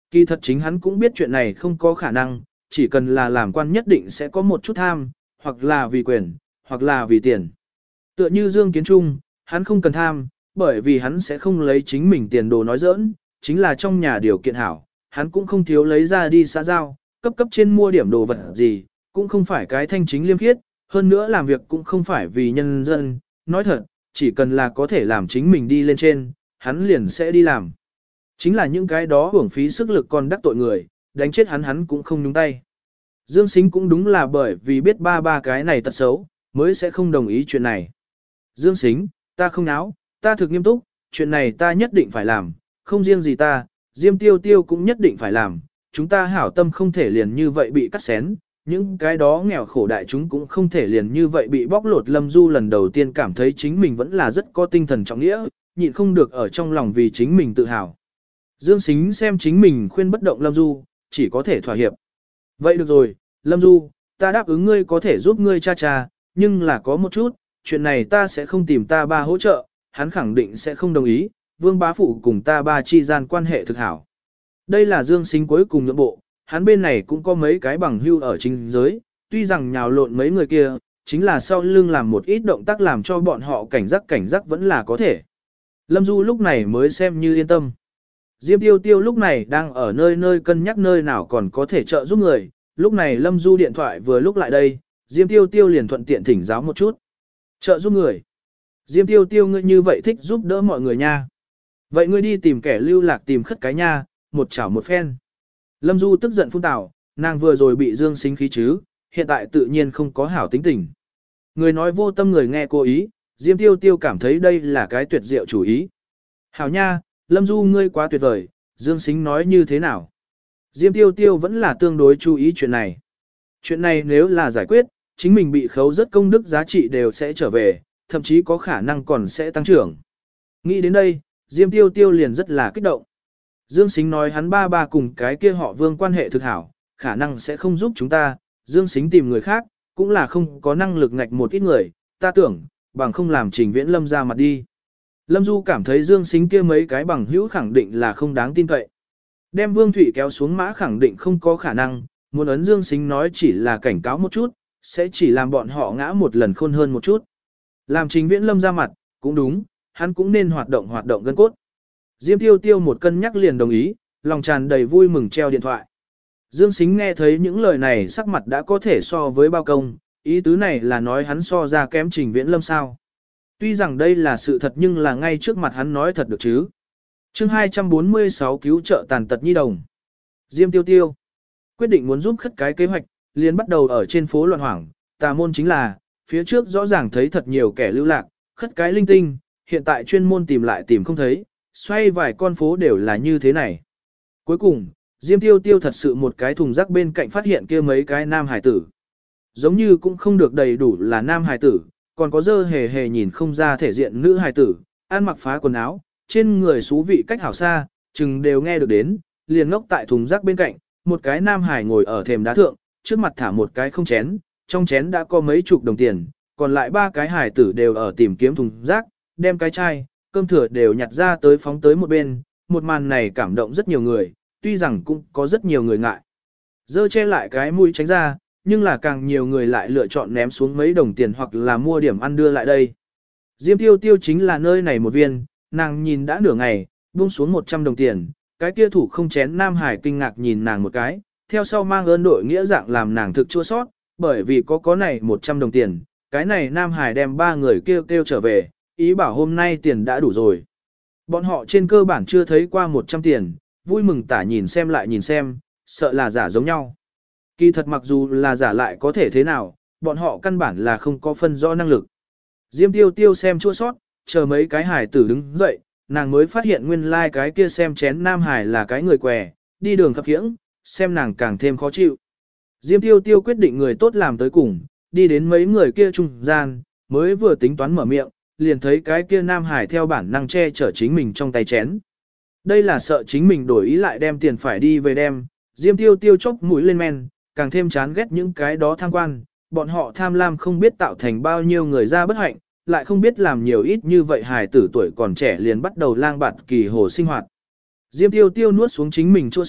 Kỳ thật chính hắn cũng biết chuyện này không có khả năng, chỉ cần là làm quan nhất định sẽ có một chút tham, hoặc là vì quyền, hoặc là vì tiền. Tựa như Dương Kiến Trung, hắn không cần tham, bởi vì hắn sẽ không lấy chính mình tiền đồ nói giỡn, chính là trong nhà điều kiện hảo, hắn cũng không thiếu lấy ra đi xã giao, cấp trên mua điểm đồ vật gì, cũng không phải cái thanh chính liêm khiết, hơn nữa làm việc cũng không phải vì nhân dân, nói thật, chỉ cần là có thể làm chính mình đi lên trên, hắn liền sẽ đi làm. Chính là những cái đó hưởng phí sức lực còn đắc tội người, đánh chết hắn cũng không nhúng tay. Dương Sính cũng đúng là bởi vì biết ba cái này tật xấu, mới sẽ không đồng ý chuyện này. Dương Sính, ta không náo, ta thực nghiêm túc, chuyện này ta nhất định phải làm, không riêng gì ta, Diêm Tiêu Tiêu cũng nhất định phải làm, chúng ta hảo tâm không thể liền như vậy bị cắt xén, những cái đó nghèo khổ đại chúng cũng không thể liền như vậy bị bóc lột. Lâm Du lần đầu tiên cảm thấy chính mình vẫn là rất có tinh thần trọng nghĩa, nhịn không được ở trong lòng vì chính mình tự hào. Dương Sính xem chính mình khuyên bất động Lâm Du, chỉ có thể thỏa hiệp. Vậy được rồi, Lâm Du, ta đáp ứng ngươi có thể giúp ngươi cha, nhưng là có một chút, chuyện này ta sẽ không tìm ta ba hỗ trợ, hắn khẳng định sẽ không đồng ý, Vương bá phụ cùng ta ba chi gian quan hệ thực hảo. Đây là Dương Sính cuối cùng nhượng bộ, hắn bên này cũng có mấy cái bằng hưu ở chính giới, tuy rằng nhào lộn mấy người kia, chính là sau lưng làm một ít động tác làm cho bọn họ cảnh giác vẫn là có thể. Lâm Du lúc này mới xem như yên tâm. Diêm Tiêu Tiêu lúc này đang ở nơi cân nhắc nơi nào còn có thể trợ giúp người, lúc này Lâm Du điện thoại vừa lúc lại đây, Diêm Tiêu Tiêu liền thuận tiện thỉnh giáo một chút. Trợ giúp người. Diêm Tiêu Tiêu ngươi như vậy thích giúp đỡ mọi người nha. Vậy ngươi đi tìm kẻ lưu lạc tìm khất cái nha, một chảo một phen. Lâm Du tức giận phun tào, nàng vừa rồi bị Dương Sính khí chứ, hiện tại tự nhiên không có hảo tính tình. Người nói vô tâm người nghe cố ý, Diêm Tiêu Tiêu cảm thấy đây là cái tuyệt diệu chủ ý. Hảo nha, Lâm Du ngươi quá tuyệt vời, Dương Sính nói như thế nào? Diêm Tiêu Tiêu vẫn là tương đối chú ý chuyện này. Chuyện này nếu là giải quyết, chính mình bị khấu rất công đức giá trị đều sẽ trở về, thậm chí có khả năng còn sẽ tăng trưởng. Nghĩ đến đây, Diêm Tiêu Tiêu liền rất là kích động. Dương Sính nói hắn ba cùng cái kia họ Vương quan hệ thực hảo, khả năng sẽ không giúp chúng ta, Dương Sính tìm người khác, cũng là không có năng lực ngạch một ít người, ta tưởng, bằng không làm Trình Viễn Lâm ra mặt đi. Lâm Du cảm thấy Dương Sính kia mấy cái bằng hữu khẳng định là không đáng tin cậy. Đem Vương Thụy kéo xuống mã khẳng định không có khả năng, muốn ấn Dương Sính nói chỉ là cảnh cáo một chút, sẽ chỉ làm bọn họ ngã một lần khôn hơn một chút. Làm Trình Viễn Lâm ra mặt, cũng đúng, hắn cũng nên hoạt động gân cốt. Diêm Tiêu Tiêu một cân nhắc liền đồng ý, lòng tràn đầy vui mừng treo điện thoại. Dương Sính nghe thấy những lời này sắc mặt đã có thể so với bao công, ý tứ này là nói hắn so ra kém Trình Viễn Lâm sao. Tuy rằng đây là sự thật nhưng là ngay trước mặt hắn nói thật được chứ. Chương 246 cứu trợ tàn tật nhi đồng. Diêm Tiêu Tiêu quyết định muốn giúp khất cái kế hoạch, liền bắt đầu ở trên phố loạn hoảng, tà môn chính là, phía trước rõ ràng thấy thật nhiều kẻ lưu lạc, khất cái linh tinh, hiện tại chuyên môn tìm lại tìm không thấy, xoay vài con phố đều là như thế này. Cuối cùng, Diêm Tiêu Tiêu thật sự một cái thùng rác bên cạnh phát hiện kia mấy cái nam hải tử. Giống như cũng không được đầy đủ là nam hải tử, còn có dơ hề hề nhìn không ra thể diện nữ hải tử, ăn mặc phá quần áo, trên người xú vị cách hảo xa, chừng đều nghe được đến, liền ngốc tại thùng rác bên cạnh, một cái nam hải ngồi ở thềm đá thượng, trước mặt thả một cái không chén, trong chén đã có mấy chục đồng tiền, còn lại ba cái hải tử đều ở tìm kiếm thùng rác, đem cái chai, cơm thừa đều nhặt ra tới phóng tới một bên, một màn này cảm động rất nhiều người, tuy rằng cũng có rất nhiều người ngại. Dơ che lại cái mũi tránh ra, nhưng là càng nhiều người lại lựa chọn ném xuống mấy đồng tiền hoặc là mua điểm ăn đưa lại đây. Diêm Tiêu Tiêu chính là nơi này một viên, nàng nhìn đã nửa ngày, buông xuống 100 đồng tiền, cái kia thủ không chén Nam Hải kinh ngạc nhìn nàng một cái, theo sau mang ơn đội nghĩa dạng làm nàng thực chua sót, bởi vì có này 100 đồng tiền, cái này Nam Hải đem ba người kêu trở về, ý bảo hôm nay tiền đã đủ rồi. Bọn họ trên cơ bản chưa thấy qua 100 tiền, vui mừng tả nhìn xem lại nhìn xem, sợ là giả giống nhau. Kỳ thật mặc dù là giả lại có thể thế nào, bọn họ căn bản là không có phân rõ năng lực. Diêm Tiêu Tiêu xem chua sót, chờ mấy cái hải tử đứng dậy, nàng mới phát hiện nguyên lai cái kia xem chén Nam Hải là cái người què, đi đường khập khiễng, xem nàng càng thêm khó chịu. Diêm Tiêu Tiêu quyết định người tốt làm tới cùng, đi đến mấy người kia trung gian, mới vừa tính toán mở miệng, liền thấy cái kia Nam Hải theo bản năng che chở chính mình trong tay chén. Đây là sợ chính mình đổi ý lại đem tiền phải đi về đem, Diêm Tiêu Tiêu chốc mũi lên men, càng thêm chán ghét những cái đó tham quan, bọn họ tham lam không biết tạo thành bao nhiêu người ra bất hạnh, lại không biết làm nhiều ít như vậy hài tử tuổi còn trẻ liền bắt đầu lang bạt kỳ hồ sinh hoạt. Diêm Tiêu Tiêu nuốt xuống chính mình chua sót,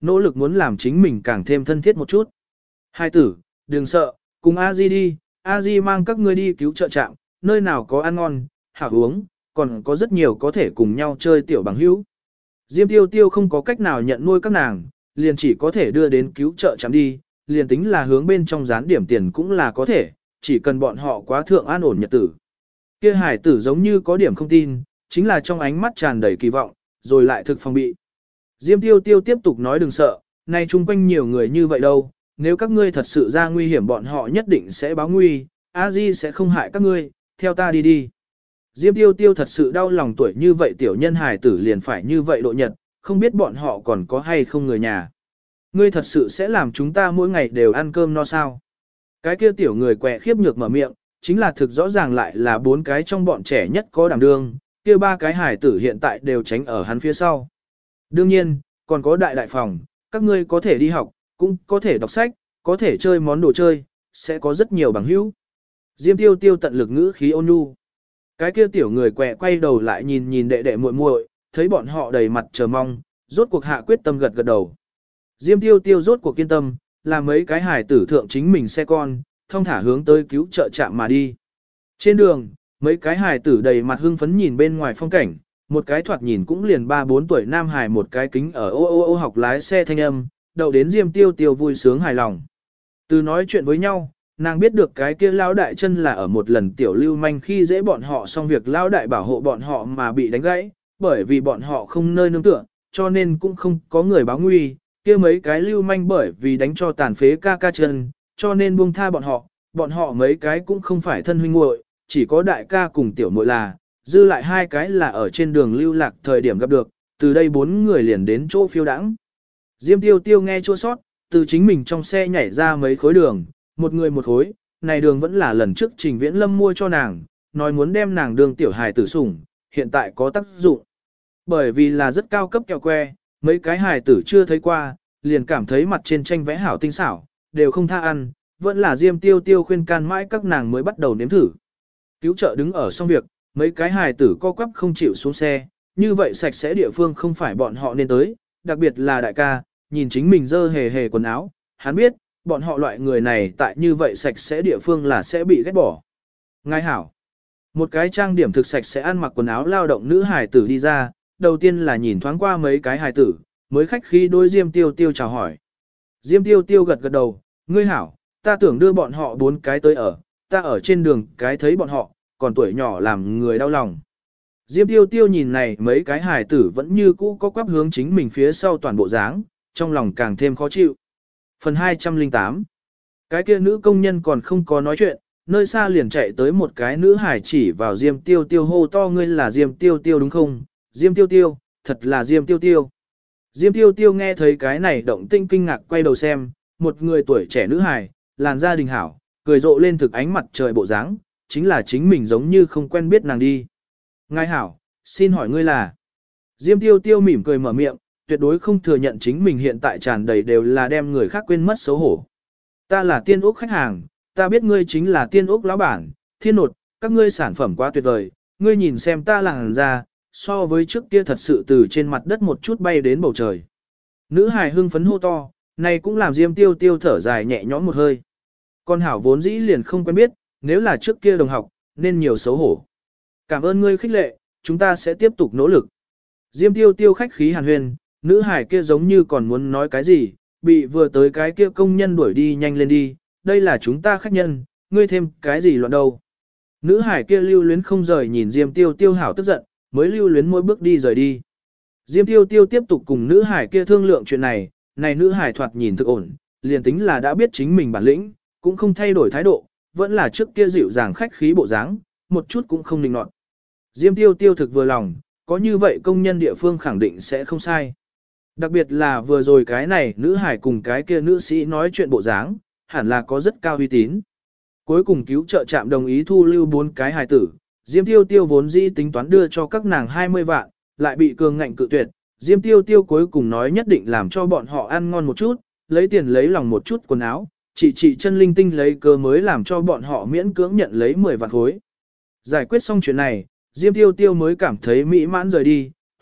nỗ lực muốn làm chính mình càng thêm thân thiết một chút. Hai tử, đừng sợ, cùng A Di đi, A Di mang các ngươi đi cứu trợ trạm, nơi nào có ăn ngon, hảo uống, còn có rất nhiều có thể cùng nhau chơi tiểu bằng hữu. Diêm Tiêu Tiêu không có cách nào nhận nuôi các nàng, liền chỉ có thể đưa đến cứu trợ trạm đi, liền tính là hướng bên trong gián điểm tiền cũng là có thể, chỉ cần bọn họ quá thượng an ổn nhật tử. Kia hải tử giống như có điểm không tin, chính là trong ánh mắt tràn đầy kỳ vọng, rồi lại thực phòng bị. Diêm Tiêu Tiêu tiếp tục nói đừng sợ, nay chung quanh nhiều người như vậy đâu, nếu các ngươi thật sự ra nguy hiểm bọn họ nhất định sẽ báo nguy, A Di sẽ không hại các ngươi, theo ta đi đi. Diêm Tiêu Tiêu thật sự đau lòng tuổi như vậy tiểu nhân hài tử liền phải như vậy độ nhật, không biết bọn họ còn có hay không người nhà. Ngươi thật sự sẽ làm chúng ta mỗi ngày đều ăn cơm no sao? Cái kia tiểu người quẹ khiếp nhược mở miệng, chính là thực rõ ràng lại là 4 cái trong bọn trẻ nhất có đảm đương, kia 3 cái hài tử hiện tại đều tránh ở hắn phía sau. Đương nhiên, còn có đại phòng, các ngươi có thể đi học, cũng có thể đọc sách, có thể chơi món đồ chơi, sẽ có rất nhiều bằng hữu. Diêm Tiêu Tiêu tận lực ngữ khí ôn nhu. Cái kia tiểu người quẹ quay đầu lại nhìn đệ đệ muội muội, thấy bọn họ đầy mặt chờ mong, rốt cuộc hạ quyết tâm gật đầu. Diêm Tiêu Tiêu rốt cuộc kiên tâm, làm mấy cái hài tử thượng chính mình xe con, thong thả hướng tới cứu trợ trạm mà đi. Trên đường, mấy cái hài tử đầy mặt hưng phấn nhìn bên ngoài phong cảnh, một cái thoạt nhìn cũng liền 3-4 tuổi nam hài một cái kính ở ô học lái xe thanh âm, đậu đến Diêm Tiêu Tiêu vui sướng hài lòng. Từ nói chuyện với nhau, nàng biết được cái kia lão đại chân là ở một lần tiểu lưu manh khi dễ bọn họ xong việc lão đại bảo hộ bọn họ mà bị đánh gãy, bởi vì bọn họ không nơi nương tựa, cho nên cũng không có người báo nguy, kia mấy cái lưu manh bởi vì đánh cho tàn phế ca chân, cho nên buông tha bọn họ mấy cái cũng không phải thân huynh muội, chỉ có đại ca cùng tiểu muội là, dư lại 2 cái là ở trên đường lưu lạc thời điểm gặp được, từ đây 4 người liền đến chỗ phiêu đãng. Diêm Tiêu Tiêu nghe chua sót, từ chính mình trong xe nhảy ra mấy khối đường, một người một khối, này đường vẫn là lần trước Trình Viễn Lâm mua cho nàng, nói muốn đem nàng đường tiểu hài tử sủng, hiện tại có tác dụng. Bởi vì là rất cao cấp kẹo que, mấy cái hài tử chưa thấy qua, liền cảm thấy mặt trên tranh vẽ hảo tinh xảo, đều không tha ăn, vẫn là Diêm Tiêu Tiêu khuyên can mãi các nàng mới bắt đầu nếm thử. Cứu trợ đứng ở xong việc, mấy cái hài tử co quắp không chịu xuống xe, như vậy sạch sẽ địa phương không phải bọn họ nên tới, đặc biệt là đại ca, nhìn chính mình dơ hề quần áo, hắn biết, bọn họ loại người này tại như vậy sạch sẽ địa phương là sẽ bị ghét bỏ. Ngài hảo, một cái trang điểm thực sạch sẽ ăn mặc quần áo lao động nữ hài tử đi ra, đầu tiên là nhìn thoáng qua mấy cái hài tử, mới khách khí đối Diêm Tiêu Tiêu chào hỏi. Diêm Tiêu Tiêu gật đầu, ngươi hảo, ta tưởng đưa bọn họ 4 cái tới ở, ta ở trên đường cái thấy bọn họ, còn tuổi nhỏ làm người đau lòng. Diêm Tiêu Tiêu nhìn này mấy cái hài tử vẫn như cũ có quắp hướng chính mình phía sau toàn bộ dáng, trong lòng càng thêm khó chịu. Phần 208. Cái kia nữ công nhân còn không có nói chuyện, nơi xa liền chạy tới một cái nữ hải chỉ vào Diêm Tiêu Tiêu hô to ngươi là Diêm Tiêu Tiêu đúng không? Diêm Tiêu Tiêu, thật là Diêm Tiêu Tiêu. Diêm Tiêu Tiêu nghe thấy cái này động tinh kinh ngạc quay đầu xem, một người tuổi trẻ nữ hải, làn da đình hảo, cười rộ lên thực ánh mặt trời bộ dáng, chính là chính mình giống như không quen biết nàng đi. Ngài hảo, xin hỏi ngươi là? Diêm Tiêu Tiêu mỉm cười mở miệng, tuyệt đối không thừa nhận chính mình hiện tại tràn đầy đều là đem người khác quên mất xấu hổ. Ta là Tiên Úc khách hàng, ta biết ngươi chính là Tiên Úc lão bản, Thiên Nột, các ngươi sản phẩm quá tuyệt vời, ngươi nhìn xem ta làn da, so với trước kia thật sự từ trên mặt đất một chút bay đến bầu trời. Nữ hài hưng phấn hô to, này cũng làm Diêm Tiêu Tiêu thở dài nhẹ nhõm một hơi. Con hảo vốn dĩ liền không quen biết, nếu là trước kia đồng học, nên nhiều xấu hổ. Cảm ơn ngươi khích lệ, chúng ta sẽ tiếp tục nỗ lực. Diêm Tiêu Tiêu khách khí hàn huyền, nữ hải kia giống như còn muốn nói cái gì, bị vừa tới cái kia công nhân đuổi đi nhanh lên đi, đây là chúng ta khách nhân, ngươi thêm cái gì loạn đâu. Nữ hải kia lưu luyến không rời nhìn Diêm Tiêu Tiêu hảo tức giận, mới lưu luyến mỗi bước đi rời đi. Diêm Tiêu Tiêu tiếp tục cùng nữ hải kia thương lượng chuyện này, này nữ hải thoạt nhìn thực ổn, liền tính là đã biết chính mình bản lĩnh, cũng không thay đổi thái độ, vẫn là trước kia dịu dàng khách khí bộ dáng, một chút cũng không nịnh nọt. Diêm Tiêu Tiêu thực vừa lòng, có như vậy công nhân địa phương khẳng định sẽ không sai. Đặc biệt là vừa rồi cái này nữ hải cùng cái kia nữ sĩ nói chuyện bộ dáng, hẳn là có rất cao uy tín. Cuối cùng cứu trợ trạm đồng ý thu lưu 4 cái hài tử, Diêm Tiêu Tiêu vốn dĩ tính toán đưa cho các nàng 20 vạn, lại bị cường ngạnh cự tuyệt. Diêm Tiêu Tiêu cuối cùng nói nhất định làm cho bọn họ ăn ngon một chút, lấy tiền lấy lòng một chút quần áo, chị chân linh tinh lấy cơ mới làm cho bọn họ miễn cưỡng nhận lấy 10 vạn khối. Giải quyết xong chuyện này, Diêm Tiêu Tiêu mới cảm thấy mỹ mãn rời đi,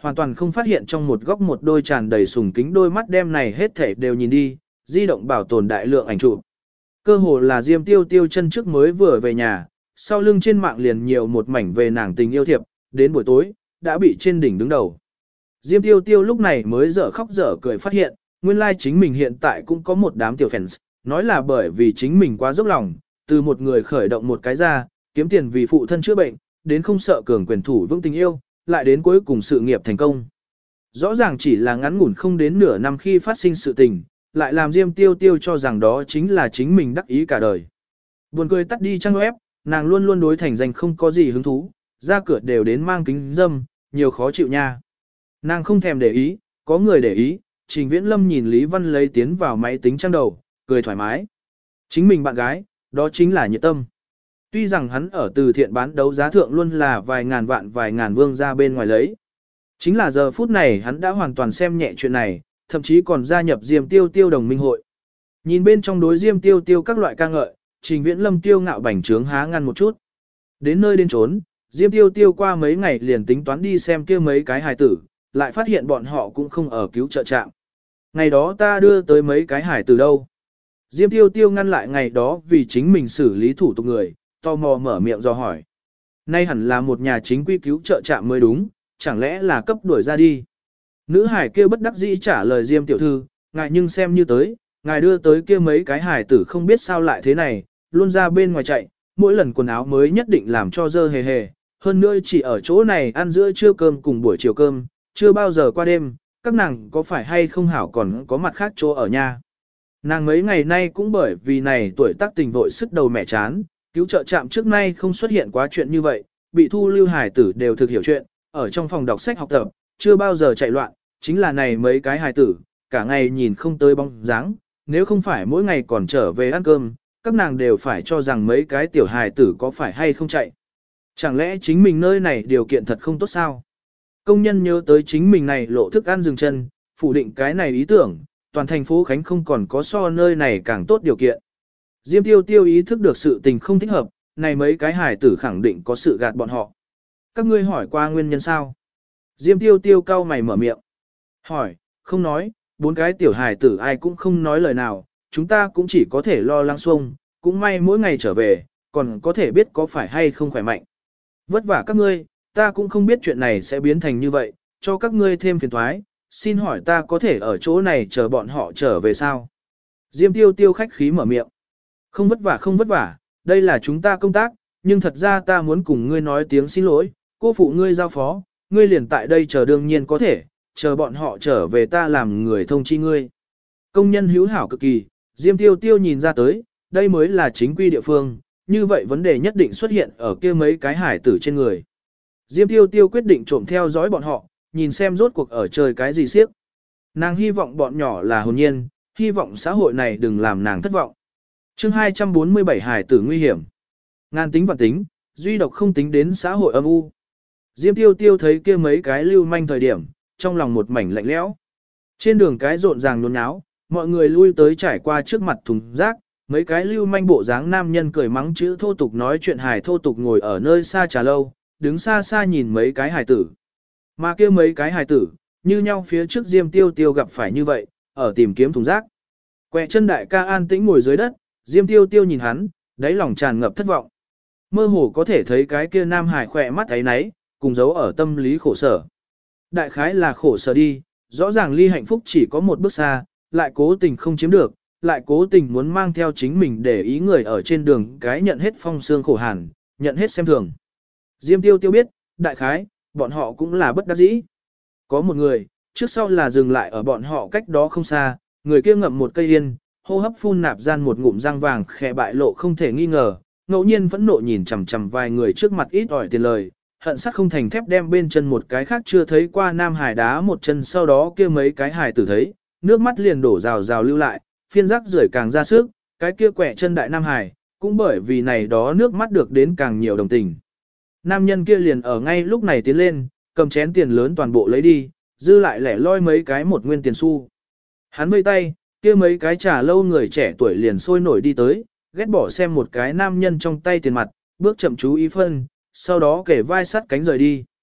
hoàn toàn không phát hiện trong một góc một đôi tràn đầy sùng kính đôi mắt đem này hết thảy đều nhìn đi, di động bảo tồn đại lượng ảnh chụp. Cơ hồ là Diêm Tiêu Tiêu chân trước mới vừa về nhà, sau lưng trên mạng liền nhiều một mảnh về nàng tình yêu thiệp, đến buổi tối, đã bị trên đỉnh đứng đầu. Diêm Tiêu Tiêu lúc này mới dở khóc dở cười phát hiện, nguyên lai chính mình hiện tại cũng có một đám tiểu fans, nói là bởi vì chính mình quá dốc lòng, từ một người khởi động một cái ra, kiếm tiền vì phụ thân chữa bệnh, đến không sợ cường quyền thủ vững tình yêu, lại đến cuối cùng sự nghiệp thành công. Rõ ràng chỉ là ngắn ngủn không đến nửa năm khi phát sinh sự tình, lại làm Diêm Tiêu Tiêu cho rằng đó chính là chính mình đắc ý cả đời. Buồn cười tắt đi trang web, nàng luôn luôn đối thành danh không có gì hứng thú, ra cửa đều đến mang kính dâm, nhiều khó chịu nha. Nàng không thèm để ý, có người để ý, Trình Viễn Lâm nhìn Lý Văn lấy tiến vào máy tính trang đầu, cười thoải mái. Chính mình bạn gái, đó chính là nhiệt tâm. Tuy rằng hắn ở từ thiện bán đấu giá thượng luôn là vài ngàn vương ra bên ngoài lấy. Chính là giờ phút này hắn đã hoàn toàn xem nhẹ chuyện này, thậm chí còn gia nhập Diêm Tiêu Tiêu đồng minh hội. Nhìn bên trong đối Diêm Tiêu Tiêu các loại ca ngợi, Trình Viễn Lâm tiêu ngạo bảnh trướng há ngăn một chút. Đến nơi đến trốn, Diêm Tiêu Tiêu qua mấy ngày liền tính toán đi xem kia mấy cái hài tử, lại phát hiện bọn họ cũng không ở cứu trợ trạm. Ngày đó ta đưa tới mấy cái hài tử đâu. Diêm Tiêu Tiêu ngăn lại ngày đó vì chính mình xử lý thủ tục người, tò mò mở miệng do hỏi. Nay hẳn là một nhà chính quy cứu trợ trạm mới đúng, chẳng lẽ là cấp đuổi ra đi. Nữ hải kia bất đắc dĩ trả lời Diêm tiểu thư, ngài nhưng xem như tới, ngài đưa tới kia mấy cái hải tử không biết sao lại thế này, luôn ra bên ngoài chạy, mỗi lần quần áo mới nhất định làm cho dơ hề hề, hơn nữa chỉ ở chỗ này ăn giữa trưa cơm cùng buổi chiều cơm, chưa bao giờ qua đêm, các nàng có phải hay không hảo còn có mặt khác chỗ ở nhà. Nàng mấy ngày nay cũng bởi vì này tuổi tác tình vội sức đầu mẹ chán, cứu trợ trạm trước nay không xuất hiện quá chuyện như vậy, bị thu lưu hải tử đều thực hiểu chuyện, ở trong phòng đọc sách học tập, chưa bao giờ chạy loạn, chính là này mấy cái hài tử, cả ngày nhìn không tới bóng dáng, nếu không phải mỗi ngày còn trở về ăn cơm, các nàng đều phải cho rằng mấy cái tiểu hài tử có phải hay không chạy. Chẳng lẽ chính mình nơi này điều kiện thật không tốt sao? Công nhân nhớ tới chính mình này lộ thức ăn dừng chân, phủ định cái này ý tưởng, toàn thành phố Khánh không còn có so nơi này càng tốt điều kiện. Diêm Tiêu Tiêu ý thức được sự tình không thích hợp, này mấy cái hài tử khẳng định có sự gạt bọn họ. Các ngươi hỏi qua nguyên nhân sao? Diêm Tiêu Tiêu cau mày mở miệng. Hỏi, không nói, bốn cái tiểu hài tử ai cũng không nói lời nào, chúng ta cũng chỉ có thể lo lắng xuông, cũng may mỗi ngày trở về, còn có thể biết có phải hay không khỏe mạnh. Vất vả các ngươi, ta cũng không biết chuyện này sẽ biến thành như vậy, cho các ngươi thêm phiền thoái, xin hỏi ta có thể ở chỗ này chờ bọn họ trở về sao? Diêm Tiêu Tiêu khách khí mở miệng. Không vất vả, đây là chúng ta công tác, nhưng thật ra ta muốn cùng ngươi nói tiếng xin lỗi, cô phụ ngươi giao phó, ngươi liền tại đây chờ đương nhiên có thể, chờ bọn họ trở về ta làm người thông chi ngươi. Công nhân hữu hảo cực kỳ, Diêm Tiêu Tiêu nhìn ra tới, đây mới là chính quy địa phương, như vậy vấn đề nhất định xuất hiện ở kia mấy cái hải tử trên người. Diêm Tiêu Tiêu quyết định trộm theo dõi bọn họ, nhìn xem rốt cuộc ở trời cái gì siếc. Nàng hy vọng bọn nhỏ là hồn nhiên, hy vọng xã hội này đừng làm nàng thất vọng. Chương 247 hải tử nguy hiểm. Ngàn tính vạn tính, duy độc không tính đến xã hội âm u. Diêm Tiêu Tiêu thấy kia mấy cái lưu manh thời điểm, trong lòng một mảnh lạnh lẽo. Trên đường cái rộn ràng nhốn nháo, mọi người lui tới trải qua trước mặt thùng rác, mấy cái lưu manh bộ dáng nam nhân cười mắng chữ thô tục nói chuyện hài thô tục ngồi ở nơi xa trà lâu, đứng xa xa nhìn mấy cái hài tử. Mà kia mấy cái hài tử, như nhau phía trước Diêm Tiêu Tiêu gặp phải như vậy, ở tìm kiếm thùng rác. Quẹ chân đại ca an tĩnh ngồi dưới đất, Diêm Tiêu Tiêu nhìn hắn, đáy lòng tràn ngập thất vọng. Mơ hồ có thể thấy cái kia nam hài khỏe mắt ấy nấy, cùng giấu ở tâm lý khổ sở. Đại khái là khổ sở đi, rõ ràng ly hạnh phúc chỉ có một bước xa, lại cố tình không chiếm được, lại cố tình muốn mang theo chính mình để ý người ở trên đường cái nhận hết phong sương khổ hàn, nhận hết xem thường. Diêm Tiêu Tiêu biết, đại khái, bọn họ cũng là bất đắc dĩ. Có một người, trước sau là dừng lại ở bọn họ cách đó không xa, người kia ngậm một cây yên, hô hấp phun nạp gian một ngụm răng vàng khẽ bại lộ không thể nghi ngờ, ngẫu nhiên phẫn nộ nhìn chằm chằm vài người trước mặt ít ỏi tiền lời, hận sắt không thành thép đem bên chân một cái khác chưa thấy qua nam hải đá một chân sau đó kia mấy cái hải tử thấy, nước mắt liền đổ rào rào lưu lại, phiên rác rưởi càng ra sức, cái kia quẻ chân đại nam hải, cũng bởi vì này đó nước mắt được đến càng nhiều đồng tình. Nam nhân kia liền ở ngay lúc này tiến lên, cầm chén tiền lớn toàn bộ lấy đi, dư lại lẻ loi mấy cái một nguyên tiền xu. Hắn vây tay, kia mấy cái trà lâu người trẻ tuổi liền sôi nổi đi tới, ghét bỏ xem một cái nam nhân trong tay tiền mặt, bước chậm chú ý phân, sau đó kể vai sắt cánh rời đi.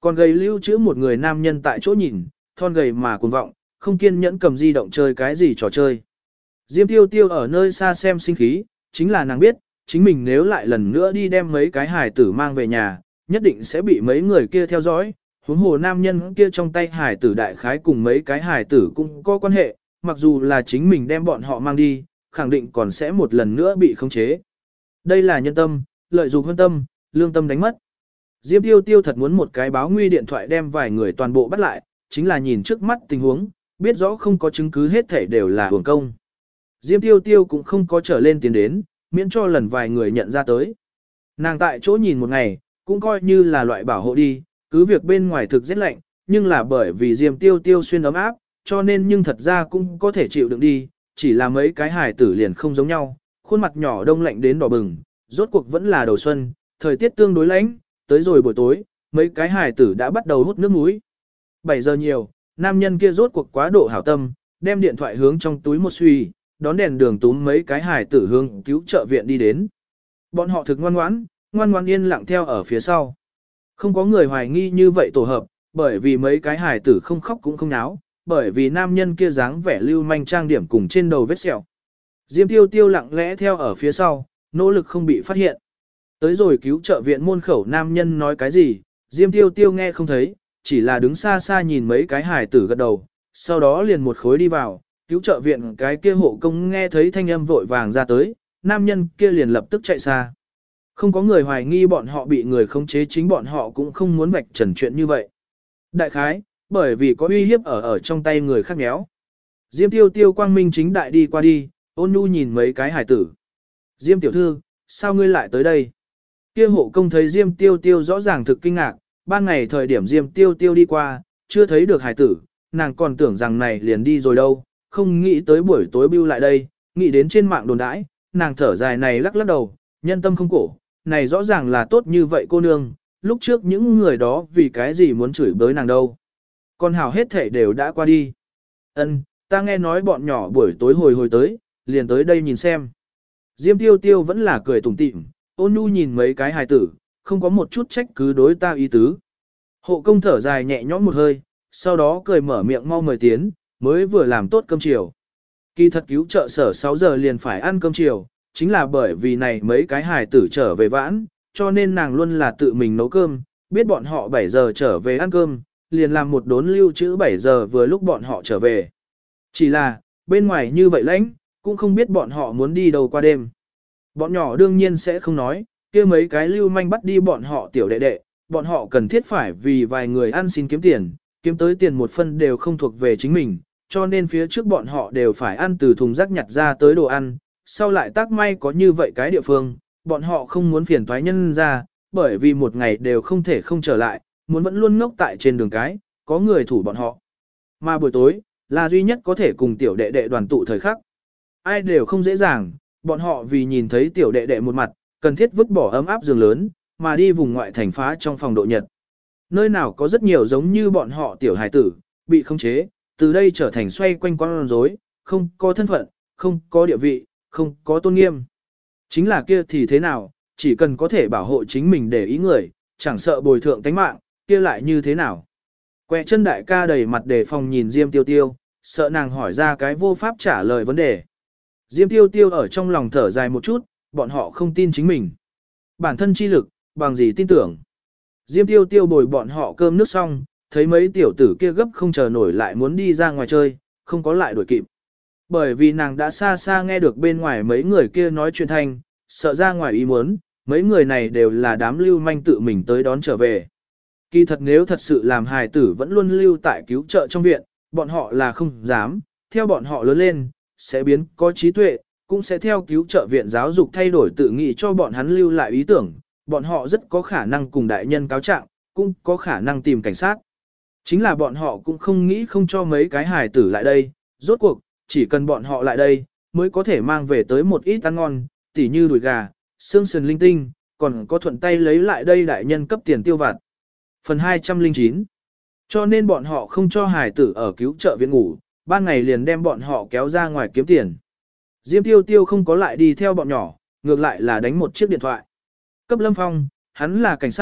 Còn gầy lưu trữ một người nam nhân tại chỗ nhìn, thon gầy mà cuồng vọng, không kiên nhẫn cầm di động chơi cái gì trò chơi. Diêm Tiêu Tiêu ở nơi xa xem sinh khí, chính là nàng biết, chính mình nếu lại lần nữa đi đem mấy cái hài tử mang về nhà, nhất định sẽ bị mấy người kia theo dõi. Huống hồ nam nhân kia trong tay hài tử đại khái cùng mấy cái hài tử cũng có quan hệ, mặc dù là chính mình đem bọn họ mang đi, khẳng định còn sẽ một lần nữa bị khống chế. Đây là nhân tâm, lợi dụng hơn tâm, lương tâm đánh mất. Diêm Tiêu Tiêu thật muốn một cái báo nguy điện thoại đem vài người toàn bộ bắt lại, chính là nhìn trước mắt tình huống, biết rõ không có chứng cứ hết thảy đều là hưởng công. Diêm Tiêu Tiêu cũng không có trở lên tiến đến, miễn cho lần vài người nhận ra tới. Nàng tại chỗ nhìn một ngày, cũng coi như là loại bảo hộ đi, cứ việc bên ngoài thực rất lạnh, nhưng là bởi vì Diêm Tiêu Tiêu xuyên ấm áp, cho nên nhưng thật ra cũng có thể chịu đựng đi, chỉ là mấy cái hài tử liền không giống nhau, khuôn mặt nhỏ đông lạnh đến đỏ bừng, rốt cuộc vẫn là đầu xuân, thời tiết tương đối lạnh, tới rồi buổi tối, mấy cái hài tử đã bắt đầu hút nước muối. 7 giờ nhiều, nam nhân kia rốt cuộc quá độ hảo tâm, đem điện thoại hướng trong túi một suy, đón đèn đường túm mấy cái hài tử hướng cứu trợ viện đi đến. Bọn họ thực ngoan ngoãn yên lặng theo ở phía sau. Không có người hoài nghi như vậy tổ hợp, bởi vì mấy cái hài tử không khóc cũng không náo, bởi vì nam nhân kia dáng vẻ lưu manh trang điểm cùng trên đầu vết sẹo. Diêm Tiêu Tiêu lặng lẽ theo ở phía sau, nỗ lực không bị phát hiện. Tới rồi cứu trợ viện môn khẩu nam nhân nói cái gì, Diêm Tiêu Tiêu nghe không thấy, chỉ là đứng xa xa nhìn mấy cái hài tử gật đầu, sau đó liền một khối đi vào, cứu trợ viện cái kia hộ công nghe thấy thanh âm vội vàng ra tới, nam nhân kia liền lập tức chạy xa. Không có người hoài nghi bọn họ bị người khống chế, chính bọn họ cũng không muốn vạch trần chuyện như vậy. Đại khái, bởi vì có uy hiếp ở trong tay người khác méo. Diêm Tiêu Tiêu quang minh chính đại đi qua đi, ôn nhu nhìn mấy cái hài tử. Diêm tiểu thư, sao ngươi lại tới đây? Kia hộ công thấy Diêm Tiêu Tiêu rõ ràng thực kinh ngạc, ban ngày thời điểm Diêm Tiêu Tiêu đi qua, chưa thấy được hài tử, nàng còn tưởng rằng này liền đi rồi đâu, không nghĩ tới buổi tối bưu lại đây, nghĩ đến trên mạng đồn đãi, nàng thở dài này lắc lắc đầu, nhân tâm không cổ, này rõ ràng là tốt như vậy cô nương, lúc trước những người đó vì cái gì muốn chửi bới nàng đâu. Con hảo hết thể đều đã qua đi. Ân, ta nghe nói bọn nhỏ buổi tối hồi tới, liền tới đây nhìn xem. Diêm Tiêu Tiêu vẫn là cười tủm tỉm, ôn nhu nhìn mấy cái hài tử, không có một chút trách cứ đối ta ý tứ. Hộ công thở dài nhẹ nhõm một hơi, sau đó cười mở miệng mau mời tiến, mới vừa làm tốt cơm chiều. Kỳ thật cứu trợ sở 6 giờ liền phải ăn cơm chiều, chính là bởi vì này mấy cái hài tử trở về vãn, cho nên nàng luôn là tự mình nấu cơm, biết bọn họ 7 giờ trở về ăn cơm, liền làm một đốn lưu trữ 7 giờ vừa lúc bọn họ trở về. Chỉ là, bên ngoài như vậy lạnh, cũng không biết bọn họ muốn đi đâu qua đêm. Bọn nhỏ đương nhiên sẽ không nói, kia mấy cái lưu manh bắt đi bọn họ tiểu đệ đệ, bọn họ cần thiết phải vì vài người ăn xin kiếm tiền, kiếm tới tiền một phân đều không thuộc về chính mình, cho nên phía trước bọn họ đều phải ăn từ thùng rác nhặt ra tới đồ ăn, sau lại tác may có như vậy cái địa phương, bọn họ không muốn phiền toái nhân ra, bởi vì một ngày đều không thể không trở lại, muốn vẫn luôn ngốc tại trên đường cái, có người thủ bọn họ. Mà buổi tối, là duy nhất có thể cùng tiểu đệ đệ đoàn tụ thời khắc. Ai đều không dễ dàng, bọn họ vì nhìn thấy tiểu đệ đệ một mặt, cần thiết vứt bỏ ấm áp giường lớn, mà đi vùng ngoại thành phá trong phòng độ nhật. Nơi nào có rất nhiều giống như bọn họ tiểu hài tử, bị khống chế, từ đây trở thành xoay quanh con rối, không có thân phận, không có địa vị, không có tôn nghiêm. Chính là kia thì thế nào, chỉ cần có thể bảo hộ chính mình để ý người, chẳng sợ bồi thượng tánh mạng, kia lại như thế nào. Quẹ chân đại ca đầy mặt đề phòng nhìn Diêm Tiêu Tiêu, sợ nàng hỏi ra cái vô pháp trả lời vấn đề. Diêm Tiêu Tiêu ở trong lòng thở dài một chút, bọn họ không tin chính mình. Bản thân chi lực, bằng gì tin tưởng. Diêm Tiêu Tiêu bồi bọn họ cơm nước xong, thấy mấy tiểu tử kia gấp không chờ nổi lại muốn đi ra ngoài chơi, không có lại đuổi kịp. Bởi vì nàng đã xa xa nghe được bên ngoài mấy người kia nói chuyện thanh, sợ ra ngoài ý muốn, mấy người này đều là đám lưu manh tự mình tới đón trở về. Kỳ thật nếu thật sự làm hài tử vẫn luôn lưu tại cứu trợ trong viện, bọn họ là không dám, theo bọn họ lớn lên, sẽ biến có trí tuệ, cũng sẽ theo cứu trợ viện giáo dục thay đổi tự nghĩ cho bọn hắn lưu lại ý tưởng, bọn họ rất có khả năng cùng đại nhân cáo trạng, cũng có khả năng tìm cảnh sát. Chính là bọn họ cũng không nghĩ không cho mấy cái hài tử lại đây, rốt cuộc, chỉ cần bọn họ lại đây, mới có thể mang về tới một ít ăn ngon, tỉ như đùi gà, xương sườn linh tinh, còn có thuận tay lấy lại đây đại nhân cấp tiền tiêu vặt. Phần 209. Cho nên bọn họ không cho hài tử ở cứu trợ viện ngủ, ban ngày liền đem bọn họ kéo ra ngoài kiếm tiền. Diêm Tiêu Tiêu không có lại đi theo bọn nhỏ, ngược lại là đánh một chiếc điện thoại. Cấp Lâm Phong, hắn là cảnh sát,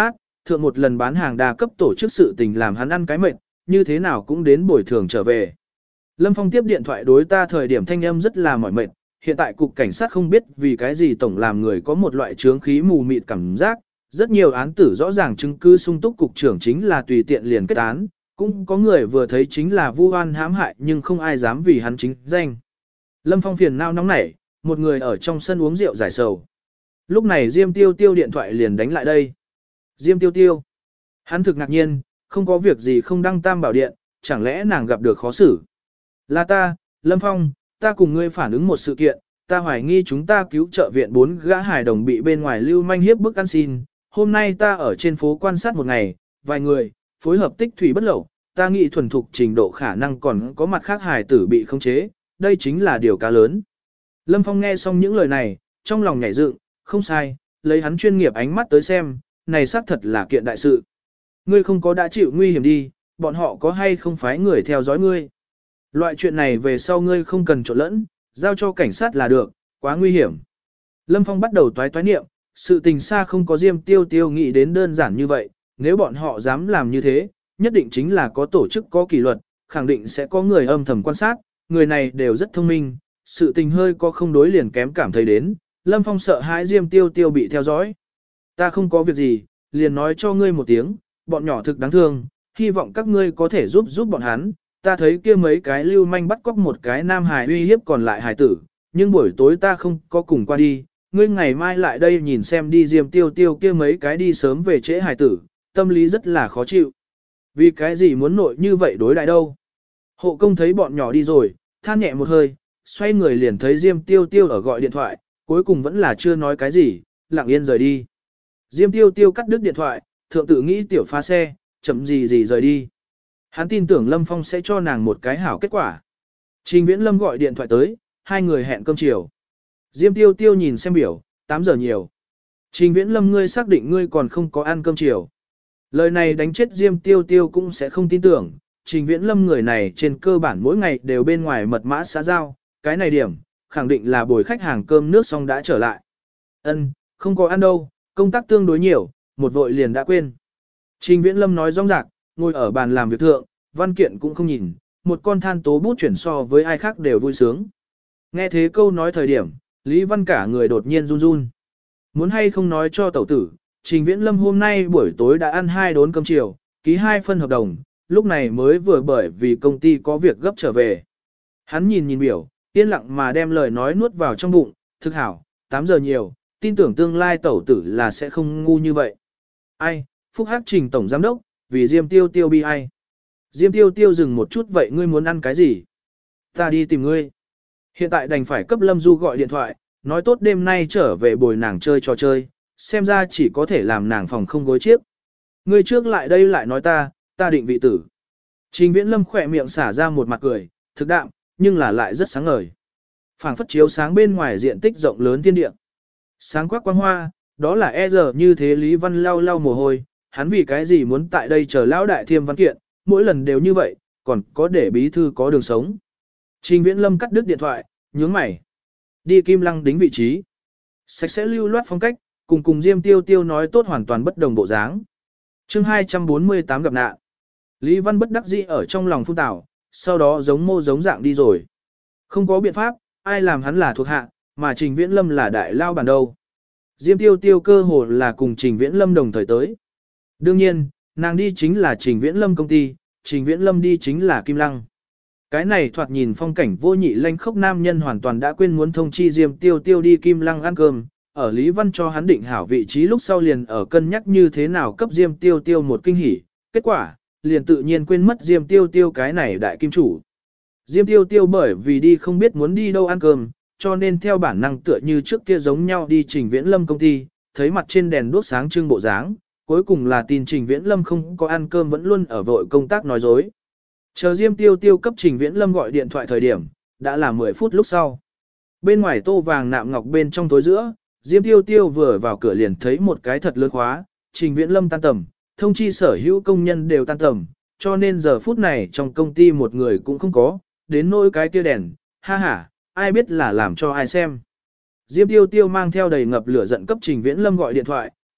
Thượng một lần bán hàng đa cấp tổ chức sự tình làm hắn ăn cái mệt, như thế nào cũng đến bồi thường trở về. Lâm Phong tiếp điện thoại đối ta thời điểm thanh âm rất là mỏi mệt, hiện tại cục cảnh sát không biết vì cái gì tổng làm người có một loại chướng khí mù mịt cảm giác, rất nhiều án tử rõ ràng chứng cứ sung túc, cục trưởng chính là tùy tiện liền kết án, cũng có người vừa thấy chính là vu oan hãm hại nhưng không ai dám vì hắn chính danh. Lâm Phong phiền não nóng nảy, một người ở trong sân uống rượu giải sầu. Lúc này Diêm Tiêu Tiêu điện thoại liền đánh lại đây. Diêm Tiêu Tiêu. Hắn thực ngạc nhiên, không có việc gì không đăng tam bảo điện, chẳng lẽ nàng gặp được khó xử. Là ta, Lâm Phong, ta cùng ngươi phản ứng một sự kiện, ta hoài nghi chúng ta cứu trợ viện 4 gã hài đồng bị bên ngoài lưu manh hiếp bức ăn xin. Hôm nay ta ở trên phố quan sát một ngày, vài người, phối hợp tích thủy bất lậu, ta nghĩ thuần thục trình độ khả năng còn có mặt khác hài tử bị khống chế, đây chính là điều cá lớn. Lâm Phong nghe xong những lời này, trong lòng nhảy dựng, không sai, lấy hắn chuyên nghiệp ánh mắt tới xem, này xác thật là kiện đại sự. Ngươi không có đã chịu nguy hiểm đi, bọn họ có hay không phái người theo dõi ngươi. Loại chuyện này về sau ngươi không cần trộn lẫn, giao cho cảnh sát là được, quá nguy hiểm. Lâm Phong bắt đầu toái niệm, sự tình xa không có Diêm Tiêu Tiêu nghĩ đến đơn giản như vậy, nếu bọn họ dám làm như thế, nhất định chính là có tổ chức có kỷ luật, khẳng định sẽ có người âm thầm quan sát, người này đều rất thông minh, sự tình hơi có không đối liền kém cảm thấy đến, Lâm Phong sợ hãi Diêm Tiêu Tiêu bị theo dõi. Ta không có việc gì, liền nói cho ngươi một tiếng, bọn nhỏ thực đáng thương, hy vọng các ngươi có thể giúp bọn hắn. Ta thấy kia mấy cái lưu manh bắt cóc một cái nam hài uy hiếp còn lại hài tử, nhưng buổi tối ta không có cùng qua đi, ngươi ngày mai lại đây nhìn xem đi. Diêm Tiêu Tiêu kia mấy cái đi sớm về trễ hài tử, tâm lý rất là khó chịu. Vì cái gì muốn nội như vậy đối đại đâu? Hộ công thấy bọn nhỏ đi rồi, than nhẹ một hơi, xoay người liền thấy Diêm Tiêu Tiêu ở gọi điện thoại, cuối cùng vẫn là chưa nói cái gì, lặng yên rời đi. Diêm Tiêu Tiêu cắt đứt điện thoại, thượng tự nghĩ tiểu phá xe, chậm gì rời đi. Hắn tin tưởng Lâm Phong sẽ cho nàng một cái hảo kết quả. Trình Viễn Lâm gọi điện thoại tới, hai người hẹn cơm chiều. Diêm Tiêu Tiêu nhìn xem biểu, 8 giờ nhiều. Trình Viễn Lâm, ngươi xác định ngươi còn không có ăn cơm chiều. Lời này đánh chết Diêm Tiêu Tiêu cũng sẽ không tin tưởng. Trình Viễn Lâm người này trên cơ bản mỗi ngày đều bên ngoài mật mã xã giao, cái này điểm, khẳng định là bồi khách hàng cơm nước xong đã trở lại. Ân, không có ăn đâu, công tác tương đối nhiều, một vội liền đã quên. Trình Viễn Lâm nói rong rạc, ngồi ở bàn làm việc thượng, văn kiện cũng không nhìn, một con than tố bút chuyển so với ai khác đều vui sướng. Nghe thế câu nói thời điểm, Lý Văn cả người đột nhiên run run. Muốn hay không nói cho tẩu tử, Trình Viễn Lâm hôm nay buổi tối đã ăn 2 đốn cơm chiều, ký 2 phân hợp đồng, lúc này mới vừa bởi vì công ty có việc gấp trở về. Hắn nhìn biểu, yên lặng mà đem lời nói nuốt vào trong bụng, thực hảo, 8 giờ nhiều, tin tưởng tương lai tẩu tử là sẽ không ngu như vậy. Ai, Phúc Hắc Trình tổng giám đốc, vì Diêm Tiêu Tiêu bi ai. Diêm Tiêu Tiêu dừng một chút, vậy ngươi muốn ăn cái gì? Ta đi tìm ngươi. Hiện tại đành phải cấp Lâm Du gọi điện thoại, nói tốt đêm nay trở về bồi nàng chơi trò chơi, xem ra chỉ có thể làm nàng phòng không gối chiếc. Ngươi trước lại đây lại nói ta định vị tử. Trình Viễn Lâm khỏe miệng xả ra một mặt cười, thực đạm, nhưng là lại rất sáng ngời. Phảng phất chiếu sáng bên ngoài diện tích rộng lớn thiên địa. Sáng quắc quang hoa, đó là e giờ như thế. Lý Văn lau mồ hôi, hắn vì cái gì muốn tại đây chờ lão đại thiêm văn kiện, mỗi lần đều như vậy, còn có để bí thư có đường sống. Trình Viễn Lâm cắt đứt điện thoại, nhướng mày. Đi Kim Lăng đính vị trí. Sạch sẽ lưu loát phong cách, cùng Diêm Tiêu Tiêu nói tốt hoàn toàn bất đồng bộ dáng. Chương 248 gặp nạn. Lý Văn bất đắc dĩ ở trong lòng phun tảo, sau đó giống mô giống dạng đi rồi. Không có biện pháp, ai làm hắn là thuộc hạ, mà Trình Viễn Lâm là đại lao bản đâu. Diêm Tiêu Tiêu cơ hồ là cùng Trình Viễn Lâm đồng thời tới. Đương nhiên, nàng đi chính là Trình Viễn Lâm công ty, Trình Viễn Lâm đi chính là Kim Lăng. Cái này thoạt nhìn phong cảnh vô nhị lanh khốc nam nhân hoàn toàn đã quên muốn thông chi Diêm Tiêu Tiêu đi Kim Lăng ăn cơm. Ở Lý Văn cho hắn định hảo vị trí lúc sau liền ở cân nhắc như thế nào cấp Diêm Tiêu Tiêu một kinh hỉ. Kết quả, liền tự nhiên quên mất Diêm Tiêu Tiêu cái này đại kim chủ. Diêm Tiêu Tiêu bởi vì đi không biết muốn đi đâu ăn cơm, cho nên theo bản năng tựa như trước kia giống nhau đi Trình Viễn Lâm công ty, thấy mặt trên đèn đuốc sáng trưng bộ dáng, cuối cùng là tin Trình Viễn Lâm không có ăn cơm vẫn luôn ở vội công tác nói dối. Chờ Diêm Tiêu Tiêu cấp Trình Viễn Lâm gọi điện thoại thời điểm, đã là 10 phút lúc sau. Bên ngoài tô vàng nạm ngọc bên trong tối giữa, Diêm Tiêu Tiêu vừa vào cửa liền thấy một cái thật lớn khóa, Trình Viễn Lâm tan tầm, thông chi sở hữu công nhân đều tan tầm, cho nên giờ phút này trong công ty một người cũng không có, đến nỗi cái kia đèn, ha ha, ai biết là làm cho ai xem. Diêm Tiêu Tiêu mang theo đầy ngập lửa giận cấp Trình Viễn Lâm gọi điện thoại,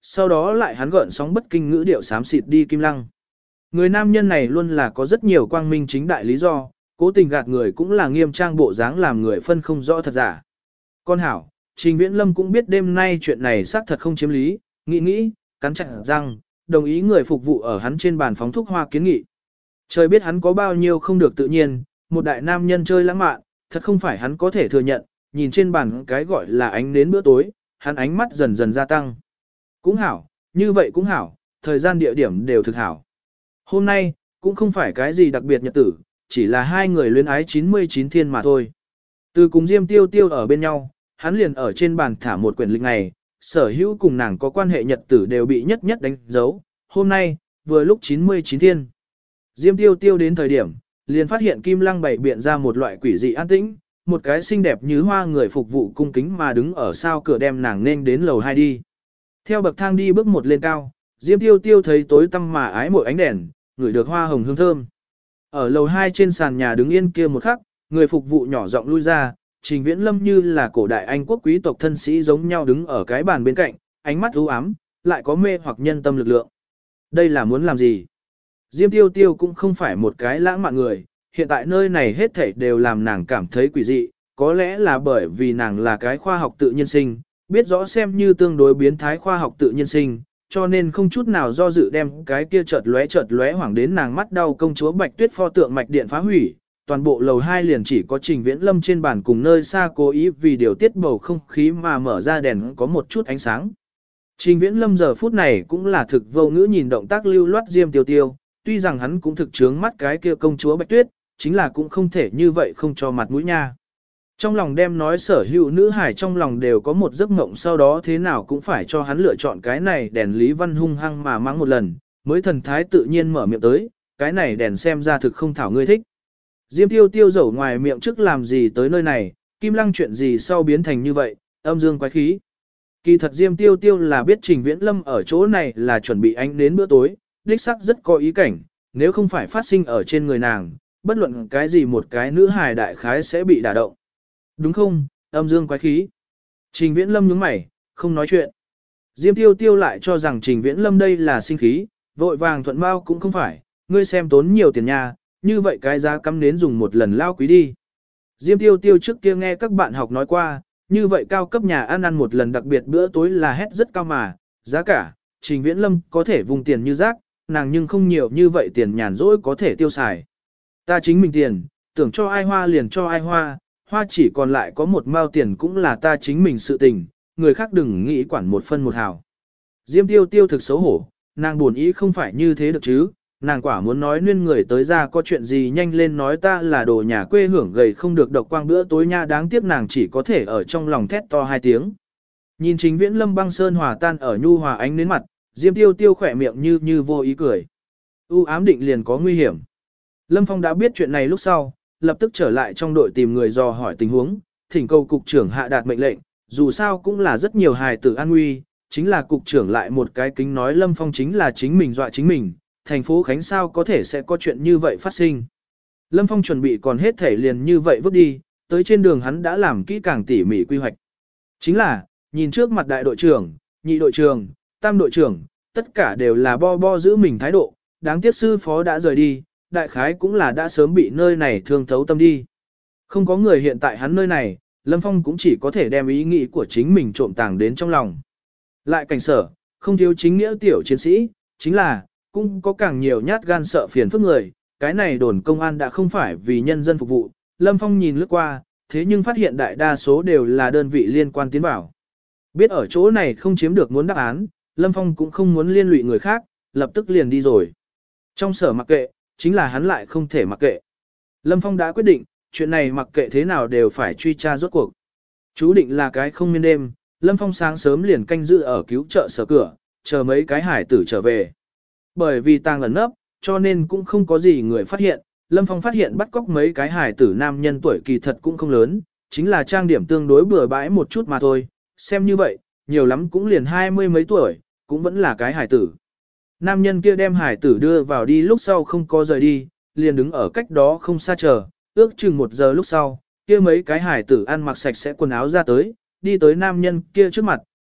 sau đó lại hắn gợn sóng bất kinh ngữ điệu xám xịt đi Kim Lăng. Người nam nhân này luôn là có rất nhiều quang minh chính đại lý do, cố tình gạt người cũng là nghiêm trang bộ dáng làm người phân không rõ thật giả. Con hảo, Trình Viễn Lâm cũng biết đêm nay chuyện này xác thật không chiếm lý, nghĩ, cắn chặt răng, đồng ý người phục vụ ở hắn trên bàn phóng thuốc hoa kiến nghị. Trời biết hắn có bao nhiêu không được tự nhiên, một đại nam nhân chơi lãng mạn, thật không phải hắn có thể thừa nhận, nhìn trên bàn cái gọi là ánh nến bữa tối, hắn ánh mắt dần dần gia tăng. Cũng hảo, như vậy cũng hảo, thời gian địa điểm đều thực hảo. Hôm nay, cũng không phải cái gì đặc biệt nhật tử, chỉ là hai người luyến ái 99 thiên mà thôi. Từ cùng Diêm Tiêu Tiêu ở bên nhau, hắn liền ở trên bàn thả một quyển lịch ngày, sở hữu cùng nàng có quan hệ nhật tử đều bị nhất nhất đánh dấu. Hôm nay, vừa lúc 99 thiên. Diêm Tiêu Tiêu đến thời điểm, liền phát hiện Kim Lăng bày biện ra một loại quỷ dị an tĩnh, một cái xinh đẹp như hoa người phục vụ cung kính mà đứng ở sau cửa đem nàng nên đến lầu 2 đi. Theo bậc thang đi bước một lên cao, Diêm Tiêu Tiêu thấy tối tăm mà ái mội ánh đèn, ngửi được hoa hồng hương thơm. Ở lầu 2 trên sàn nhà đứng yên kia một khắc, người phục vụ nhỏ giọng lui ra, Trình Viễn Lâm như là cổ đại Anh quốc quý tộc thân sĩ giống nhau đứng ở cái bàn bên cạnh, ánh mắt u ám, lại có mê hoặc nhân tâm lực lượng. Đây là muốn làm gì? Diêm Tiêu Tiêu cũng không phải một cái lãng mạn người, hiện tại nơi này hết thảy đều làm nàng cảm thấy quỷ dị, có lẽ là bởi vì nàng là cái khoa học tự nhiên sinh, biết rõ xem như tương đối biến thái khoa học tự nhiên sinh, cho nên không chút nào do dự đem cái kia chợt lóe hoảng đến nàng mắt đau công chúa Bạch Tuyết pho tượng mạch điện phá hủy. Toàn bộ lầu 2 liền chỉ có Trình Viễn Lâm trên bàn cùng nơi xa cố ý vì điều tiết bầu không khí mà mở ra đèn có một chút ánh sáng. Trình Viễn Lâm giờ phút này cũng là thực vô ngữ nhìn động tác lưu loát Diêm Tiêu Tiêu, tuy rằng hắn cũng thực chướng mắt cái kia công chúa Bạch Tuyết, chính là cũng không thể như vậy không cho mặt mũi nha. Trong lòng đem nói sở hữu nữ hải trong lòng đều có một giấc mộng, sau đó thế nào cũng phải cho hắn lựa chọn cái này đèn Lý Văn hung hăng mà mắng một lần, mới thần thái tự nhiên mở miệng tới, cái này đèn xem ra thực không thảo ngươi thích. Diêm Tiêu Tiêu dẫu ngoài miệng trước làm gì tới nơi này, Kim Lăng chuyện gì sau biến thành như vậy, âm dương quái khí. Kỳ thật Diêm Tiêu Tiêu là biết Trình Viễn Lâm ở chỗ này là chuẩn bị ánh đến bữa tối, đích sắc rất có ý cảnh, nếu không phải phát sinh ở trên người nàng, bất luận cái gì một cái nữ hài đại khái sẽ bị đả động. Đúng không, âm dương quái khí. Trình Viễn Lâm nhướng mày, không nói chuyện. Diêm Tiêu Tiêu lại cho rằng Trình Viễn Lâm đây là sinh khí, vội vàng thuận bao cũng không phải, ngươi xem tốn nhiều tiền nha, như vậy cái giá cắm nến dùng một lần lao quý đi. Diêm Tiêu Tiêu trước kia nghe các bạn học nói qua, như vậy cao cấp nhà ăn một lần đặc biệt bữa tối là hét rất cao mà, giá cả, Trình Viễn Lâm có thể vùng tiền như rác, nàng nhưng không nhiều như vậy tiền nhàn rỗi có thể tiêu xài. Ta chính mình tiền, tưởng cho ai hoa liền cho ai hoa, hoa chỉ còn lại có một mao tiền cũng là ta chính mình sự tình, người khác đừng nghĩ quản một phân một hào. Diêm Tiêu Tiêu thực xấu hổ, nàng buồn ý không phải như thế được chứ, nàng quả muốn nói nên người tới ra có chuyện gì nhanh lên nói ta là đồ nhà quê hưởng gầy không được độc quang bữa tối nha, đáng tiếc nàng chỉ có thể ở trong lòng thét to 2 tiếng. Nhìn Trình Viễn Lâm băng sơn hòa tan ở nhu hòa ánh đến mặt, Diêm Tiêu Tiêu khỏe miệng như vô ý cười. Ám định liền có nguy hiểm. Lâm Phong đã biết chuyện này lúc sau, lập tức trở lại trong đội tìm người dò hỏi tình huống, thỉnh cầu cục trưởng hạ đạt mệnh lệnh, dù sao cũng là rất nhiều hài tử an nguy, chính là cục trưởng lại một cái kính nói Lâm Phong chính là chính mình dọa chính mình, thành phố Khánh sao có thể sẽ có chuyện như vậy phát sinh. Lâm Phong chuẩn bị còn hết thể liền như vậy vứt đi, tới trên đường hắn đã làm kỹ càng tỉ mỉ quy hoạch. Chính là, nhìn trước mặt đại đội trưởng, nhị đội trưởng, tam đội trưởng, tất cả đều là bo giữ mình thái độ, đáng tiếc sư phó đã rời đi, đại khái cũng là đã sớm bị nơi này thương thấu tâm đi. Không có người hiện tại hắn nơi này, Lâm Phong cũng chỉ có thể đem ý nghĩ của chính mình trộm tàng đến trong lòng. Lại cảnh sở, không thiếu chính nghĩa tiểu chiến sĩ, chính là, cũng có càng nhiều nhát gan sợ phiền phức người, cái này đồn công an đã không phải vì nhân dân phục vụ. Lâm Phong nhìn lướt qua, thế nhưng phát hiện đại đa số đều là đơn vị liên quan tiến vào. Biết ở chỗ này không chiếm được muốn đáp án, Lâm Phong cũng không muốn liên lụy người khác, lập tức liền đi rồi. Trong sở mặc kệ, chính là hắn lại không thể mặc kệ. Lâm Phong đã quyết định, chuyện này mặc kệ thế nào đều phải truy tra rốt cuộc. Chú định là cái không miên đêm, Lâm Phong sáng sớm liền canh giữ ở cứu trợ sở cửa, chờ mấy cái hải tử trở về. Bởi vì tàng ẩn nấp, cho nên cũng không có gì người phát hiện. Lâm Phong phát hiện bắt cóc mấy cái hải tử nam nhân tuổi kỳ thật cũng không lớn, chính là trang điểm tương đối bừa bãi một chút mà thôi. Xem như vậy, nhiều lắm cũng liền 20 mấy tuổi, cũng vẫn là cái hải tử. Nam nhân kia đem hải tử đưa vào đi lúc sau không có rời đi, liền đứng ở cách đó không xa chờ, ước chừng 1 giờ lúc sau, kia mấy cái hải tử ăn mặc sạch sẽ quần áo ra tới, đi tới nam nhân kia trước mặt,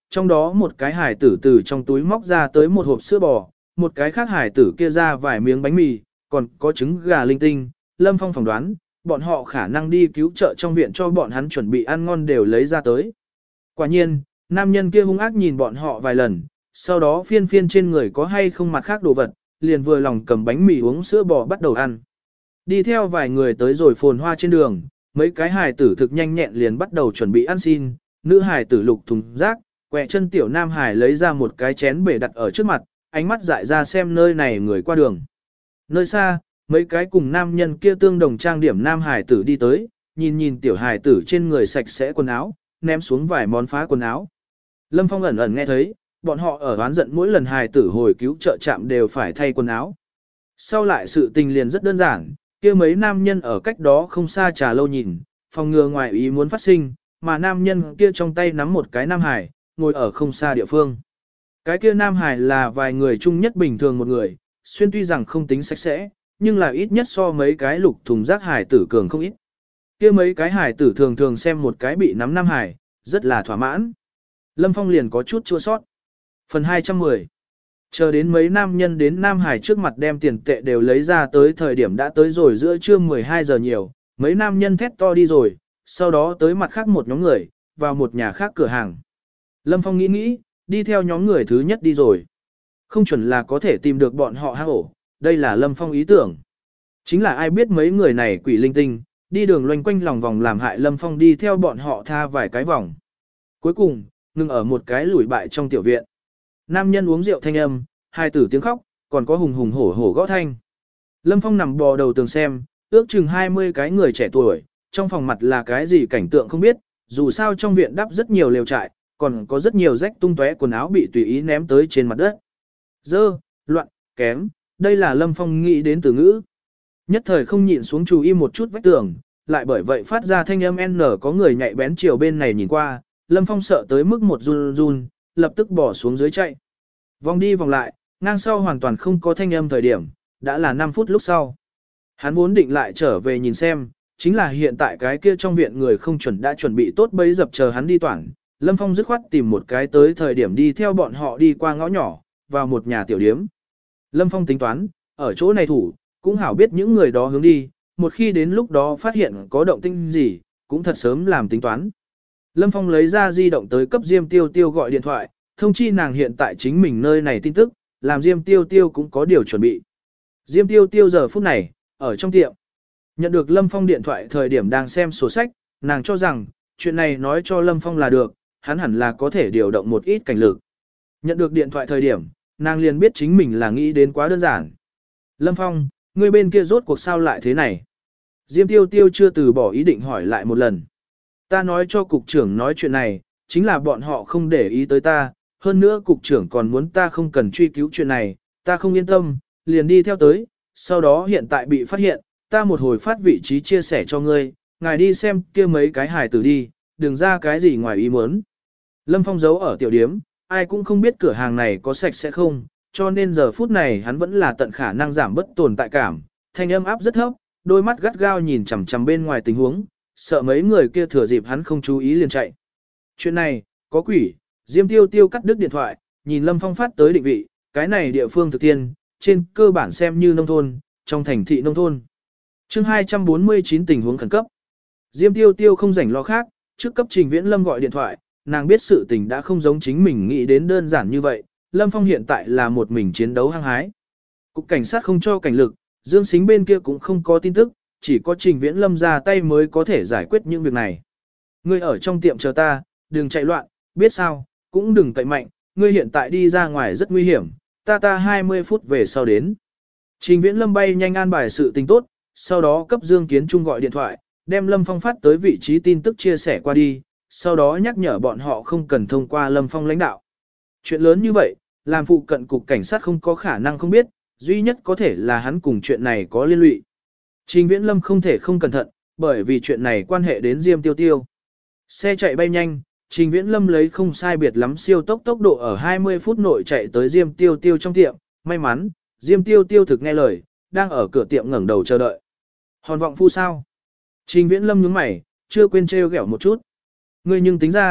trong đó một cái hải tử từ trong túi móc ra tới một hộp sữa bò, một cái khác hải tử kia ra vài miếng bánh mì, còn có trứng gà linh tinh. Lâm Phong phỏng đoán, bọn họ khả năng đi cứu trợ trong viện cho bọn hắn chuẩn bị ăn ngon đều lấy ra tới. Quả nhiên, nam nhân kia hung ác nhìn bọn họ vài lần, sau đó phiên phiên trên người có hay không mặt khác đồ vật, liền vừa lòng cầm bánh mì uống sữa bò bắt đầu ăn. Đi theo vài người tới rồi phồn hoa trên đường, mấy cái hài tử thực nhanh nhẹn liền bắt đầu chuẩn bị ăn xin, nữ hài tử lục thùng rác, quẹ chân tiểu nam hài lấy ra một cái chén bể đặt ở trước mặt, ánh mắt dại ra xem nơi này người qua đường. Nơi xa, mấy cái cùng nam nhân kia tương đồng trang điểm nam hài tử đi tới, nhìn nhìn tiểu hài tử trên người sạch sẽ quần áo, ném xuống vài món phá quần áo. Lâm Phong ẩn ẩn nghe thấy, bọn họ ở oán giận mỗi lần hài tử hồi cứu trợ trạm đều phải thay quần áo. Sau lại sự tình liền rất đơn giản, kia mấy nam nhân ở cách đó không xa trà lâu nhìn, phòng ngừa ngoài ý muốn phát sinh, mà nam nhân kia trong tay nắm một cái nam hải, ngồi ở không xa địa phương. Cái kia nam hải là vài người chung nhất bình thường một người, xuyên tuy rằng không tính sạch sẽ, nhưng là ít nhất so mấy cái lục thùng rác hải tử cường không ít. Kia mấy cái hải tử thường thường xem một cái bị nắm nam hải, rất là thỏa mãn. Lâm Phong liền có chút chua sót. Phần 210. Chờ đến mấy nam nhân đến Nam Hải trước mặt đem tiền tệ đều lấy ra tới thời điểm đã tới rồi giữa trưa 12 giờ nhiều, mấy nam nhân thét to đi rồi, sau đó tới mặt khác một nhóm người, vào một nhà khác cửa hàng. Lâm Phong nghĩ, đi theo nhóm người thứ nhất đi rồi. Không chuẩn là có thể tìm được bọn họ hang ổ, đây là Lâm Phong ý tưởng. Chính là ai biết mấy người này quỷ linh tinh, đi đường loanh quanh lòng vòng làm hại Lâm Phong đi theo bọn họ tha vài cái vòng. Cuối cùng, ngừng ở một cái lủi bại trong tiểu viện. Nam nhân uống rượu thanh âm, hai tử tiếng khóc, còn có hùng hùng hổ hổ gõ thanh. Lâm Phong nằm bò đầu tường xem, ước chừng 20 cái người trẻ tuổi, trong phòng mặt là cái gì cảnh tượng không biết, dù sao trong viện đắp rất nhiều lều trại, còn có rất nhiều rách tung tóe quần áo bị tùy ý ném tới trên mặt đất. Dơ, loạn, kém, đây là Lâm Phong nghĩ đến từ ngữ. Nhất thời không nhịn xuống chú ý một chút vách tường, lại bởi vậy phát ra thanh âm N có người nhạy bén chiều bên này nhìn qua, Lâm Phong sợ tới mức một run run, lập tức bỏ xuống dưới chạy. Vòng đi vòng lại, ngang sau hoàn toàn không có thanh âm thời điểm, đã là 5 phút lúc sau. Hắn vốn định lại trở về nhìn xem, chính là hiện tại cái kia trong viện người không chuẩn đã chuẩn bị tốt bấy dập chờ hắn đi toảng. Lâm Phong dứt khoát tìm một cái tới thời điểm đi theo bọn họ đi qua ngõ nhỏ, vào một nhà tiểu điếm. Lâm Phong tính toán, ở chỗ này thủ, cũng hảo biết những người đó hướng đi, một khi đến lúc đó phát hiện có động tĩnh gì, cũng thật sớm làm tính toán. Lâm Phong lấy ra di động tới cấp Diêm Tiêu Tiêu gọi điện thoại, thông chi nàng hiện tại chính mình nơi này tin tức, làm Diêm Tiêu Tiêu cũng có điều chuẩn bị. Diêm Tiêu Tiêu giờ phút này, ở trong tiệm. Nhận được Lâm Phong điện thoại thời điểm đang xem sổ sách, nàng cho rằng, chuyện này nói cho Lâm Phong là được, hắn hẳn là có thể điều động một ít cảnh lực. Nhận được điện thoại thời điểm, nàng liền biết chính mình là nghĩ đến quá đơn giản. Lâm Phong, người bên kia rốt cuộc sao lại thế này? Diêm Tiêu Tiêu chưa từ bỏ ý định hỏi lại một lần. Ta nói cho cục trưởng nói chuyện này, chính là bọn họ không để ý tới ta, hơn nữa cục trưởng còn muốn ta không cần truy cứu chuyện này, ta không yên tâm, liền đi theo tới, sau đó hiện tại bị phát hiện, ta một hồi phát vị trí chia sẻ cho ngươi, ngài đi xem kia mấy cái hài tử đi, đừng ra cái gì ngoài ý muốn. Lâm Phong giấu ở tiểu điếm, ai cũng không biết cửa hàng này có sạch sẽ không, cho nên giờ phút này hắn vẫn là tận khả năng giảm bất tồn tại cảm, thanh âm áp rất thấp, đôi mắt gắt gao nhìn chằm chằm bên ngoài tình huống, sợ mấy người kia thừa dịp hắn không chú ý liền chạy. Chuyện này, có quỷ, Diêm Tiêu Tiêu cắt đứt điện thoại, nhìn Lâm Phong phát tới định vị, cái này địa phương thực tiên, trên cơ bản xem như nông thôn, trong thành thị nông thôn. Chương 249 tình huống khẩn cấp. Diêm Tiêu Tiêu không rảnh lo khác, trước cấp Trình Viễn Lâm gọi điện thoại, nàng biết sự tình đã không giống chính mình nghĩ đến đơn giản như vậy, Lâm Phong hiện tại là một mình chiến đấu hăng hái. Cục cảnh sát không cho cảnh lực, Dương Sính bên kia cũng không có tin tức, chỉ có Trình Viễn Lâm ra tay mới có thể giải quyết những việc này. Ngươi ở trong tiệm chờ ta, đừng chạy loạn, biết sao, cũng đừng cậy mạnh, ngươi hiện tại đi ra ngoài rất nguy hiểm, ta 20 phút về sau đến. Trình Viễn Lâm bay nhanh an bài sự tình tốt, sau đó cấp Dương Kiến Trung gọi điện thoại, đem Lâm Phong phát tới vị trí tin tức chia sẻ qua đi, sau đó nhắc nhở bọn họ không cần thông qua Lâm Phong lãnh đạo. Chuyện lớn như vậy, làm phụ cận cục cảnh sát không có khả năng không biết, duy nhất có thể là hắn cùng chuyện này có liên lụy. Trình Viễn Lâm không thể không cẩn thận, bởi vì chuyện này quan hệ đến Diêm Tiêu Tiêu. Xe chạy bay nhanh, Trình Viễn Lâm lấy không sai biệt lắm siêu tốc độ ở 20 phút nội chạy tới Diêm Tiêu Tiêu trong tiệm, may mắn, Diêm Tiêu Tiêu thực nghe lời, đang ở cửa tiệm ngẩng đầu chờ đợi. Hòn vọng phu sao? Trình Viễn Lâm nhướng mày, chưa quên trêu ghẹo một chút. Ngươi nhưng tính ra,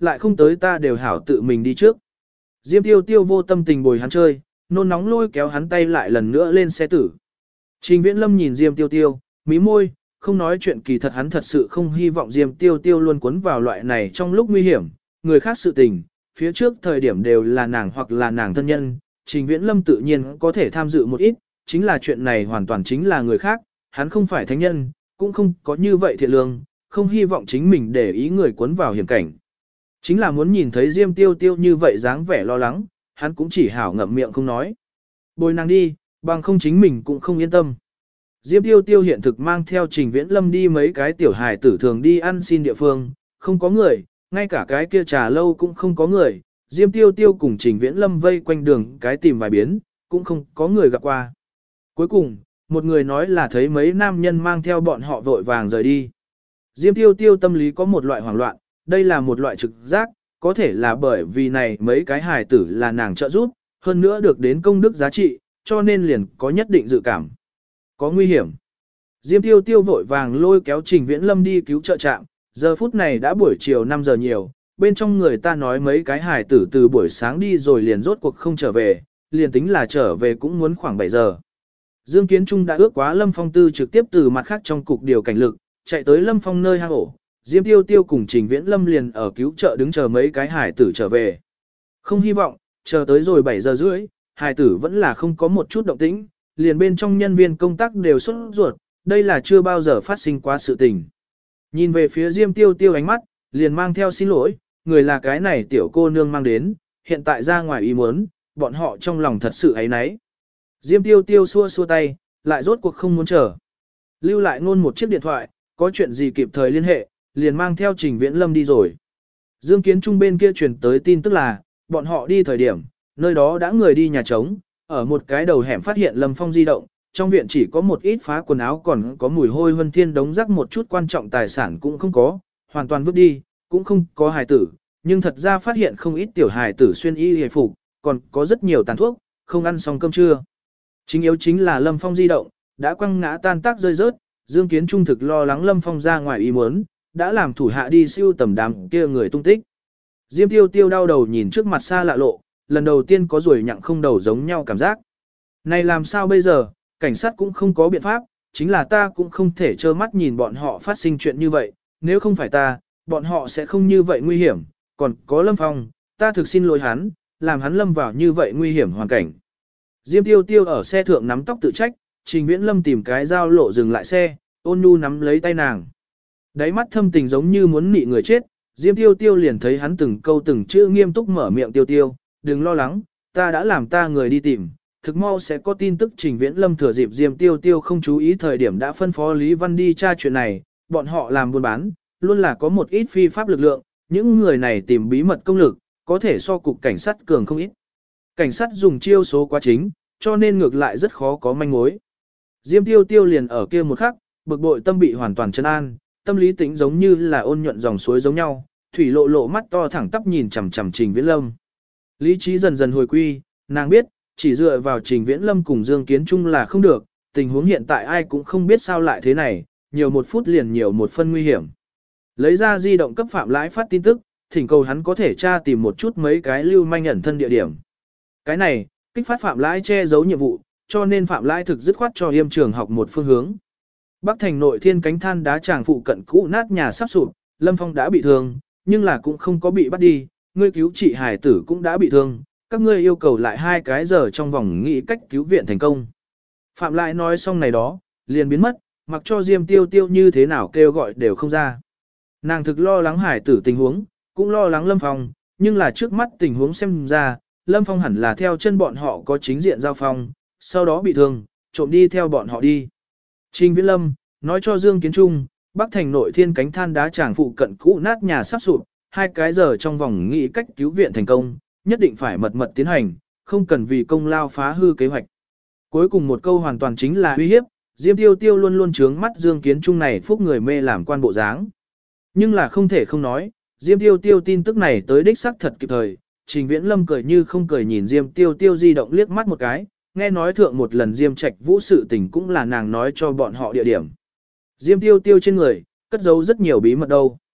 lại không tới ta đều hảo tự mình đi trước. Diêm Tiêu Tiêu vô tâm tình bồi hắn chơi, nôn nóng lôi kéo hắn tay lại lần nữa lên xe tử. Trình Viễn Lâm nhìn Diêm Tiêu Tiêu, mí môi, không nói chuyện, kỳ thật hắn thật sự không hy vọng Diêm Tiêu Tiêu luôn cuốn vào loại này trong lúc nguy hiểm, người khác sự tình, phía trước thời điểm đều là nàng hoặc là nàng thân nhân, Trình Viễn Lâm tự nhiên có thể tham dự một ít, chính là chuyện này hoàn toàn chính là người khác, hắn không phải thánh nhân, cũng không có như vậy thiện lương, không hy vọng chính mình để ý người cuốn vào hiểm cảnh. Chính là muốn nhìn thấy Diêm Tiêu Tiêu như vậy dáng vẻ lo lắng, hắn cũng chỉ hảo ngậm miệng không nói. Bồi nàng đi, bằng không chính mình cũng không yên tâm. Diêm Tiêu Tiêu hiện thực mang theo Trình Viễn Lâm đi mấy cái tiểu hài tử thường đi ăn xin địa phương, không có người, ngay cả cái kia trà lâu cũng không có người. Diêm Tiêu Tiêu cùng Trình Viễn Lâm vây quanh đường cái tìm vài biến, cũng không có người gặp qua. Cuối cùng, một người nói là thấy mấy nam nhân mang theo bọn họ vội vàng rời đi. Diêm Tiêu Tiêu tâm lý có một loại hoảng loạn, đây là một loại trực giác, có thể là bởi vì này mấy cái hài tử là nàng trợ giúp, hơn nữa được đến công đức giá trị, cho nên liền có nhất định dự cảm. Có nguy hiểm. Diêm Tiêu Tiêu vội vàng lôi kéo Trình Viễn Lâm đi cứu trợ trạm, giờ phút này đã buổi chiều 5 giờ nhiều, bên trong người ta nói mấy cái hài tử từ buổi sáng đi rồi liền rốt cuộc không trở về, liền tính là trở về cũng muốn khoảng 7 giờ. Dương Kiến Trung đã ước quá Lâm Phong Tư trực tiếp từ mặt khác trong cục điều cảnh lực, chạy tới Lâm Phong nơi hang ổ. Diêm Tiêu Tiêu cùng Trình Viễn Lâm liền ở cứu trợ đứng chờ mấy cái hài tử trở về. Không hy vọng, chờ tới rồi 7 giờ rưỡi, hài tử vẫn là không có một chút động tĩnh, liền bên trong nhân viên công tác đều sốt ruột, đây là chưa bao giờ phát sinh quá sự tình. Nhìn về phía Diêm Tiêu Tiêu ánh mắt, liền mang theo xin lỗi, người là cái này tiểu cô nương mang đến, hiện tại ra ngoài ý muốn, bọn họ trong lòng thật sự ấy nấy. Diêm Tiêu Tiêu xua xua tay, lại rốt cuộc không muốn chờ. Lưu lại ngôn một chiếc điện thoại, có chuyện gì kịp thời liên hệ, liền mang theo Trình Viễn Lâm đi rồi. Dương Kiến Trung bên kia truyền tới tin tức là, bọn họ đi thời điểm, nơi đó đã người đi nhà trống, ở một cái đầu hẻm phát hiện Lâm Phong di động, trong viện chỉ có một ít phá quần áo còn có mùi hôi huân thiên đống rác, một chút quan trọng tài sản cũng không có, hoàn toàn vứt đi, cũng không có hài tử, nhưng thật ra phát hiện không ít tiểu hài tử xuyên y hề phục, còn có rất nhiều tàn thuốc, không ăn xong cơm trưa. Chính yếu chính là Lâm Phong di động, đã quăng ngã tan tác rơi rớt, Dương Kiến Trung thực lo lắng Lâm Phong ra ngoài ý muốn, đã làm thủ hạ đi siêu tầm đám kia người tung tích. Diêm Tiêu Tiêu đau đầu nhìn trước mặt xa lạ lộ, lần đầu tiên có ruồi nhặng không đầu giống nhau cảm giác. Này làm sao bây giờ, cảnh sát cũng không có biện pháp, chính là ta cũng không thể trơ mắt nhìn bọn họ phát sinh chuyện như vậy, nếu không phải ta, bọn họ sẽ không như vậy nguy hiểm, còn có Lâm Phong, ta thực xin lỗi hắn, làm hắn lâm vào như vậy nguy hiểm hoàn cảnh. Diêm Tiêu Tiêu ở xe thượng nắm tóc tự trách, Trình Viễn Lâm tìm cái dao lộ dừng lại xe, ôn nhu nắm lấy tay nàng. Đáy mắt thâm tình giống như muốn nị người chết, Diêm Tiêu Tiêu liền thấy hắn từng câu từng chữ nghiêm túc mở miệng, Tiêu Tiêu, đừng lo lắng, ta đã làm ta người đi tìm, thực mau sẽ có tin tức. Trình Viễn Lâm thừa dịp Diêm Tiêu Tiêu không chú ý thời điểm đã phân phó Lý Văn đi tra chuyện này, bọn họ làm buôn bán, luôn là có một ít phi pháp lực lượng, những người này tìm bí mật công lực, có thể so cục cảnh sát cường không ít. Cảnh sát dùng chiêu số quá chính, cho nên ngược lại rất khó có manh mối. Diêm Tiêu Tiêu liền ở kia một khắc, bực bội tâm bị hoàn toàn trấn an, tâm lý tĩnh giống như là ôn nhuận dòng suối giống nhau, thủy lộ lộ mắt to thẳng tắp nhìn chằm chằm Trình Viễn Lâm. Lý trí dần dần hồi quy, nàng biết, chỉ dựa vào Trình Viễn Lâm cùng Dương Kiến Trung là không được, tình huống hiện tại ai cũng không biết sao lại thế này, nhiều một phút liền nhiều một phân nguy hiểm. Lấy ra di động cấp Phạm Lãi phát tin tức, thỉnh cầu hắn có thể tra tìm một chút mấy cái lưu manh ẩn thân địa điểm. Cái này, kích phát Phạm Lãi che giấu nhiệm vụ, cho nên Phạm Lãi thực dứt khoát cho Yêm Trường học một phương hướng. Bắc thành nội thiên cánh than đá tràng phụ cận cũ nát nhà sắp sụp, Lâm Phong đã bị thương, nhưng là cũng không có bị bắt đi, ngươi cứu trị hải tử cũng đã bị thương, các ngươi yêu cầu lại 2 cái giờ trong vòng nghĩ cách cứu viện thành công. Phạm Lãi nói xong này đó, liền biến mất, mặc cho Diêm Tiêu Tiêu như thế nào kêu gọi đều không ra. Nàng thực lo lắng hải tử tình huống, cũng lo lắng Lâm Phong, nhưng là trước mắt tình huống xem ra, Lâm Phong hẳn là theo chân bọn họ có chính diện giao phong, sau đó bị thương, trộm đi theo bọn họ đi. Trình Viễn Lâm nói cho Dương Kiến Trung, Bắc thành nội thiên cánh than đá tràng phụ cận cũ nát nhà sắp sụp, 2 cái giờ trong vòng nghĩ cách cứu viện thành công, nhất định phải mật mật tiến hành, không cần vì công lao phá hư kế hoạch. Cuối cùng một câu hoàn toàn chính là uy hiếp, Diêm Tiêu Tiêu luôn luôn trướng mắt Dương Kiến Trung này phúc người mê làm quan bộ dáng. Nhưng là không thể không nói, Diêm Tiêu Tiêu tin tức này tới đích xác thật kịp thời. Trình Viễn Lâm cười như không cười nhìn Diêm Tiêu Tiêu di động liếc mắt một cái, nghe nói thượng một lần Diêm Trạch Vũ sự tình cũng là nàng nói cho bọn họ địa điểm. Diêm Tiêu Tiêu trên người, cất giấu rất nhiều bí mật đâu.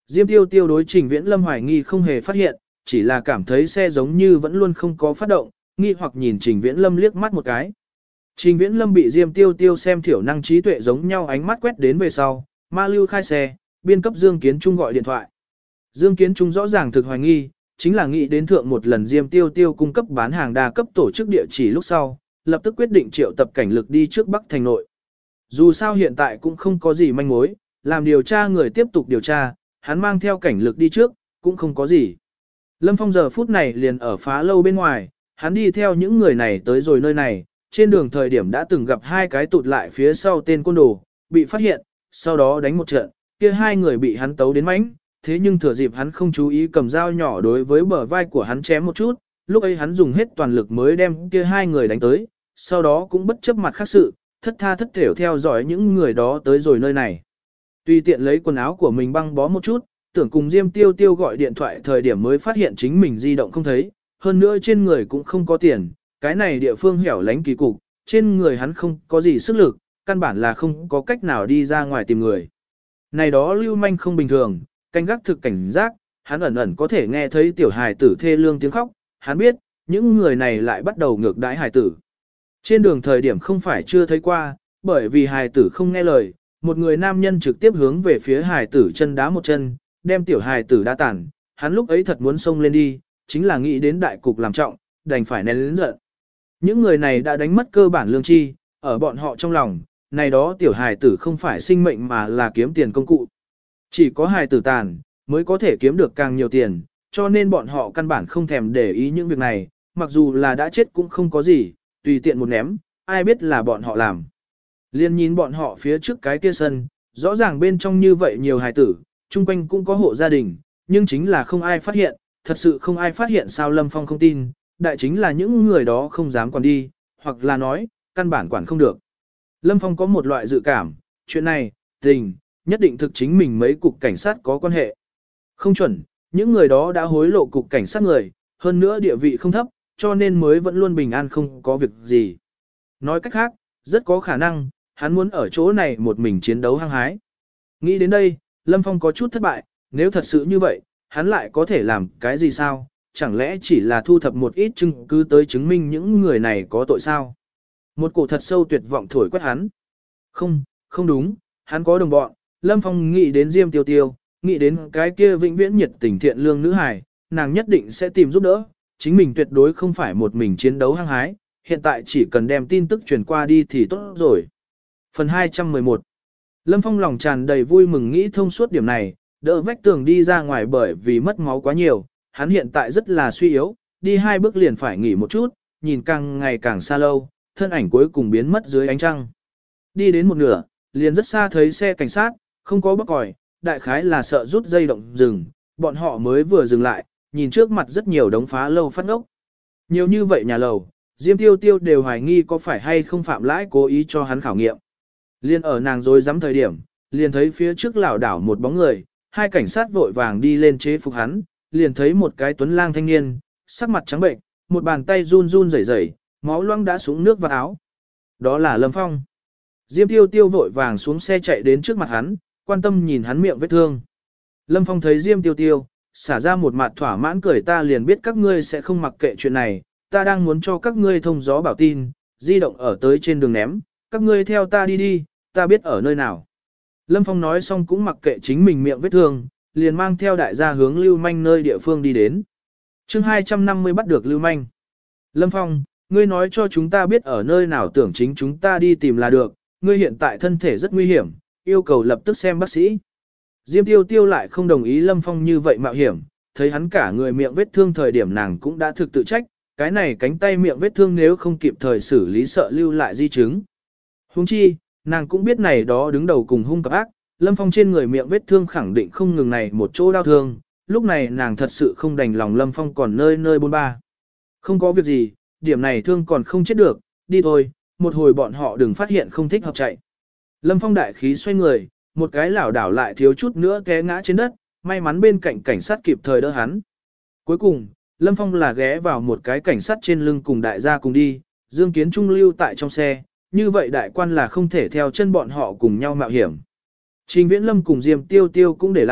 Diêm Tiêu Tiêu đối Trình Viễn Lâm hoài nghi không hề phát hiện, chỉ là cảm thấy xe giống như vẫn luôn không có phát động, nghi hoặc nhìn Trình Viễn Lâm liếc mắt một cái. Trình Viễn Lâm bị Diêm Tiêu Tiêu xem thiểu năng trí tuệ giống nhau ánh mắt quét đến về sau, ma lưu khai xe, biên cấp Dương Kiến Trung gọi điện thoại. Dương Kiến Trung rõ ràng thực hoài nghi, chính là nghĩ đến thượng một lần Diêm Tiêu Tiêu cung cấp bán hàng đa cấp tổ chức địa chỉ lúc sau, lập tức quyết định triệu tập cảnh lực đi trước Bắc Thành nội. Dù sao hiện tại cũng không có gì manh mối, làm điều tra người tiếp tục điều tra, hắn mang theo cảnh lực đi trước, cũng không có gì. Lâm Phong giờ phút này liền ở phá lâu bên ngoài, hắn đi theo những người này tới rồi nơi này, trên đường thời điểm đã từng gặp hai cái tụt lại phía sau tên côn đồ, bị phát hiện, sau đó đánh một trận, kia hai người bị hắn tấu đến mánh, thế nhưng thừa dịp hắn không chú ý cầm dao nhỏ đối với bờ vai của hắn chém một chút, lúc ấy hắn dùng hết toàn lực mới đem kia hai người đánh tới, sau đó cũng bất chấp mặt khác sự, thất tha thất thểu theo dõi những người đó tới rồi nơi này. Tùy tiện lấy quần áo của mình băng bó một chút, tưởng cùng Diêm Tiêu Tiêu gọi điện thoại thời điểm mới phát hiện chính mình di động không thấy, hơn nữa trên người cũng không có tiền, cái này địa phương hẻo lánh kỳ cục, trên người hắn không có gì sức lực, căn bản là không có cách nào đi ra ngoài tìm người. Này đó lưu manh không bình thường, canh gác thực cảnh giác, hắn ẩn ẩn có thể nghe thấy tiểu hài tử thê lương tiếng khóc, hắn biết, những người này lại bắt đầu ngược đãi hài tử. Trên đường thời điểm không phải chưa thấy qua, bởi vì hài tử không nghe lời, một người nam nhân trực tiếp hướng về phía hài tử chân đá một chân, đem tiểu hài tử đá tàn, hắn lúc ấy thật muốn xông lên đi, chính là nghĩ đến đại cục làm trọng, đành phải nén lớn giận. Những người này đã đánh mất cơ bản lương tri, ở bọn họ trong lòng, này đó tiểu hài tử không phải sinh mệnh mà là kiếm tiền công cụ. Chỉ có hài tử tàn, mới có thể kiếm được càng nhiều tiền, cho nên bọn họ căn bản không thèm để ý những việc này, mặc dù là đã chết cũng không có gì, tùy tiện một ném, ai biết là bọn họ làm. Liên nhìn bọn họ phía trước cái kia sân, rõ ràng bên trong như vậy nhiều hài tử, chung quanh cũng có hộ gia đình, nhưng chính là không ai phát hiện, thật sự không ai phát hiện sao Lâm Phong không tin, đại chính là những người đó không dám còn đi, hoặc là nói, căn bản quản không được. Lâm Phong có một loại dự cảm, chuyện này, tình, nhất định thực chính mình mấy cục cảnh sát có quan hệ. Không chuẩn, những người đó đã hối lộ cục cảnh sát người, hơn nữa địa vị không thấp, cho nên mới vẫn luôn bình an không có việc gì. Nói cách khác, rất có khả năng, hắn muốn ở chỗ này một mình chiến đấu hăng hái. Nghĩ đến đây, Lâm Phong có chút thất bại, nếu thật sự như vậy, hắn lại có thể làm cái gì sao? Chẳng lẽ chỉ là thu thập một ít chứng cứ tới chứng minh những người này có tội sao? Một cổ thật sâu tuyệt vọng thổi quét hắn. Không, không đúng, hắn có đồng bọn. Lâm Phong nghĩ đến Diêm Tiêu Tiêu, nghĩ đến cái kia vĩnh viễn nhiệt tình thiện lương nữ hài, nàng nhất định sẽ tìm giúp đỡ. Chính mình tuyệt đối không phải một mình chiến đấu hăng hái, hiện tại chỉ cần đem tin tức truyền qua đi thì tốt rồi. Phần 211. Lâm Phong lòng tràn đầy vui mừng nghĩ thông suốt điểm này, đỡ vách tường đi ra ngoài bởi vì mất máu quá nhiều, hắn hiện tại rất là suy yếu, đi 2 bước liền phải nghỉ một chút, nhìn càng ngày càng xa lâu, thân ảnh cuối cùng biến mất dưới ánh trăng. Đi đến một nửa, liền rất xa thấy xe cảnh sát, không có bóc còi, đại khái là sợ rút dây động dừng, bọn họ mới vừa dừng lại, nhìn trước mặt rất nhiều đống phá lâu phát ngốc. Nhiều như vậy nhà lầu, Diêm Tiêu Tiêu đều hoài nghi có phải hay không Phạm Lãi cố ý cho hắn khảo nghiệm. Liên ở nàng rồi dám thời điểm, liền thấy phía trước lảo đảo một bóng người, hai cảnh sát vội vàng đi lên chế phục hắn, liền thấy một cái tuấn lang thanh niên, sắc mặt trắng bệnh, một bàn tay run run rẩy rẩy, máu loang đã xuống nước vào áo. Đó là Lâm Phong. Diêm Tiêu Tiêu vội vàng xuống xe chạy đến trước mặt hắn, quan tâm nhìn hắn miệng vết thương. Lâm Phong thấy Diêm Tiêu Tiêu, xả ra một mặt thỏa mãn cười ta liền biết các ngươi sẽ không mặc kệ chuyện này, ta đang muốn cho các ngươi thông gió bảo tin, di động ở tới trên đường ném, các ngươi theo ta đi đi, ta biết ở nơi nào. Lâm Phong nói xong cũng mặc kệ chính mình miệng vết thương, liền mang theo đại gia hướng Lưu Manh nơi địa phương đi đến. chương 250 bắt được Lưu Manh. Lâm Phong, ngươi nói cho chúng ta biết ở nơi nào tưởng chính chúng ta đi tìm là được, ngươi hiện tại thân thể rất nguy hiểm, yêu cầu lập tức xem bác sĩ. Diêm Tiêu Tiêu lại không đồng ý Lâm Phong như vậy mạo hiểm, thấy hắn cả người miệng vết thương thời điểm nàng cũng đã thực tự trách, cái này cánh tay miệng vết thương nếu không kịp thời xử lý sợ lưu lại di chứng. Huống chi, nàng cũng biết này đó đứng đầu cùng hung cặp ác, Lâm Phong trên người miệng vết thương khẳng định không ngừng này một chỗ đau thương, lúc này nàng thật sự không đành lòng Lâm Phong còn nơi nơi bôn ba. Không có việc gì, điểm này thương còn không chết được, đi thôi, một hồi bọn họ đừng phát hiện không thích hợp chạy. Lâm Phong đại khí xoay người, một cái lảo đảo lại thiếu chút nữa té ngã trên đất, may mắn bên cạnh cảnh sát kịp thời đỡ hắn. Cuối cùng, Lâm Phong là ghé vào một cái cảnh sát trên lưng cùng đại gia cùng đi, Dương Kiến Trung lưu tại trong xe, như vậy đại quan là không thể theo chân bọn họ cùng nhau mạo hiểm. Trình Viễn Lâm cùng Diêm Tiêu Tiêu cũng để lại,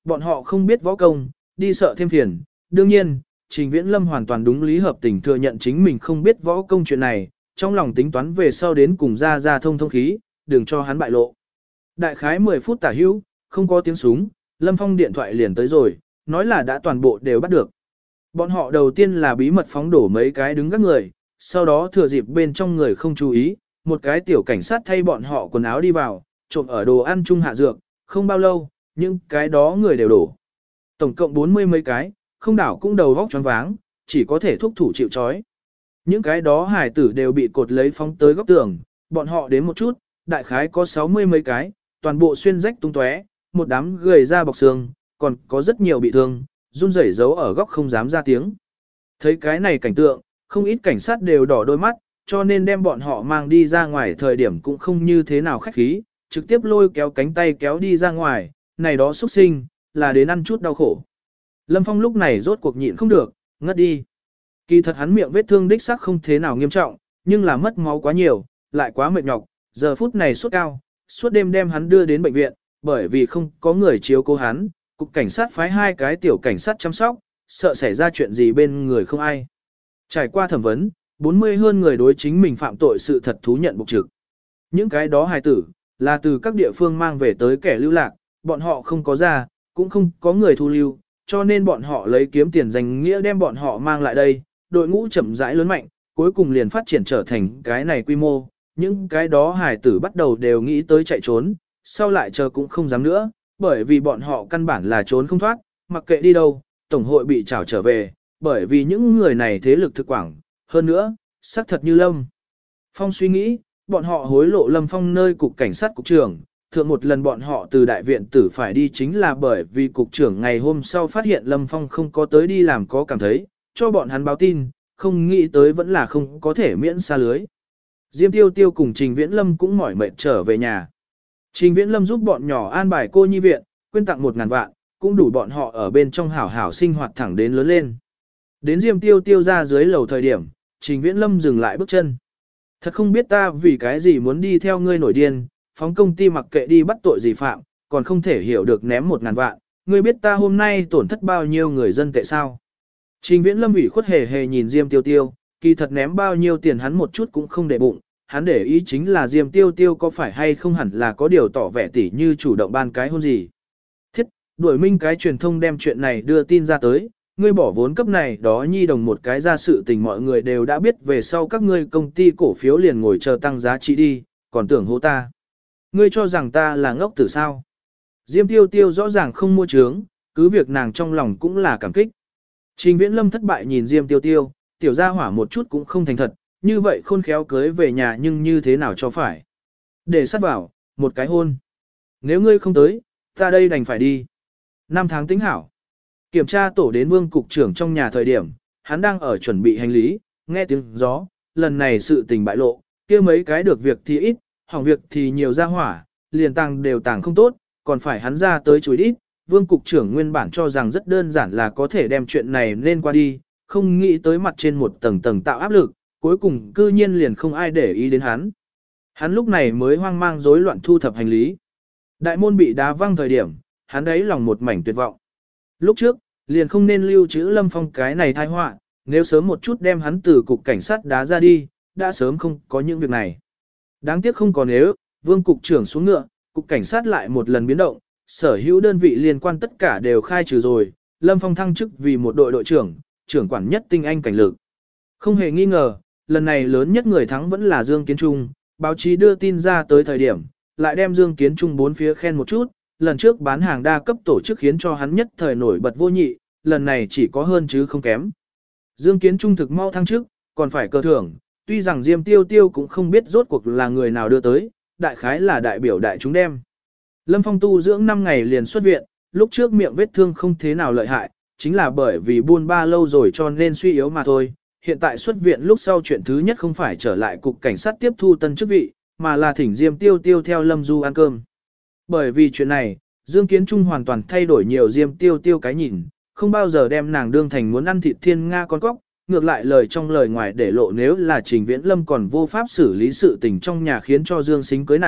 bọn họ không biết võ công, đi sợ thêm phiền. Đương nhiên, Trình Viễn Lâm hoàn toàn đúng lý hợp tình thừa nhận chính mình không biết võ công chuyện này, trong lòng tính toán về sau đến cùng ra thông khí, đừng cho hắn bại lộ. Đại khái 10 phút tả hữu, không có tiếng súng, Lâm Phong điện thoại liền tới rồi, nói là đã toàn bộ đều bắt được. Bọn họ đầu tiên là bí mật phóng đổ mấy cái đứng gác người, sau đó thừa dịp bên trong người không chú ý, một cái tiểu cảnh sát thay bọn họ quần áo đi vào, trộm ở đồ ăn chung hạ dược, không bao lâu, những cái đó người đều đổ. Tổng cộng 40 mấy cái, không đảo cũng đầu vóc choáng váng, chỉ có thể thúc thủ chịu trói. Những cái đó hài tử đều bị cột lấy phóng tới góc tường, bọn họ đến một chút, đại khái có 60 mấy cái, toàn bộ xuyên rách tung tóe, một đám gầy ra bọc xương, còn có rất nhiều bị thương, run rẩy giấu ở góc không dám ra tiếng. Thấy cái này cảnh tượng, không ít cảnh sát đều đỏ đôi mắt, cho nên đem bọn họ mang đi ra ngoài thời điểm cũng không như thế nào khách khí, trực tiếp lôi kéo cánh tay kéo đi ra ngoài, này đó xuất sinh, là đến ăn chút đau khổ. Lâm Phong lúc này rốt cuộc nhịn không được, ngất đi. Kỳ thật hắn miệng vết thương đích xác không thế nào nghiêm trọng, nhưng là mất máu quá nhiều, lại quá mệt nhọc, giờ phút này sốt cao, suốt đêm đem hắn đưa đến bệnh viện, bởi vì không có người chiếu cố hắn, cục cảnh sát phái 2 cái tiểu cảnh sát chăm sóc, sợ xảy ra chuyện gì bên người không ai. Trải qua thẩm vấn, 40 hơn người đối chính mình phạm tội sự thật thú nhận bục trực. Những cái đó hài tử, là từ các địa phương mang về tới kẻ lưu lạc, bọn họ không có ra, cũng không có người thu lưu, cho nên bọn họ lấy kiếm tiền danh nghĩa đem bọn họ mang lại đây, đội ngũ chậm rãi lớn mạnh, cuối cùng liền phát triển trở thành cái này quy mô, những cái đó hài tử bắt đầu đều nghĩ tới chạy trốn, sau lại chờ cũng không dám nữa, bởi vì bọn họ căn bản là trốn không thoát, mặc kệ đi đâu, tổng hội bị trảo trở về, bởi vì những người này thế lực thực quảng, hơn nữa, xác thật như Lâm Phong suy nghĩ, bọn họ hối lộ Lâm Phong nơi cục cảnh sát cục trưởng, thượng một lần bọn họ từ đại viện tử phải đi chính là bởi vì cục trưởng ngày hôm sau phát hiện Lâm Phong không có tới đi làm có cảm thấy, cho bọn hắn báo tin, không nghĩ tới vẫn là không có thể miễn xa lưới. Diêm Tiêu Tiêu cùng Trình Viễn Lâm cũng mỏi mệt trở về nhà. Trình Viễn Lâm giúp bọn nhỏ an bài cô nhi viện, quyên tặng 1.000 vạn, cũng đủ bọn họ ở bên trong hảo hảo sinh hoạt thẳng đến lớn lên. Đến Diêm Tiêu Tiêu ra dưới lầu thời điểm, Trình Viễn Lâm dừng lại bước chân. Thật không biết ta vì cái gì muốn đi theo ngươi nổi điên, phóng công ty mặc kệ đi bắt tội gì phạm, còn không thể hiểu được ném 1.000 vạn, ngươi biết ta hôm nay tổn thất bao nhiêu người dân tệ sao. Trình Viễn Lâm ủy khuất hề hề nhìn Diêm Tiêu Tiêu, kỳ thật ném bao nhiêu tiền hắn một chút cũng không để bụng, hắn để ý chính là Diêm Tiêu Tiêu có phải hay không hẳn là có điều tỏ vẻ tỉ như chủ động ban cái hôn gì. Thiết, đuổi minh cái truyền thông đem chuyện này đưa tin ra tới, ngươi bỏ vốn cấp này đó nhi đồng một cái ra sự tình mọi người đều đã biết về sau các ngươi công ty cổ phiếu liền ngồi chờ tăng giá trị đi, còn tưởng hô ta. Ngươi cho rằng ta là ngốc tử sao? Diêm Tiêu Tiêu rõ ràng không mua trướng, cứ việc nàng trong lòng cũng là cảm kích. Trình Viễn Lâm thất bại nhìn Diêm Tiêu Tiêu, tiểu gia hỏa một chút cũng không thành thật, như vậy khôn khéo cưới về nhà nhưng như thế nào cho phải. Để sát vào, một cái hôn. Nếu ngươi không tới, ta đây đành phải đi. 5 tháng tính hảo. Kiểm tra tổ đến Vương cục trưởng trong nhà thời điểm, hắn đang ở chuẩn bị hành lý, nghe tiếng gió, lần này sự tình bại lộ, kia mấy cái được việc thì ít, hỏng việc thì nhiều gia hỏa, liền tàng đều tàng không tốt, còn phải hắn ra tới chối ít. Vương cục trưởng nguyên bản cho rằng rất đơn giản là có thể đem chuyện này lên qua đi, không nghĩ tới mặt trên một tầng tầng tạo áp lực, cuối cùng cư nhiên liền không ai để ý đến hắn. Hắn lúc này mới hoang mang rối loạn thu thập hành lý. Đại môn bị đá văng thời điểm, hắn đấy lòng một mảnh tuyệt vọng. Lúc trước, liền không nên lưu trữ Lâm Phong cái này tai họa, nếu sớm một chút đem hắn từ cục cảnh sát đá ra đi, đã sớm không có những việc này. Đáng tiếc không có nếu, Vương cục trưởng xuống ngựa, cục cảnh sát lại một lần biến động, sở hữu đơn vị liên quan tất cả đều khai trừ rồi, Lâm Phong thăng chức vì một đội đội trưởng, trưởng quản nhất tinh anh cảnh lực. Không hề nghi ngờ, lần này lớn nhất người thắng vẫn là Dương Kiến Trung, báo chí đưa tin ra tới thời điểm, lại đem Dương Kiến Trung bốn phía khen một chút, lần trước bán hàng đa cấp tổ chức khiến cho hắn nhất thời nổi bật vô nhị, lần này chỉ có hơn chứ không kém. Dương Kiến Trung thực mau thăng chức, còn phải cơ thưởng, tuy rằng Diêm Tiêu Tiêu cũng không biết rốt cuộc là người nào đưa tới, đại khái là đại biểu đại chúng đem. Lâm Phong tu dưỡng 5 ngày liền xuất viện, lúc trước miệng vết thương không thế nào lợi hại, chính là bởi vì buôn ba lâu rồi cho nên suy yếu mà thôi. Hiện tại xuất viện lúc sau chuyện thứ nhất không phải trở lại cục cảnh sát tiếp thu tân chức vị, mà là thỉnh Diêm Tiêu Tiêu theo Lâm Du ăn cơm. Bởi vì chuyện này, Dương Kiến Trung hoàn toàn thay đổi nhiều Diêm Tiêu Tiêu cái nhìn, không bao giờ đem nàng đương thành muốn ăn thịt thiên nga con cóc, ngược lại lời trong lời ngoài để lộ nếu là Trình Viễn Lâm còn vô pháp xử lý sự tình trong nhà khiến cho Dương Sính cưới nàng,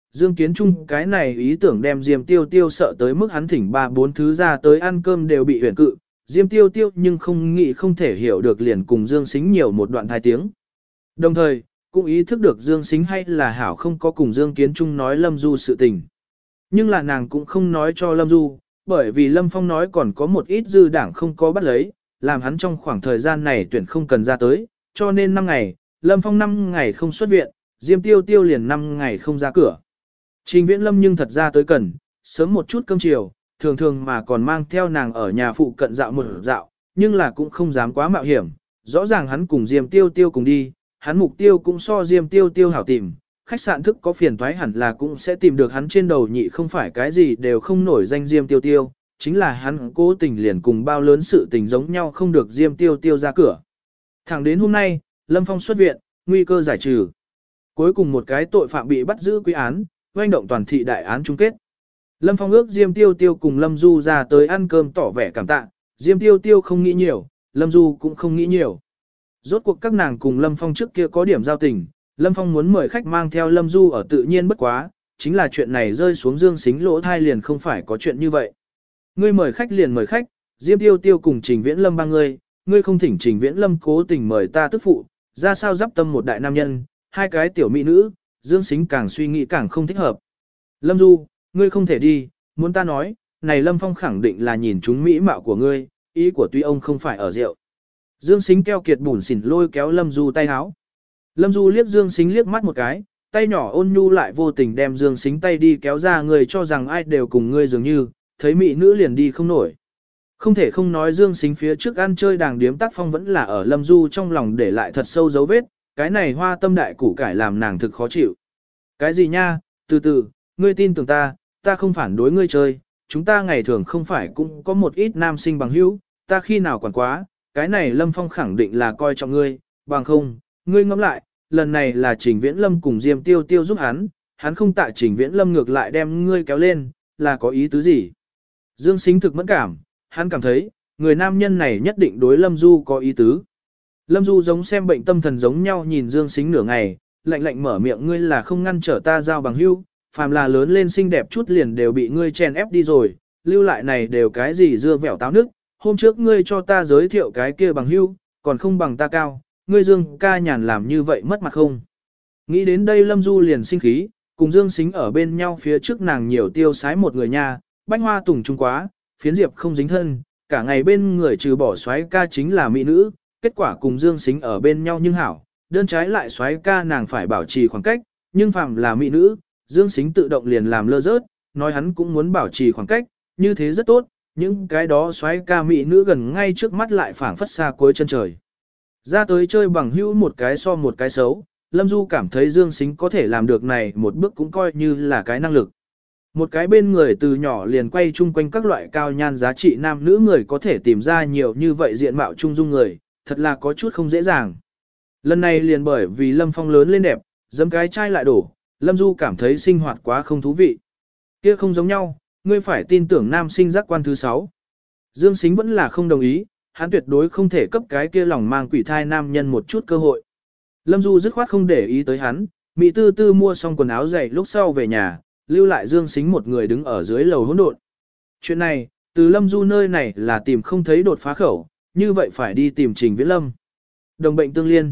Dương Kiến Trung cái này ý tưởng đem Diêm Tiêu Tiêu sợ tới mức hắn thỉnh 3-4 thứ ra tới ăn cơm đều bị huyền cự. Diêm Tiêu Tiêu nhưng không nghĩ không thể hiểu được liền cùng Dương Sính nhiều một đoạn 2 tiếng. Đồng thời, cũng ý thức được Dương Sính hay là hảo không có cùng Dương Kiến Trung nói Lâm Du sự tình. Nhưng là nàng cũng không nói cho Lâm Du, bởi vì Lâm Phong nói còn có một ít dư đảng không có bắt lấy, làm hắn trong khoảng thời gian này tuyển không cần ra tới, cho nên 5 ngày, Lâm Phong 5 ngày không xuất viện, Diêm Tiêu Tiêu liền 5 ngày không ra cửa. Trình Viễn Lâm nhưng thật ra tới cần, sớm một chút cơm chiều, thường thường mà còn mang theo nàng ở nhà phụ cận dạo một dạo, nhưng là cũng không dám quá mạo hiểm, rõ ràng hắn cùng Diêm Tiêu Tiêu cùng đi, hắn mục tiêu cũng so Diêm Tiêu Tiêu hảo tìm, khách sạn thức có phiền toái hẳn là cũng sẽ tìm được hắn trên đầu nhị không phải cái gì đều không nổi danh Diêm Tiêu Tiêu, chính là hắn cố tình liền cùng bao lớn sự tình giống nhau không được Diêm Tiêu Tiêu ra cửa. Thẳng đến hôm nay, Lâm Phong xuất viện, nguy cơ giải trừ. Cuối cùng một cái tội phạm bị bắt giữ quy án, oanh động toàn thị đại án chung kết. Lâm Phong ước Diêm Tiêu Tiêu cùng Lâm Du ra tới ăn cơm tỏ vẻ cảm tạ, Diêm Tiêu Tiêu không nghĩ nhiều, Lâm Du cũng không nghĩ nhiều. Rốt cuộc các nàng cùng Lâm Phong trước kia có điểm giao tình, Lâm Phong muốn mời khách mang theo Lâm Du ở tự nhiên bất quá, chính là chuyện này rơi xuống Dương Sính lỗ thai liền không phải có chuyện như vậy. Ngươi mời khách liền mời khách, Diêm Tiêu Tiêu cùng Trình Viễn Lâm ba ngươi không thỉnh Trình Viễn Lâm cố tình mời ta tức phụ, ra sao giáp tâm một đại nam nhân, 2 cái tiểu mỹ nữ, Dương Sính càng suy nghĩ càng không thích hợp. Lâm Du, ngươi không thể đi, muốn ta nói, này Lâm Phong khẳng định là nhìn chúng mỹ mạo của ngươi, ý của tuy ông không phải ở rượu. Dương Sính keo kiệt bủn xỉn lôi kéo Lâm Du tay háo. Lâm Du liếc Dương Sính liếc mắt một cái, tay nhỏ ôn nhu lại vô tình đem Dương Sính tay đi kéo ra người cho rằng ai đều cùng ngươi dường như, thấy mỹ nữ liền đi không nổi. Không thể không nói Dương Sính phía trước ăn chơi đàng điếm tác phong vẫn là ở Lâm Du trong lòng để lại thật sâu dấu vết, cái này hoa tâm đại củ cải làm nàng thực khó chịu. Cái gì nha, từ từ, ngươi tin tưởng ta không phản đối ngươi chơi, chúng ta ngày thường không phải cũng có một ít nam sinh bằng hữu, ta khi nào quản quá, cái này Lâm Phong khẳng định là coi trọng ngươi, bằng không, ngươi ngẫm lại, lần này là Trình Viễn Lâm cùng Diêm Tiêu Tiêu giúp hắn không tạ Trình Viễn Lâm ngược lại đem ngươi kéo lên, là có ý tứ gì? Dương Sính thực mẫn cảm, hắn cảm thấy, người nam nhân này nhất định đối Lâm Du có ý tứ. Lâm Du giống xem bệnh tâm thần giống nhau nhìn Dương Sính nửa ngày, lạnh lạnh mở miệng ngươi là không ngăn trở ta giao bằng hữu, phàm là lớn lên xinh đẹp chút liền đều bị ngươi chèn ép đi rồi, lưu lại này đều cái gì dưa vẻo táo nước, hôm trước ngươi cho ta giới thiệu cái kia bằng hữu, còn không bằng ta cao, ngươi Dương ca nhàn làm như vậy mất mặt không? Nghĩ đến đây Lâm Du liền sinh khí, cùng Dương Sính ở bên nhau phía trước nàng nhiều tiêu sái một người nha, bánh hoa tùng trung quá, phiến diệp không dính thân, cả ngày bên người trừ bỏ soái ca chính là mỹ nữ, kết quả cùng Dương Sính ở bên nhau nhưng hảo, đơn trái lại soái ca nàng phải bảo trì khoảng cách, nhưng phàm là mỹ nữ, Dương Sính tự động liền làm lơ rớt, nói hắn cũng muốn bảo trì khoảng cách, như thế rất tốt, những cái đó soái ca mỹ nữ gần ngay trước mắt lại phảng phất xa cuối chân trời. Ra tới chơi bằng hữu một cái so một cái xấu, Lâm Du cảm thấy Dương Sính có thể làm được này một bước cũng coi như là cái năng lực. Một cái bên người từ nhỏ liền quay chung quanh các loại cao nhan giá trị nam nữ người có thể tìm ra nhiều như vậy diện mạo trung dung người, thật là có chút không dễ dàng. Lần này liền bởi vì Lâm Phong lớn lên đẹp, dấm cái chai lại đổ, Lâm Du cảm thấy sinh hoạt quá không thú vị. Kia không giống nhau, ngươi phải tin tưởng nam sinh giác quan thứ 6. Dương Sính vẫn là không đồng ý, hắn tuyệt đối không thể cấp cái kia lòng mang quỷ thai nam nhân một chút cơ hội. Lâm Du dứt khoát không để ý tới hắn, Mỹ tư tư mua xong quần áo giày lúc sau về nhà, lưu lại Dương Sính một người đứng ở dưới lầu hỗn độn. Chuyện này, từ Lâm Du nơi này là tìm không thấy đột phá khẩu, như vậy phải đi tìm Trình Viễn Lâm. Đồng bệnh tương liên.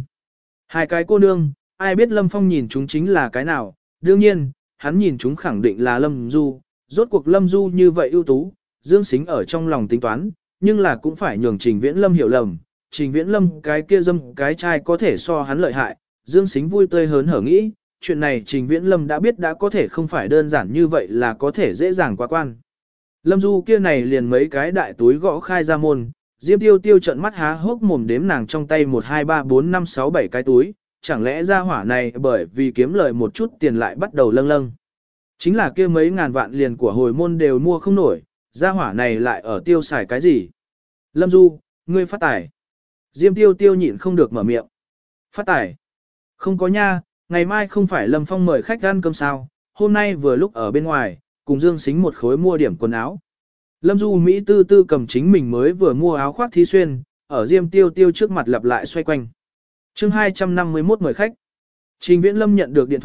2 cái cô nương, ai biết Lâm Phong nhìn chúng chính là cái nào, đương nhiên, hắn nhìn chúng khẳng định là Lâm Du, rốt cuộc Lâm Du như vậy ưu tú, Dương Sính ở trong lòng tính toán, nhưng là cũng phải nhường Trình Viễn Lâm hiểu lầm, Trình Viễn Lâm cái kia dâm cái trai có thể so hắn lợi hại, Dương Sính vui tươi hớn hở nghĩ, chuyện này Trình Viễn Lâm đã biết đã có thể không phải đơn giản như vậy là có thể dễ dàng qua quan. Lâm Du kia này liền mấy cái đại túi gõ khai ra môn, Diêm Tiêu Tiêu trợn mắt há hốc mồm đếm nàng trong tay 1 2 3 4 5 6 7 cái túi, chẳng lẽ ra hỏa này bởi vì kiếm lời một chút tiền lại bắt đầu lâng lâng. Chính là kia mấy ngàn vạn liền của hồi môn đều mua không nổi, ra hỏa này lại ở tiêu xài cái gì? Lâm Du, ngươi phát tài. Diêm Tiêu Tiêu nhịn không được mở miệng. Phát tài? Không có nha, ngày mai không phải Lâm Phong mời khách ăn cơm sao, hôm nay vừa lúc ở bên ngoài, cùng Dương Sính một khối mua điểm quần áo. Lâm Du Mỹ tư tư cầm chính mình mới vừa mua áo khoác thí xuyên, ở Diêm Tiêu Tiêu trước mặt lặp lại xoay quanh. chương 251 mời khách. Trình Viễn Lâm nhận được điện thoại,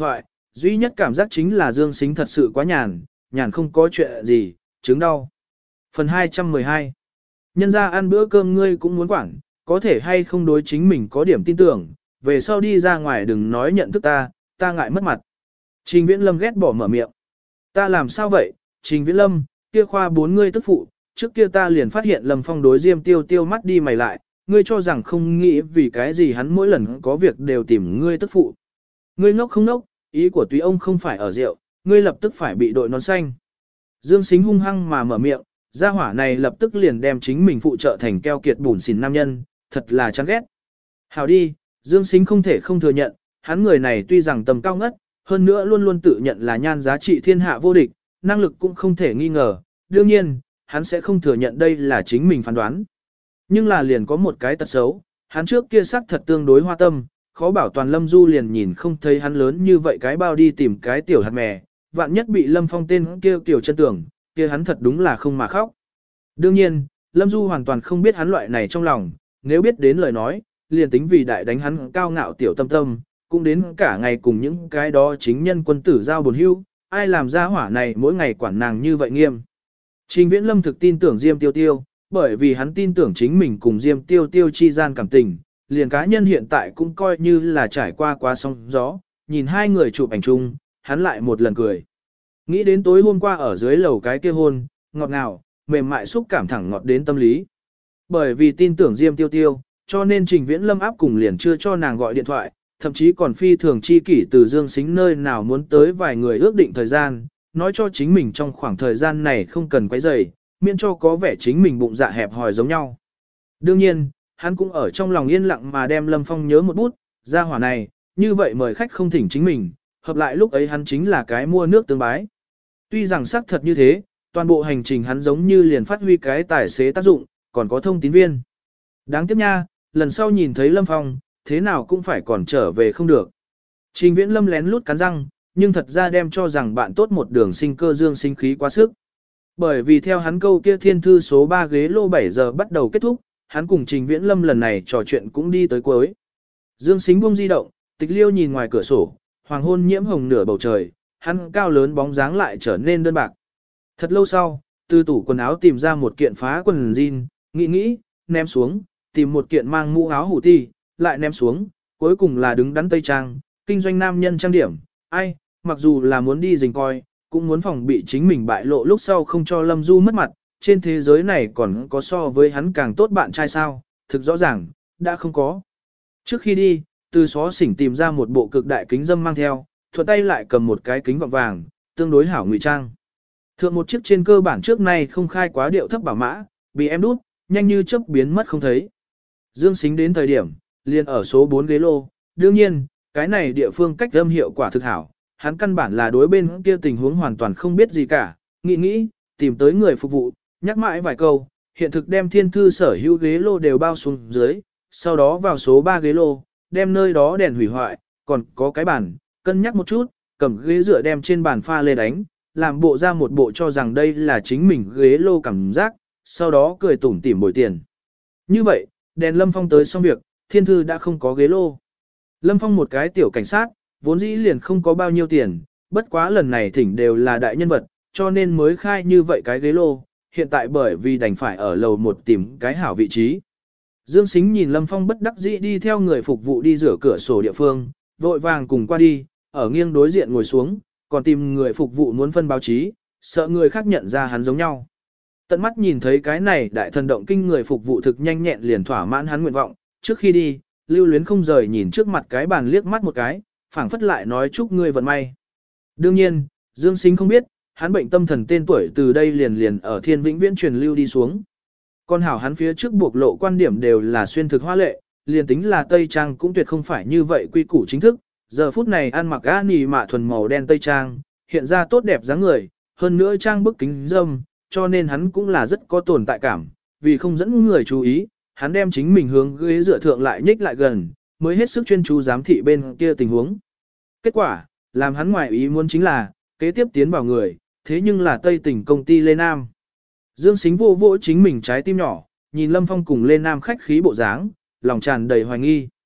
duy nhất cảm giác chính là Dương Sính thật sự quá nhàn, nhàn không có chuyện gì, chứng đau. Phần 212. Nhân ra ăn bữa cơm ngươi cũng muốn quản, có thể hay không đối chính mình có điểm tin tưởng, về sau đi ra ngoài đừng nói nhận thức ta ngại mất mặt. Trình Viễn Lâm ghét bỏ mở miệng. Ta làm sao vậy, Trình Viễn Lâm, kia khoa 4 ngươi tức phụ, trước kia ta liền phát hiện Lâm Phong đối Diêm Tiêu Tiêu mắt đi mày lại, ngươi cho rằng không nghĩ vì cái gì hắn mỗi lần có việc đều tìm ngươi tức phụ. Ngươi ngốc không ngốc, ý của túy ông không phải ở rượu, ngươi lập tức phải bị đội nón xanh. Dương Sính hung hăng mà mở miệng, gia hỏa này lập tức liền đem chính mình phụ trợ thành keo kiệt bùn xỉn nam nhân, thật là chán ghét. Hảo đi, Dương Sính không thể không thừa nhận, hắn người này tuy rằng tầm cao ngất, hơn nữa luôn luôn tự nhận là nhan giá trị thiên hạ vô địch, năng lực cũng không thể nghi ngờ, đương nhiên, hắn sẽ không thừa nhận đây là chính mình phán đoán. Nhưng là liền có một cái tật xấu, hắn trước kia sắc thật tương đối hoa tâm, khó bảo toàn Lâm Du liền nhìn không thấy hắn lớn như vậy cái bao đi tìm cái tiểu hạt mè, vạn nhất bị Lâm Phong tên kia tiểu chân tưởng, kia hắn thật đúng là không mà khóc. Đương nhiên, Lâm Du hoàn toàn không biết hắn loại này trong lòng, nếu biết đến lời nói, liền tính vì đại đánh hắn cao ngạo tiểu tâm tâm, cũng đến cả ngày cùng những cái đó chính nhân quân tử giao buồn hưu, ai làm ra hỏa này mỗi ngày quản nàng như vậy nghiêm. Trình Viễn Lâm thực tin tưởng Diêm Tiêu Tiêu, bởi vì hắn tin tưởng chính mình cùng Diêm Tiêu Tiêu chi gian cảm tình, liền cá nhân hiện tại cũng coi như là trải qua quá sóng gió, nhìn hai người chụp ảnh chung, hắn lại một lần cười. Nghĩ đến tối hôm qua ở dưới lầu cái kia hôn, ngọt ngào, mềm mại xúc cảm thẳng ngọt đến tâm lý. Bởi vì tin tưởng Diêm Tiêu Tiêu, cho nên Trình Viễn Lâm áp cùng liền chưa cho nàng gọi điện thoại, thậm chí còn phi thường chi kỷ từ Dương Sính nơi nào muốn tới vài người ước định thời gian, nói cho chính mình trong khoảng thời gian này không cần quấy rầy, miễn cho có vẻ chính mình bụng dạ hẹp hòi giống nhau. Đương nhiên, hắn cũng ở trong lòng yên lặng mà đem Lâm Phong nhớ một bút, ra hỏa này, như vậy mời khách không thỉnh chính mình, hợp lại lúc ấy hắn chính là cái mua nước tương bái. Tuy rằng xác thật như thế, toàn bộ hành trình hắn giống như liền phát huy cái tài xế tác dụng, còn có thông tín viên. Đáng tiếc nha, lần sau nhìn thấy Lâm Phong, thế nào cũng phải còn trở về không được. Trình Viễn Lâm lén lút cắn răng, nhưng thật ra đem cho rằng bạn tốt một đường sinh cơ Dương sinh khí quá sức. Bởi vì theo hắn câu kia thiên thư số 3 ghế lô 7 giờ bắt đầu kết thúc, hắn cùng Trình Viễn Lâm lần này trò chuyện cũng đi tới cuối. Dương Sính buông di động, Tịch Liêu nhìn ngoài cửa sổ, hoàng hôn nhiễm hồng nửa bầu trời, hắn cao lớn bóng dáng lại trở nên đơn bạc. Thật lâu sau, từ tủ quần áo tìm ra một kiện phá quần jean, nghĩ, ném xuống, tìm một kiện mang mũ áo hủ ti, lại ném xuống, cuối cùng là đứng đắn tây trang, kinh doanh nam nhân trang điểm, ai, mặc dù là muốn đi rình coi, cũng muốn phòng bị chính mình bại lộ lúc sau không cho Lâm Du mất mặt, trên thế giới này còn có so với hắn càng tốt bạn trai sao, thực rõ ràng, đã không có. Trước khi đi, từ xó xỉnh tìm ra một bộ cực đại kính dâm mang theo, thuận tay lại cầm một cái kính gọng vàng, tương đối hảo ngụy trang. Thượng một chiếc trên cơ bản trước nay không khai quá điệu thấp bảo mã, bị em đút, nhanh như chớp biến mất không thấy. Dương Sính đến thời điểm, liền ở số 4 ghế lô, đương nhiên, cái này địa phương cách âm hiệu quả thực hảo, hắn căn bản là đối bên kia tình huống hoàn toàn không biết gì cả, nghĩ, tìm tới người phục vụ, nhắc mãi vài câu, hiện thực đem thiên thư sở hữu ghế lô đều bao xuống dưới, sau đó vào số 3 ghế lô, đem nơi đó đèn hủy hoại, còn có cái bàn, cân nhắc một chút, cầm ghế dựa đem trên bàn pha lê đánh, làm bộ ra một bộ cho rằng đây là chính mình ghế lô cảm giác, sau đó cười tủm tỉm bồi tiền. Như vậy, đèn Lâm Phong tới xong việc, thiên thư đã không có ghế lô. Lâm Phong một cái tiểu cảnh sát, vốn dĩ liền không có bao nhiêu tiền, bất quá lần này thỉnh đều là đại nhân vật, cho nên mới khai như vậy cái ghế lô, hiện tại bởi vì đành phải ở lầu 1 tìm cái hảo vị trí. Dương Sính nhìn Lâm Phong bất đắc dĩ đi theo người phục vụ đi rửa cửa sổ địa phương, vội vàng cùng qua đi, ở nghiêng đối diện ngồi xuống, còn tìm người phục vụ muốn phân báo chí, sợ người khác nhận ra hắn giống nhau. Tận mắt nhìn thấy cái này đại thần động kinh người phục vụ thực nhanh nhẹn liền thỏa mãn hắn nguyện vọng, trước khi đi, lưu luyến không rời nhìn trước mặt cái bàn liếc mắt một cái, phảng phất lại nói chúc ngươi vận may. Đương nhiên, Dương Sính không biết, hắn bệnh tâm thần tên tuổi từ đây liền ở thiên vĩnh viễn truyền lưu đi xuống. Con hảo hắn phía trước buộc lộ quan điểm đều là xuyên thực hoa lệ, liền tính là Tây Trang cũng tuyệt không phải như vậy quy củ chính thức, giờ phút này ăn mặc nỉ mạ thuần màu đen Tây Trang, hiện ra tốt đẹp dáng người, hơn nữa trang bức kính dâm, cho nên hắn cũng là rất có tồn tại cảm, vì không dẫn người chú ý, hắn đem chính mình hướng ghế dựa thượng lại nhích lại gần, mới hết sức chuyên chú giám thị bên kia tình huống. Kết quả, làm hắn ngoài ý muốn chính là, kế tiếp tiến vào người, thế nhưng là Tây tỉnh công ty Lê Nam. Dương Sính vô vỗ chính mình trái tim nhỏ, nhìn Lâm Phong cùng Lê Nam khách khí bộ dáng, lòng tràn đầy hoài nghi.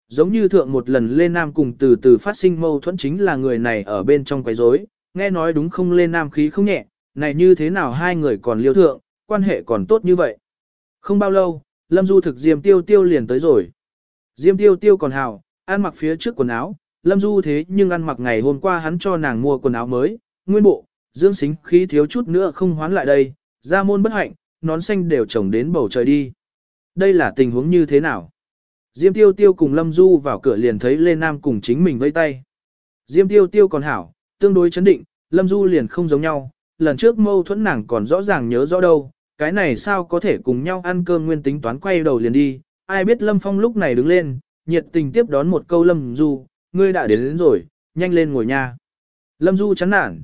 Giống như thượng một lần Lê Nam cùng từ từ phát sinh mâu thuẫn chính là người này ở bên trong quấy rối, nghe nói đúng không Lê Nam khí không nhẹ, này như thế nào hai người còn liêu thượng, quan hệ còn tốt như vậy. Không bao lâu, Lâm Du thực Diêm Tiêu Tiêu liền tới rồi. Diêm Tiêu Tiêu còn hào, ăn mặc phía trước quần áo, Lâm Du thế nhưng ăn mặc ngày hôm qua hắn cho nàng mua quần áo mới, nguyên bộ, dương xính khí thiếu chút nữa không hoán lại đây, ra môn bất hạnh, nón xanh đều trồng đến bầu trời đi. Đây là tình huống như thế nào? Diêm Tiêu Tiêu cùng Lâm Du vào cửa liền thấy Lê Nam cùng chính mình vây tay. Diêm Tiêu Tiêu còn hảo, tương đối chấn định, Lâm Du liền không giống nhau, lần trước mâu thuẫn nàng còn rõ ràng nhớ rõ đâu, cái này sao có thể cùng nhau ăn cơm nguyên tính toán quay đầu liền đi, ai biết Lâm Phong lúc này đứng lên, nhiệt tình tiếp đón một câu Lâm Du, ngươi đã đến rồi, nhanh lên ngồi nha. Lâm Du chán nản,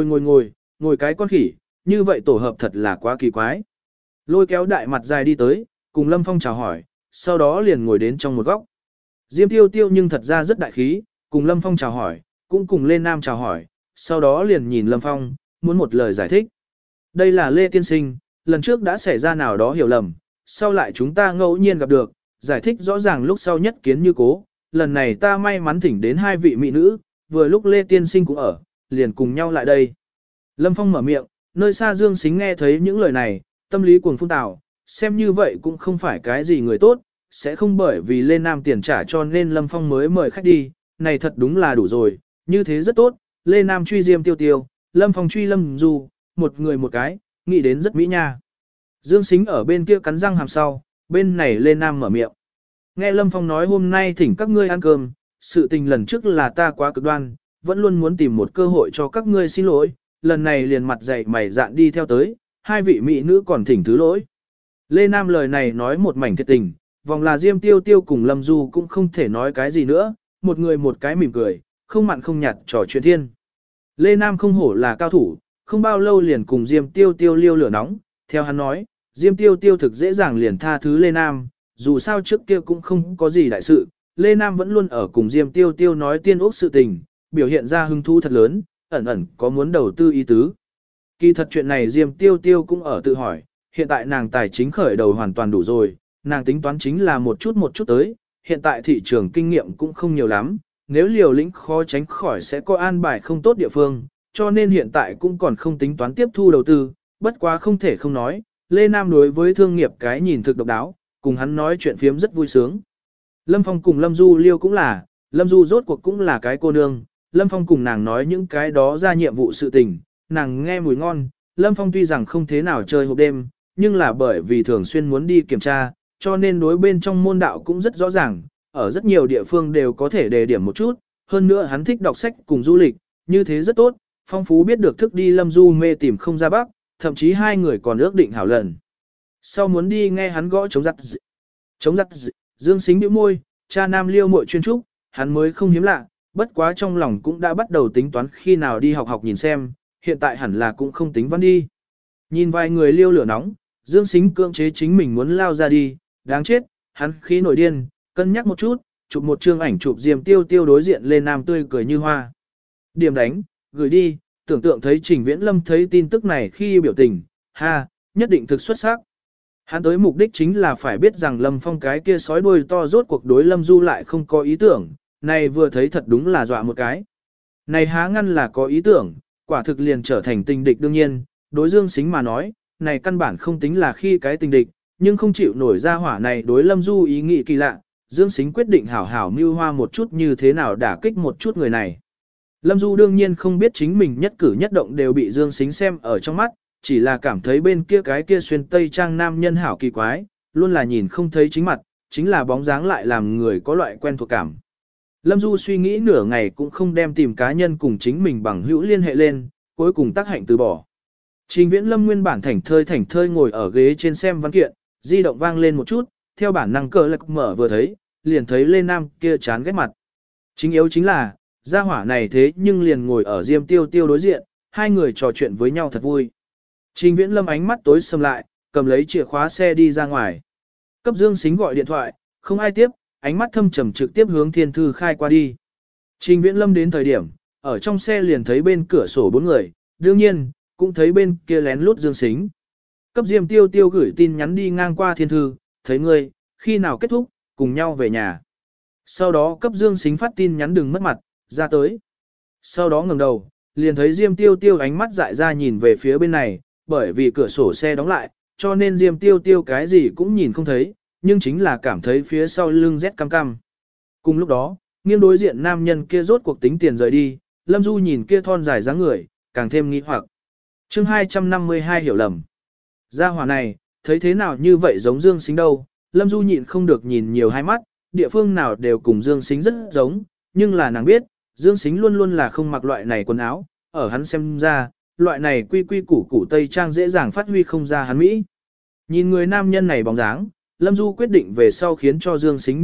ngồi cái con khỉ, như vậy tổ hợp thật là quá kỳ quái. Lôi kéo đại mặt dài đi tới, cùng Lâm Phong chào hỏi, sau đó liền ngồi đến trong một góc. Diêm Tiêu Tiêu nhưng thật ra rất đại khí, cùng Lâm Phong chào hỏi, cũng cùng Lê Nam chào hỏi, sau đó liền nhìn Lâm Phong, muốn một lời giải thích. Đây là Lê Tiên Sinh, lần trước đã xảy ra nào đó hiểu lầm, sau lại chúng ta ngẫu nhiên gặp được, giải thích rõ ràng lúc sau nhất kiến như cố, lần này ta may mắn thỉnh đến hai vị mỹ nữ, vừa lúc Lê Tiên Sinh cũng ở, liền cùng nhau lại đây. Lâm Phong mở miệng, nơi xa Dương Sính nghe thấy những lời này, tâm lý cuồng phun tào, xem như vậy cũng không phải cái gì người tốt, sẽ không bởi vì Lê Nam tiền trả cho nên Lâm Phong mới mời khách đi, này thật đúng là đủ rồi, như thế rất tốt, Lê Nam truy Diêm Tiêu Tiêu, Lâm Phong truy Lâm Du, một người một cái, nghĩ đến rất mỹ nha. Dương Sính ở bên kia cắn răng hàm sau, bên này Lê Nam mở miệng. Nghe Lâm Phong nói hôm nay thỉnh các ngươi ăn cơm, sự tình lần trước là ta quá cực đoan, vẫn luôn muốn tìm một cơ hội cho các ngươi xin lỗi, lần này liền mặt dày mày dạn đi theo tới, hai vị mỹ nữ còn thỉnh thứ lỗi. Lê Nam lời này nói một mảnh thiệt tình, vòng là Diêm Tiêu Tiêu cùng Lâm Du cũng không thể nói cái gì nữa, một người một cái mỉm cười, không mặn không nhạt trò chuyện thiên. Lê Nam không hổ là cao thủ, không bao lâu liền cùng Diêm Tiêu Tiêu liêu lửa nóng, theo hắn nói, Diêm Tiêu Tiêu thực dễ dàng liền tha thứ Lê Nam, dù sao trước kia cũng không có gì đại sự, Lê Nam vẫn luôn ở cùng Diêm Tiêu Tiêu nói tiên ốc sự tình, biểu hiện ra hứng thú thật lớn, ẩn ẩn có muốn đầu tư ý tứ. Kỳ thật chuyện này Diêm Tiêu Tiêu cũng ở tự hỏi, hiện tại nàng tài chính khởi đầu hoàn toàn đủ rồi, nàng tính toán chính là một chút tới, hiện tại thị trường kinh nghiệm cũng không nhiều lắm, nếu liều lĩnh khó tránh khỏi sẽ có an bài không tốt địa phương, cho nên hiện tại cũng còn không tính toán tiếp thu đầu tư, bất quá không thể không nói, Lê Nam đối với thương nghiệp cái nhìn thực độc đáo, cùng hắn nói chuyện phiếm rất vui sướng. Lâm Phong cùng Lâm Du liêu cũng là, Lâm Du rốt cuộc cũng là cái cô nương, Lâm Phong cùng nàng nói những cái đó ra nhiệm vụ sự tình, nàng nghe mùi ngon, Lâm Phong tuy rằng không thế nào chơi hộp đêm, nhưng là bởi vì thường xuyên muốn đi kiểm tra, cho nên đối bên trong môn đạo cũng rất rõ ràng, ở rất nhiều địa phương đều có thể đề điểm một chút, hơn nữa hắn thích đọc sách cùng du lịch, như thế rất tốt, phong phú biết được thức đi Lâm Du mê tìm không ra bắc, thậm chí hai người còn ước định hảo lần. Sau muốn đi nghe hắn gõ chống giặt Dương Sính bĩu môi, cha nam liêu muội chuyên trúc, hắn mới không hiếm lạ, bất quá trong lòng cũng đã bắt đầu tính toán khi nào đi học nhìn xem, hiện tại hẳn là cũng không tính văn đi. Nhìn vài người liêu lửa nóng, Dương Sính cưỡng chế chính mình muốn lao ra đi, đáng chết, hắn khí nổi điên, cân nhắc một chút, chụp một chương ảnh chụp Diêm Tiêu Tiêu đối diện lên Nam tươi cười như hoa. Điểm đánh, gửi đi, tưởng tượng thấy Trình Viễn Lâm thấy tin tức này khi biểu tình, ha, nhất định thực xuất sắc. Hắn tới mục đích chính là phải biết rằng Lâm Phong cái kia sói đuôi to rốt cuộc đối Lâm Du lại không có ý tưởng, này vừa thấy thật đúng là dọa một cái. Này há ngăn là có ý tưởng, quả thực liền trở thành tình địch đương nhiên, đối Dương Sính mà nói, này căn bản không tính là khi cái tình địch, nhưng không chịu nổi ra hỏa này đối Lâm Du ý nghĩ kỳ lạ, Dương Sính quyết định hảo hảo mưu hoa một chút như thế nào đả kích một chút người này. Lâm Du đương nhiên không biết chính mình nhất cử nhất động đều bị Dương Sính xem ở trong mắt, chỉ là cảm thấy bên kia cái kia xuyên tây trang nam nhân hảo kỳ quái, luôn là nhìn không thấy chính mặt, chính là bóng dáng lại làm người có loại quen thuộc cảm. Lâm Du suy nghĩ nửa ngày cũng không đem tìm cá nhân cùng chính mình bằng hữu liên hệ lên, cuối cùng tác hạnh từ bỏ. Trình Viễn Lâm nguyên bản thảnh thơi ngồi ở ghế trên xem văn kiện, di động vang lên một chút, theo bản năng cờ lạc mở vừa thấy, liền thấy Lê Nam kia chán ghét mặt. Chính yếu chính là, gia hỏa này thế nhưng liền ngồi ở Diêm Tiêu Tiêu đối diện, hai người trò chuyện với nhau thật vui. Trình Viễn Lâm ánh mắt tối sầm lại, cầm lấy chìa khóa xe đi ra ngoài. Cấp Dương Sính gọi điện thoại, không ai tiếp, ánh mắt thâm trầm trực tiếp hướng Thiên Thư Khai qua đi. Trình Viễn Lâm đến thời điểm, ở trong xe liền thấy bên cửa sổ bốn người, đương nhiên, cũng thấy bên kia lén lút Dương Sính. Cấp Diêm Tiêu Tiêu gửi tin nhắn đi ngang qua Thiên Thư, thấy ngươi, khi nào kết thúc, cùng nhau về nhà. sau đó cấp Dương Sính phát tin nhắn đừng mất mặt, ra tới. Sau đó ngẩng đầu, liền thấy Diêm Tiêu Tiêu ánh mắt dại ra nhìn về phía bên này, bởi vì cửa sổ xe đóng lại, cho nên Diêm Tiêu Tiêu cái gì cũng nhìn không thấy, nhưng chính là cảm thấy phía sau lưng rét cam cam. Cùng lúc đó, nghiêng đối diện nam nhân kia rốt cuộc tính tiền rời đi, Lâm Du nhìn kia thon dài dáng người, càng thêm nghi hoặc. Chương 252 hiểu lầm. Gia hỏa này, thấy thế nào như vậy giống Dương Sính đâu, Lâm Du nhịn không được nhìn nhiều hai mắt, địa phương nào đều cùng Dương Sính rất giống, nhưng là nàng biết, Dương Sính luôn luôn là không mặc loại này quần áo, ở hắn xem ra, loại này quy quy củ củ tây trang dễ dàng phát huy không ra hắn Mỹ. Nhìn người nam nhân này bóng dáng, Lâm Du quyết định về sau khiến cho Dương Sính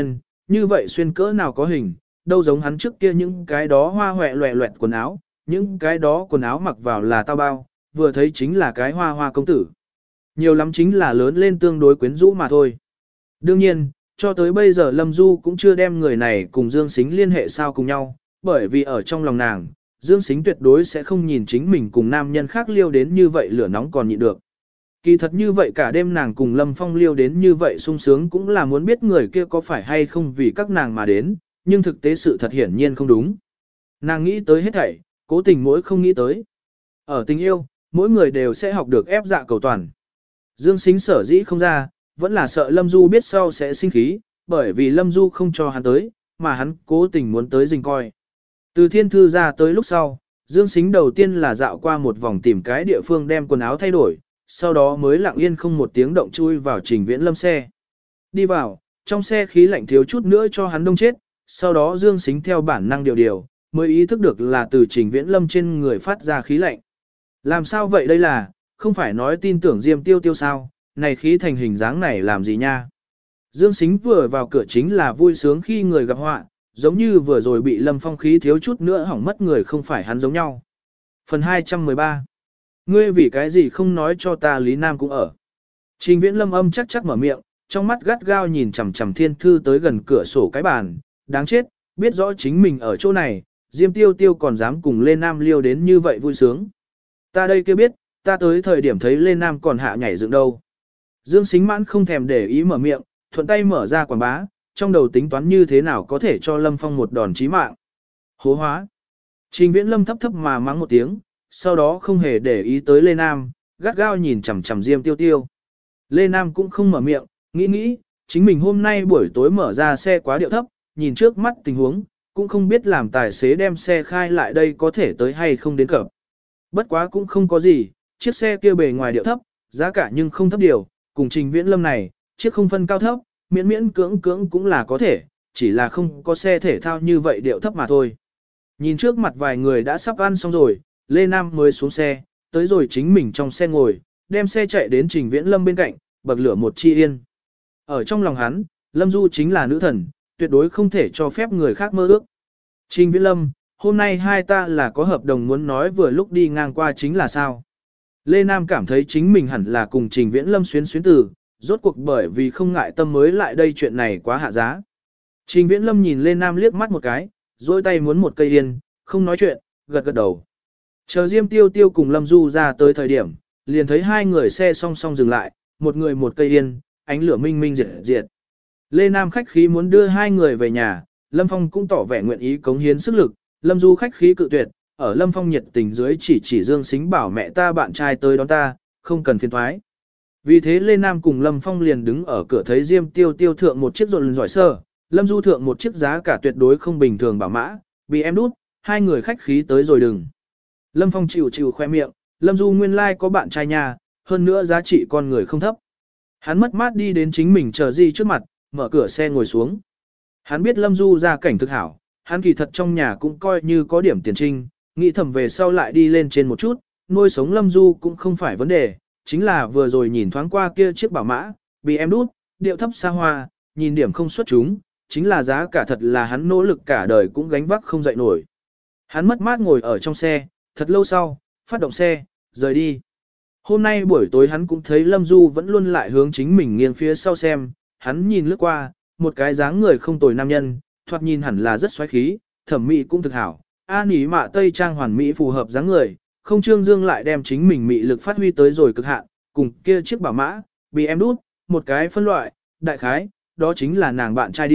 như vậy xuyên cỡ nào có hình, đâu giống hắn trước kia những cái đó hoa hoẹ loẹ loẹt quần áo, những cái đó quần áo mặc vào là tao bao, vừa thấy chính là cái hoa hoa công tử. Nhiều lắm chính là lớn lên tương đối quyến rũ mà thôi. Đương nhiên, cho tới bây giờ Lâm Du cũng chưa đem người này cùng Dương Sính liên hệ sao cùng nhau, bởi vì ở trong lòng nàng, Dương Sính tuyệt đối sẽ không nhìn chính mình cùng nam nhân khác liêu đến như vậy lửa nóng còn nhịn được. Kỳ thật như vậy cả đêm nàng cùng Lâm Phong liêu đến như vậy sung sướng cũng là muốn biết người kia có phải hay không vì các nàng mà đến, nhưng thực tế sự thật hiển nhiên không đúng. Nàng nghĩ tới hết thảy, cố tình mỗi không nghĩ tới. Ở tình yêu, mỗi người đều sẽ học được ép dạ cầu toàn. Dương Sính sở dĩ không ra, vẫn là sợ Lâm Du biết sau sẽ sinh khí, bởi vì Lâm Du không cho hắn tới, mà hắn cố tình muốn tới rình coi. Từ thiên thư ra tới lúc sau, Dương Sính đầu tiên là dạo qua một vòng tìm cái địa phương đem quần áo thay đổi, sau đó mới lặng yên không một tiếng động chui vào Trình Viễn Lâm xe. Đi vào, trong xe khí lạnh thiếu chút nữa cho hắn đông chết, sau đó Dương Sính theo bản năng điều, mới ý thức được là từ Trình Viễn Lâm trên người phát ra khí lạnh. Làm sao vậy đây là, không phải nói tin tưởng Diêm Tiêu Tiêu sao, này khí thành hình dáng này làm gì nha. Dương Sính vừa vào cửa chính là vui sướng khi người gặp họa, giống như vừa rồi bị Lâm Phong khí thiếu chút nữa hỏng mất người không phải hắn giống nhau. Phần 213. Ngươi vì cái gì không nói cho ta Lý Nam cũng ở. Trình Viễn Lâm âm chắc mở miệng, trong mắt gắt gao nhìn chằm chằm Thiên Thư tới gần cửa sổ cái bàn, đáng chết, biết rõ chính mình ở chỗ này, Diêm Tiêu Tiêu còn dám cùng Lê Nam liêu đến như vậy vui sướng. Ta đây kia biết, ta tới thời điểm thấy Lê Nam còn hạ nhảy dựng đâu. Dương Sính mãn không thèm để ý mở miệng, thuận tay mở ra quảng bá, trong đầu tính toán như thế nào có thể cho Lâm Phong một đòn chí mạng. Hố hóa. Trình Viễn Lâm thấp thấp mà mắng một tiếng, sau đó không hề để ý tới Lê Nam, gắt gao nhìn chằm chằm Diêm Tiêu Tiêu. Lê Nam cũng không mở miệng, nghĩ, chính mình hôm nay buổi tối mở ra xe quá điệu thấp, nhìn trước mắt tình huống, cũng không biết làm tài xế đem xe khai lại đây có thể tới hay không đến cập. Bất quá cũng không có gì, chiếc xe kia bề ngoài điệu thấp, giá cả nhưng không thấp điều, cùng Trình Viễn Lâm này, chiếc không phân cao thấp, miễn cưỡng cũng là có thể, chỉ là không có xe thể thao như vậy điệu thấp mà thôi. Nhìn trước mặt vài người đã sắp ăn xong rồi, Lê Nam mới xuống xe, tới rồi chính mình trong xe ngồi, đem xe chạy đến Trình Viễn Lâm bên cạnh, bậc lửa một chi yên. Ở trong lòng hắn, Lâm Du chính là nữ thần, tuyệt đối không thể cho phép người khác mơ ước. Trình Viễn Lâm, hôm nay hai ta là có hợp đồng muốn nói vừa lúc đi ngang qua chính là sao? Lê Nam cảm thấy chính mình hẳn là cùng Trình Viễn Lâm xuyến từ, rốt cuộc bởi vì không ngại tâm mới lại đây chuyện này quá hạ giá. Trình Viễn Lâm nhìn Lê Nam liếc mắt một cái, dôi tay muốn một cây yên, không nói chuyện, gật đầu. Chờ Diêm Tiêu Tiêu cùng Lâm Du ra tới thời điểm, liền thấy hai người xe song song dừng lại, một người một cây yên, ánh lửa minh minh diệt. Lê Nam khách khí muốn đưa hai người về nhà, Lâm Phong cũng tỏ vẻ nguyện ý cống hiến sức lực, Lâm Du khách khí cự tuyệt, ở Lâm Phong nhiệt tình dưới chỉ Dương Sính bảo mẹ ta bạn trai tới đón ta, không cần phiền thoái. Vì thế Lê Nam cùng Lâm Phong liền đứng ở cửa thấy Diêm Tiêu Tiêu thượng một chiếc rộn giỏi sơ, Lâm Du thượng một chiếc giá cả tuyệt đối không bình thường bảo mã, bị em đút, hai người khách khí tới rồi đừng. Lâm Phong chịu khoe miệng, Lâm Du nguyên lai có bạn trai nhà, hơn nữa giá trị con người không thấp. Hắn mất mát đi đến chính mình chờ gì trước mặt, mở cửa xe ngồi xuống. Hắn biết Lâm Du ra cảnh thực hảo, hắn kỳ thật trong nhà cũng coi như có điểm tiền trinh, nghĩ thầm về sau lại đi lên trên một chút, nuôi sống Lâm Du cũng không phải vấn đề, chính là vừa rồi nhìn thoáng qua kia chiếc bảo mã, bị em đút, điệu thấp xa hoa, nhìn điểm không xuất chúng, chính là giá cả thật là hắn nỗ lực cả đời cũng gánh vác không dậy nổi. Hắn mất mát ngồi ở trong xe, thật lâu sau, phát động xe, rời đi. Hôm nay buổi tối hắn cũng thấy Lâm Du vẫn luôn lại hướng chính mình nghiêng phía sau xem, hắn nhìn lướt qua, một cái dáng người không tồi nam nhân, thoạt nhìn hẳn là rất xoáy khí, thẩm mỹ cũng thực hảo, nỉ mạ tây trang hoàn mỹ phù hợp dáng người, không trương dương lại đem chính mình mị lực phát huy tới rồi cực hạn, cùng kia chiếc bảo mã, bị em đút, một cái phân loại, đại khái, đó chính là nàng bạn trai đi,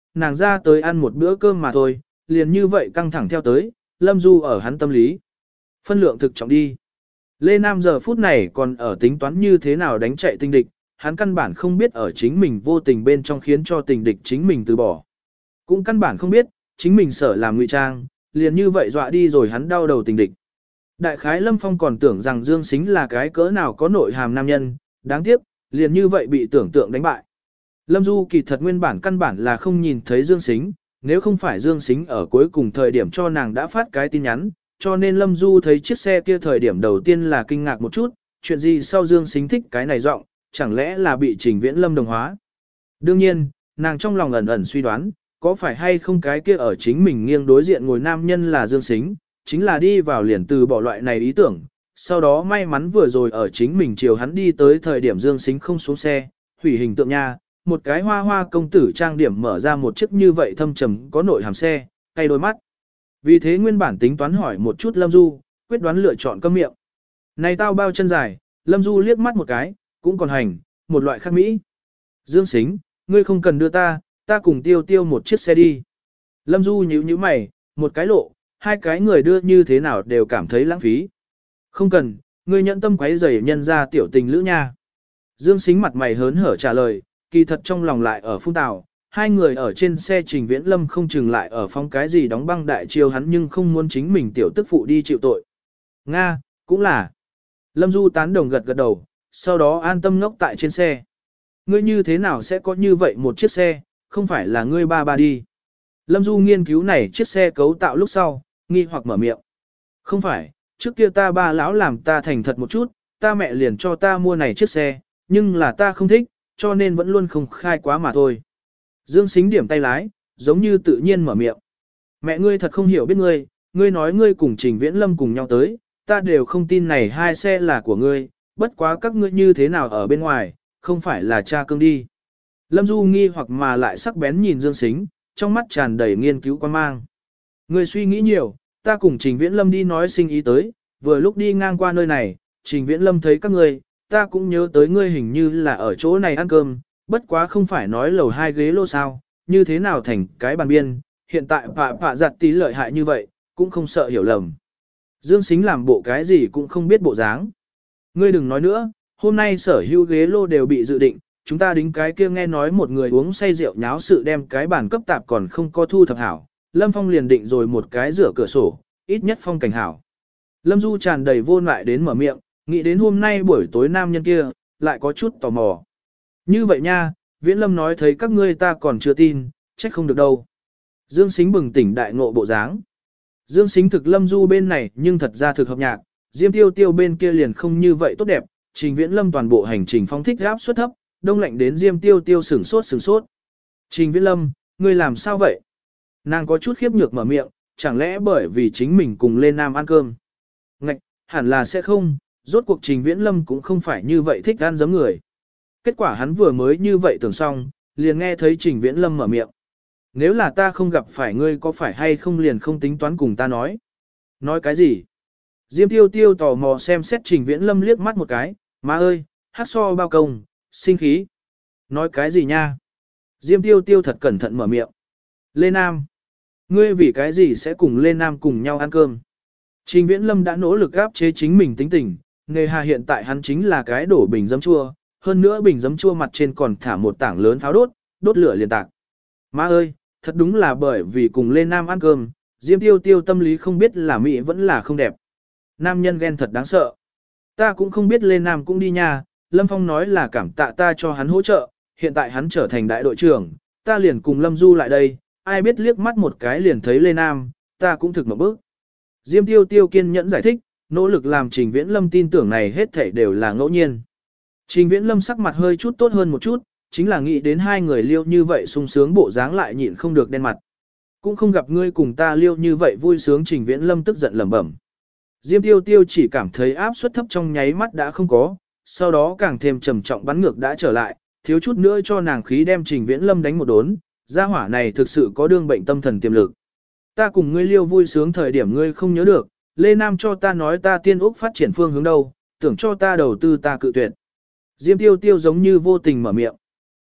nàng ra tới ăn một bữa cơm mà thôi, liền như vậy căng thẳng theo tới, Lâm Du ở hắn tâm lý. Phân lượng thực trọng đi. Lê Nam giờ phút này còn ở tính toán như thế nào đánh chạy tình địch, hắn căn bản không biết ở chính mình vô tình bên trong khiến cho tình địch chính mình từ bỏ. Cũng căn bản không biết, chính mình sợ làm ngụy trang, liền như vậy dọa đi rồi hắn đau đầu tình địch. Đại khái Lâm Phong còn tưởng rằng Dương Sính là cái cỡ nào có nội hàm nam nhân, đáng tiếc, liền như vậy bị tưởng tượng đánh bại. Lâm Du kỳ thật nguyên bản căn bản là không nhìn thấy Dương Sính, nếu không phải Dương Sính ở cuối cùng thời điểm cho nàng đã phát cái tin nhắn, cho nên Lâm Du thấy chiếc xe kia thời điểm đầu tiên là kinh ngạc một chút, chuyện gì sau Dương Sính thích cái này giọng, chẳng lẽ là bị Trình Viễn Lâm đồng hóa. Đương nhiên, nàng trong lòng ẩn ẩn suy đoán, có phải hay không cái kia ở chính mình nghiêng đối diện ngồi nam nhân là Dương Sính, chính là đi vào liền từ bỏ loại này ý tưởng, sau đó may mắn vừa rồi ở chính mình chiều hắn đi tới thời điểm Dương Sính không xuống xe, hủy hình tượng nha, một cái hoa hoa công tử trang điểm mở ra một chiếc như vậy thâm trầm có nội hàm xe, cay đôi mắt. Vì thế nguyên bản tính toán hỏi một chút Lâm Du, quyết đoán lựa chọn câm miệng. Này tao bao chân dài, Lâm Du liếc mắt một cái, cũng còn hành, một loại khác mỹ. Dương Sính, ngươi không cần đưa ta cùng tiêu tiêu một chiếc xe đi. Lâm Du nhíu mày, một cái lộ, hai cái người đưa như thế nào đều cảm thấy lãng phí. Không cần, ngươi nhận tâm quấy rầy nhân ra tiểu tình lữ nha. Dương Sính mặt mày hớn hở trả lời, kỳ thật trong lòng lại ở phun tào. Hai người ở trên xe Trình Viễn Lâm không chừng lại ở phong cái gì đóng băng đại chiêu hắn nhưng không muốn chính mình tiểu tức phụ đi chịu tội. Nga, cũng là. Lâm Du tán đồng gật gật đầu, sau đó an tâm ngốc tại trên xe. Ngươi như thế nào sẽ có như vậy một chiếc xe, không phải là ngươi ba đi. Lâm Du nghiên cứu này chiếc xe cấu tạo lúc sau, nghi hoặc mở miệng. Không phải, trước kia ta ba lão làm ta thành thật một chút, ta mẹ liền cho ta mua này chiếc xe, nhưng là ta không thích, cho nên vẫn luôn không khai quá mà thôi. Dương Sính điểm tay lái, giống như tự nhiên mở miệng. Mẹ ngươi thật không hiểu biết ngươi nói ngươi cùng Trình Viễn Lâm cùng nhau tới, ta đều không tin này hai xe là của ngươi, bất quá các ngươi như thế nào ở bên ngoài, không phải là cha cương đi. Lâm Du nghi hoặc mà lại sắc bén nhìn Dương Sính, trong mắt tràn đầy nghiên cứu quan mang. Ngươi suy nghĩ nhiều, ta cùng Trình Viễn Lâm đi nói sinh ý tới, vừa lúc đi ngang qua nơi này, Trình Viễn Lâm thấy các ngươi, ta cũng nhớ tới ngươi hình như là ở chỗ này ăn cơm, bất quá không phải nói lầu hai ghế lô sao, như thế nào thành cái bàn biên, hiện tại phạ giặt tí lợi hại như vậy, cũng không sợ hiểu lầm. Dương Sính làm bộ cái gì cũng không biết bộ dáng. Ngươi đừng nói nữa, hôm nay sở hữu ghế lô đều bị dự định, chúng ta đính cái kia nghe nói một người uống say rượu nháo sự đem cái bàn cấp tạp còn không có thu thập hảo, Lâm Phong liền định rồi một cái rửa cửa sổ, ít nhất phong cảnh hảo. Lâm Du tràn đầy vô lại đến mở miệng, nghĩ đến hôm nay buổi tối nam nhân kia, lại có chút tò mò. Như vậy nha, Viễn Lâm nói thấy các ngươi ta còn chưa tin, trách không được đâu. Dương Sính bừng tỉnh đại ngộ bộ dáng. Dương Sính thực Lâm Du bên này nhưng thật ra thực hợp nhạc, Diêm Tiêu Tiêu bên kia liền không như vậy tốt đẹp, Trình Viễn Lâm toàn bộ hành trình phong thích áp suất thấp, đông lạnh đến Diêm Tiêu Tiêu sửng sốt. Trình Viễn Lâm, ngươi làm sao vậy? Nàng có chút khiếp nhược mở miệng, chẳng lẽ bởi vì chính mình cùng lên Nam ăn cơm? Ngạch, hẳn là sẽ không, rốt cuộc Trình Viễn Lâm cũng không phải như vậy thích ăn giấm người. Kết quả hắn vừa mới như vậy tưởng xong, liền nghe thấy Trình Viễn Lâm mở miệng. Nếu là ta không gặp phải ngươi có phải hay không liền không tính toán cùng ta nói. Nói cái gì? Diêm Tiêu Tiêu tò mò xem xét Trình Viễn Lâm liếc mắt một cái, má ơi, hát so bao công, sinh khí. Nói cái gì nha? Diêm Tiêu Tiêu thật cẩn thận mở miệng. Lê Nam. Ngươi vì cái gì sẽ cùng Lê Nam cùng nhau ăn cơm? Trình Viễn Lâm đã nỗ lực áp chế chính mình tính tình, nghề hà hiện tại hắn chính là cái đổ bình giấm chua, hơn nữa bình giấm chua mặt trên còn thả một tảng lớn pháo đốt lửa liền tạc. Má ơi, thật đúng là bởi vì cùng Lê Nam ăn cơm, Diêm Tiêu Tiêu tâm lý không biết là mỹ vẫn là không đẹp. Nam nhân ghen thật đáng sợ. Ta cũng không biết Lê Nam cũng đi nha, Lâm Phong nói là cảm tạ ta cho hắn hỗ trợ, hiện tại hắn trở thành đại đội trưởng, ta liền cùng Lâm Du lại đây, ai biết liếc mắt một cái liền thấy Lê Nam, ta cũng thực một bước. Diêm Tiêu Tiêu kiên nhẫn giải thích, nỗ lực làm Trình Viễn Lâm tin tưởng này hết thảy đều là ngẫu nhiên. Trình Viễn Lâm sắc mặt hơi chút tốt hơn một chút, chính là nghĩ đến hai người liêu như vậy sung sướng bộ dáng lại nhịn không được đen mặt. Cũng không gặp ngươi cùng ta liêu như vậy vui sướng. Trình Viễn Lâm tức giận lẩm bẩm. Diêm Tiêu Tiêu chỉ cảm thấy áp suất thấp trong nháy mắt đã không có, sau đó càng thêm trầm trọng bắn ngược đã trở lại, thiếu chút nữa cho nàng khí đem Trình Viễn Lâm đánh một đốn, gia hỏa này thực sự có đương bệnh tâm thần tiềm lực. Ta cùng ngươi liêu vui sướng thời điểm ngươi không nhớ được, Lê Nam cho ta nói ta tiên úc phát triển phương hướng đâu, tưởng cho ta đầu tư ta cự tuyệt. Diêm Tiêu Tiêu giống như vô tình mở miệng.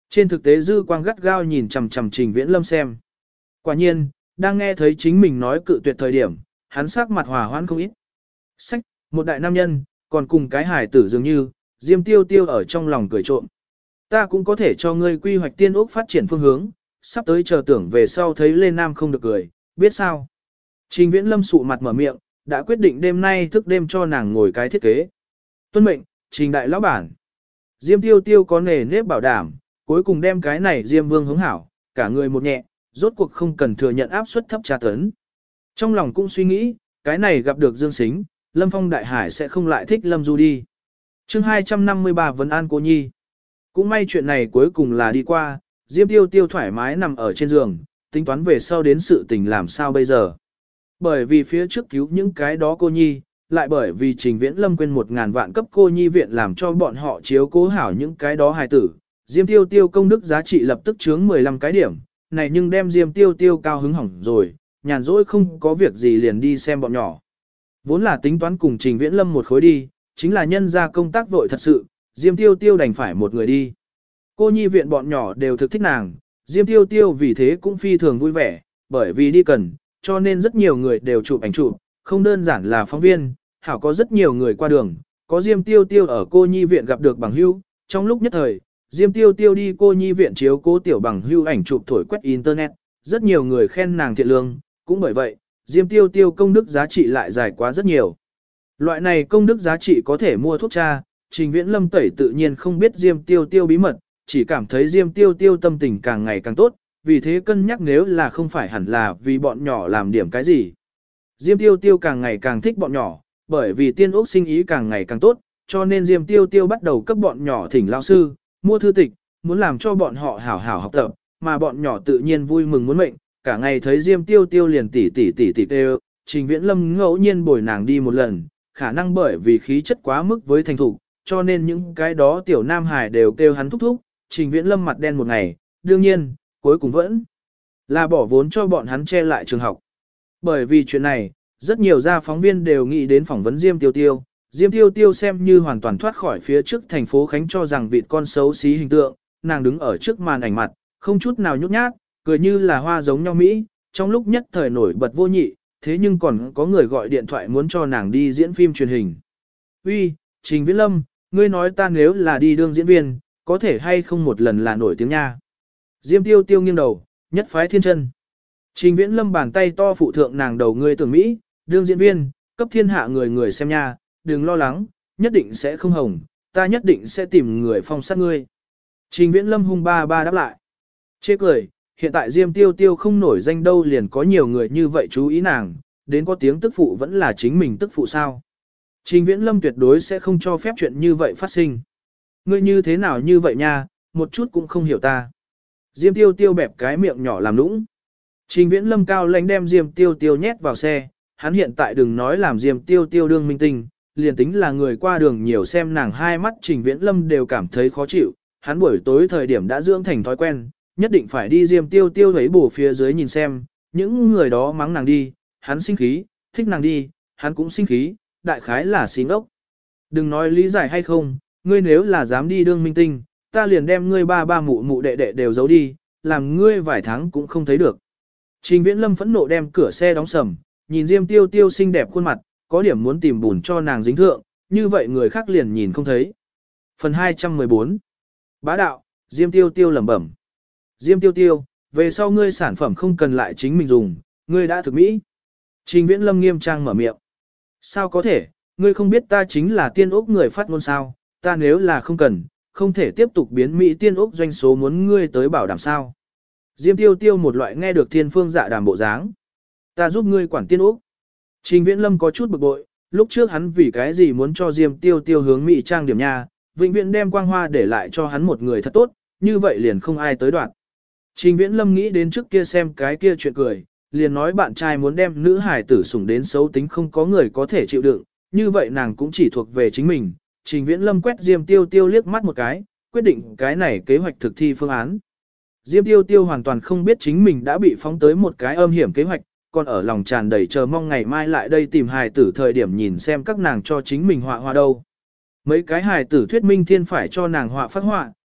Trên thực tế dư quang gắt gao nhìn chằm chằm Trình Viễn Lâm xem. Quả nhiên, đang nghe thấy chính mình nói cự tuyệt thời điểm, hắn sắc mặt hòa hoãn không ít. Sách, một đại nam nhân, còn cùng cái hài tử dường như, Diêm Tiêu Tiêu ở trong lòng cười trộm. Ta cũng có thể cho ngươi quy hoạch tiên ốc phát triển phương hướng, sắp tới chờ tưởng về sau thấy lên nam không được cười, biết sao. Trình Viễn Lâm sụ mặt mở miệng, đã quyết định đêm nay thức đêm cho nàng ngồi cái thiết kế. Tuân mệnh, Trình đại lão bản. Diêm Tiêu Tiêu có nề nếp bảo đảm, cuối cùng đem cái này Diêm Vương hứng hảo, cả người một nhẹ, rốt cuộc không cần thừa nhận áp suất thấp tra tấn. Trong lòng cũng suy nghĩ, cái này gặp được Dương Sính, Lâm Phong Đại Hải sẽ không lại thích Lâm Du đi. chương 253 Vấn An Cô Nhi. Cũng may chuyện này cuối cùng là đi qua, Diêm Tiêu Tiêu thoải mái nằm ở trên giường, tính toán về sau đến sự tình làm sao bây giờ. Bởi vì phía trước cứu những cái đó cô nhi, lại bởi vì Trình Viễn Lâm quên 1.000 vạn cấp cô nhi viện làm cho bọn họ chiếu cố hảo những cái đó hài tử. Diêm Tiêu Tiêu công đức giá trị lập tức chướng 15 cái điểm, này nhưng đem Diêm Tiêu Tiêu cao hứng hỏng rồi, nhàn rỗi không có việc gì liền đi xem bọn nhỏ. Vốn là tính toán cùng Trình Viễn Lâm một khối đi, chính là nhân ra công tác vội thật sự, Diêm Tiêu Tiêu đành phải một người đi. Cô nhi viện bọn nhỏ đều thực thích nàng, Diêm Tiêu Tiêu vì thế cũng phi thường vui vẻ, bởi vì đi cần, cho nên rất nhiều người đều chụp ảnh chụp, không đơn giản là phóng viên, hảo có rất nhiều người qua đường, có Diêm Tiêu Tiêu ở cô nhi viện gặp được bằng hữu, trong lúc nhất thời, Diêm Tiêu Tiêu đi cô nhi viện chiếu cố tiểu bằng hữu ảnh chụp thổi quét internet, rất nhiều người khen nàng thiện lương, cũng bởi vậy, Diêm Tiêu Tiêu công đức giá trị lại dài quá rất nhiều. Loại này công đức giá trị có thể mua thuốc cha, Trình Viễn Lâm tẩy tự nhiên không biết Diêm Tiêu Tiêu bí mật, chỉ cảm thấy Diêm Tiêu Tiêu tâm tình càng ngày càng tốt, vì thế cân nhắc nếu là không phải hẳn là vì bọn nhỏ làm điểm cái gì. Diêm Tiêu Tiêu càng ngày càng thích bọn nhỏ, bởi vì tiên ốc sinh ý càng ngày càng tốt, cho nên Diêm Tiêu Tiêu bắt đầu cấp bọn nhỏ thỉnh lao sư, mua thư tịch, muốn làm cho bọn họ hảo hảo học tập, mà bọn nhỏ tự nhiên vui mừng muốn mệnh, cả ngày thấy Diêm Tiêu Tiêu liền tỉ têu, Trình Viễn Lâm ngẫu nhiên bồi nàng đi một lần, khả năng bởi vì khí chất quá mức với thành thục, cho nên những cái đó tiểu nam hài đều kêu hắn thúc thúc, Trình Viễn Lâm mặt đen một ngày, đương nhiên, cuối cùng vẫn là bỏ vốn cho bọn hắn che lại trường học. Bởi vì chuyện này, rất nhiều gia phóng viên đều nghĩ đến phỏng vấn Diêm Tiêu Tiêu. Diêm Tiêu Tiêu xem như hoàn toàn thoát khỏi phía trước thành phố Khánh cho rằng vịt con xấu xí hình tượng, nàng đứng ở trước màn ảnh mặt, không chút nào nhút nhát, cười như là hoa giống nhau Mỹ, trong lúc nhất thời nổi bật vô nhị, thế nhưng còn có người gọi điện thoại muốn cho nàng đi diễn phim truyền hình. Uy, Trình Viễn Lâm, ngươi nói ta nếu là đi đương diễn viên, có thể hay không một lần là nổi tiếng nha. Diêm Tiêu Tiêu nghiêng đầu, nhất phái thiên chân. Trình Viễn Lâm bàn tay to phụ thượng nàng đầu ngươi tưởng Mỹ, đương diễn viên, cấp thiên hạ người người xem nha, đừng lo lắng, nhất định sẽ không hồng, ta nhất định sẽ tìm người phong sát ngươi. Trình Viễn Lâm hung ba đáp lại. Chê cười, hiện tại Diêm Tiêu Tiêu không nổi danh đâu liền có nhiều người như vậy chú ý nàng, đến có tiếng tức phụ vẫn là chính mình tức phụ sao. Trình Viễn Lâm tuyệt đối sẽ không cho phép chuyện như vậy phát sinh. Ngươi như thế nào như vậy nha, một chút cũng không hiểu ta. Diêm Tiêu Tiêu bẹp cái miệng nhỏ làm nũng. Trình Viễn Lâm cao lãnh đem Diêm Tiêu Tiêu nhét vào xe, hắn hiện tại đừng nói làm Diêm Tiêu Tiêu đương minh tinh, liền tính là người qua đường nhiều xem nàng hai mắt Trình Viễn Lâm đều cảm thấy khó chịu, hắn buổi tối thời điểm đã dưỡng thành thói quen, nhất định phải đi Diêm Tiêu Tiêu thấy bổ phía dưới nhìn xem, những người đó mắng nàng đi, hắn sinh khí, thích nàng đi, hắn cũng sinh khí, đại khái là xí ngốc. Đừng nói lý giải hay không, ngươi nếu là dám đi đương minh tinh, ta liền đem ngươi ba mụ đệ đệ đều giấu đi, làm ngươi vài tháng cũng không thấy được. Trình Viễn Lâm phẫn nộ đem cửa xe đóng sầm, nhìn Diêm Tiêu Tiêu xinh đẹp khuôn mặt, có điểm muốn tìm bùn cho nàng dính thượng, như vậy người khác liền nhìn không thấy. Phần 214 Bá đạo, Diêm Tiêu Tiêu lẩm bẩm. Diêm Tiêu Tiêu, về sau ngươi sản phẩm không cần lại chính mình dùng, ngươi đã thực mỹ. Trình Viễn Lâm nghiêm trang mở miệng. Sao có thể, ngươi không biết ta chính là tiên ốc người phát ngôn sao, ta nếu là không cần, không thể tiếp tục biến Mỹ tiên ốc doanh số muốn ngươi tới bảo đảm sao. Diêm Tiêu Tiêu một loại nghe được thiên phương dạ đàm bộ dáng. Ta giúp ngươi quản tiên ốc. Trình Viễn Lâm có chút bực bội, lúc trước hắn vì cái gì muốn cho Diêm Tiêu Tiêu hướng Mỹ trang điểm nha, vĩnh viễn đem quang hoa để lại cho hắn một người thật tốt, như vậy liền không ai tới đoạn. Trình Viễn Lâm nghĩ đến trước kia xem cái kia chuyện cười, liền nói bạn trai muốn đem nữ hải tử sủng đến xấu tính không có người có thể chịu đựng, như vậy nàng cũng chỉ thuộc về chính mình. Trình Viễn Lâm quét Diêm Tiêu Tiêu liếc mắt một cái, quyết định cái này kế hoạch thực thi phương án. Diêm Tiêu Tiêu hoàn toàn không biết chính mình đã bị phóng tới một cái âm hiểm kế hoạch, còn ở lòng tràn đầy chờ mong ngày mai lại đây tìm hài tử thời điểm nhìn xem các nàng cho chính mình họa hoa đâu. Mấy cái hài tử thuyết minh thiên phải cho nàng họa phát họa,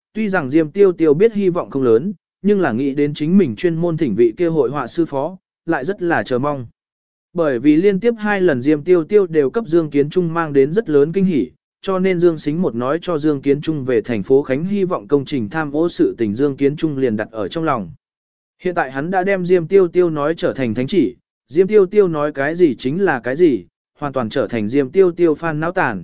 tuy rằng Diêm Tiêu Tiêu biết hy vọng không lớn, nhưng là nghĩ đến chính mình chuyên môn thỉnh vị kia hội họa sư phó, lại rất là chờ mong. Bởi vì liên tiếp 2 lần Diêm Tiêu Tiêu đều cấp Dương Kiến Trung mang đến rất lớn kinh hỉ, cho nên Dương Sính một nói cho Dương Kiến Trung về thành phố Khánh hy vọng công trình tham ô sự tình Dương Kiến Trung liền đặt ở trong lòng. Hiện tại hắn đã đem Diêm Tiêu Tiêu nói trở thành thánh chỉ, Diêm Tiêu Tiêu nói cái gì chính là cái gì, hoàn toàn trở thành Diêm Tiêu Tiêu fan náo tàn.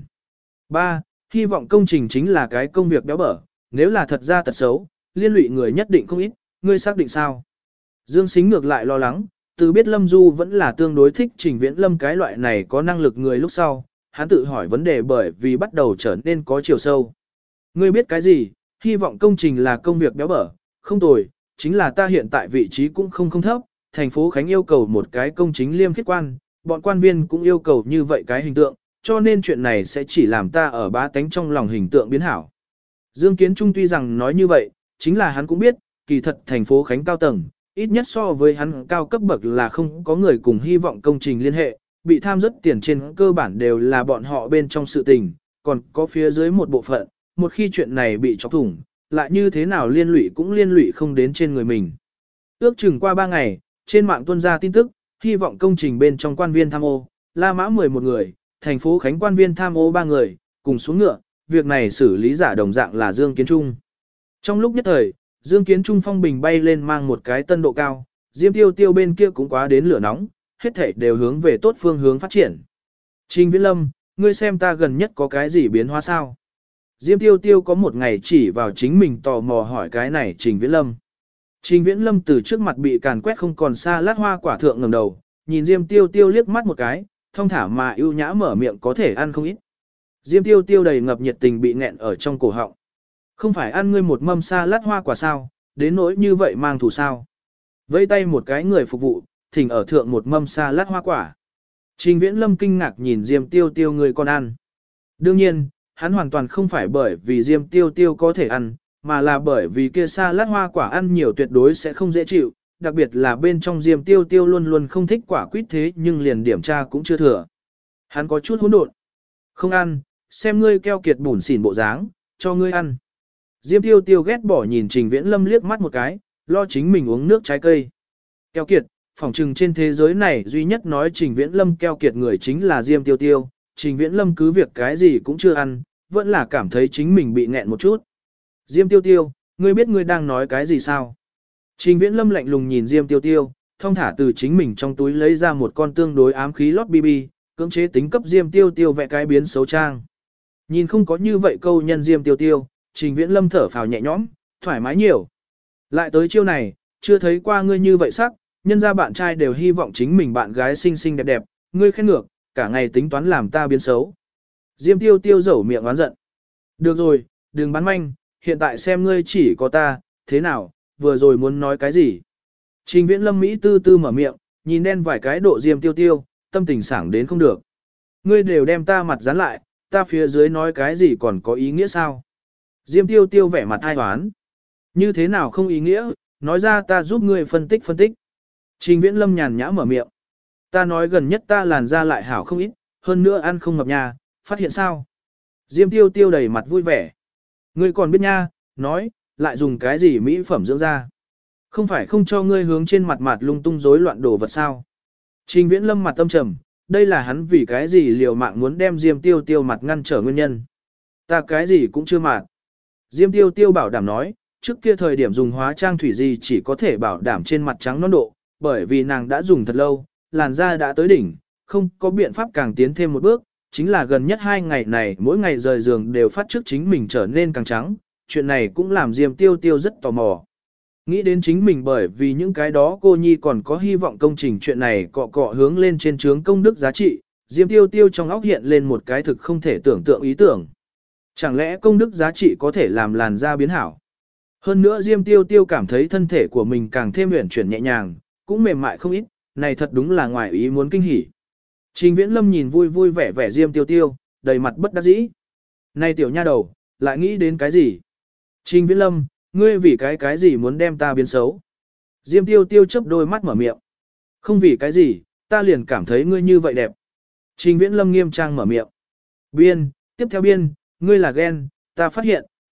3. Hy vọng công trình chính là cái công việc béo bở, nếu là thật ra tật xấu, liên lụy người nhất định không ít, ngươi xác định sao? Dương Sính ngược lại lo lắng, từ biết Lâm Du vẫn là tương đối thích Trình Viễn Lâm cái loại này có năng lực người lúc sau, hắn tự hỏi vấn đề bởi vì bắt đầu trở nên có chiều sâu. Ngươi biết cái gì, hy vọng công trình là công việc béo bở, không tồi, chính là ta hiện tại vị trí cũng không thấp, thành phố Khánh yêu cầu một cái công chính liêm khiết quan, bọn quan viên cũng yêu cầu như vậy cái hình tượng, cho nên chuyện này sẽ chỉ làm ta ở bá tánh trong lòng hình tượng biến hảo. Dương Kiến Trung tuy rằng nói như vậy, chính là hắn cũng biết, kỳ thật thành phố Khánh cao tầng, ít nhất so với hắn cao cấp bậc là không có người cùng hy vọng công trình liên hệ, bị tham rất tiền trên cơ bản đều là bọn họ bên trong sự tình, còn có phía dưới một bộ phận, một khi chuyện này bị chọc thủng, lại như thế nào liên lụy cũng liên lụy không đến trên người mình. Ước chừng qua 3 ngày, trên mạng tuôn ra tin tức, hy vọng công trình bên trong quan viên tham ô, La Mã 11 người, thành phố Khánh quan viên tham ô 3 người, cùng xuống ngựa, việc này xử lý giả đồng dạng là Dương Kiến Trung. Trong lúc nhất thời, Dương Kiến Trung phong bình bay lên mang một cái tân độ cao, Diêm Tiêu Tiêu bên kia cũng quá đến lửa nóng, hết thảy đều hướng về tốt phương hướng phát triển. Trình Viễn Lâm, ngươi xem ta gần nhất có cái gì biến hóa sao? Diêm Tiêu Tiêu có một ngày chỉ vào chính mình tò mò hỏi cái này Trình Viễn Lâm. Trình Viễn Lâm từ trước mặt bị càn quét không còn xa lát hoa quả thượng ngẩng đầu, nhìn Diêm Tiêu Tiêu liếc mắt một cái, thong thả mà ưu nhã mở miệng có thể ăn không ít. Diêm Tiêu Tiêu đầy ngập nhiệt tình bị nghẹn ở trong cổ họng. Không phải ăn ngươi một mâm xa lát hoa quả sao, đến nỗi như vậy mang thù sao. Vẫy tay một cái người phục vụ, thỉnh ở thượng một mâm xa lát hoa quả. Trình Viễn Lâm kinh ngạc nhìn Diêm Tiêu Tiêu người con ăn. Đương nhiên, hắn hoàn toàn không phải bởi vì Diêm Tiêu Tiêu có thể ăn, mà là bởi vì kia xa lát hoa quả ăn nhiều tuyệt đối sẽ không dễ chịu, đặc biệt là bên trong Diêm Tiêu Tiêu luôn luôn không thích quả quýt thế nhưng liền điểm tra cũng chưa thừa. Hắn có chút hỗn độn. Không ăn, xem ngươi keo kiệt bủn xỉn bộ dáng, cho ngươi ăn. Diêm Tiêu Tiêu ghét bỏ nhìn Trình Viễn Lâm liếc mắt một cái, lo chính mình uống nước trái cây. Keo kiệt, phỏng chừng trên thế giới này duy nhất nói Trình Viễn Lâm keo kiệt người chính là Diêm Tiêu Tiêu. Trình Viễn Lâm cứ việc cái gì cũng chưa ăn, vẫn là cảm thấy chính mình bị nghẹn một chút. Diêm Tiêu Tiêu, ngươi biết ngươi đang nói cái gì sao? Trình Viễn Lâm lạnh lùng nhìn Diêm Tiêu Tiêu, thong thả từ chính mình trong túi lấy ra một con tương đối ám khí lót BB, cưỡng chế tính cấp Diêm Tiêu Tiêu vẽ cái biến xấu trang. Nhìn không có như vậy câu nhân Diêm Tiêu Tiêu, Trình Viễn Lâm thở phào nhẹ nhõm, thoải mái nhiều. Lại tới chiêu này, chưa thấy qua ngươi như vậy sắc, nhân ra bạn trai đều hy vọng chính mình bạn gái xinh xinh đẹp đẹp, ngươi khen ngược, cả ngày tính toán làm ta biến xấu. Diêm Tiêu Tiêu dẩu miệng oán giận. Được rồi, đừng bán manh, hiện tại xem ngươi chỉ có ta, thế nào, vừa rồi muốn nói cái gì. Trình Viễn Lâm Mỹ tư tư mở miệng, nhìn đen vài cái độ Diêm Tiêu Tiêu, tâm tình sảng đến không được. Ngươi đều đem ta mặt dán lại, ta phía dưới nói cái gì còn có ý nghĩa sao? Diêm Tiêu Tiêu vẻ mặt ai hoán. Như thế nào không ý nghĩa, nói ra ta giúp ngươi phân tích. Trình Viễn Lâm nhàn nhã mở miệng. Ta nói gần nhất ta làn da lại hảo không ít, hơn nữa ăn không mập nhà, phát hiện sao? Diêm Tiêu Tiêu đầy mặt vui vẻ. Ngươi còn biết nha, nói, lại dùng cái gì mỹ phẩm dưỡng da? Không phải không cho ngươi hướng trên mặt mặt lung tung rối loạn đồ vật sao? Trình Viễn Lâm mặt tâm trầm, đây là hắn vì cái gì liều mạng muốn đem Diêm Tiêu Tiêu mặt ngăn trở nguyên nhân. Ta cái gì cũng chưa mạt. Diêm Tiêu Tiêu bảo đảm nói, trước kia thời điểm dùng hóa trang thủy gì chỉ có thể bảo đảm trên mặt trắng non độ, bởi vì nàng đã dùng thật lâu, làn da đã tới đỉnh, không có biện pháp càng tiến thêm một bước, chính là gần nhất 2 ngày này mỗi ngày rời giường đều phát trước chính mình trở nên càng trắng, chuyện này cũng làm Diêm Tiêu Tiêu rất tò mò. Nghĩ đến chính mình bởi vì những cái đó cô nhi còn có hy vọng công trình chuyện này cọ cọ hướng lên trên trướng công đức giá trị, Diêm Tiêu Tiêu trong óc hiện lên một cái thực không thể tưởng tượng ý tưởng. Chẳng lẽ công đức giá trị có thể làm làn da biến hảo? Hơn nữa Diêm Tiêu Tiêu cảm thấy thân thể của mình càng thêm uyển chuyển nhẹ nhàng, cũng mềm mại không ít, này thật đúng là ngoài ý muốn kinh hỉ. Trình Viễn Lâm nhìn vui vui vẻ vẻ Diêm Tiêu Tiêu, đầy mặt bất đắc dĩ. Này tiểu nha đầu, lại nghĩ đến cái gì? Trình Viễn Lâm, ngươi vì cái gì muốn đem ta biến xấu? Diêm Tiêu Tiêu chớp đôi mắt mở miệng. Không vì cái gì, ta liền cảm thấy ngươi như vậy đẹp. Trình Viễn Lâm nghiêm trang mở miệng. Biên, tiếp theo biên, ngươi là ghen, ta phát hiện,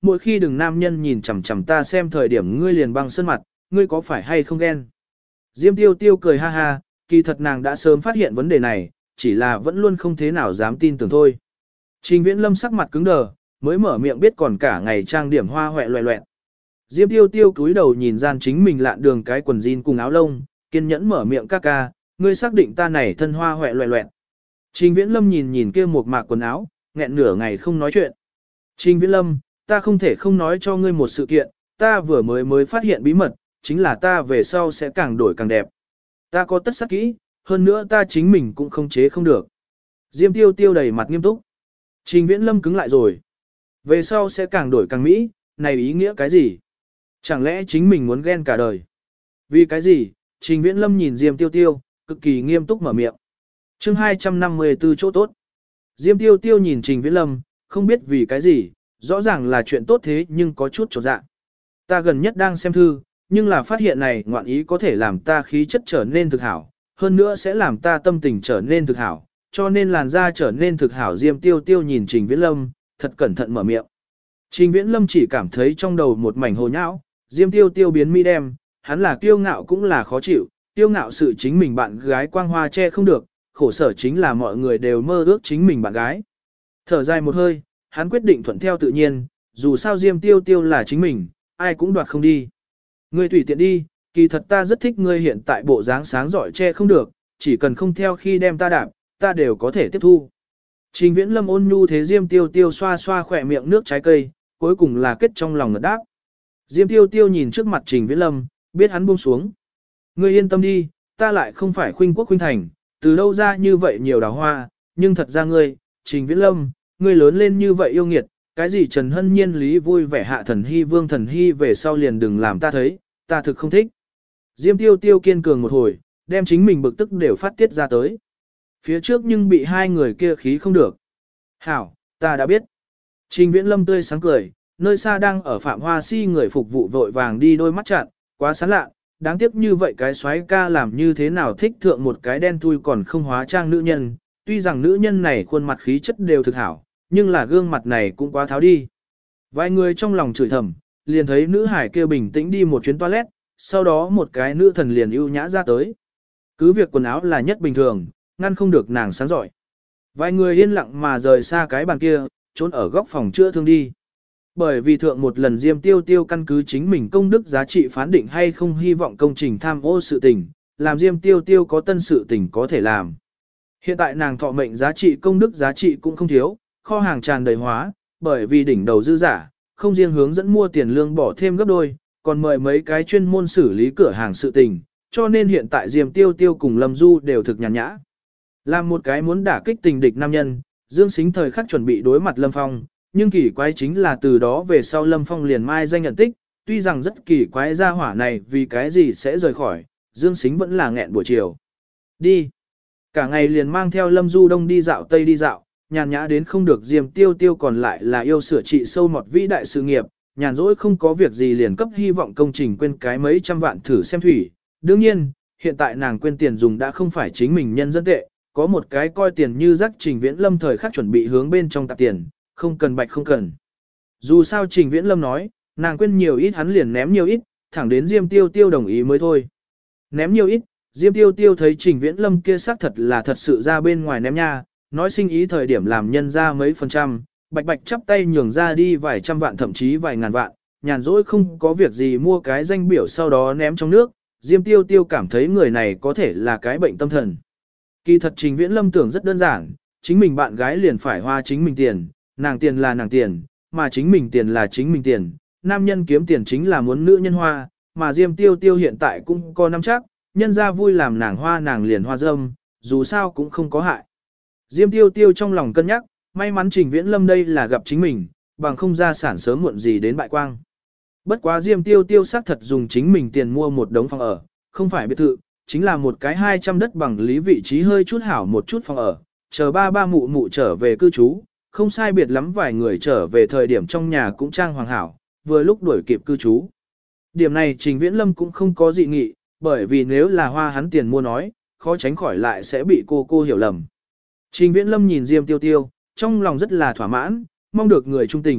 mỗi khi đừng nam nhân nhìn chằm chằm ta xem thời điểm ngươi liền băng sơn mặt, ngươi có phải hay không ghen. Diêm tiêu tiêu cười ha ha, kỳ thật nàng đã sớm phát hiện vấn đề này, chỉ là vẫn luôn không thế nào dám tin tưởng thôi. Trình Viễn Lâm sắc mặt cứng đờ, mới mở miệng biết còn cả ngày trang điểm hoa hoẹ loẹ loẹt. Diêm tiêu tiêu cúi đầu nhìn gian chính mình lạn đường cái quần jean cùng áo lông, kiên nhẫn mở miệng ca ca, ngươi xác định ta này thân hoa hoẹ loẹ loẹt. Trình Viễn Lâm nhìn nhìn kia một mạc quần áo, nghẹn nửa ngày không nói chuyện. Trình Viễn Lâm, ta không thể không nói cho ngươi một sự kiện, ta vừa mới phát hiện bí mật, chính là ta về sau sẽ càng đổi càng đẹp. Ta có tất sắc kỹ, hơn nữa ta chính mình cũng không chế không được. Diêm tiêu tiêu đầy mặt nghiêm túc. Trình Viễn Lâm cứng lại rồi. Về sau sẽ càng đổi càng mỹ, này ý nghĩa cái gì? Chẳng lẽ chính mình muốn ghen cả đời? Vì cái gì? Trình Viễn Lâm nhìn Diêm tiêu tiêu, cực kỳ nghiêm túc mở miệng. Chương 254 chỗ tốt. Diêm tiêu tiêu nhìn Trình Viễn Lâm, không biết vì cái gì, rõ ràng là chuyện tốt thế nhưng có chút chột dạ. Ta gần nhất đang xem thư, nhưng là phát hiện này ngoạn ý có thể làm ta khí chất trở nên thực hảo, hơn nữa sẽ làm ta tâm tình trở nên thực hảo, cho nên làn da trở nên thực hảo. Diêm tiêu tiêu nhìn Trình Viễn Lâm, thật cẩn thận mở miệng. Trình Viễn Lâm chỉ cảm thấy trong đầu một mảnh hồ nhão, Diêm tiêu tiêu biến mi đem, hắn là kiêu ngạo cũng là khó chịu, kiêu ngạo sự chính mình bạn gái quang hoa che không được, khổ sở chính là mọi người đều mơ ước chính mình bạn gái. Thở dài một hơi, hắn quyết định thuận theo tự nhiên, dù sao Diêm tiêu tiêu là chính mình, ai cũng đoạt không đi. Ngươi tùy tiện đi, kỳ thật ta rất thích ngươi hiện tại bộ dáng sáng giỏi che không được, chỉ cần không theo khi đem ta đạp, ta đều có thể tiếp thu. Trình Viễn Lâm ôn nhu thế Diêm tiêu tiêu xoa xoa khỏe miệng nước trái cây, cuối cùng là kết trong lòng ngật đáp. Diêm tiêu tiêu nhìn trước mặt Trình Viễn Lâm, biết hắn buông xuống. Ngươi yên tâm đi, ta lại không phải khuynh quốc khuynh thành, từ đâu ra như vậy nhiều đào hoa, nhưng thật ra ngươi, Trình Viễn Lâm, ngươi lớn lên như vậy yêu nghiệt, cái gì Trần Hân Nhiên lý vui vẻ hạ thần hy vương thần hy về sau liền đừng làm ta thấy, ta thực không thích. Diêm tiêu tiêu kiên cường một hồi, đem chính mình bực tức đều phát tiết ra tới. Phía trước nhưng bị hai người kia khí không được. Hảo, ta đã biết. Trình Viễn Lâm tươi sáng cười, nơi xa đang ở Phạm Hoa Si người phục vụ vội vàng đi đôi mắt chặn, quá sán lạ, đáng tiếc như vậy cái xoáy ca làm như thế nào thích thượng một cái đen thui còn không hóa trang nữ nhân, tuy rằng nữ nhân này khuôn mặt khí chất đều thực hảo, nhưng là gương mặt này cũng quá tháo đi. Vài người trong lòng chửi thầm, liền thấy nữ hải kia bình tĩnh đi một chuyến toilet, sau đó một cái nữ thần liền ưu nhã ra tới. Cứ việc quần áo là nhất bình thường, ngăn không được nàng sáng giỏi. Vài người yên lặng mà rời xa cái bàn kia, trốn ở góc phòng chữa thương đi. Bởi vì thượng một lần Diêm tiêu tiêu căn cứ chính mình công đức giá trị phán định hay không hy vọng công trình tham ô sự tình, làm Diêm tiêu tiêu có tân sự tình có thể làm. Hiện tại nàng thọ mệnh giá trị công đức giá trị cũng không thiếu, kho hàng tràn đầy hóa, bởi vì đỉnh đầu dư giả, không riêng hướng dẫn mua tiền lương bỏ thêm gấp đôi, còn mời mấy cái chuyên môn xử lý cửa hàng sự tình, cho nên hiện tại Diêm tiêu tiêu cùng Lâm Du đều thực nhàn nhã. Làm một cái muốn đả kích tình địch nam nhân, Dương Sính thời khắc chuẩn bị đối mặt Lâm Phong, nhưng kỳ quái chính là từ đó về sau Lâm Phong liền mai danh nhận tích, tuy rằng rất kỳ quái ra hỏa này vì cái gì sẽ rời khỏi, Dương Sính vẫn là nghẹn buổi chiều. Đi. Cả ngày liền mang theo Lâm Du Đông đi dạo Tây đi dạo, nhàn nhã đến không được. Diêm tiêu tiêu còn lại là yêu sửa trị sâu mọt vĩ đại sự nghiệp, nhàn rỗi không có việc gì liền cấp hy vọng công trình quên cái mấy trăm vạn thử xem thủy. Đương nhiên, hiện tại nàng quên tiền dùng đã không phải chính mình nhân dân tệ, có một cái coi tiền như rác. Trình Viễn Lâm thời khắc chuẩn bị hướng bên trong tạp tiền, không cần bạch không cần. Dù sao Trình Viễn Lâm nói, nàng quên nhiều ít hắn liền ném nhiều ít, thẳng đến Diêm tiêu tiêu đồng ý mới thôi. Ném nhiều ít, Diêm tiêu tiêu thấy Trình Viễn Lâm kia xác thật là thật sự ra bên ngoài ném nha, nói sinh ý thời điểm làm nhân ra mấy %, bạch bạch chắp tay nhường ra đi vài trăm vạn thậm chí vài ngàn vạn, nhàn rỗi không có việc gì mua cái danh biểu sau đó ném trong nước. Diêm tiêu tiêu cảm thấy người này có thể là cái bệnh tâm thần. Kỳ thật Trình Viễn Lâm tưởng rất đơn giản, chính mình bạn gái liền phải hoa chính mình tiền, nàng tiền là nàng tiền, mà chính mình tiền là chính mình tiền, nam nhân kiếm tiền chính là muốn nữ nhân hoa, mà Diêm tiêu tiêu hiện tại cũng có nắm chắc, nhân ra vui làm nàng hoa nàng liền hoa dâm, dù sao cũng không có hại. Diêm tiêu tiêu trong lòng cân nhắc, may mắn Trình Viễn Lâm đây là gặp chính mình, bằng không gia sản sớm muộn gì đến bại quang. Bất quá Diêm tiêu tiêu xác thật dùng chính mình tiền mua một đống phòng ở, không phải biệt thự, chính là một cái 200 đất bằng lý vị trí hơi chút hảo một chút phòng ở, chờ ba mụ mụ trở về cư trú, không sai biệt lắm vài người trở về thời điểm trong nhà cũng trang hoàng hảo, vừa lúc đuổi kịp cư trú. Điểm này Trình Viễn Lâm cũng không có dị nghị, bởi vì nếu là hoa hắn tiền mua nói, khó tránh khỏi lại sẽ bị cô hiểu lầm. Trình Viễn Lâm nhìn Diêm tiêu tiêu, trong lòng rất là thỏa mãn, mong được người trung tình,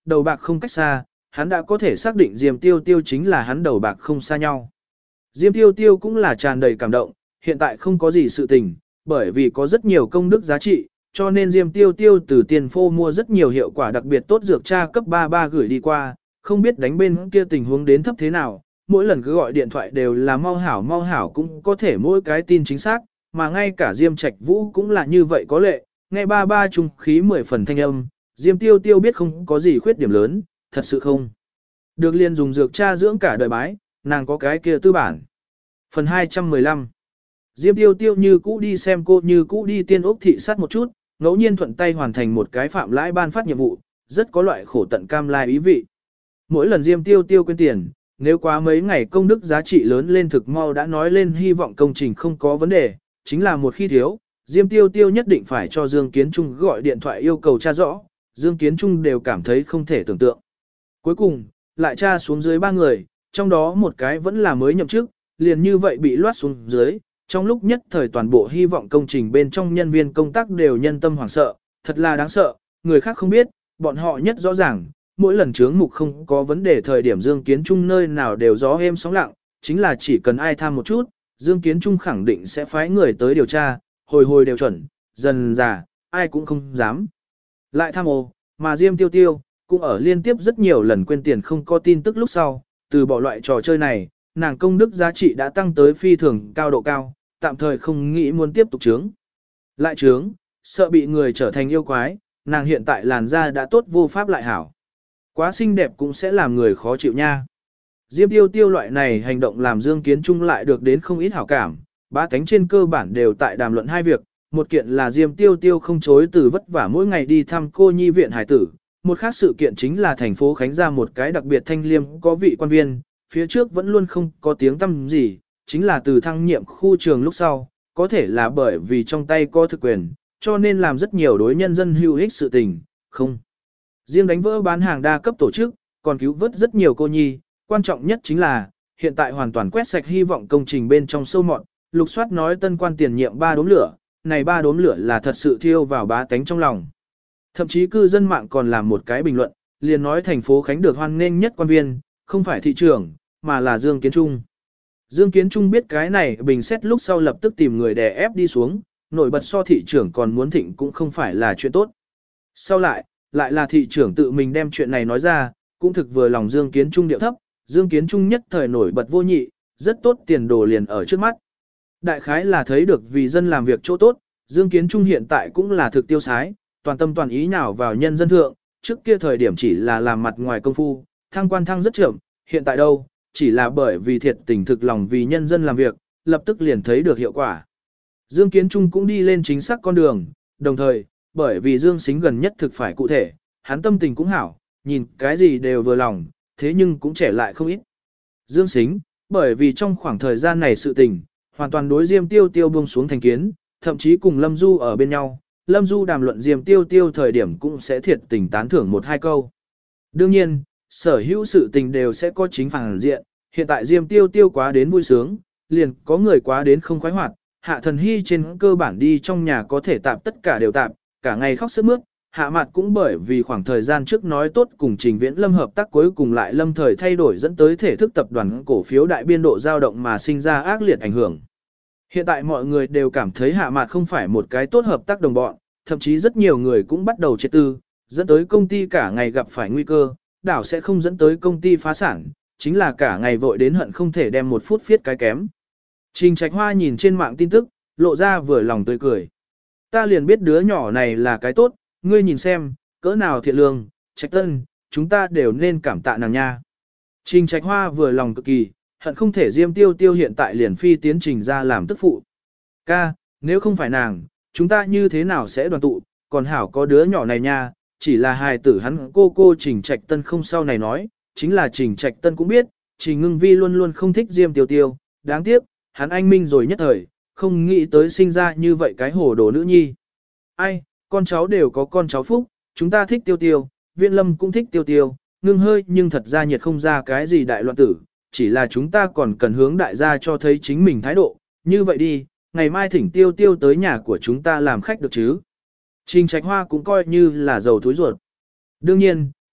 đầu bạc không cách xa, hắn đã có thể xác định Diêm Tiêu Tiêu chính là hắn đầu bạc không xa nhau. Diêm Tiêu Tiêu cũng là tràn đầy cảm động, hiện tại không có gì sự tình, bởi vì có rất nhiều công đức giá trị, cho nên Diêm Tiêu Tiêu từ tiền phô mua rất nhiều hiệu quả đặc biệt tốt dược tra cấp 33 gửi đi qua, không biết đánh bên kia tình huống đến thấp thế nào, mỗi lần cứ gọi điện thoại đều là mau hảo cũng có thể mỗi cái tin chính xác, mà ngay cả Diêm Trạch Vũ cũng là như vậy có lệ, nghe 33 trung khí 10 phần thanh âm, Diêm Tiêu Tiêu biết không có gì khuyết điểm lớn, thật sự không. Được liền dùng dược tra dưỡng cả đời bái, nàng có cái kia tư bản. Phần 215 Diêm Tiêu Tiêu như cũ đi xem cô như cũ đi tiên ốc thị sát một chút, ngẫu nhiên thuận tay hoàn thành một cái phạm lãi ban phát nhiệm vụ, rất có loại khổ tận cam lai ý vị. Mỗi lần Diêm Tiêu Tiêu quên tiền, nếu quá mấy ngày công đức giá trị lớn lên thực mau đã nói lên hy vọng công trình không có vấn đề, chính là một khi thiếu, Diêm Tiêu Tiêu nhất định phải cho Dương Kiến Trung gọi điện thoại yêu cầu tra rõ, Dương Kiến Trung đều cảm thấy không thể tưởng tượng. Cuối cùng, lại tra xuống dưới 3 người, trong đó một cái vẫn là mới nhậm chức, liền như vậy bị loát xuống dưới, trong lúc nhất thời toàn bộ hy vọng công trình bên trong nhân viên công tác đều nhân tâm hoảng sợ, thật là đáng sợ, người khác không biết, bọn họ nhất rõ ràng, mỗi lần chướng mục không có vấn đề thời điểm Dương Kiến Trung nơi nào đều gió êm sóng lặng, chính là chỉ cần ai tham một chút, Dương Kiến Trung khẳng định sẽ phái người tới điều tra, hồi đều chuẩn, dần già, ai cũng không dám. Lại tham ô, mà Diêm Tiêu Tiêu, cũng ở liên tiếp rất nhiều lần quên tiền không có tin tức lúc sau, từ bỏ loại trò chơi này, nàng công đức giá trị đã tăng tới phi thường cao độ cao, tạm thời không nghĩ muốn tiếp tục trướng. Lại trướng, sợ bị người trở thành yêu quái, nàng hiện tại làn da đã tốt vô pháp lại hảo. Quá xinh đẹp cũng sẽ làm người khó chịu nha. Diêm Tiêu Tiêu loại này hành động làm Dương Kiến Trung lại được đến không ít hảo cảm, ba cánh trên cơ bản đều tại đàm luận hai việc, một kiện là Diêm Tiêu Tiêu không chối từ vất vả mỗi ngày đi thăm cô nhi viện hải tử, một khác sự kiện chính là thành phố Khánh ra một cái đặc biệt thanh liêm có vị quan viên, phía trước vẫn luôn không có tiếng tăm gì, chính là từ thăng nhiệm khu trường lúc sau, có thể là bởi vì trong tay có thực quyền, cho nên làm rất nhiều đối nhân dân hữu ích sự tình, không. Riêng đánh vỡ bán hàng đa cấp tổ chức, còn cứu vớt rất nhiều cô nhi, quan trọng nhất chính là, hiện tại hoàn toàn quét sạch hy vọng công trình bên trong sâu mọt, lục soát nói tân quan tiền nhiệm 3 đốm lửa, này 3 đốm lửa là thật sự thiêu vào bá tánh trong lòng. Thậm chí cư dân mạng còn làm một cái bình luận, liền nói thành phố Khánh được hoan nghênh nhất quan viên, không phải thị trưởng, mà là Dương Kiến Trung. Dương Kiến Trung biết cái này bình xét lúc sau lập tức tìm người đè ép đi xuống, nổi bật so thị trưởng còn muốn thịnh cũng không phải là chuyện tốt. Sau lại là thị trưởng tự mình đem chuyện này nói ra, cũng thực vừa lòng Dương Kiến Trung điệu thấp, Dương Kiến Trung nhất thời nổi bật vô nhị, rất tốt tiền đồ liền ở trước mắt. Đại khái là thấy được vì dân làm việc chỗ tốt, Dương Kiến Trung hiện tại cũng là thực tiêu sái, toàn tâm toàn ý nào vào nhân dân thượng, trước kia thời điểm chỉ là làm mặt ngoài công phu, thăng quan thăng rất chậm, hiện tại đâu, chỉ là bởi vì thiệt tình thực lòng vì nhân dân làm việc, lập tức liền thấy được hiệu quả. Dương Kiến Trung cũng đi lên chính xác con đường, đồng thời, bởi vì Dương Sính gần nhất thực phải cụ thể, hắn tâm tình cũng hảo, nhìn cái gì đều vừa lòng, thế nhưng cũng trẻ lại không ít. Dương Sính, bởi vì trong khoảng thời gian này sự tình, hoàn toàn đối Diêm Tiêu Tiêu buông xuống thành kiến, thậm chí cùng Lâm Du ở bên nhau, Lâm Du đàm luận Diêm Tiêu Tiêu thời điểm cũng sẽ thiệt tình tán thưởng một hai câu. Đương nhiên, sở hữu sự tình đều sẽ có chính phản diện, hiện tại Diêm Tiêu Tiêu quá đến vui sướng, liền có người quá đến không khoái hoạt, Hạ Thần Hy trên cơ bản đi trong nhà có thể tạp tất cả đều tạp, cả ngày khóc sướt mướt, Hạ Mạt cũng bởi vì khoảng thời gian trước nói tốt cùng Trình Viễn Lâm hợp tác cuối cùng lại lâm thời thay đổi dẫn tới thể thức tập đoàn cổ phiếu đại biên độ dao động mà sinh ra ác liệt ảnh hưởng. Hiện tại mọi người đều cảm thấy Hạ Mạt không phải một cái tốt hợp tác đồng bọn, thậm chí rất nhiều người cũng bắt đầu chết tư, dẫn tới công ty cả ngày gặp phải nguy cơ, đảo sẽ không dẫn tới công ty phá sản, chính là cả ngày vội đến hận không thể đem một phút viết cái kém. Trình Trạch Hoa nhìn trên mạng tin tức, lộ ra vừa lòng tươi cười. Ta liền biết đứa nhỏ này là cái tốt, ngươi nhìn xem, cỡ nào thiện lương, Trạch Tân, chúng ta đều nên cảm tạ nàng nha. Trình Trạch Hoa vừa lòng cực kỳ, hận không thể Diêm Tiêu Tiêu hiện tại liền phi tiến trình ra làm tức phụ. Ca, nếu không phải nàng, chúng ta như thế nào sẽ đoàn tụ, còn hảo có đứa nhỏ này nha, chỉ là hài tử hắn cô Trình Trạch Tân không sau này nói, chính là Trình Trạch Tân cũng biết, Trình Ngưng Vi luôn luôn không thích Diêm Tiêu Tiêu, đáng tiếc, hắn anh minh rồi nhất thời, không nghĩ tới sinh ra như vậy cái hồ đồ nữ nhi. Ai, con cháu đều có con cháu phúc, chúng ta thích Tiêu Tiêu, Viễn Lâm cũng thích Tiêu Tiêu, Ngưng hơi nhưng thật ra nhiệt không ra cái gì đại loạn tử, chỉ là chúng ta còn cần hướng đại gia cho thấy chính mình thái độ, như vậy đi, ngày mai thỉnh Tiêu Tiêu tới nhà của chúng ta làm khách được chứ. Trình Trạch Hoa cũng coi như là giàu thối ruột. Đương nhiên,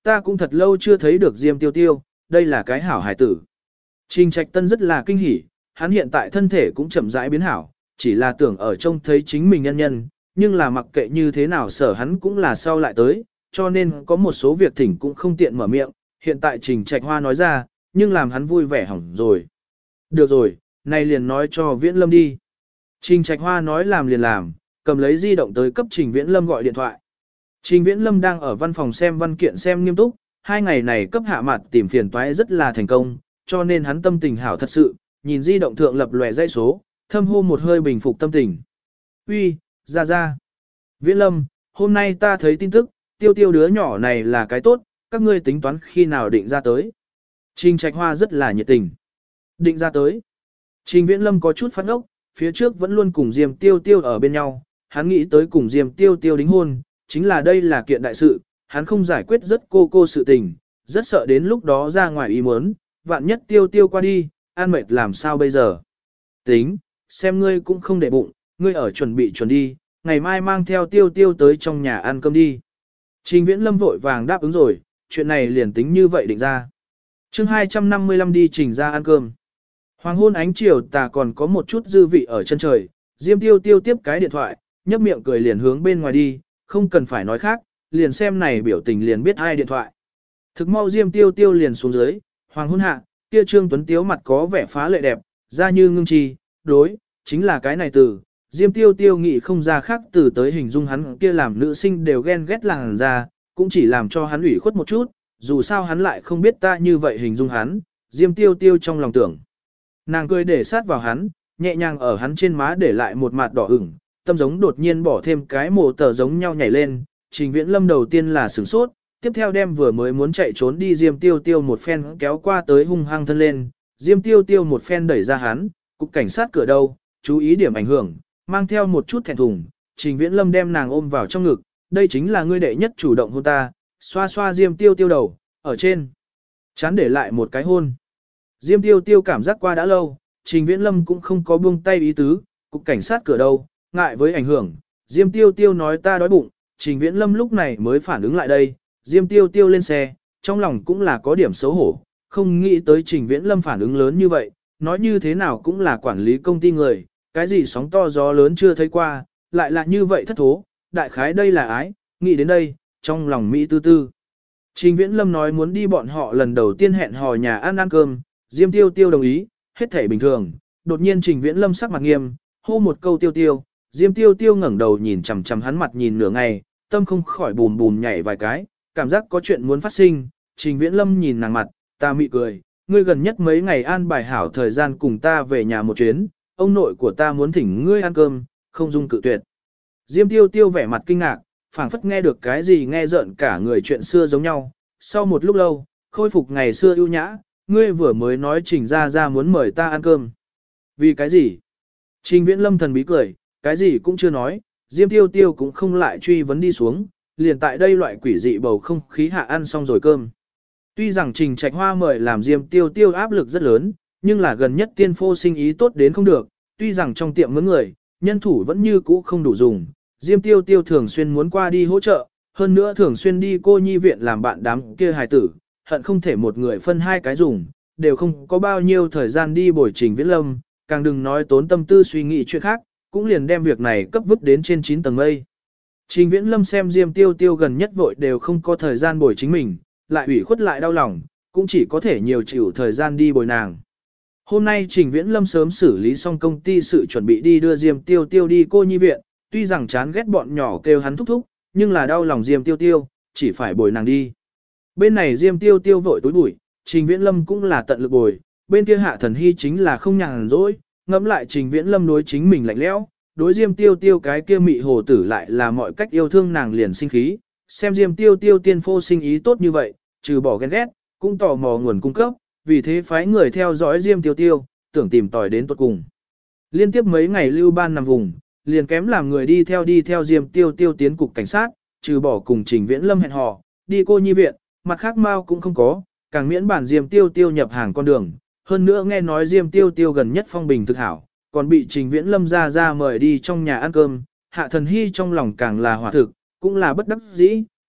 ta cũng thật lâu chưa thấy được Diêm Tiêu Tiêu, đây là cái hảo hài tử. Trình Trạch Tân rất là kinh hỉ, hắn hiện tại thân thể cũng chậm rãi biến hảo, chỉ là tưởng ở trông thấy chính mình nhân nhân, nhưng là mặc kệ như thế nào sở hắn cũng là sau lại tới, cho nên có một số việc thỉnh cũng không tiện mở miệng, hiện tại Trình Trạch Hoa nói ra, nhưng làm hắn vui vẻ hỏng rồi. Được rồi, này liền nói cho Viễn Lâm đi. Trình Trạch Hoa nói làm liền làm, cầm lấy di động tới cấp Trình Viễn Lâm gọi điện thoại. Trình Viễn Lâm đang ở văn phòng xem văn kiện xem nghiêm túc, 2 ngày này cấp hạ mặt tìm phiền toái rất là thành công, cho nên hắn tâm tình hảo thật sự, nhìn di động thượng lập lòe dãy số, thâm hô một hơi bình phục tâm tình. Uy, ra. Viễn Lâm, hôm nay ta thấy tin tức, tiêu tiêu đứa nhỏ này là cái tốt, các ngươi tính toán khi nào định ra tới. Trình Trạch Hoa rất là nhiệt tình. Định ra tới. Trình Viễn Lâm có chút phát ốc, phía trước vẫn luôn cùng Diêm Tiêu Tiêu ở bên nhau, hắn nghĩ tới cùng Diêm Tiêu Tiêu đính hôn, chính là đây là kiện đại sự, hắn không giải quyết rất cô sự tình, rất sợ đến lúc đó ra ngoài ý muốn, vạn nhất Tiêu Tiêu qua đi, an mệt làm sao bây giờ. Tính, xem ngươi cũng không để bụng, ngươi ở chuẩn bị đi, ngày mai mang theo Tiêu Tiêu tới trong nhà ăn cơm đi. Trình Viễn Lâm vội vàng đáp ứng rồi, chuyện này liền tính như vậy định ra. Chương 255 đi Trình ra ăn cơm. Hoàng hôn ánh chiều tà còn có một chút dư vị ở chân trời, Diêm Tiêu Tiêu tiếp cái điện thoại, nhấp miệng cười liền hướng bên ngoài đi, không cần phải nói khác, liền xem này biểu tình liền biết ai điện thoại. Thực mau Diêm Tiêu Tiêu liền xuống dưới, hoàng hôn hạ, kia Trương Tuấn Tiếu mặt có vẻ phá lệ đẹp, da như ngưng trì, đối, chính là cái này từ. Diêm Tiêu Tiêu nghĩ không ra khác từ tới hình dung hắn kia làm nữ sinh đều ghen ghét làng ra, cũng chỉ làm cho hắn ủy khuất một chút, dù sao hắn lại không biết ta như vậy hình dung hắn, Diêm Tiêu Tiêu trong lòng tưởng. Nàng cười để sát vào hắn, nhẹ nhàng ở hắn trên má để lại một mặt đỏ ửng, tâm giống đột nhiên bỏ thêm cái mồ tờ giống nhau nhảy lên, Trình Viễn Lâm đầu tiên là sửng sốt, tiếp theo đem vừa mới muốn chạy trốn đi Diêm Tiêu Tiêu một phen kéo qua tới hung hăng thân lên, Diêm Tiêu Tiêu một phen đẩy ra hắn, cục cảnh sát cửa đâu, chú ý điểm ảnh hưởng, mang theo một chút thẹn thùng, Trình Viễn Lâm đem nàng ôm vào trong ngực, đây chính là ngươi đệ nhất chủ động hôn ta, xoa xoa Diêm Tiêu Tiêu đầu, ở trên chán để lại một cái hôn. Diêm Tiêu Tiêu cảm giác qua đã lâu, Trình Viễn Lâm cũng không có buông tay ý tứ, cục cảnh sát cửa đâu, ngại với ảnh hưởng, Diêm Tiêu Tiêu nói ta đói bụng, Trình Viễn Lâm lúc này mới phản ứng lại đây, Diêm Tiêu Tiêu lên xe, trong lòng cũng là có điểm xấu hổ, không nghĩ tới Trình Viễn Lâm phản ứng lớn như vậy, nói như thế nào cũng là quản lý công ty người, cái gì sóng to gió lớn chưa thấy qua, lại là như vậy thất thố, đại khái đây là ái, nghĩ đến đây, trong lòng Mỹ tư tư. Trình Viễn Lâm nói muốn đi bọn họ lần đầu tiên hẹn hò nhà ăn cơm, Diêm Tiêu Tiêu đồng ý, hết thể bình thường, đột nhiên Trình Viễn Lâm sắc mặt nghiêm, hô một câu Tiêu Tiêu, Diêm Tiêu Tiêu ngẩng đầu nhìn chằm chằm hắn mặt nhìn nửa ngày, tâm không khỏi bùm bùm nhảy vài cái, cảm giác có chuyện muốn phát sinh, Trình Viễn Lâm nhìn nàng mặt, ta mị cười, ngươi gần nhất mấy ngày an bài hảo thời gian cùng ta về nhà một chuyến, ông nội của ta muốn thỉnh ngươi ăn cơm, không dung cự tuyệt. Diêm Tiêu Tiêu vẻ mặt kinh ngạc, phảng phất nghe được cái gì nghe rợn cả người chuyện xưa giống nhau, sau một lúc lâu, khôi phục ngày xưa ưu nhã, ngươi vừa mới nói Trình ra muốn mời ta ăn cơm. Vì cái gì? Trình Viễn Lâm thần bí cười, cái gì cũng chưa nói, Diêm Tiêu Tiêu cũng không lại truy vấn đi xuống, liền tại đây loại quỷ dị bầu không khí hạ ăn xong rồi cơm. Tuy rằng Trình Trạch Hoa mời làm Diêm Tiêu Tiêu áp lực rất lớn, nhưng là gần nhất tiên phô sinh ý tốt đến không được, tuy rằng trong tiệm mướn người, nhân thủ vẫn như cũ không đủ dùng, Diêm Tiêu Tiêu thường xuyên muốn qua đi hỗ trợ, hơn nữa thường xuyên đi cô nhi viện làm bạn đám kia hài tử, hận không thể một người phân hai cái dùng, đều không có bao nhiêu thời gian đi bồi Trình Viễn Lâm, càng đừng nói tốn tâm tư suy nghĩ chuyện khác, cũng liền đem việc này cấp vứt đến trên 9 tầng mây. Trình Viễn Lâm xem Diêm Tiêu Tiêu gần nhất vội đều không có thời gian bồi chính mình, lại ủy khuất lại đau lòng, cũng chỉ có thể nhiều chịu thời gian đi bồi nàng. Hôm nay Trình Viễn Lâm sớm xử lý xong công ty sự chuẩn bị đi đưa Diêm Tiêu Tiêu đi cô nhi viện, tuy rằng chán ghét bọn nhỏ kêu hắn thúc thúc, nhưng là đau lòng Diêm Tiêu Tiêu, chỉ phải bồi nàng đi. Bên này Diêm Tiêu Tiêu vội tối bụi, Trình Viễn Lâm cũng là tận lực bồi, bên kia Hạ Thần Hy chính là không nhàn rỗi, ngẫm lại Trình Viễn Lâm đối chính mình lạnh lẽo, đối Diêm Tiêu Tiêu cái kia mị hồ tử lại là mọi cách yêu thương nàng liền sinh khí, xem Diêm Tiêu Tiêu tiên phô sinh ý tốt như vậy, trừ bỏ ghen ghét, cũng tò mò nguồn cung cấp, vì thế phái người theo dõi Diêm Tiêu Tiêu, tưởng tìm tòi đến tuột cùng. Liên tiếp mấy ngày lưu ban nằm vùng, liền kém làm người đi theo Diêm Tiêu Tiêu tiến cục cảnh sát, trừ bỏ cùng Trình Viễn Lâm hẹn hò, đi cô nhi viện, mặt khác mau cũng không có, càng miễn bản Diêm Tiêu Tiêu nhập hàng con đường. Hơn nữa nghe nói Diêm Tiêu Tiêu gần nhất phong bình thực hảo, còn bị Trình Viễn Lâm ra mời đi trong nhà ăn cơm, Hạ Thần Hy trong lòng càng là hỏa thực, cũng là bất đắc dĩ,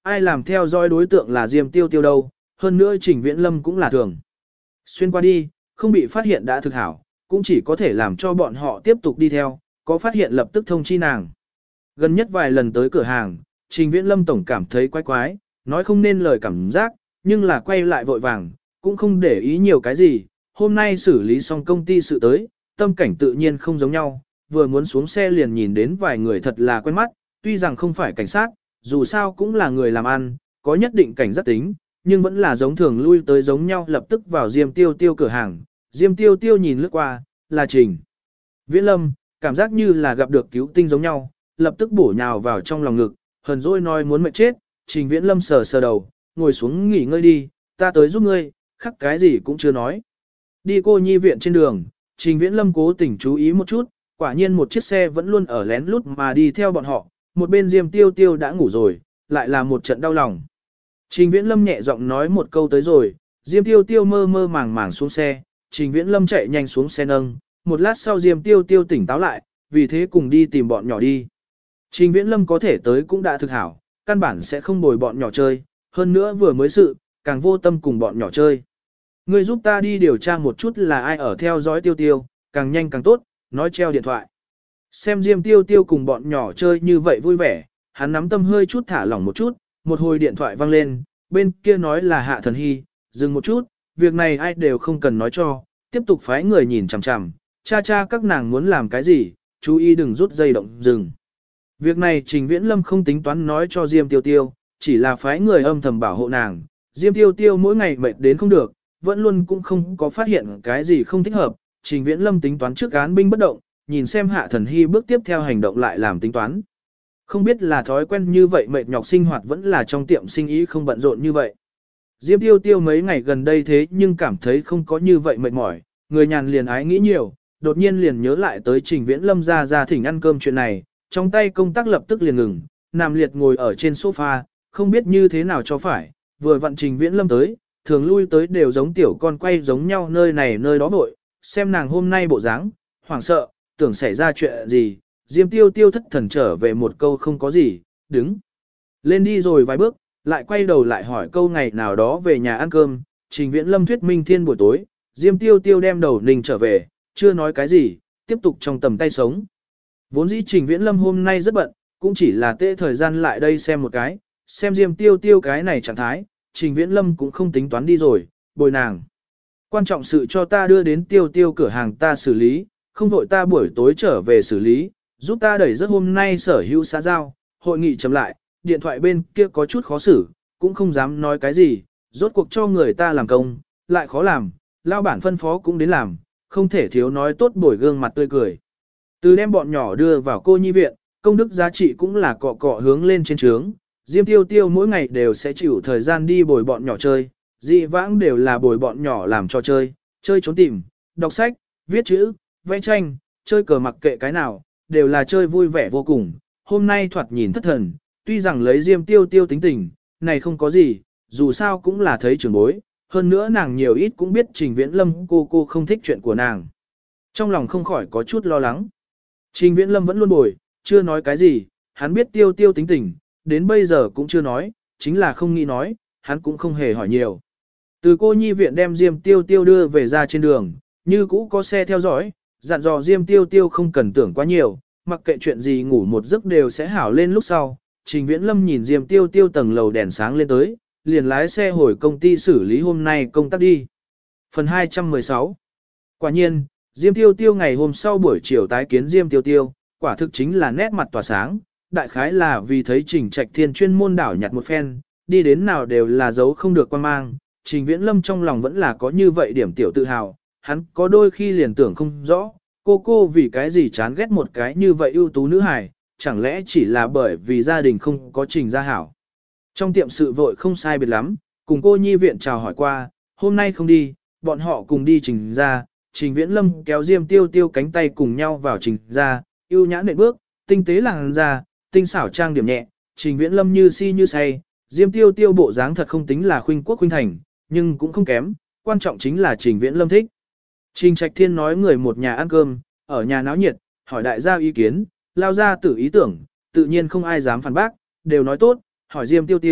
ai làm theo dõi đối tượng là Diêm Tiêu Tiêu đâu, hơn nữa Trình Viễn Lâm cũng là thường. Xuyên qua đi, không bị phát hiện đã thực hảo, cũng chỉ có thể làm cho bọn họ tiếp tục đi theo, có phát hiện lập tức thông chi nàng. Gần nhất vài lần tới cửa hàng, Trình Viễn Lâm tổng cảm thấy quái quái, nói không nên lời cảm giác, nhưng là quay lại vội vàng, cũng không để ý nhiều cái gì. Hôm nay xử lý xong công ty sự tới, tâm cảnh tự nhiên không giống nhau, vừa muốn xuống xe liền nhìn đến vài người thật là quen mắt, tuy rằng không phải cảnh sát, dù sao cũng là người làm ăn, có nhất định cảnh giác tính, nhưng vẫn là giống thường lui tới giống nhau, lập tức vào Diêm Tiêu Tiêu cửa hàng. Diêm Tiêu Tiêu nhìn lướt qua, là Trình Viễn Lâm, cảm giác như là gặp được cứu tinh giống nhau, lập tức bổ nhào vào trong lòng ngực, hờn dỗi nói muốn mệt chết. Trình Viễn Lâm sờ sờ đầu, ngồi xuống nghỉ ngơi đi, ta tới giúp ngươi, khắc cái gì cũng chưa nói. Đi cô nhi viện trên đường, Trình Viễn Lâm cố tình chú ý một chút, quả nhiên một chiếc xe vẫn luôn ở lén lút mà đi theo bọn họ, một bên Diêm Tiêu Tiêu đã ngủ rồi, lại là một trận đau lòng. Trình Viễn Lâm nhẹ giọng nói một câu tới rồi, Diêm Tiêu Tiêu mơ mơ màng màng xuống xe, Trình Viễn Lâm chạy nhanh xuống xe nâng, một lát sau Diêm Tiêu Tiêu tỉnh táo lại, vì thế cùng đi tìm bọn nhỏ đi. Trình Viễn Lâm có thể tới cũng đã thực hảo, căn bản sẽ không bồi bọn nhỏ chơi, hơn nữa vừa mới sự, càng vô tâm cùng bọn nhỏ chơi. Ngươi giúp ta đi điều tra một chút là ai ở theo dõi Tiêu Tiêu, càng nhanh càng tốt, nói treo điện thoại. Xem Diêm Tiêu Tiêu cùng bọn nhỏ chơi như vậy vui vẻ, hắn nắm tâm hơi chút thả lỏng một chút, một hồi điện thoại vang lên, bên kia nói là Hạ Thần Hy, dừng một chút, việc này ai đều không cần nói cho, tiếp tục phái người nhìn chằm chằm, cha các nàng muốn làm cái gì, chú ý đừng rút dây động dừng. Việc này Trình Viễn Lâm không tính toán nói cho Diêm Tiêu Tiêu, chỉ là phái người âm thầm bảo hộ nàng. Diêm Tiêu Tiêu mỗi ngày mệt đến không được, vẫn luôn cũng không có phát hiện cái gì không thích hợp. Trình Viễn Lâm tính toán trước án binh bất động, nhìn xem Hạ Thần Hy bước tiếp theo hành động lại làm tính toán. Không biết là thói quen như vậy mệt nhọc sinh hoạt vẫn là trong tiệm sinh ý không bận rộn như vậy. Diêm Tiêu Tiêu mấy ngày gần đây thế nhưng cảm thấy không có như vậy mệt mỏi, người nhàn liền ái nghĩ nhiều, đột nhiên liền nhớ lại tới Trình Viễn Lâm ra thỉnh ăn cơm chuyện này, trong tay công tác lập tức liền ngừng, nằm liệt ngồi ở trên sofa, không biết như thế nào cho phải, vừa vặn Trình Viễn Lâm tới, thường lui tới đều giống tiểu con quay giống nhau nơi này nơi đó vội, xem nàng hôm nay bộ dáng, hoảng sợ, tưởng xảy ra chuyện gì, Diêm Tiêu Tiêu thất thần trở về một câu không có gì, đứng lên đi rồi vài bước, lại quay đầu lại hỏi câu ngày nào đó về nhà ăn cơm. Trình Viễn Lâm thuyết minh thiên buổi tối, Diêm Tiêu Tiêu đem đầu ninh trở về, chưa nói cái gì, tiếp tục trong tầm tay sống. Vốn dĩ Trình Viễn Lâm hôm nay rất bận, cũng chỉ là tệ thời gian lại đây xem một cái, xem Diêm Tiêu Tiêu cái này trạng thái, Trình Viễn Lâm cũng không tính toán đi rồi, bồi nàng. Quan trọng sự cho ta đưa đến Tiêu Tiêu cửa hàng ta xử lý, không vội ta buổi tối trở về xử lý, giúp ta đẩy rất hôm nay sở hữu xã giao, hội nghị chấm lại, điện thoại bên kia có chút khó xử, cũng không dám nói cái gì, rốt cuộc cho người ta làm công, lại khó làm, lao bản phân phó cũng đến làm, không thể thiếu nói tốt bồi gương mặt tươi cười. Từ đem bọn nhỏ đưa vào cô nhi viện, công đức giá trị cũng là cọ cọ hướng lên trên trướng. Diêm Tiêu Tiêu mỗi ngày đều sẽ chịu thời gian đi bồi bọn nhỏ chơi, dị vãng đều là bồi bọn nhỏ làm trò chơi, chơi trốn tìm, đọc sách, viết chữ, vẽ tranh, chơi cờ mặc kệ cái nào, đều là chơi vui vẻ vô cùng. Hôm nay thoạt nhìn thất thần, tuy rằng lấy Diêm Tiêu Tiêu tính tình, này không có gì, dù sao cũng là thấy trưởng bối, hơn nữa nàng nhiều ít cũng biết Trình Viễn Lâm cô không thích chuyện của nàng. Trong lòng không khỏi có chút lo lắng. Trình Viễn Lâm vẫn luôn bồi, chưa nói cái gì, hắn biết Tiêu Tiêu tính tình, đến bây giờ cũng chưa nói, chính là không nghĩ nói, hắn cũng không hề hỏi nhiều. Từ cô nhi viện đem Diêm Tiêu Tiêu đưa về ra trên đường, như cũ có xe theo dõi, dặn dò Diêm Tiêu Tiêu không cần tưởng quá nhiều, mặc kệ chuyện gì ngủ một giấc đều sẽ hảo lên lúc sau. Trình Viễn Lâm nhìn Diêm Tiêu Tiêu tầng lầu đèn sáng lên tới, liền lái xe hồi công ty xử lý hôm nay công tác đi. Phần 216. Quả nhiên, Diêm Tiêu Tiêu ngày hôm sau buổi chiều tái kiến Diêm Tiêu Tiêu, quả thực chính là nét mặt tỏa sáng, đại khái là vì thấy Trình Trạch Thiên chuyên môn đảo nhặt một phen, đi đến nào đều là dấu không được quan mang. Trình Viễn Lâm trong lòng vẫn là có như vậy điểm tiểu tự hào, hắn có đôi khi liền tưởng không rõ, cô vì cái gì chán ghét một cái như vậy ưu tú nữ hài, chẳng lẽ chỉ là bởi vì gia đình không có Trình gia hảo. Trong tiệm sự vội không sai biệt lắm, cùng cô nhi viện chào hỏi qua, hôm nay không đi, bọn họ cùng đi Trình gia. Trình Viễn Lâm kéo Diêm Tiêu Tiêu cánh tay cùng nhau vào Trình gia, ưu nhã nện bước, tinh tế làn da, tinh xảo trang điểm nhẹ, Trình Viễn Lâm như si như say, Diêm Tiêu Tiêu bộ dáng thật không tính là khuynh quốc khuynh thành, nhưng cũng không kém, quan trọng chính là Trình Viễn Lâm thích. Trình Trạch Thiên nói người một nhà ăn cơm, ở nhà náo nhiệt, hỏi đại gia ý kiến, lao ra tử ý tưởng, tự nhiên không ai dám phản bác, đều nói tốt, hỏi Diêm Tiêu Tiêu,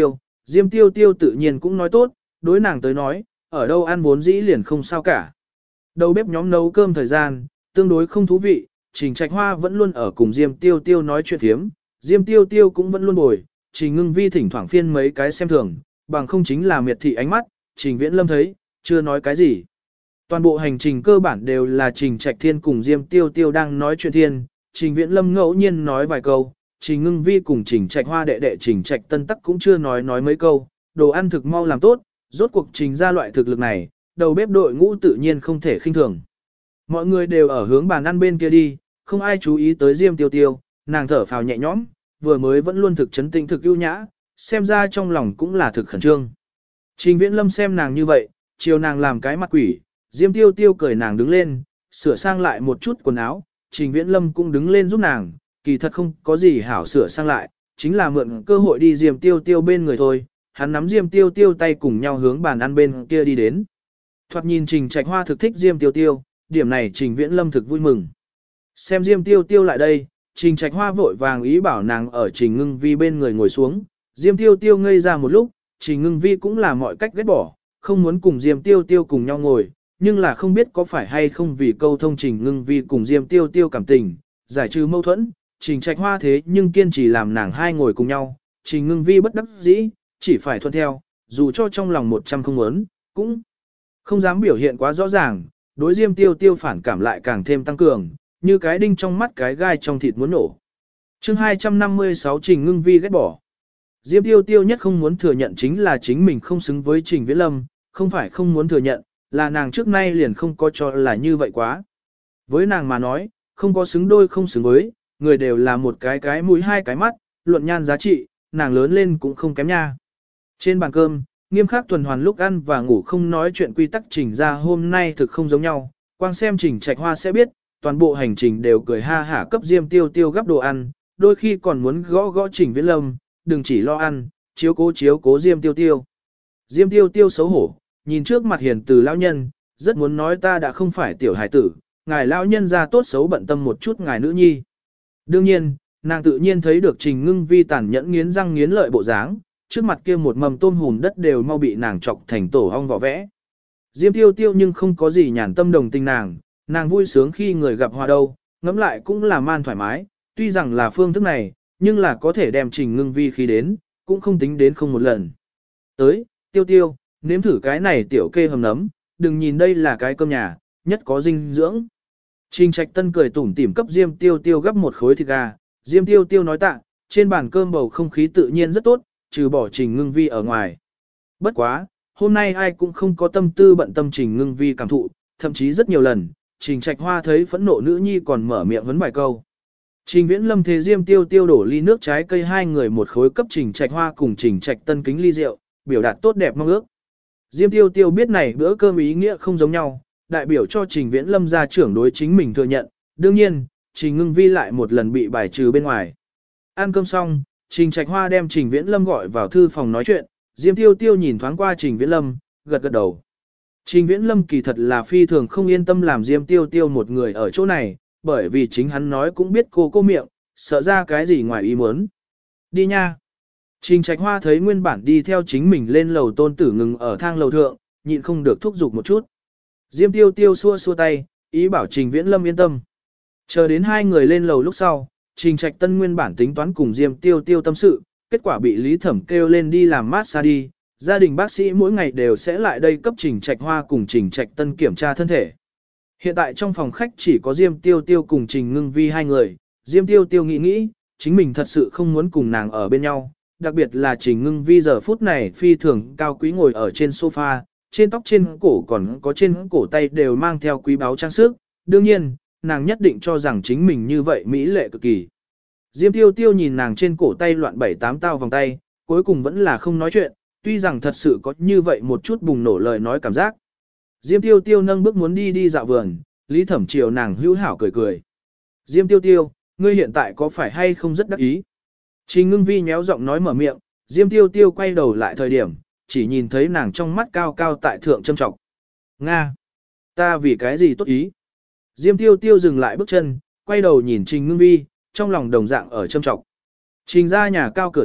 Diêm Tiêu Tiêu tự nhiên cũng nói tốt, đối nàng tới nói, ở đâu ăn vốn dĩ liền không sao cả. Đầu bếp nhóm nấu cơm thời gian, tương đối không thú vị, Trình Trạch Hoa vẫn luôn ở cùng Diêm Tiêu Tiêu nói chuyện thiếm, Diêm Tiêu Tiêu cũng vẫn luôn bồi, Trình Ngưng Vi thỉnh thoảng phiên mấy cái xem thường, bằng không chính là miệt thị ánh mắt, Trình Viễn Lâm thấy, chưa nói cái gì. Toàn bộ hành trình cơ bản đều là Trình Trạch Thiên cùng Diêm Tiêu Tiêu đang nói chuyện thiên, Trình Viễn Lâm ngẫu nhiên nói vài câu, Trình Ngưng Vi cùng Trình Trạch Hoa đệ đệ Trình Trạch Tân Tắc cũng chưa nói mấy câu, đồ ăn thực mau làm tốt, rốt cuộc Trình ra loại thực lực này, đầu bếp đội ngũ tự nhiên không thể khinh thường. Mọi người đều ở hướng bàn ăn bên kia đi, không ai chú ý tới Diêm Tiêu Tiêu, nàng thở phào nhẹ nhõm, vừa mới vẫn luôn thực trấn tĩnh thực ưu nhã, xem ra trong lòng cũng là thực khẩn trương. Trình Viễn Lâm xem nàng như vậy, chiều nàng làm cái mặt quỷ, Diêm Tiêu Tiêu cười nàng đứng lên, sửa sang lại một chút quần áo, Trình Viễn Lâm cũng đứng lên giúp nàng, kỳ thật không có gì hảo sửa sang lại, chính là mượn cơ hội đi Diêm Tiêu Tiêu bên người thôi, hắn nắm Diêm Tiêu Tiêu tay cùng nhau hướng bàn ăn bên kia đi đến. Thoạt nhìn Trình Trạch Hoa thực thích Diêm Tiêu Tiêu, điểm này Trình Viễn Lâm thực vui mừng. Xem Diêm Tiêu Tiêu lại đây, Trình Trạch Hoa vội vàng ý bảo nàng ở Trình Ngưng Vi bên người ngồi xuống, Diêm Tiêu Tiêu ngây ra một lúc, Trình Ngưng Vi cũng là mọi cách ghét bỏ, không muốn cùng Diêm Tiêu Tiêu cùng nhau ngồi, nhưng là không biết có phải hay không vì câu thông Trình Ngưng Vi cùng Diêm Tiêu Tiêu cảm tình, giải trừ mâu thuẫn, Trình Trạch Hoa thế nhưng kiên trì làm nàng hai ngồi cùng nhau, Trình Ngưng Vi bất đắc dĩ, chỉ phải thuận theo, dù cho trong lòng 100 không muốn, cũng không dám biểu hiện quá rõ ràng, đối Diêm Tiêu Tiêu phản cảm lại càng thêm tăng cường, như cái đinh trong mắt cái gai trong thịt muốn nổ. Chương 256 Trình Ngưng Vi ghét bỏ. Diêm Tiêu Tiêu nhất không muốn thừa nhận chính là chính mình không xứng với Trình Viễn Lâm, không phải không muốn thừa nhận, là nàng trước nay liền không có cho là như vậy quá. Với nàng mà nói, không có xứng đôi không xứng với, người đều là một cái mũi hai cái mắt, luận nhan giá trị, nàng lớn lên cũng không kém nha. Trên bàn cơm, nghiêm khắc tuần hoàn lúc ăn và ngủ không nói chuyện quy tắc Trình ra hôm nay thực không giống nhau, quang xem Trình Trạch Hoa sẽ biết, toàn bộ hành trình đều cười ha hả cấp Diêm Tiêu Tiêu gấp đồ ăn, đôi khi còn muốn gõ Trình Viễn Lâm, đừng chỉ lo ăn, chiếu cố Diêm Tiêu Tiêu. Diêm Tiêu Tiêu xấu hổ, nhìn trước mặt hiền từ lão nhân, rất muốn nói ta đã không phải tiểu hải tử, ngài lão nhân ra tốt xấu bận tâm một chút ngài nữ nhi. Đương nhiên, nàng tự nhiên thấy được Trình Ngưng Vi tàn nhẫn nghiến răng nghiến lợi bộ dáng, trước mặt kia một mầm tôm hùm đất đều mau bị nàng chọc thành tổ ong vỏ vẽ. Diêm Tiêu Tiêu nhưng không có gì nhàn tâm đồng tình nàng vui sướng khi người gặp hòa đâu, ngẫm lại cũng là man thoải mái, tuy rằng là phương thức này, nhưng là có thể đem Trình Ngưng Vi khi đến, cũng không tính đến không một lần. Tới, Tiêu Tiêu, nếm thử cái này tiểu kê hầm nấm, đừng nhìn đây là cái cơm nhà, nhất có dinh dưỡng. Trình Trạch Tân cười tủm tỉm cấp Diêm Tiêu Tiêu gấp một khối thịt gà, Diêm Tiêu Tiêu nói tạ, trên bàn cơm bầu không khí tự nhiên rất tốt, trừ bỏ Trình Ngưng Vi ở ngoài. Bất quá, hôm nay ai cũng không có tâm tư bận tâm Trình Ngưng Vi cảm thụ, thậm chí rất nhiều lần, Trình Trạch Hoa thấy phẫn nộ nữ nhi còn mở miệng vấn vài câu. Trình Viễn Lâm thế Diêm Tiêu Tiêu đổ ly nước trái cây hai người một khối cấp Trình Trạch Hoa cùng Trình Trạch Tân kính ly rượu, biểu đạt tốt đẹp mong ước. Diêm Tiêu Tiêu biết này bữa cơm ý nghĩa không giống nhau, đại biểu cho Trình Viễn Lâm gia trưởng đối chính mình thừa nhận, đương nhiên, Trình Ngưng Vi lại một lần bị bài trừ bên ngoài. Ăn cơm xong, Trình Trạch Hoa đem Trình Viễn Lâm gọi vào thư phòng nói chuyện, Diêm Tiêu Tiêu nhìn thoáng qua Trình Viễn Lâm, gật gật đầu. Trình Viễn Lâm kỳ thật là phi thường không yên tâm làm Diêm Tiêu Tiêu một người ở chỗ này, bởi vì chính hắn nói cũng biết cô miệng, sợ ra cái gì ngoài ý muốn. Đi nha. Trình Trạch Hoa thấy nguyên bản đi theo chính mình lên lầu tôn tử ngừng ở thang lầu thượng, nhịn không được thúc giục một chút. Diêm Tiêu Tiêu xua xua tay, ý bảo Trình Viễn Lâm yên tâm. Chờ đến hai người lên lầu lúc sau, Trình Trạch Tân nguyên bản tính toán cùng Diêm Tiêu Tiêu tâm sự, kết quả bị Lý Thẩm kêu lên đi làm massage đi. Gia đình bác sĩ mỗi ngày đều sẽ lại đây cấp Trình Trạch Hoa cùng Trình Trạch Tân kiểm tra thân thể. Hiện tại trong phòng khách chỉ có Diêm Tiêu Tiêu cùng Trình Ngưng Vi hai người, Diêm Tiêu Tiêu nghĩ, chính mình thật sự không muốn cùng nàng ở bên nhau, đặc biệt là Trình Ngưng Vi giờ phút này phi thường cao quý ngồi ở trên sofa, trên tóc trên cổ còn có trên cổ tay đều mang theo quý báu trang sức, đương nhiên, nàng nhất định cho rằng chính mình như vậy mỹ lệ cực kỳ. Diêm Tiêu Tiêu nhìn nàng trên cổ tay loạn 7-8 tao vòng tay, cuối cùng vẫn là không nói chuyện, tuy rằng thật sự có như vậy một chút bùng nổ lời nói cảm giác. Diêm Tiêu Tiêu nâng bước muốn đi dạo vườn, Lý Thẩm chiều nàng hữu hảo cười. Diêm Tiêu Tiêu, ngươi hiện tại có phải hay không rất đắc ý? Trình Ngưng Vi nhéo giọng nói mở miệng, Diêm Tiêu Tiêu quay đầu lại thời điểm, chỉ nhìn thấy nàng trong mắt cao cao tại thượng châm trọng. Nga! Ta vì cái gì tốt ý? Diêm Tiêu Tiêu dừng lại bước chân, quay đầu nhìn Trình Ngưng Vi, trong lòng đồng dạng ở châm trọng. Trình ra nhà cao cửa rộng,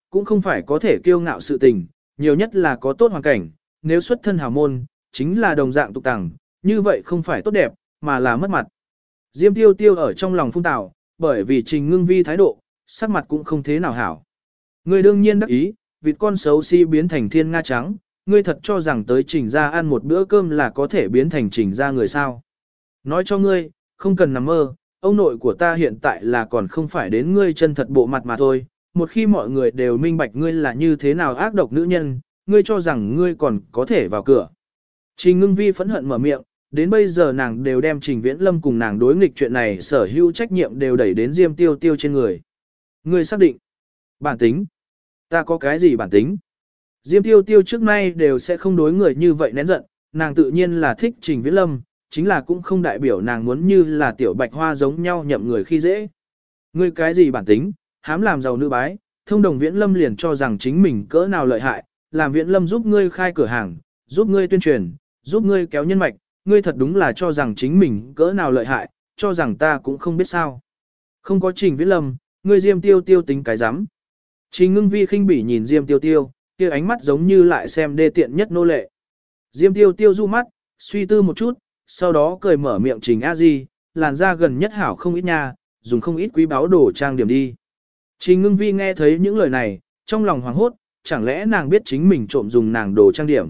cũng không phải có thể kiêu ngạo sự tình, nhiều nhất là có tốt hoàn cảnh, nếu xuất thân hào môn, chính là đồng dạng tục tằng, như vậy không phải tốt đẹp, mà là mất mặt. Diêm Tiêu Tiêu ở trong lòng phung tào, bởi vì Trình Ngưng Vi thái độ, sắc mặt cũng không thế nào hảo. Ngươi đương nhiên đắc ý, vịt con xấu xí biến thành thiên nga trắng, ngươi thật cho rằng tới Trình ra ăn một bữa cơm là có thể biến thành Trình ra người sao. Nói cho ngươi, không cần nằm mơ, ông nội của ta hiện tại là còn không phải đến ngươi chân thật bộ mặt mà thôi, một khi mọi người đều minh bạch ngươi là như thế nào ác độc nữ nhân, ngươi cho rằng ngươi còn có thể vào cửa. Trình Ngưng Vi phẫn hận mở miệng, đến bây giờ nàng đều đem Trình Viễn Lâm cùng nàng đối nghịch chuyện này sở hữu trách nhiệm đều đẩy đến Diêm Tiêu Tiêu trên người. Ngươi xác định. Bản tính. Ta có cái gì bản tính? Diêm Tiêu Tiêu trước nay đều sẽ không đối người như vậy nén giận, nàng tự nhiên là thích Trình Viễn Lâm, chính là cũng không đại biểu nàng muốn như là tiểu bạch hoa giống nhau nhậm người khi dễ. Ngươi cái gì bản tính, hám làm giàu nữ bái, thông đồng Viễn Lâm liền cho rằng chính mình cỡ nào lợi hại, làm Viễn Lâm giúp ngươi khai cửa hàng, giúp ngươi tuyên truyền, giúp ngươi kéo nhân mạch, ngươi thật đúng là cho rằng chính mình cỡ nào lợi hại, cho rằng ta cũng không biết sao. Không có Trình Viễn Lâm, ngươi Diêm Tiêu Tiêu tính cái rắm. Trình Ngưng Vi khinh bỉ nhìn Diêm Tiêu Tiêu, kia ánh mắt giống như lại xem đê tiện nhất nô lệ. Diêm Tiêu Tiêu du mắt, suy tư một chút, sau đó cười mở miệng Trình A Di, làn da gần nhất hảo không ít nha, dùng không ít quý báu đồ trang điểm đi. Trình Ngưng Vi nghe thấy những lời này, trong lòng hoảng hốt, chẳng lẽ nàng biết chính mình trộm dùng nàng đồ trang điểm?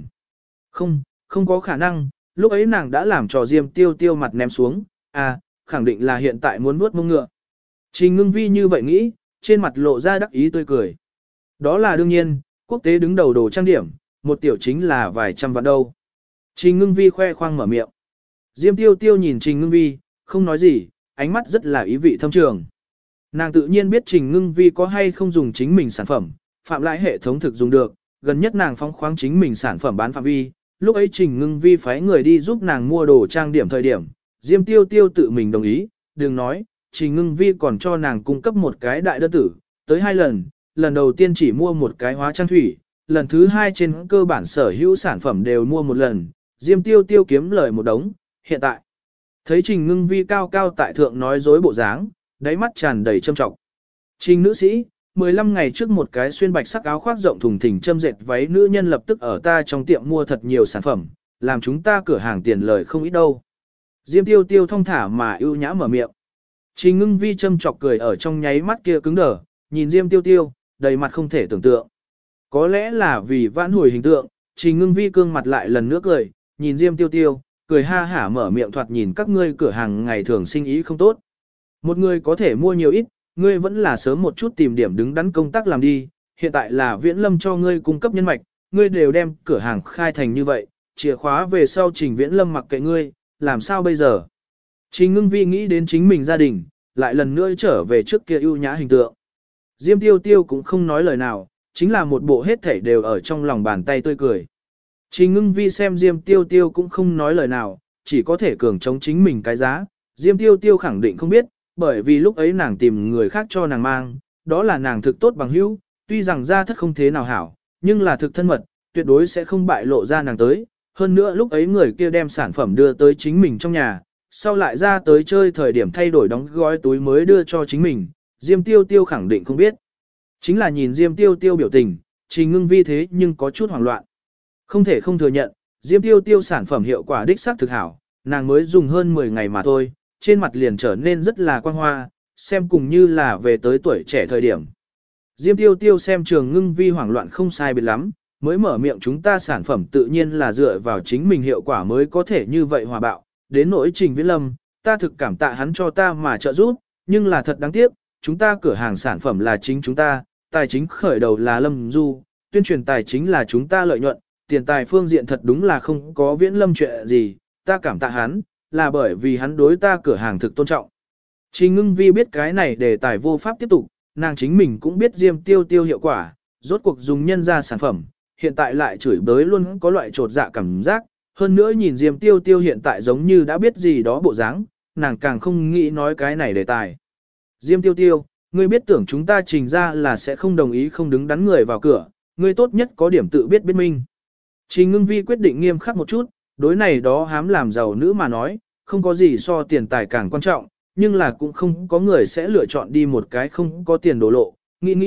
Không có khả năng, lúc ấy nàng đã làm trò Diêm Tiêu Tiêu mặt ném xuống, khẳng định là hiện tại muốn vuốt mông ngựa. Trình Ngưng Vi như vậy nghĩ, trên mặt lộ ra đắc ý tươi cười. Đó là đương nhiên, quốc tế đứng đầu đồ trang điểm, một tiểu chính là vài trăm vạn đâu. Trình Ngưng Vi khoe khoang mở miệng. Diêm Tiêu Tiêu nhìn Trình Ngưng Vi, không nói gì, ánh mắt rất là ý vị thâm trường. Nàng tự nhiên biết Trình Ngưng Vi có hay không dùng chính mình sản phẩm, phạm lại hệ thống thực dùng được, gần nhất nàng phóng khoáng chính mình sản phẩm bán phạm vi, lúc ấy Trình Ngưng Vi phái người đi giúp nàng mua đồ trang điểm thời điểm, Diêm Tiêu Tiêu tự mình đồng ý, đừng nói, Trình Ngưng Vi còn cho nàng cung cấp một cái đại đơn tử, tới 2 lần, lần đầu tiên chỉ mua một cái hóa trang thủy, lần thứ 2 trên cơ bản sở hữu sản phẩm đều mua một lần, Diêm Tiêu Tiêu kiếm lời một đống, hiện tại. Thấy Trình Ngưng Vi cao cao tại thượng nói dối bộ dáng, đáy mắt tràn đầy châm trọng. Trình nữ sĩ, 15 ngày trước một cái xuyên bạch sắc áo khoác rộng thùng thình châm dệt váy nữ nhân lập tức ở ta trong tiệm mua thật nhiều sản phẩm, làm chúng ta cửa hàng tiền lời không ít đâu. Diêm Tiêu Tiêu thong thả mà ưu nhã mở miệng. Trình Ngưng Vi châm chọc cười ở trong nháy mắt kia cứng đờ, nhìn Diêm Tiêu Tiêu, đầy mặt không thể tưởng tượng. Có lẽ là vì vãn hồi hình tượng, Trình Ngưng Vi cương mặt lại lần nữa cười, nhìn Diêm Tiêu Tiêu, cười ha hả mở miệng thoạt nhìn các ngươi cửa hàng ngày thường sinh ý không tốt. Một người có thể mua nhiều ít, ngươi vẫn là sớm một chút tìm điểm đứng đắn công tác làm đi, hiện tại là Viễn Lâm cho ngươi cung cấp nhân mạch, ngươi đều đem cửa hàng khai thành như vậy, chìa khóa về sau Trình Viễn Lâm mặc kệ ngươi, làm sao bây giờ? Trình Ngưng Vi nghĩ đến chính mình gia đình, lại lần nữa trở về trước kia ưu nhã hình tượng. Diêm Tiêu Tiêu cũng không nói lời nào, chính là một bộ hết thảy đều ở trong lòng bàn tay tươi cười. Trình Ngưng Vi xem Diêm Tiêu Tiêu cũng không nói lời nào, chỉ có thể cường chống chính mình cái giá. Diêm Tiêu Tiêu khẳng định không biết, bởi vì lúc ấy nàng tìm người khác cho nàng mang, đó là nàng thực tốt bằng hữu, tuy rằng ra thất không thế nào hảo, nhưng là thực thân mật, tuyệt đối sẽ không bại lộ ra nàng tới. Hơn nữa lúc ấy người kia đem sản phẩm đưa tới chính mình trong nhà, sau lại ra tới chơi thời điểm thay đổi đóng gói túi mới đưa cho chính mình, Diêm Tiêu Tiêu khẳng định không biết. Chính là nhìn Diêm Tiêu Tiêu biểu tình, Trình Ngưng Vi thế nhưng có chút hoảng loạn. Không thể không thừa nhận, Diêm Tiêu Tiêu sản phẩm hiệu quả đích xác thực hảo, nàng mới dùng hơn 10 ngày mà thôi, trên mặt liền trở nên rất là quang hoa, xem cùng như là về tới tuổi trẻ thời điểm. Diêm Tiêu Tiêu xem Trường Ngưng Vi hoảng loạn không sai biệt lắm, mới mở miệng chúng ta sản phẩm tự nhiên là dựa vào chính mình hiệu quả mới có thể như vậy hòa bạo, đến nỗi Trình Viễn Lâm, ta thực cảm tạ hắn cho ta mà trợ giúp, nhưng là thật đáng tiếc, chúng ta cửa hàng sản phẩm là chính chúng ta, tài chính khởi đầu là Lâm Du, tuyên truyền tài chính là chúng ta lợi nhuận, tiền tài phương diện thật đúng là không có Viễn Lâm chuyện gì, ta cảm tạ hắn, là bởi vì hắn đối ta cửa hàng thực tôn trọng. Trình Ngưng Vi biết cái này đề tài vô pháp tiếp tục, nàng chính mình cũng biết Diêm Tiêu Tiêu hiệu quả, rốt cuộc dùng nhân ra sản phẩm, hiện tại lại chửi bới luôn có loại trột dạ cảm giác, hơn nữa nhìn Diêm Tiêu Tiêu hiện tại giống như đã biết gì đó bộ dáng, nàng càng không nghĩ nói cái này đề tài. Diêm Tiêu Tiêu, ngươi biết tưởng chúng ta Trình ra là sẽ không đồng ý không đứng đắn người vào cửa, ngươi tốt nhất có điểm tự biết biết minh. Trình Ngưng Vi quyết định nghiêm khắc một chút, đối này đó hám làm giàu nữ mà nói, không có gì so tiền tài càng quan trọng, nhưng là cũng không có người sẽ lựa chọn đi một cái không có tiền đổ lộ, nghĩ nghĩ,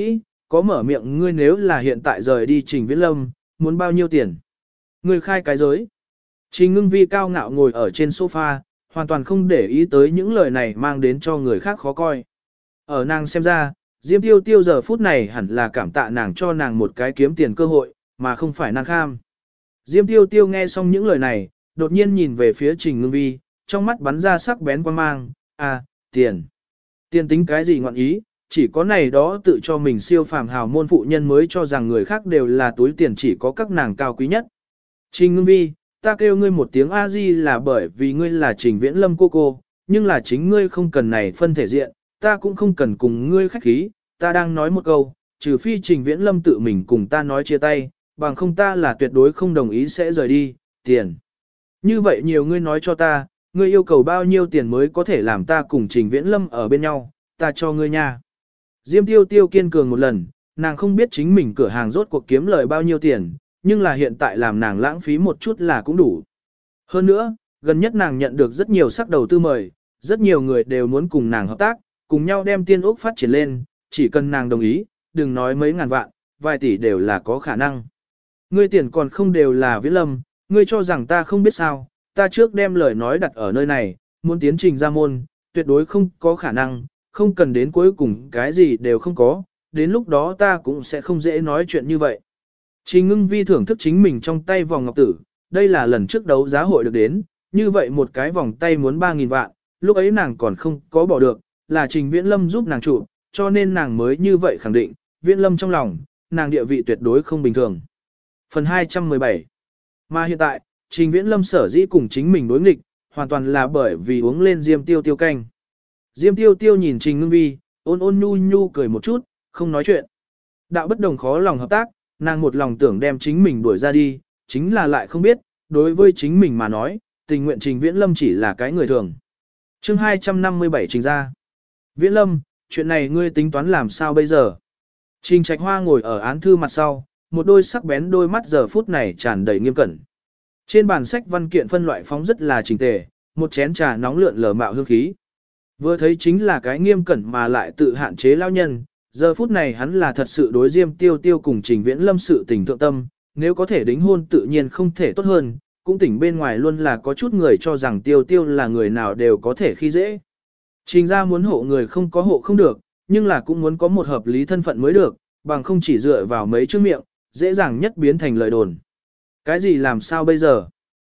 có mở miệng ngươi nếu là hiện tại rời đi Trình Viễn Lâm, muốn bao nhiêu tiền? Ngươi khai cái giới. Trình Ngưng Vi cao ngạo ngồi ở trên sofa, hoàn toàn không để ý tới những lời này mang đến cho người khác khó coi. Ở nàng xem ra, Diêm Tiêu Tiêu giờ phút này hẳn là cảm tạ nàng cho nàng một cái kiếm tiền cơ hội, mà không phải nàng kham. Diêm Tiêu Tiêu nghe xong những lời này, đột nhiên nhìn về phía Trình Ngưng Vi, trong mắt bắn ra sắc bén quan mang, tiền. Tiền tính cái gì ngọn ý, chỉ có này đó tự cho mình siêu phàm hào môn phụ nhân mới cho rằng người khác đều là túi tiền chỉ có các nàng cao quý nhất. Trình Ngưng Vi, ta kêu ngươi một tiếng A-di là bởi vì ngươi là Trình Viễn Lâm cô, nhưng là chính ngươi không cần này phân thể diện, ta cũng không cần cùng ngươi khách khí, ta đang nói một câu, trừ phi Trình Viễn Lâm tự mình cùng ta nói chia tay, bằng không ta là tuyệt đối không đồng ý sẽ rời đi, tiền. Như vậy nhiều ngươi nói cho ta, ngươi yêu cầu bao nhiêu tiền mới có thể làm ta cùng Trình Viễn Lâm ở bên nhau, ta cho ngươi nha. Diêm Tiêu Tiêu kiên cường một lần, nàng không biết chính mình cửa hàng rốt cuộc kiếm lời bao nhiêu tiền, nhưng là hiện tại làm nàng lãng phí một chút là cũng đủ. Hơn nữa, gần nhất nàng nhận được rất nhiều sắc đầu tư mời, rất nhiều người đều muốn cùng nàng hợp tác, cùng nhau đem tiên ốc phát triển lên, chỉ cần nàng đồng ý, đừng nói mấy ngàn vạn, vài tỷ đều là có khả năng. Ngươi tiền còn không đều là Viễn Lâm, ngươi cho rằng ta không biết sao, ta trước đem lời nói đặt ở nơi này, muốn tiến trình ra môn, tuyệt đối không có khả năng, không cần đến cuối cùng cái gì đều không có, đến lúc đó ta cũng sẽ không dễ nói chuyện như vậy. Trình Ngưng Vi thưởng thức chính mình trong tay vòng ngọc tử, đây là lần trước đấu giá hội được đến, như vậy một cái vòng tay muốn 3.000 vạn, lúc ấy nàng còn không có bỏ được, là Trình Viễn Lâm giúp nàng trụ, cho nên nàng mới như vậy khẳng định, Viễn Lâm trong lòng, nàng địa vị tuyệt đối không bình thường. Phần 217. Mà hiện tại, Trình Viễn Lâm sở dĩ cùng chính mình đối nghịch, hoàn toàn là bởi vì uống lên Diêm Tiêu Tiêu canh. Diêm Tiêu Tiêu nhìn Trình Ngưng Vi, ôn ôn nhu nhu cười một chút, không nói chuyện. Đạo bất đồng khó lòng hợp tác, nàng một lòng tưởng đem chính mình đuổi ra đi, chính là lại không biết, đối với chính mình mà nói, tình nguyện Trình Viễn Lâm chỉ là cái người thường. Chương 257 Trình ra. Viễn Lâm, chuyện này ngươi tính toán làm sao bây giờ? Trình Trạch Hoa ngồi ở án thư mặt sau, một đôi sắc bén đôi mắt giờ phút này tràn đầy nghiêm cẩn. Trên bàn sách văn kiện phân loại phóng rất là chỉnh tề, một chén trà nóng lượn lờ mạo hương khí. Vừa thấy chính là cái nghiêm cẩn mà lại tự hạn chế lao nhân, giờ phút này hắn là thật sự đối Diêm Tiêu Tiêu cùng Trình Viễn Lâm sự tình thượng tâm, nếu có thể đính hôn tự nhiên không thể tốt hơn, cũng tỉnh bên ngoài luôn là có chút người cho rằng Tiêu Tiêu là người nào đều có thể khi dễ. Trình ra muốn hộ người không có hộ không được, nhưng là cũng muốn có một hợp lý thân phận mới được, bằng không chỉ dựa vào mấy chữ miệng, dễ dàng nhất biến thành lời đồn. Cái gì làm sao bây giờ?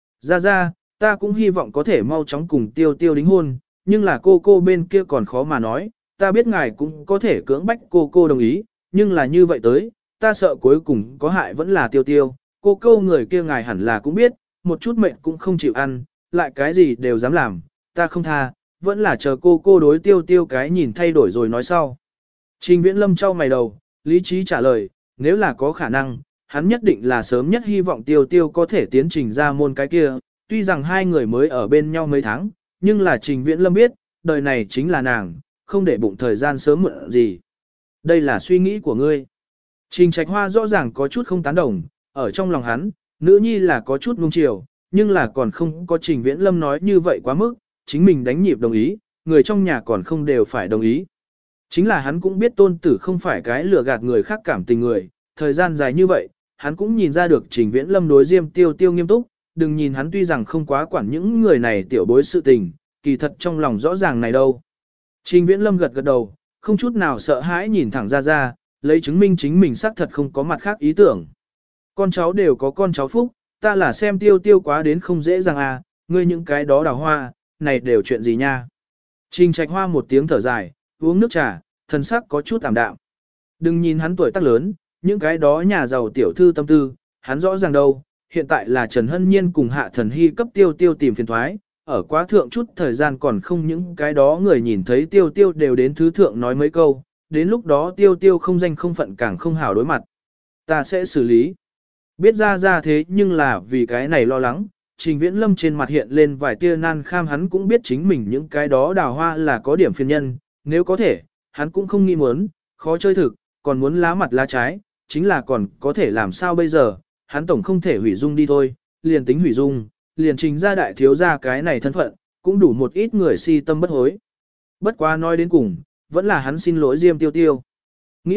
Ra, ta cũng hy vọng có thể mau chóng cùng Tiêu Tiêu đính hôn, nhưng là cô bên kia còn khó mà nói, ta biết ngài cũng có thể cưỡng bách cô đồng ý, nhưng là như vậy tới, ta sợ cuối cùng có hại vẫn là Tiêu Tiêu, cô người kia ngài hẳn là cũng biết, một chút mệnh cũng không chịu ăn, lại cái gì đều dám làm, ta không tha, vẫn là chờ cô đối Tiêu Tiêu cái nhìn thay đổi rồi nói sau. Trình Viễn Lâm trao mày đầu, lý trí trả lời, nếu là có khả năng, hắn nhất định là sớm nhất hy vọng Tiêu Tiêu có thể tiến trình ra môn cái kia, tuy rằng hai người mới ở bên nhau mấy tháng, nhưng là Trình Viễn Lâm biết, đời này chính là nàng, không để bụng thời gian sớm muộn gì. Đây là suy nghĩ của ngươi. Trình Trạch Hoa rõ ràng có chút không tán đồng, ở trong lòng hắn, nữ nhi là có chút nung chiều, nhưng là còn không có Trình Viễn Lâm nói như vậy quá mức, chính mình đánh nhịp đồng ý, người trong nhà còn không đều phải đồng ý. Chính là hắn cũng biết tôn tử không phải cái lừa gạt người khác cảm tình người, thời gian dài như vậy, hắn cũng nhìn ra được Trình Viễn Lâm đối Diêm Tiêu Tiêu nghiêm túc, đừng nhìn hắn tuy rằng không quá quản những người này tiểu bối sự tình, kỳ thật trong lòng rõ ràng này đâu. Trình Viễn Lâm gật gật đầu, không chút nào sợ hãi nhìn thẳng ra, lấy chứng minh chính mình xác thật không có mặt khác ý tưởng. Con cháu đều có con cháu phúc, ta là xem Tiêu Tiêu quá đến không dễ dàng à, ngươi những cái đó đào hoa, này đều chuyện gì nha. Trình Trạch Hoa một tiếng thở dài, uống nước trà, thân sắc có chút tạm đạm. Đừng nhìn hắn tuổi tác lớn, những cái đó nhà giàu tiểu thư tâm tư, hắn rõ ràng đâu, hiện tại là Trần Hân Nhiên cùng Hạ Thần Hy cấp Tiêu Tiêu tìm phiền thoái, ở quá thượng chút thời gian còn không những cái đó người nhìn thấy Tiêu Tiêu đều đến thứ thượng nói mấy câu, đến lúc đó Tiêu Tiêu không danh không phận càng không hảo đối mặt. Ta sẽ xử lý. Biết ra thế nhưng là vì cái này lo lắng, Trình Viễn Lâm trên mặt hiện lên vài tia nan kham, hắn cũng biết chính mình những cái đó đào hoa là có điểm phiền nhân, nếu có thể, hắn cũng không nghĩ muốn, khó chơi thực, còn muốn lá mặt lá trái, chính là còn có thể làm sao bây giờ, hắn tổng không thể hủy dung đi thôi, liền tính hủy dung, liền Trình ra đại thiếu ra cái này thân phận, cũng đủ một ít người si tâm bất hối. Bất quá nói đến cùng, vẫn là hắn xin lỗi Diêm Tiêu Tiêu. Nghĩ vậy,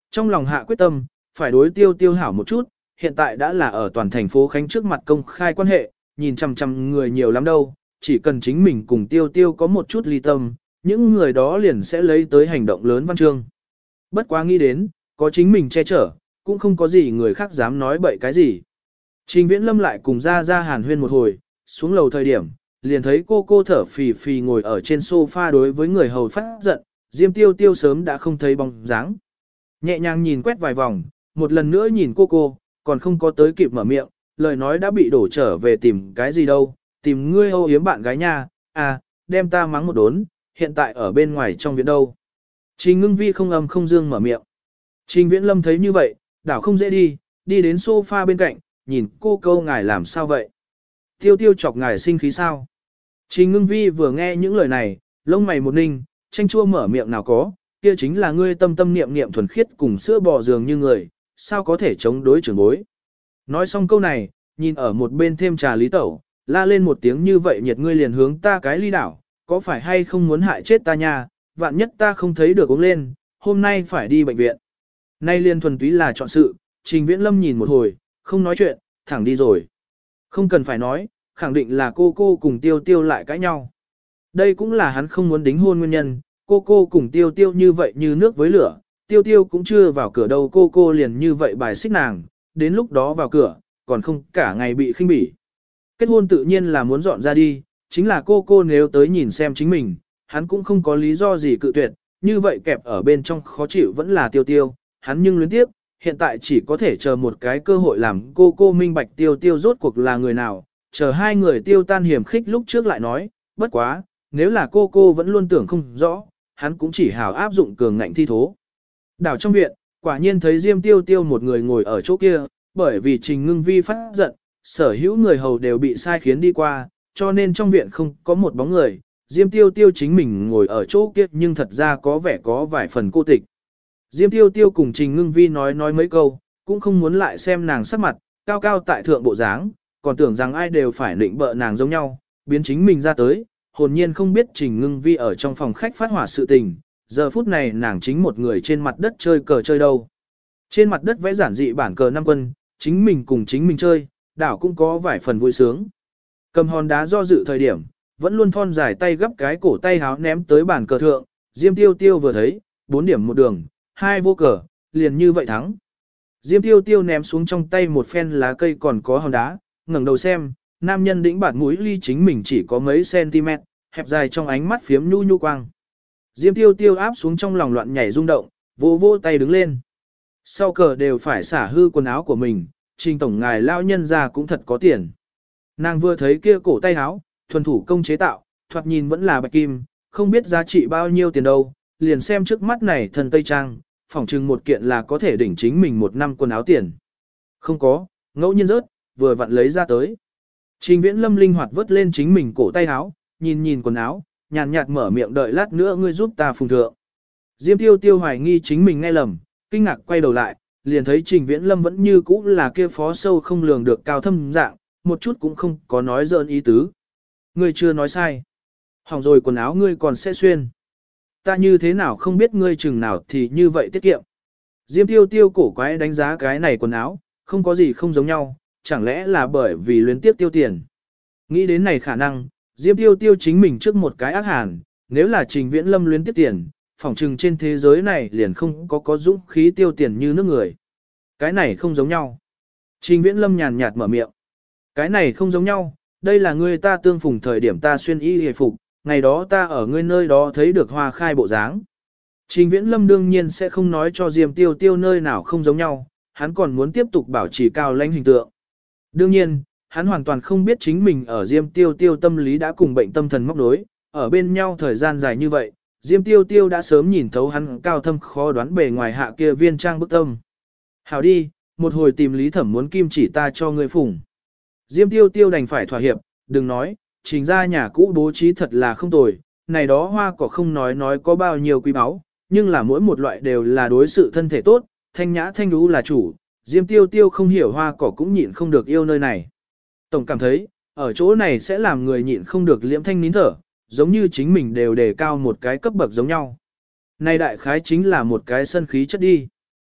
Trong lòng hạ quyết tâm, phải đối tiêu tiêu hảo một chút, hiện tại đã là ở toàn thành phố Khánh trước mặt công khai quan hệ, nhìn chằm chằm người nhiều lắm đâu, chỉ cần chính mình cùng tiêu tiêu có một chút ly tâm, những người đó liền sẽ lấy tới hành động lớn văn chương. Bất quá nghĩ đến, có chính mình che chở, cũng không có gì người khác dám nói bậy cái gì. Trình Viễn Lâm lại cùng ra hàn huyên một hồi, xuống lầu thời điểm, liền thấy cô thở phì phì ngồi ở trên sofa đối với người hầu phát giận, Diêm Tiêu Tiêu sớm đã không thấy bóng dáng. Nhẹ nhàng nhìn quét vài vòng, một lần nữa nhìn cô, còn không có tới kịp mở miệng, lời nói đã bị đổ trở về tìm cái gì đâu, tìm ngươi âu yếm bạn gái nha, à, đem ta mắng một đốn, hiện tại ở bên ngoài trong viện đâu. Trình Ngưng Vi không âm không dương mở miệng. Trình Viễn Lâm thấy như vậy, đảo không dễ đi đến sofa bên cạnh, nhìn cô ngài làm sao vậy? Tiêu Tiêu chọc ngài sinh khí sao? Trình Ngưng Vi vừa nghe những lời này, lông mày một ninh, chanh chua mở miệng nào có, kia chính là ngươi tâm tâm niệm niệm thuần khiết cùng sữa bò dường như người, sao có thể chống đối trưởng bối. Nói xong câu này, nhìn ở một bên thêm trà Lý Tẩu, la lên một tiếng như vậy nhiệt ngươi liền hướng ta cái ly đảo, có phải hay không muốn hại chết ta nha, vạn nhất ta không thấy được uống lên, hôm nay phải đi bệnh viện. Nay liên thuần túy là chọn sự, Trình Viễn Lâm nhìn một hồi, không nói chuyện, thẳng đi rồi. Không cần phải nói, khẳng định là cô cùng Tiêu Tiêu lại cãi nhau. Đây cũng là hắn không muốn đính hôn nguyên nhân, cô cùng Tiêu Tiêu như vậy như nước với lửa, Tiêu Tiêu cũng chưa vào cửa đâu cô liền như vậy bài xích nàng, đến lúc đó vào cửa, còn không cả ngày bị khinh bỉ. Kết hôn tự nhiên là muốn dọn ra đi, chính là cô nếu tới nhìn xem chính mình, hắn cũng không có lý do gì cự tuyệt, như vậy kẹp ở bên trong khó chịu vẫn là Tiêu Tiêu, hắn nhưng luyến tiếp, hiện tại chỉ có thể chờ một cái cơ hội làm cô minh bạch Tiêu Tiêu rốt cuộc là người nào, chờ hai người tiêu tan hiểm khích lúc trước lại nói, bất quá, nếu là cô vẫn luôn tưởng không rõ, hắn cũng chỉ hào áp dụng cường ngạnh thi thố. Đảo trong viện, quả nhiên thấy Diêm Tiêu Tiêu một người ngồi ở chỗ kia, bởi vì Trình Ngưng Vi phát giận, sở hữu người hầu đều bị sai khiến đi qua, cho nên trong viện không có một bóng người, Diêm Tiêu Tiêu chính mình ngồi ở chỗ kia nhưng thật ra có vẻ có vài phần cô tịch. Diêm Tiêu Tiêu cùng Trình Ngưng Vi nói mấy câu, cũng không muốn lại xem nàng sắc mặt, cao cao tại thượng bộ dáng, còn tưởng rằng ai đều phải định bợ nàng giống nhau, biến chính mình ra tới, hồn nhiên không biết Trình Ngưng Vi ở trong phòng khách phát hỏa sự tình, giờ phút này nàng chính một người trên mặt đất chơi cờ chơi đâu. Trên mặt đất vẽ giản dị bản cờ 5 quân, chính mình cùng chính mình chơi, đảo cũng có vài phần vui sướng. Cầm hòn đá do dự thời điểm, vẫn luôn thon dài tay gấp cái cổ tay háo ném tới bản cờ thượng, Diêm Tiêu Tiêu vừa thấy, 4 điểm một đường, 2 vô cờ, liền như vậy thắng. Diêm Tiêu Tiêu ném xuống trong tay một phen lá cây còn có hòn đá, ngẩng đầu xem, nam nhân đĩnh bạt mũi ly chính mình chỉ có mấy cm, hẹp dài trong ánh mắt phiếm nhu quang. Diêm Tiêu Tiêu áp xuống trong lòng loạn nhảy rung động, vô tay đứng lên. Sau cờ đều phải xả hư quần áo của mình, Trình tổng ngài lao nhân ra cũng thật có tiền. Nàng vừa thấy kia cổ tay áo, thuần thủ công chế tạo, thoạt nhìn vẫn là bạch kim, không biết giá trị bao nhiêu tiền đâu, liền xem trước mắt này thần tây trang, phỏng chừng một kiện là có thể đỉnh chính mình một năm quần áo tiền. Không có, ngẫu nhiên rớt, vừa vặn lấy ra tới. Trình Viễn Lâm linh hoạt vớt lên chính mình cổ tay áo, nhìn quần áo, nhàn nhạt mở miệng đợi lát nữa ngươi giúp ta phùng thượng. Diêm Tiêu Tiêu hoài nghi chính mình nghe lầm, kinh ngạc quay đầu lại, liền thấy Trình Viễn Lâm vẫn như cũ là kia phó sâu không lường được cao thâm dạng, một chút cũng không có nói dỡn ý tứ. Ngươi chưa nói sai. Hỏng rồi quần áo ngươi còn sẽ xuyên. Ta như thế nào không biết ngươi chừng nào thì như vậy tiết kiệm. Diêm Tiêu Tiêu cổ quái đánh giá cái này quần áo, không có gì không giống nhau, chẳng lẽ là bởi vì luyến tiếp tiêu tiền. Nghĩ đến này khả năng, Diêm Tiêu Tiêu chính mình trước một cái ác hàn, nếu là Trình Viễn Lâm luyến tiếp tiền, phỏng chừng trên thế giới này liền không có dũng khí tiêu tiền như nước người. Cái này không giống nhau. Trình Viễn Lâm nhàn nhạt mở miệng. Cái này không giống nhau, đây là ngươi ta tương phùng thời điểm ta xuyên y hề phục, ngày đó ta ở ngươi nơi đó thấy được hoa khai bộ dáng. Trình Viễn Lâm đương nhiên sẽ không nói cho Diêm Tiêu Tiêu nơi nào không giống nhau, hắn còn muốn tiếp tục bảo trì cao lãnh hình tượng. Đương nhiên, hắn hoàn toàn không biết chính mình ở Diêm Tiêu Tiêu tâm lý đã cùng bệnh tâm thần móc nối, ở bên nhau thời gian dài như vậy, Diêm Tiêu Tiêu đã sớm nhìn thấu hắn cao thâm khó đoán bề ngoài hạ kia viên trang bức tâm. Hảo đi, một hồi tìm Lý Thẩm muốn kim chỉ ta cho ngươi phủng. Diêm Tiêu Tiêu đành phải thỏa hiệp, đừng nói, Trình ra nhà cũ bố trí thật là không tồi, này đó hoa cỏ không nói có bao nhiêu quý báu, nhưng là mỗi một loại đều là đối sự thân thể tốt, thanh nhã thanh đú là chủ, Diêm Tiêu Tiêu không hiểu hoa cỏ cũng nhịn không được yêu nơi này. Tổng cảm thấy, ở chỗ này sẽ làm người nhịn không được liễm thanh nín thở, giống như chính mình đều đề cao một cái cấp bậc giống nhau. Này đại khái chính là một cái sân khí chất đi.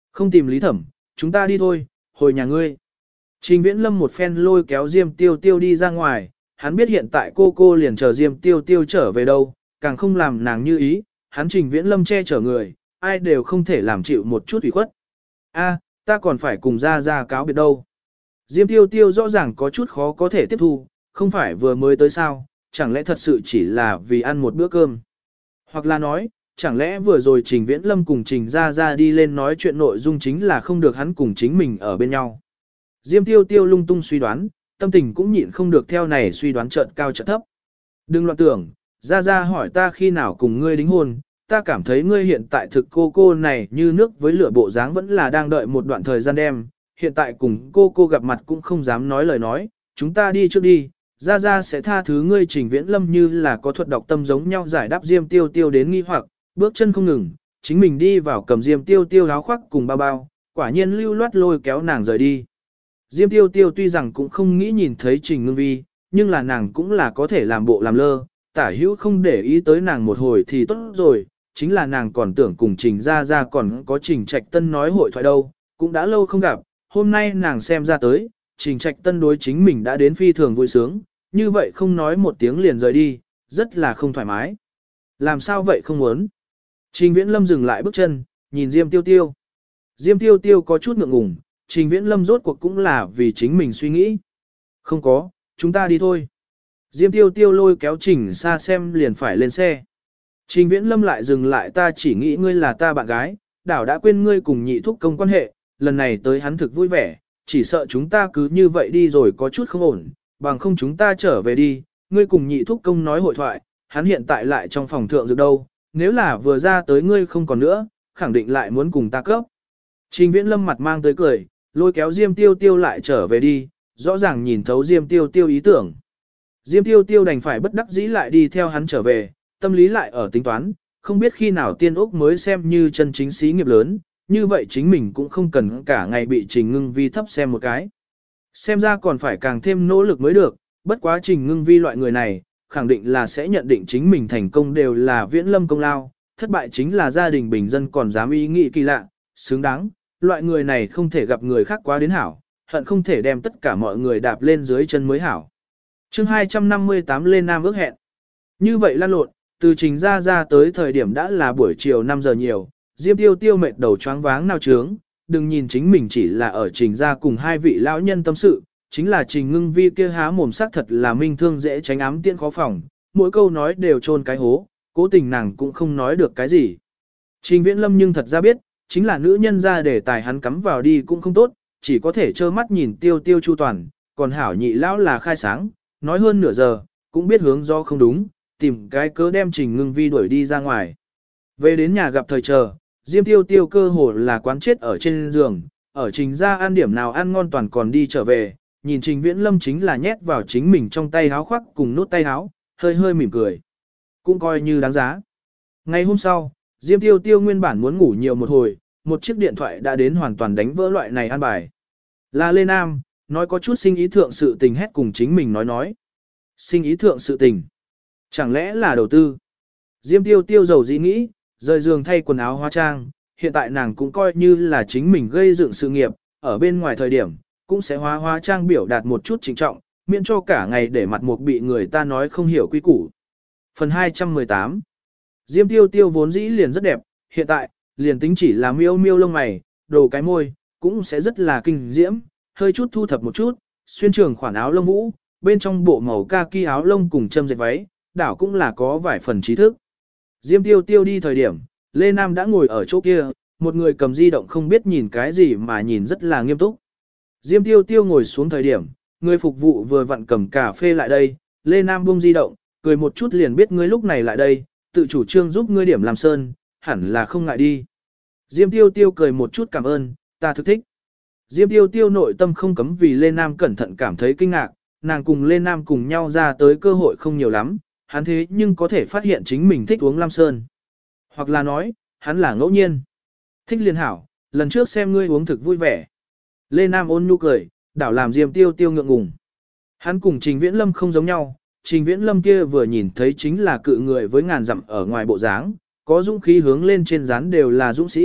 Không tìm Lý Thẩm, chúng ta đi thôi, hồi nhà ngươi. Trình Viễn Lâm một phen lôi kéo Diêm Tiêu Tiêu đi ra ngoài, hắn biết hiện tại cô liền chờ Diêm Tiêu Tiêu trở về đâu, càng không làm nàng như ý, hắn Trình Viễn Lâm che chở người, ai đều không thể làm chịu một chút ủy khuất. A, ta còn phải cùng ra cáo biệt đâu. Diêm Tiêu Tiêu rõ ràng có chút khó có thể tiếp thu, không phải vừa mới tới sao, chẳng lẽ thật sự chỉ là vì ăn một bữa cơm. Hoặc là nói, chẳng lẽ vừa rồi Trình Viễn Lâm cùng Trình Gia đi lên nói chuyện nội dung chính là không được hắn cùng chính mình ở bên nhau. Diêm Tiêu Tiêu lung tung suy đoán, tâm tình cũng nhịn không được theo này suy đoán chợt cao chợt thấp. Đừng loạn tưởng, Gia hỏi ta khi nào cùng ngươi đính hôn, ta cảm thấy ngươi hiện tại thực cô này như nước với lửa bộ dáng vẫn là đang đợi một đoạn thời gian đem, hiện tại cùng cô gặp mặt cũng không dám nói lời nói, chúng ta đi trước đi, Gia sẽ tha thứ ngươi. Trình Viễn Lâm như là có thuật đọc tâm giống nhau giải đáp Diêm Tiêu Tiêu đến nghi hoặc, bước chân không ngừng, chính mình đi vào cầm Diêm Tiêu Tiêu áo khoác cùng bao, quả nhiên lưu loát lôi kéo nàng rời đi. Diêm Tiêu Tiêu tuy rằng cũng không nghĩ nhìn thấy Trình Ngưng Vi, nhưng là nàng cũng là có thể làm bộ làm lơ, tả hữu không để ý tới nàng một hồi thì tốt rồi, chính là nàng còn tưởng cùng Trình Gia còn có Trình Trạch Tân nói hội thoại đâu, cũng đã lâu không gặp, hôm nay nàng xem ra tới, Trình Trạch Tân đối chính mình đã đến phi thường vui sướng, như vậy không nói một tiếng liền rời đi, rất là không thoải mái. Làm sao vậy không muốn? Trình Viễn Lâm dừng lại bước chân, nhìn Diêm Tiêu Tiêu. Diêm Tiêu Tiêu có chút ngượng ngùng, Trình Viễn Lâm rốt cuộc cũng là vì chính mình suy nghĩ. Không có, chúng ta đi thôi. Diêm Tiêu Tiêu lôi kéo Trình Sa xem liền phải lên xe. Trình Viễn Lâm lại dừng lại, ta chỉ nghĩ ngươi là ta bạn gái, đảo đã quên ngươi cùng nhị thúc công quan hệ, lần này tới hắn thực vui vẻ, chỉ sợ chúng ta cứ như vậy đi rồi có chút không ổn, bằng không chúng ta trở về đi, ngươi cùng nhị thúc công nói hội thoại, hắn hiện tại lại trong phòng thượng dược đâu, nếu là vừa ra tới ngươi không còn nữa, khẳng định lại muốn cùng ta cấp. Trình Viễn Lâm mặt mang tới cười, lôi kéo Diêm Tiêu Tiêu lại trở về đi, rõ ràng nhìn thấu Diêm Tiêu Tiêu ý tưởng. Diêm Tiêu Tiêu đành phải bất đắc dĩ lại đi theo hắn trở về, tâm lý lại ở tính toán, không biết khi nào Tiên Úc mới xem như chân chính xí nghiệp lớn, như vậy chính mình cũng không cần cả ngày bị Trình Ngưng Vi thấp xem một cái. Xem ra còn phải càng thêm nỗ lực mới được, bất quá Trình Ngưng Vi loại người này, khẳng định là sẽ nhận định chính mình thành công đều là Viễn Lâm công lao, thất bại chính là gia đình bình dân còn dám ý nghĩ kỳ lạ, xứng đáng, loại người này không thể gặp người khác quá đến hảo, hận không thể đem tất cả mọi người đạp lên dưới chân mới hảo. Chương 258 lên Nam ước hẹn. Như vậy lan lộn, từ Trình ra tới thời điểm đã là buổi chiều 5 giờ nhiều, Diêm Tiêu Tiêu mệt đầu choáng váng nao trướng, đừng nhìn chính mình chỉ là ở Trình ra cùng hai vị lão nhân tâm sự, chính là Trình Ngưng Vi kia há mồm sắc thật là minh thương dễ tránh ám tiễn khó phòng, mỗi câu nói đều chôn cái hố, cố tình nàng cũng không nói được cái gì. Trình Viễn Lâm nhưng thật ra biết, chính là nữ nhân ra để tài hắn cắm vào đi cũng không tốt, chỉ có thể trơ mắt nhìn Tiêu Tiêu chu toàn, còn hảo nhị lão là khai sáng, nói hơn nửa giờ, cũng biết hướng do không đúng, tìm cái cớ đem Trình Ngưng Vi đuổi đi ra ngoài. Về đến nhà gặp thời chờ, Diêm Tiêu Tiêu cơ hồ là quán chết ở trên giường, ở Trình ra ăn điểm nào ăn ngon toàn còn đi trở về, nhìn Trình Viễn Lâm chính là nhét vào chính mình trong tay áo khoác cùng nút tay áo, hơi hơi mỉm cười. Cũng coi như đáng giá. Ngày hôm sau, Diêm Tiêu Tiêu nguyên bản muốn ngủ nhiều một hồi, một chiếc điện thoại đã đến hoàn toàn đánh vỡ loại này an bài. Là Lê Nam, nói có chút sinh ý thượng sự tình hét cùng chính mình nói. Sinh ý thượng sự tình. Chẳng lẽ là đầu tư? Diêm Tiêu Tiêu giàu dĩ nghĩ, rời giường thay quần áo hóa trang, hiện tại nàng cũng coi như là chính mình gây dựng sự nghiệp, ở bên ngoài thời điểm, cũng sẽ hóa trang biểu đạt một chút trịnh trọng, miễn cho cả ngày để mặt mục bị người ta nói không hiểu quy củ. Phần 218. Diêm Tiêu Tiêu vốn dĩ liền rất đẹp, hiện tại, liền tính chỉ là miêu miêu lông mày, đồ cái môi, cũng sẽ rất là kinh diễm, hơi chút thu thập một chút, xuyên trường khoản áo lông vũ, bên trong bộ màu kaki áo lông cùng châm dệt váy, đảo cũng là có vài phần trí thức. Diêm Tiêu Tiêu đi thời điểm, Lê Nam đã ngồi ở chỗ kia, một người cầm di động không biết nhìn cái gì mà nhìn rất là nghiêm túc. Diêm Tiêu Tiêu ngồi xuống thời điểm, người phục vụ vừa vặn cầm cà phê lại đây, Lê Nam buông di động, cười một chút liền biết ngươi lúc này lại đây, tự chủ trương giúp ngươi điểm làm sơn, hẳn là không ngại đi. Diêm Tiêu Tiêu cười một chút cảm ơn, ta thực thích. Diêm Tiêu Tiêu nội tâm không cấm vì Lê Nam cẩn thận cảm thấy kinh ngạc, nàng cùng Lê Nam cùng nhau ra tới cơ hội không nhiều lắm, hắn thế nhưng có thể phát hiện chính mình thích uống lam sơn. Hoặc là nói, hắn là ngẫu nhiên. Thích liền hảo, lần trước xem ngươi uống thực vui vẻ. Lê Nam ôn nhu cười, đảo làm Diêm Tiêu Tiêu ngượng ngùng. Hắn cùng Trình Viễn Lâm không giống nhau, Trình Viễn Lâm kia vừa nhìn thấy chính là cự người với ngàn dặm ở ngoài bộ dáng, có dũng khí hướng lên trên rán đều là dũng sĩ,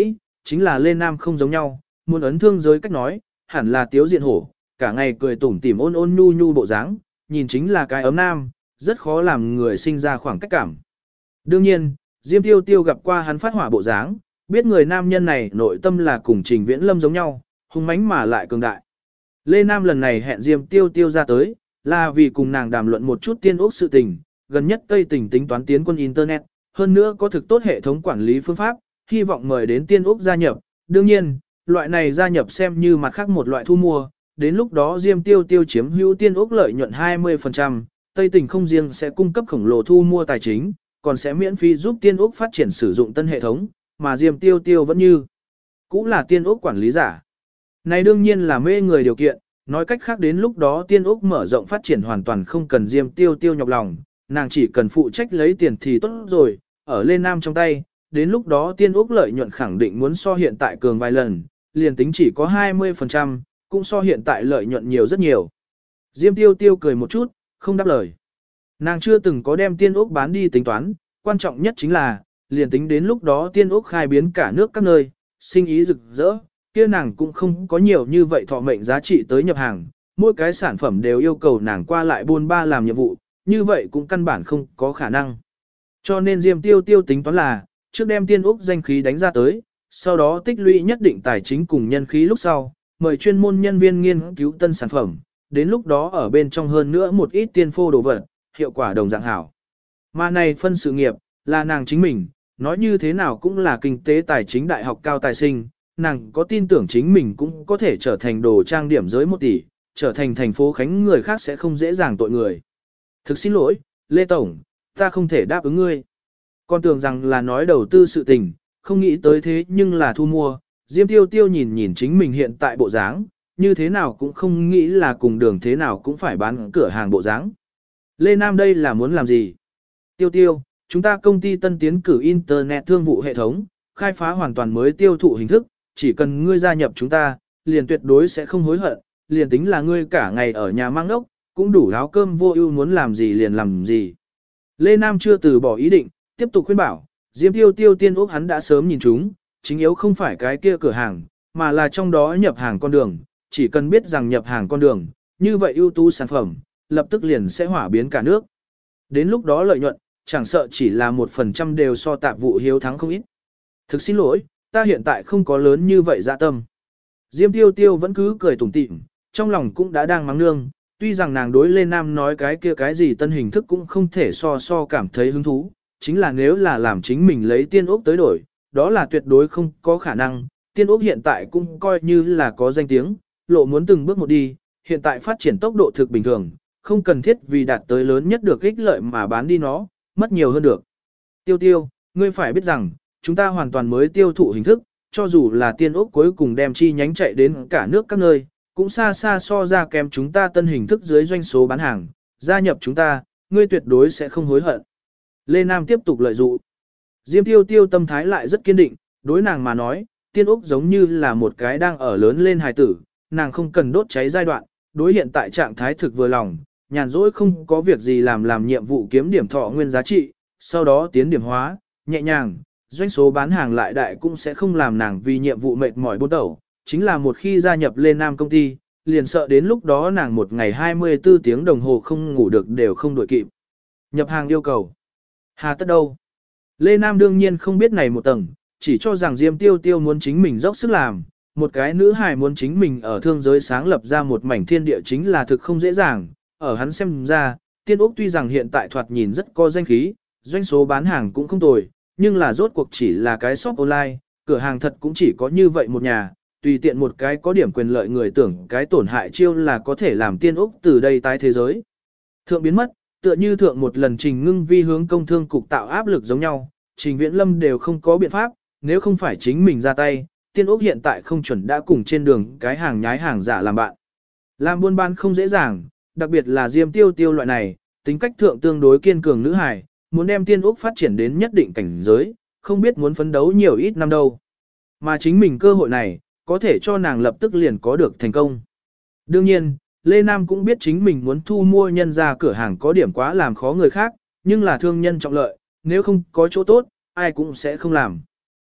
chính là Lê Nam không giống nhau, muốn ấn thương giới cách nói, hẳn là tiếu diện hổ, cả ngày cười tủm tỉm ôn ôn nhu nhu bộ dáng, nhìn chính là cái ấm nam, rất khó làm người sinh ra khoảng cách cảm. Đương nhiên, Diêm Tiêu Tiêu gặp qua hắn phát hỏa bộ dáng, biết người nam nhân này nội tâm là cùng Trình Viễn Lâm giống nhau, hung mãnh mà lại cường đại. Lê Nam lần này hẹn Diêm Tiêu Tiêu ra tới, là vì cùng nàng đàm luận một chút Tiên Úc sự tình, gần nhất Tây Tỉnh tính toán tiến quân Internet, hơn nữa có thực tốt hệ thống quản lý phương pháp, hy vọng mời đến Tiên Úc gia nhập. Đương nhiên, loại này gia nhập xem như mặt khác một loại thu mua, đến lúc đó Diêm Tiêu Tiêu chiếm hữu Tiên Úc lợi nhuận 20%, Tây Tỉnh không riêng sẽ cung cấp khổng lồ thu mua tài chính, còn sẽ miễn phí giúp Tiên Úc phát triển sử dụng tân hệ thống, mà Diêm Tiêu Tiêu vẫn như cũng là Tiên Úc quản lý giả. Này đương nhiên là mê người điều kiện, nói cách khác đến lúc đó Tiên Úc mở rộng phát triển hoàn toàn không cần Diêm Tiêu Tiêu nhọc lòng, nàng chỉ cần phụ trách lấy tiền thì tốt rồi, ở Lê Nam trong tay, đến lúc đó Tiên Úc lợi nhuận khẳng định muốn so hiện tại cường vài lần, liền tính chỉ có 20%, cũng so hiện tại lợi nhuận nhiều rất nhiều. Diêm Tiêu Tiêu cười một chút, không đáp lời. Nàng chưa từng có đem Tiên Úc bán đi tính toán, quan trọng nhất chính là, liền tính đến lúc đó Tiên Úc khai biến cả nước các nơi, sinh ý rực rỡ, kia nàng cũng không có nhiều như vậy thọ mệnh giá trị tới nhập hàng, mỗi cái sản phẩm đều yêu cầu nàng qua lại buôn ba làm nhiệm vụ, như vậy cũng căn bản không có khả năng. Cho nên Diêm Tiêu Tiêu tính toán là, trước đem Tiên Úc danh khí đánh ra tới, sau đó tích lũy nhất định tài chính cùng nhân khí lúc sau, mời chuyên môn nhân viên nghiên cứu tân sản phẩm, đến lúc đó ở bên trong hơn nữa một ít tiên phô đồ vật, hiệu quả đồng dạng hảo. Mà này phân sự nghiệp, là nàng chính mình, nói như thế nào cũng là kinh tế tài chính đại học cao tài sinh, nàng có tin tưởng chính mình cũng có thể trở thành đồ trang điểm giới 1 tỷ, trở thành thành phố Khánh người khác sẽ không dễ dàng tội người. Thực xin lỗi, Lê Tổng, ta không thể đáp ứng ngươi. Con tưởng rằng là nói đầu tư sự tình, không nghĩ tới thế nhưng là thu mua. Diêm Tiêu Tiêu nhìn nhìn chính mình hiện tại bộ dáng, như thế nào cũng không nghĩ là cùng đường thế nào cũng phải bán cửa hàng bộ dáng. Lê Nam đây là muốn làm gì? Tiêu Tiêu, chúng ta công ty tân tiến cử Internet thương vụ hệ thống, khai phá hoàn toàn mới tiêu thụ hình thức, chỉ cần ngươi gia nhập chúng ta, liền tuyệt đối sẽ không hối hận, liền tính là ngươi cả ngày ở nhà mang ốc, cũng đủ áo cơm vô ưu muốn làm gì liền làm gì. Lê Nam chưa từ bỏ ý định, tiếp tục khuyên bảo, Diêm Tiêu Tiêu Tiên Úc hắn đã sớm nhìn chúng, chính yếu không phải cái kia cửa hàng, mà là trong đó nhập hàng con đường, chỉ cần biết rằng nhập hàng con đường, như vậy ưu tú sản phẩm, lập tức liền sẽ hỏa biến cả nước. Đến lúc đó lợi nhuận, chẳng sợ chỉ là 1% đều so tạp vụ hiếu thắng không ít. Thực xin lỗi, ta hiện tại không có lớn như vậy dạ tâm. Diêm Tiêu Tiêu vẫn cứ cười tủm tỉm, trong lòng cũng đã đang mắng nương, tuy rằng nàng đối Lê Nam nói cái kia cái gì tân hình thức cũng không thể so cảm thấy hứng thú, chính là nếu là làm chính mình lấy Tiên Úc tới đổi, đó là tuyệt đối không có khả năng. Tiên Úc hiện tại cũng coi như là có danh tiếng, lộ muốn từng bước một đi, hiện tại phát triển tốc độ thực bình thường, không cần thiết vì đạt tới lớn nhất được ích lợi mà bán đi nó, mất nhiều hơn được. Tiêu Tiêu, ngươi phải biết rằng, chúng ta hoàn toàn mới tiêu thụ hình thức, cho dù là Tiên Úc cuối cùng đem chi nhánh chạy đến cả nước các nơi, cũng xa xa so ra kém chúng ta tân hình thức dưới doanh số bán hàng, gia nhập chúng ta, ngươi tuyệt đối sẽ không hối hận. Lê Nam tiếp tục lợi dụ. Diêm Tiêu Tiêu tâm thái lại rất kiên định, đối nàng mà nói, Tiên Úc giống như là một cái đang ở lớn lên hài tử, nàng không cần đốt cháy giai đoạn, đối hiện tại trạng thái thực vừa lòng, nhàn rỗi không có việc gì làm nhiệm vụ kiếm điểm thọ nguyên giá trị, sau đó tiến điểm hóa, nhẹ nhàng, doanh số bán hàng lại đại cũng sẽ không làm nàng vì nhiệm vụ mệt mỏi buôn tẩu, chính là một khi gia nhập lên Nam công ty, liền sợ đến lúc đó nàng một ngày 24 tiếng đồng hồ không ngủ được đều không đuổi kịp. Nhập hàng yêu cầu. Hà tất đâu? Lê Nam đương nhiên không biết này một tầng, chỉ cho rằng Diêm Tiêu Tiêu muốn chính mình dốc sức làm, một cái nữ hài muốn chính mình ở thương giới sáng lập ra một mảnh thiên địa chính là thực không dễ dàng, ở hắn xem ra, Tiên Úc tuy rằng hiện tại thoạt nhìn rất có danh khí, doanh số bán hàng cũng không tồi, nhưng là rốt cuộc chỉ là cái shop online, cửa hàng thật cũng chỉ có như vậy một nhà, tùy tiện một cái có điểm quyền lợi người tưởng cái tổn hại chiêu là có thể làm Tiên Úc từ đây tái thế giới. Thượng biến mất, tựa như thượng một lần Trình Ngưng Vi hướng công thương cục tạo áp lực giống nhau, Trình Viễn Lâm đều không có biện pháp, nếu không phải chính mình ra tay, Tiên Úc hiện tại không chuẩn đã cùng trên đường cái hàng nhái hàng giả làm bạn. Làm buôn bán không dễ dàng, đặc biệt là Diêm Tiêu Tiêu loại này, tính cách thượng tương đối kiên cường nữ hài, muốn đem Tiên Úc phát triển đến nhất định cảnh giới, không biết muốn phấn đấu nhiều ít năm đâu. Mà chính mình cơ hội này, có thể cho nàng lập tức liền có được thành công. Đương nhiên, Lê Nam cũng biết chính mình muốn thu mua nhân ra cửa hàng có điểm quá làm khó người khác, nhưng là thương nhân trọng lợi, nếu không có chỗ tốt, ai cũng sẽ không làm.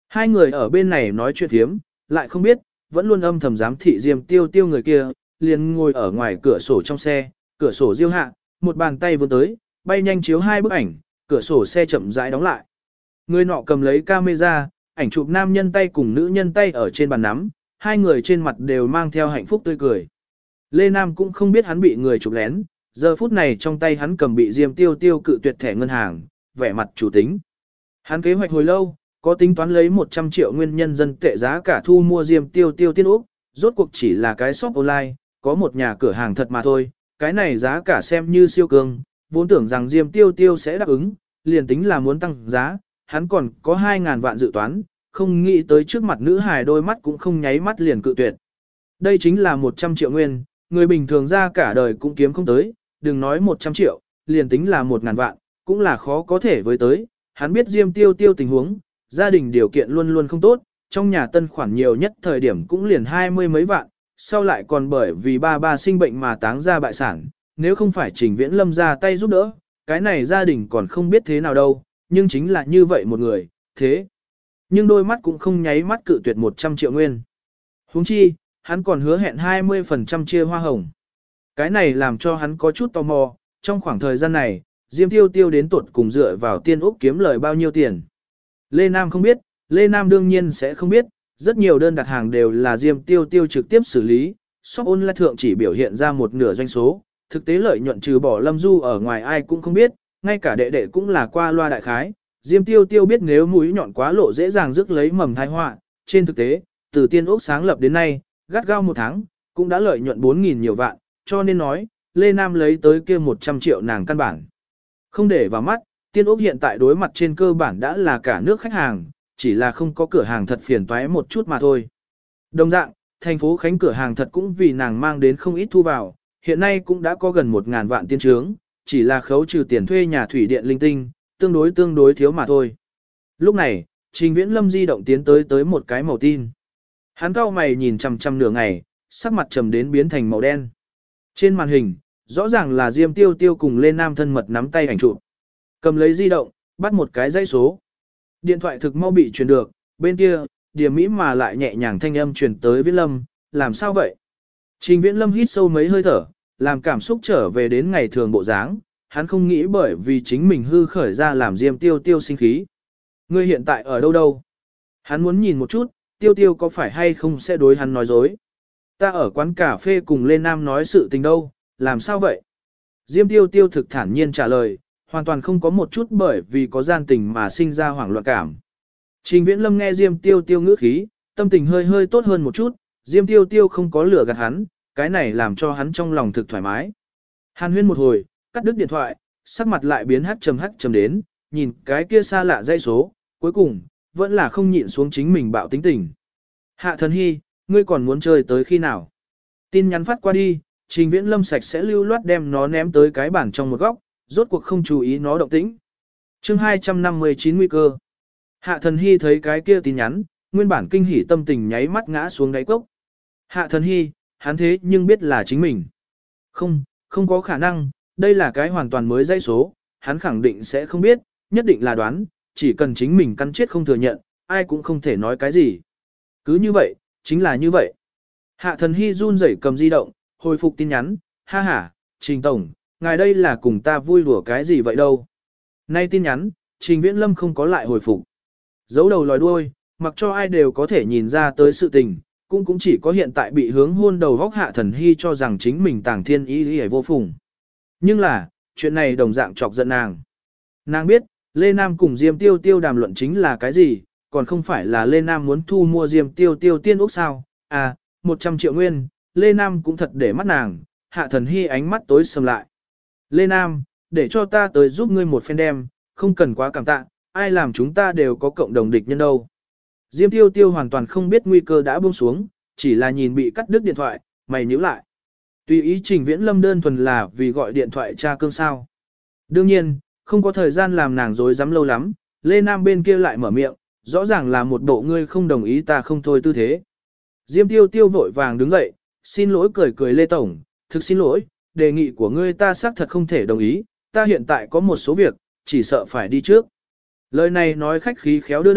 Hai người ở bên này nói chuyện thiếm, lại không biết, vẫn luôn âm thầm giám thị Diêm Tiêu Tiêu người kia, liền ngồi ở ngoài cửa sổ trong xe, cửa sổ diêu hạ, một bàn tay vươn tới, bay nhanh chiếu hai bức ảnh, cửa sổ xe chậm rãi đóng lại. Người nọ cầm lấy camera, ảnh chụp nam nhân tay cùng nữ nhân tay ở trên bàn nắm, hai người trên mặt đều mang theo hạnh phúc tươi cười. Lê Nam cũng không biết hắn bị người chụp lén, giờ phút này trong tay hắn cầm bị Diêm Tiêu Tiêu cự tuyệt thẻ ngân hàng, vẻ mặt chủ tính. Hắn kế hoạch hồi lâu, có tính toán lấy 100 triệu nguyên nhân dân tệ giá cả thu mua Diêm Tiêu Tiêu tiên úc, rốt cuộc chỉ là cái shop online, có một nhà cửa hàng thật mà thôi, cái này giá cả xem như siêu cường, vốn tưởng rằng Diêm Tiêu Tiêu sẽ đáp ứng, liền tính là muốn tăng giá, hắn còn có 2.000 vạn dự toán, không nghĩ tới trước mặt nữ hài đôi mắt cũng không nháy mắt liền cự tuyệt. Đây chính là 100 triệu nguyên, người bình thường ra cả đời cũng kiếm không tới, đừng nói 100 triệu, liền tính là 1.000 vạn, cũng là khó có thể với tới. Hắn biết Diêm Tiêu Tiêu tình huống, gia đình điều kiện luôn luôn không tốt, trong nhà tân khoản nhiều nhất thời điểm cũng liền 20 mấy vạn, sau lại còn bởi vì ba sinh bệnh mà táng ra bại sản, nếu không phải Trình Viễn Lâm ra tay giúp đỡ, cái này gia đình còn không biết thế nào đâu, nhưng chính là như vậy một người, thế. Nhưng đôi mắt cũng không nháy mắt cự tuyệt 100 triệu nguyên. Huống chi, hắn còn hứa hẹn 20% chia hoa hồng. Cái này làm cho hắn có chút tò mò, trong khoảng thời gian này, Diêm Tiêu Tiêu đến tuột cùng dựa vào tiên úc kiếm lời bao nhiêu tiền. Lê Nam không biết, Lê Nam đương nhiên sẽ không biết, rất nhiều đơn đặt hàng đều là Diêm Tiêu Tiêu trực tiếp xử lý, shop online thượng chỉ biểu hiện ra một nửa doanh số, thực tế lợi nhuận trừ bỏ Lâm Du ở ngoài ai cũng không biết, ngay cả đệ đệ cũng là qua loa đại khái. Diêm Tiêu Tiêu biết nếu mũi nhọn quá lộ dễ dàng rước lấy mầm tai họa, trên thực tế, từ tiên úc sáng lập đến nay, gắt gao một tháng, cũng đã lợi nhuận 4.000 nhiều vạn, cho nên nói, Lê Nam lấy tới kia 100 triệu nàng căn bản. Không để vào mắt, tiên úc hiện tại đối mặt trên cơ bản đã là cả nước khách hàng, chỉ là không có cửa hàng thật phiền toái một chút mà thôi. Đồng dạng, thành phố Khánh cửa hàng thật cũng vì nàng mang đến không ít thu vào, hiện nay cũng đã có gần 1.000 vạn tiên trướng, chỉ là khấu trừ tiền thuê nhà thủy điện linh tinh, tương đối thiếu mà thôi. Lúc này, Trình Viễn Lâm di động tiến tới một cái màu tin. Hắn cau mày nhìn chằm chằm nửa ngày, sắc mặt trầm đến biến thành màu đen. Trên màn hình, rõ ràng là Diêm Tiêu Tiêu cùng Lê Nam thân mật nắm tay ảnh chụp. Cầm lấy di động, bắt một cái dãy số. Điện thoại thực mau bị truyền được, bên kia, điềm mỹ mà lại nhẹ nhàng thanh âm truyền tới Viễn Lâm, làm sao vậy? Trình Viễn Lâm hít sâu mấy hơi thở, làm cảm xúc trở về đến ngày thường bộ dáng, hắn không nghĩ bởi vì chính mình hư khởi ra làm Diêm Tiêu Tiêu sinh khí. Ngươi hiện tại ở đâu đâu? Hắn muốn nhìn một chút, Tiêu Tiêu có phải hay không sẽ đối hắn nói dối. Ta ở quán cà phê cùng Lê Nam nói sự tình đâu, làm sao vậy? Diêm Tiêu Tiêu thực thản nhiên trả lời, hoàn toàn không có một chút bởi vì có gian tình mà sinh ra hoảng loạn cảm. Trình Viễn Lâm nghe Diêm Tiêu Tiêu ngữ khí, tâm tình hơi tốt hơn một chút, Diêm Tiêu Tiêu không có lừa gạt hắn, cái này làm cho hắn trong lòng thực thoải mái. Hàn huyên một hồi, cắt đứt điện thoại, sắc mặt lại biến hắt trầm đến, nhìn cái kia xa lạ dây số, cuối cùng, vẫn là không nhịn xuống chính mình bạo tính tình. Hạ Thần Hy, ngươi còn muốn chơi tới khi nào? Tin nhắn phát qua đi, Trình Viễn Lâm sạch sẽ lưu loát đem nó ném tới cái bàn trong một góc, rốt cuộc không chú ý nó động tĩnh. Chương 259 nguy cơ. Hạ Thần Hy thấy cái kia tin nhắn, nguyên bản kinh hỉ tâm tình nháy mắt ngã xuống đáy cốc. Hạ Thần Hy, hắn thế nhưng biết là chính mình. Không có khả năng, đây là cái hoàn toàn mới dãy số, hắn khẳng định sẽ không biết, nhất định là đoán, chỉ cần chính mình căn chết không thừa nhận, ai cũng không thể nói cái gì. Cứ như vậy, chính là như vậy. Hạ Thần Hy run rẩy cầm di động, hồi phục tin nhắn, ha ha, Trình Tổng, ngài đây là cùng ta vui đùa cái gì vậy đâu. Nay tin nhắn, Trình Viễn Lâm không có lại hồi phục. Giấu đầu lòi đuôi, mặc cho ai đều có thể nhìn ra tới sự tình, cũng chỉ có hiện tại bị hướng hôn đầu vóc Hạ Thần Hy cho rằng chính mình tàng thiên ý vô phùng. Nhưng là, chuyện này đồng dạng chọc giận nàng. Nàng biết, Lê Nam cùng Diêm Tiêu Tiêu đàm luận chính là cái gì, còn không phải là Lê Nam muốn thu mua Diêm Tiêu Tiêu tiên ốc sao, 100 triệu nguyên, Lê Nam cũng thật để mắt nàng, Hạ Thần Hy ánh mắt tối sầm lại. Lê Nam, để cho ta tới giúp ngươi một phen đem, không cần quá cảm tạ, ai làm chúng ta đều có cộng đồng địch nhân đâu. Diêm Tiêu Tiêu hoàn toàn không biết nguy cơ đã buông xuống, chỉ là nhìn bị cắt đứt điện thoại, mày nhíu lại. Tùy ý Trình Viễn Lâm đơn thuần là vì gọi điện thoại tra cương sao. Đương nhiên, không có thời gian làm nàng dối dám lâu lắm, Lê Nam bên kia lại mở miệng, rõ ràng là một bộ ngươi không đồng ý ta không thôi tư thế. Diêm Tiêu Tiêu vội vàng đứng dậy, xin lỗi cười Lê Tổng, thực xin lỗi, đề nghị của ngươi ta xác thật không thể đồng ý, ta hiện tại có một số việc, chỉ sợ phải đi trước. Lời này nói khách khí khéo đưa đẩy,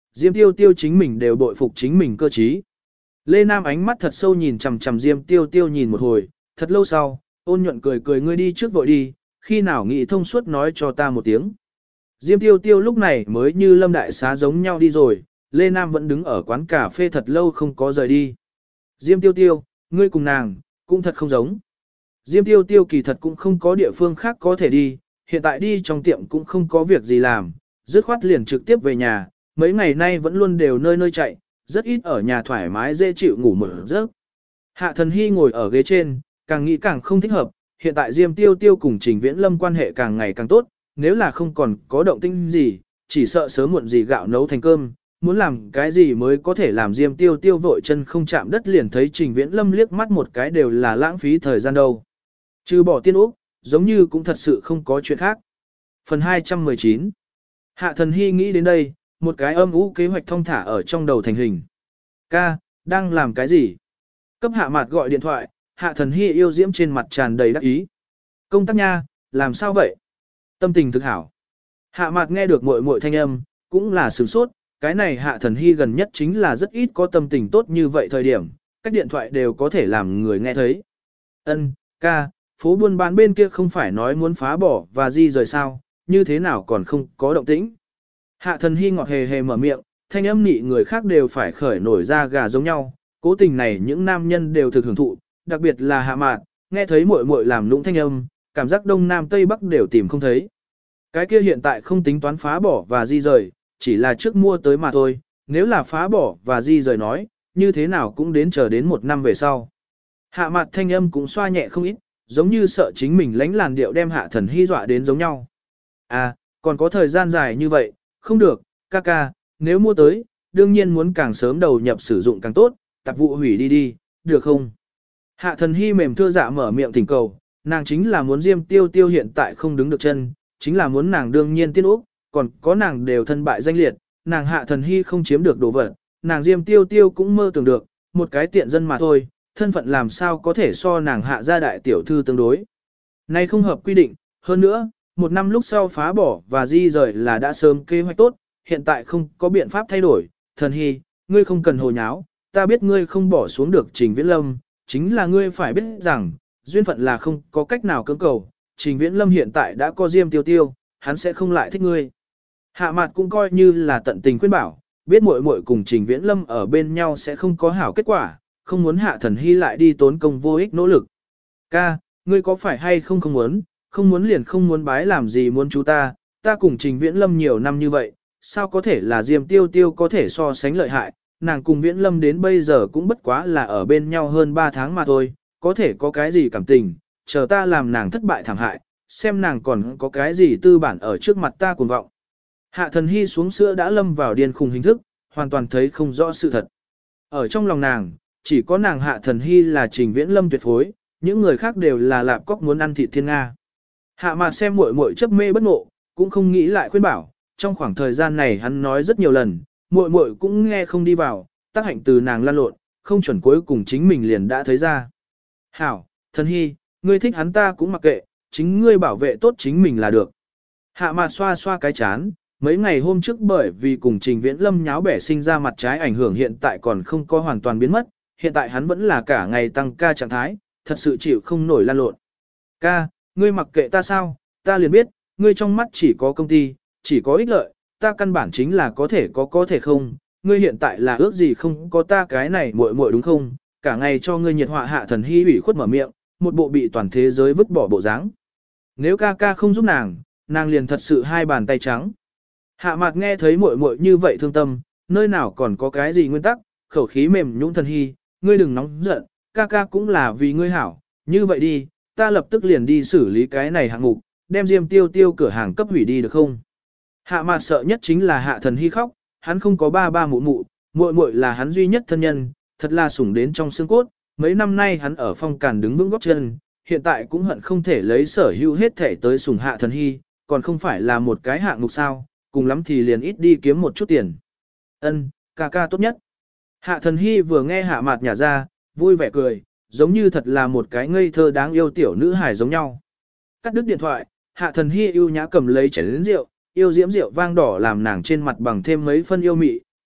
Diêm Tiêu Tiêu chính mình đều bội phục chính mình cơ trí. Lê Nam ánh mắt thật sâu nhìn chằm chằm Diêm Tiêu Tiêu nhìn một hồi, thật lâu sau, ôn nhuận cười cười ngươi đi trước vội đi, khi nào nghĩ thông suốt nói cho ta một tiếng. Diêm Tiêu Tiêu lúc này mới như lâm đại xá giống nhau đi rồi, Lê Nam vẫn đứng ở quán cà phê thật lâu không có rời đi. Diêm Tiêu Tiêu, ngươi cùng nàng, cũng thật không giống. Diêm Tiêu Tiêu kỳ thật cũng không có địa phương khác có thể đi, hiện tại đi trong tiệm cũng không có việc gì làm, dứt khoát liền trực tiếp về nhà, mấy ngày nay vẫn luôn đều nơi nơi chạy, rất ít ở nhà thoải mái dễ chịu ngủ một giấc. Hạ Thần Hy ngồi ở ghế trên, càng nghĩ càng không thích hợp, hiện tại Diêm Tiêu Tiêu cùng Trình Viễn Lâm quan hệ càng ngày càng tốt, nếu là không còn có động tĩnh gì, chỉ sợ sớm muộn gì gạo nấu thành cơm, muốn làm cái gì mới có thể làm Diêm Tiêu Tiêu vội chân không chạm đất liền thấy Trình Viễn Lâm liếc mắt một cái đều là lãng phí thời gian đâu. Trừ bỏ Tiên Úc, giống như cũng thật sự không có chuyện khác. Phần 219 Hạ Thần Hy nghĩ đến đây, một cái âm u kế hoạch thông thả ở trong đầu thành hình. Ca, đang làm cái gì? Cấp Hạ Mạt gọi điện thoại, Hạ Thần Hy yêu diễm trên mặt tràn đầy đắc ý. Công tác nha, làm sao vậy? Tâm tình thực hảo. Hạ Mạt nghe được muội muội thanh âm, cũng là sửng sốt, cái này Hạ Thần Hy gần nhất chính là rất ít có tâm tình tốt như vậy thời điểm, các điện thoại đều có thể làm người nghe thấy. Ân, ca, phố buôn bán bên kia không phải nói muốn phá bỏ và di rời sao, như thế nào còn không có động tĩnh. Hạ Thần Hy ngọt hề hề mở miệng, thanh âm nị người khác đều phải khởi nổi ra gà giống nhau, cố tình này những nam nhân đều thực hưởng thụ, đặc biệt là Hạ Mạt, nghe thấy muội muội làm lũng thanh âm, cảm giác đông nam tây bắc đều tìm không thấy. Cái kia hiện tại không tính toán phá bỏ và di rời, chỉ là trước mua tới mà thôi, nếu là phá bỏ và di rời nói, như thế nào cũng đến chờ đến một năm về sau. Hạ Mạt thanh âm cũng xoa nhẹ không ít, giống như sợ chính mình lánh làn điệu đem Hạ Thần Hy dọa đến giống nhau. À, còn có thời gian dài như vậy, không được, ca ca, nếu mua tới, đương nhiên muốn càng sớm đầu nhập sử dụng càng tốt, tạp vụ hủy đi đi, được không? Hạ Thần Hy mềm thưa dạ mở miệng thỉnh cầu, nàng chính là muốn Diêm Tiêu Tiêu hiện tại không đứng được chân, chính là muốn nàng đương nhiên Tiên Úc, còn có nàng đều thân bại danh liệt, nàng Hạ Thần Hy không chiếm được đồ vật, nàng Diêm Tiêu Tiêu cũng mơ tưởng được, một cái tiện dân mà thôi, thân phận làm sao có thể so nàng Hạ gia đại tiểu thư tương đối. Này không hợp quy định, hơn nữa, một năm lúc sau phá bỏ và di rời là đã sớm kế hoạch tốt, hiện tại không có biện pháp thay đổi, Thần Hy, ngươi không cần hồ nháo, ta biết ngươi không bỏ xuống được Trình Viễn Lâm, chính là ngươi phải biết rằng, duyên phận là không có cách nào cưỡng cầu, Trình Viễn Lâm hiện tại đã có Diêm Tiêu Tiêu, hắn sẽ không lại thích ngươi. Hạ Mạt cũng coi như là tận tình khuyên bảo, biết muội muội cùng Trình Viễn Lâm ở bên nhau sẽ không có hảo kết quả, không muốn Hạ Thần Hy lại đi tốn công vô ích nỗ lực. Ca, ngươi có phải hay không không muốn liền không muốn bái làm gì muốn chú ta cùng Trình Viễn Lâm nhiều năm như vậy, sao có thể là Diêm Tiêu Tiêu có thể so sánh lợi hại, nàng cùng Viễn Lâm đến bây giờ cũng bất quá là ở bên nhau hơn 3 tháng mà thôi, có thể có cái gì cảm tình, chờ ta làm nàng thất bại thảm hại, xem nàng còn có cái gì tư bản ở trước mặt ta cuồng vọng. Hạ Thần Hy xuống sữa đã lâm vào điên khùng hình thức, hoàn toàn thấy không rõ sự thật. Ở trong lòng nàng, chỉ có nàng Hạ Thần Hy là Trình Viễn Lâm tuyệt phối, những người khác đều là lạp cóc muốn ăn thịt thiên Nga. Hạ Mạt xem muội muội chấp mê bất ngộ, cũng không nghĩ lại khuyên bảo, trong khoảng thời gian này hắn nói rất nhiều lần, muội muội cũng nghe không đi vào, tác hạnh từ nàng lan lộn, không chuẩn cuối cùng chính mình liền đã thấy ra. Hảo, Thần Hy, ngươi thích hắn ta cũng mặc kệ, chính ngươi bảo vệ tốt chính mình là được. Hạ Mạt xoa xoa cái chán, mấy ngày hôm trước bởi vì cùng Trình Viễn Lâm nháo bẻ sinh ra mặt trái ảnh hưởng hiện tại còn không có hoàn toàn biến mất, hiện tại hắn vẫn là cả ngày tăng ca trạng thái, thật sự chịu không nổi lan lộn. Ca, ngươi mặc kệ ta sao, ta liền biết, ngươi trong mắt chỉ có công ty, chỉ có ích lợi, ta căn bản chính là có thể không, ngươi hiện tại là ước gì không có ta cái này muội muội đúng không, cả ngày cho ngươi nhiệt họa. Hạ Thần Hy ủy khuất mở miệng, một bộ bị toàn thế giới vứt bỏ bộ dáng. Nếu ca ca không giúp nàng liền thật sự hai bàn tay trắng. Hạ Mạt nghe thấy muội muội như vậy thương tâm, nơi nào còn có cái gì nguyên tắc, khẩu khí mềm nhũn. Thần Hy, ngươi đừng nóng giận, ca ca cũng là vì ngươi hảo, như vậy đi, ta lập tức liền đi xử lý cái này hạng mục, đem Diêm Tiêu Tiêu cửa hàng cấp hủy đi được không? Hạ Mạt sợ nhất chính là Hạ Thần Hy khóc, hắn không có ba mụ mụ, muội muội là hắn duy nhất thân nhân, thật là sủng đến trong xương cốt, mấy năm nay hắn ở phong càn đứng vững gót chân, hiện tại cũng hận không thể lấy sở hữu hết thể tới sủng Hạ Thần Hy, còn không phải là một cái hạng mục sao, cùng lắm thì liền ít đi kiếm một chút tiền. Ân, ca ca tốt nhất. Hạ Thần Hy vừa nghe Hạ Mạt nhả ra, vui vẻ cười, giống như thật là một cái ngây thơ đáng yêu tiểu nữ hài giống nhau. Cắt đứt điện thoại, Hạ Thần Hy ưu nhã cầm lấy chén rượu, yêu diễm rượu vang đỏ làm nàng trên mặt bằng thêm mấy phân yêu mị,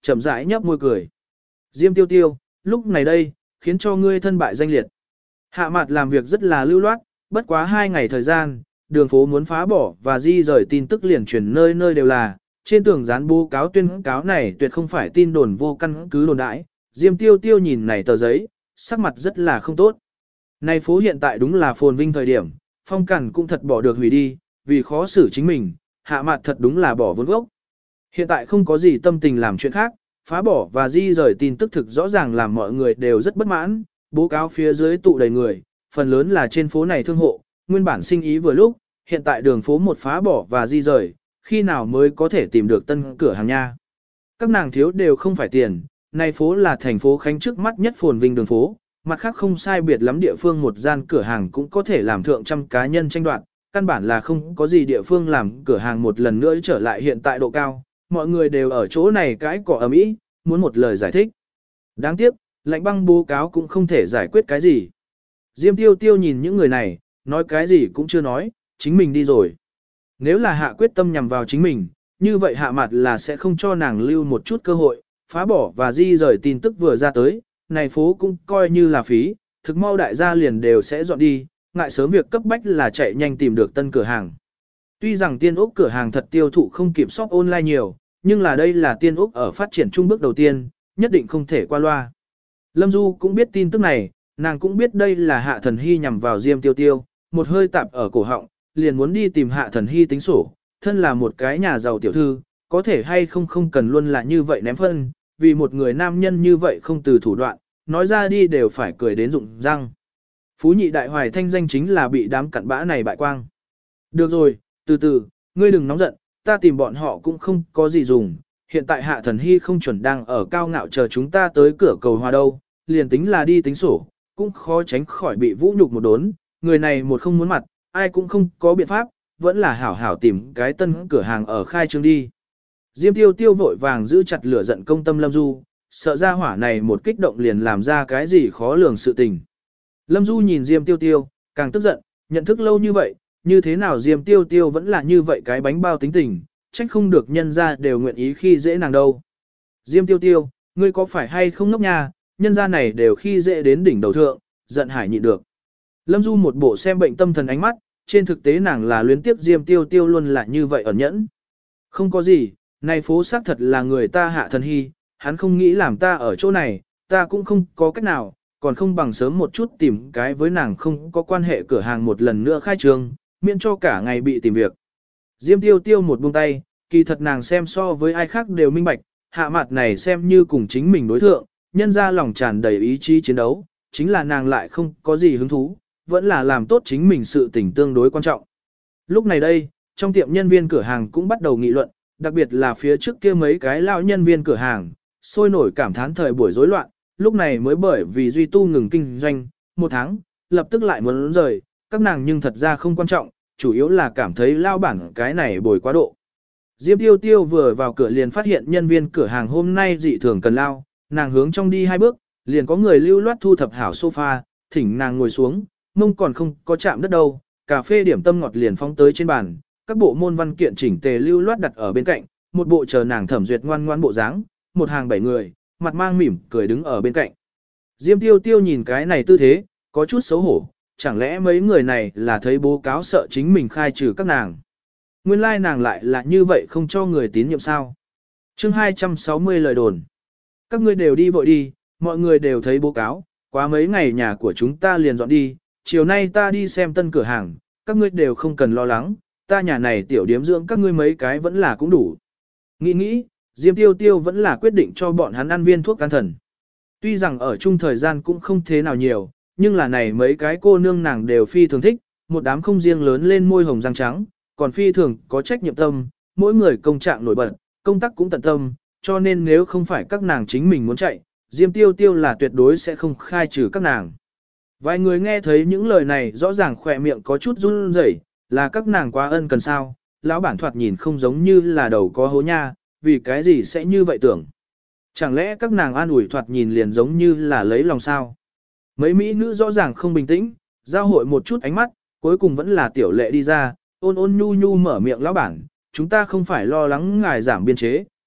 chậm rãi nhấp môi cười. Diêm Tiêu Tiêu, lúc này đây, khiến cho ngươi thân bại danh liệt. Hạ mặt làm việc rất là lưu loát, bất quá 2 ngày thời gian, đường phố muốn phá bỏ và di rời tin tức liền truyền nơi nơi đều là, trên tường dán bố cáo tuyên cáo này tuyệt không phải tin đồn vô căn cứ đồn đãi. Diêm Tiêu Tiêu nhìn này tờ giấy, sắc mặt rất là không tốt. Này phố hiện tại đúng là phồn vinh thời điểm, phong cẩn cũng thật bỏ được hủy đi, vì khó xử chính mình, hạ mặt thật đúng là bỏ vốn gốc. Hiện tại không có gì tâm tình làm chuyện khác, phá bỏ và di rời tin tức thực rõ ràng làm mọi người đều rất bất mãn, bố cáo phía dưới tụ đầy người, phần lớn là trên phố này thương hộ, nguyên bản sinh ý vừa lúc, hiện tại đường phố một phá bỏ và di rời, khi nào mới có thể tìm được tân cửa hàng nha. Các nàng thiếu đều không phải tiền, này phố là thành phố Khánh trước mắt nhất phồn vinh đường phố, mặt khác không sai biệt lắm địa phương một gian cửa hàng cũng có thể làm thượng trăm cá nhân tranh đoạt, căn bản là không có gì địa phương làm cửa hàng một lần nữa trở lại hiện tại độ cao, mọi người đều ở chỗ này cãi cọ ầm ĩ, muốn một lời giải thích. Đáng tiếc, lạnh băng bố cáo cũng không thể giải quyết cái gì. Diêm Tiêu Tiêu nhìn những người này, nói cái gì cũng chưa nói, chính mình đi rồi. Nếu là hạ quyết tâm nhằm vào chính mình, như vậy hạ mặt là sẽ không cho nàng lưu một chút cơ hội, phá bỏ và di rời tin tức vừa ra tới, này phố cũng coi như là phí, thực mau đại gia liền đều sẽ dọn đi, ngại sớm việc cấp bách là chạy nhanh tìm được tân cửa hàng. Tuy rằng Tiên Úc cửa hàng thật tiêu thụ không kịp shop online nhiều, nhưng là đây là Tiên Úc ở phát triển trung bước đầu tiên, nhất định không thể qua loa. Lâm Du cũng biết tin tức này, nàng cũng biết đây là Hạ Thần Hy nhằm vào Diêm Tiêu Tiêu, một hơi tạp ở cổ họng, liền muốn đi tìm Hạ Thần Hy tính sổ, thân là một cái nhà giàu tiểu thư, có thể hay không cần luôn là như vậy ném phân, vì một người nam nhân như vậy không từ thủ đoạn, nói ra đi đều phải cười đến rụng răng. Phú nhị đại hoài thanh danh chính là bị đám cặn bã này bại quang. Được rồi, từ từ, ngươi đừng nóng giận, ta tìm bọn họ cũng không có gì dùng, hiện tại Hạ Thần Hy không chuẩn đang ở cao ngạo chờ chúng ta tới cửa cầu hòa đâu, liền tính là đi tính sổ, cũng khó tránh khỏi bị vũ nhục một đốn, người này một không muốn mặt, ai cũng không có biện pháp, vẫn là hảo hảo tìm cái tân cửa hàng ở khai trương đi. Diêm Tiêu Tiêu vội vàng giữ chặt lửa giận công tâm Lâm Du, sợ ra hỏa này một kích động liền làm ra cái gì khó lường sự tình. Lâm Du nhìn Diêm Tiêu Tiêu, càng tức giận, nhận thức lâu như vậy, như thế nào Diêm Tiêu Tiêu vẫn là như vậy cái bánh bao tính tình, trách không được nhân ra đều nguyện ý khi dễ nàng đâu. Diêm Tiêu Tiêu, ngươi có phải hay không ngốc nha, nhân ra này đều khi dễ đến đỉnh đầu thượng, giận hải nhịn được. Lâm Du một bộ xem bệnh tâm thần ánh mắt, trên thực tế nàng là luyến tiếp Diêm Tiêu Tiêu luôn là như vậy ẩn nhẫn. Không có gì, này phố xác thật là người ta Hạ Thần Hy, hắn không nghĩ làm ta ở chỗ này, ta cũng không có cách nào, còn không bằng sớm một chút tìm cái với nàng không có quan hệ cửa hàng một lần nữa khai trương, miễn cho cả ngày bị tìm việc. Diêm Tiêu Tiêu một buông tay, kỳ thật nàng xem so với ai khác đều minh bạch, Hạ mặt này xem như cùng chính mình đối thượng, nhân ra lòng tràn đầy ý chí chiến đấu, chính là nàng lại không có gì hứng thú, vẫn là làm tốt chính mình sự tình tương đối quan trọng. Lúc này đây, trong tiệm nhân viên cửa hàng cũng bắt đầu nghị luận, đặc biệt là phía trước kia mấy cái lão nhân viên cửa hàng, sôi nổi cảm thán thời buổi rối loạn, lúc này mới bởi vì Duy Tu ngừng kinh doanh, 1 tháng, lập tức lại muốn rời, các nàng nhưng thật ra không quan trọng, chủ yếu là cảm thấy lao bản cái này bồi quá độ. Diêm Tiêu Tiêu vừa vào cửa liền phát hiện nhân viên cửa hàng hôm nay dị thường cần lao, nàng hướng trong đi 2 bước, liền có người lưu loát thu thập hảo sofa, thỉnh nàng ngồi xuống, mông còn không có chạm đất đâu, cà phê điểm tâm ngọt liền phóng tới trên bàn, các bộ môn văn kiện chỉnh tề lưu loát đặt ở bên cạnh, một bộ chờ nàng thẩm duyệt ngoan ngoãn bộ dáng, một hàng 7 người, mặt mang mỉm cười đứng ở bên cạnh. Diêm Tiêu Tiêu nhìn cái này tư thế, có chút xấu hổ, chẳng lẽ mấy người này là thấy bố cáo sợ chính mình khai trừ các nàng. Nguyên lai nàng lại là như vậy không cho người tín nhiệm sao. Chương 260 lời đồn. Các ngươi đều đi vội đi, mọi người đều thấy bố cáo, quá mấy ngày nhà của chúng ta liền dọn đi, chiều nay ta đi xem tân cửa hàng, các ngươi đều không cần lo lắng, ta nhà này tiểu điếm dưỡng các ngươi mấy cái vẫn là cũng đủ. Nghĩ, Diêm Tiêu Tiêu vẫn là quyết định cho bọn hắn ăn viên thuốc can thần. Tuy rằng ở chung thời gian cũng không thế nào nhiều, nhưng là này mấy cái cô nương nàng đều phi thường thích, một đám không riêng lớn lên môi hồng răng trắng, còn phi thường có trách nhiệm tâm, mỗi người công trạng nổi bật, công tác cũng tận tâm, cho nên nếu không phải các nàng chính mình muốn chạy, Diêm Tiêu Tiêu là tuyệt đối sẽ không khai trừ các nàng. Vài người nghe thấy những lời này rõ ràng khỏe miệng có chút run rẩy, là các nàng quá ân cần sao, lão bản thoạt nhìn không giống như là đầu có hố nha, vì cái gì sẽ như vậy tưởng. Chẳng lẽ các nàng an ủi thoạt nhìn liền giống như là lấy lòng sao. Mấy mỹ nữ rõ ràng không bình tĩnh, giao hội một chút ánh mắt, cuối cùng vẫn là tiểu lệ đi ra, ôn ôn nhu nhu mở miệng lão bản, chúng ta không phải lo lắng ngài giảm biên chế,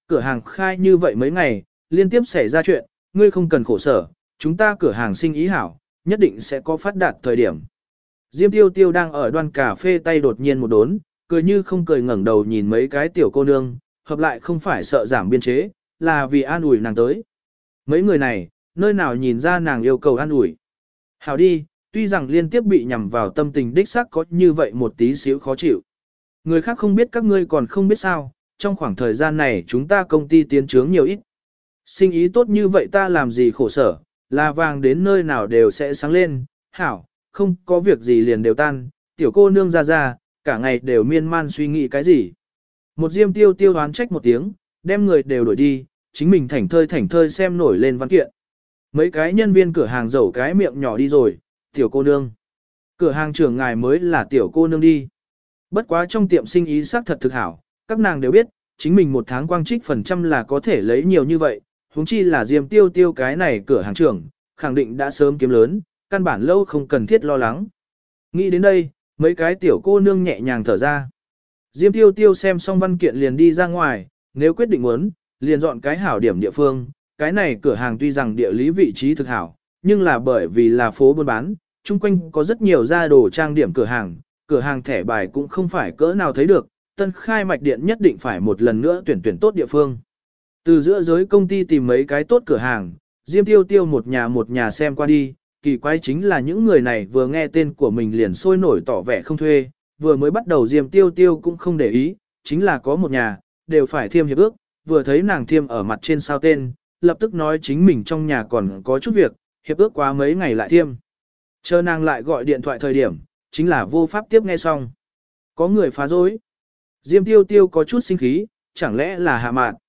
cửa hàng khai như vậy mấy ngày, liên tiếp xảy ra chuyện, ngươi không cần khổ sở, chúng ta cửa hàng sinh ý hảo, nhất định sẽ có phát đạt thời điểm. Diêm Tiêu Tiêu đang ở đoan cà phê tay đột nhiên một đốn, cười như không cười ngẩng đầu nhìn mấy cái tiểu cô nương, hợp lại không phải sợ giảm biên chế, là vì an ủi nàng tới. Mấy người này, nơi nào nhìn ra nàng yêu cầu an ủi. Hảo đi, tuy rằng liên tiếp bị nhằm vào tâm tình đích xác có như vậy một tí xíu khó chịu. Người khác không biết các ngươi còn không biết sao, trong khoảng thời gian này chúng ta công ty tiến trướng nhiều ít. Sinh ý tốt như vậy ta làm gì khổ sở, là vàng đến nơi nào đều sẽ sáng lên, hảo, không có việc gì liền đều tan, tiểu cô nương ra, cả ngày đều miên man suy nghĩ cái gì. Một Diêm Tiêu Tiêu đoán trách một tiếng, đem người đều đổi đi, chính mình thảnh thơi xem nổi lên văn kiện. Mấy cái nhân viên cửa hàng dẩu cái miệng nhỏ đi rồi, tiểu cô nương. Cửa hàng trưởng ngài mới là tiểu cô nương đi. Bất quá trong tiệm sinh ý xác thật thực hảo, các nàng đều biết, chính mình một tháng quang trích phần trăm là có thể lấy nhiều như vậy, huống chi là Diêm Tiêu Tiêu cái này cửa hàng trưởng, khẳng định đã sớm kiếm lớn, căn bản lâu không cần thiết lo lắng. Nghĩ đến đây, mấy cái tiểu cô nương nhẹ nhàng thở ra. Diêm Tiêu Tiêu xem xong văn kiện liền đi ra ngoài, nếu quyết định muốn, liền dọn cái hảo điểm địa phương, cái này cửa hàng tuy rằng địa lý vị trí thực hảo, nhưng là bởi vì là phố buôn bán, chung quanh có rất nhiều gia đồ trang điểm cửa hàng thẻ bài cũng không phải cỡ nào thấy được, tân khai mạch điện nhất định phải một lần nữa tuyển tốt địa phương. Từ giữa giới công ty tìm mấy cái tốt cửa hàng, Diêm Tiêu Tiêu một nhà xem qua đi, kỳ quái chính là những người này vừa nghe tên của mình liền sôi nổi tỏ vẻ không thuê, vừa mới bắt đầu Diêm Tiêu Tiêu cũng không để ý, chính là có một nhà, đều phải thiêm hiệp ước, vừa thấy nàng thiêm ở mặt trên sao tên, lập tức nói chính mình trong nhà còn có chút việc, hiệp ước quá mấy ngày lại thiêm. Chờ nàng lại gọi điện thoại thời điểm, chính là vô pháp tiếp nghe xong. Có người phá rối. Diêm Tiêu Tiêu có chút sinh khí, chẳng lẽ là Hạ Mạn?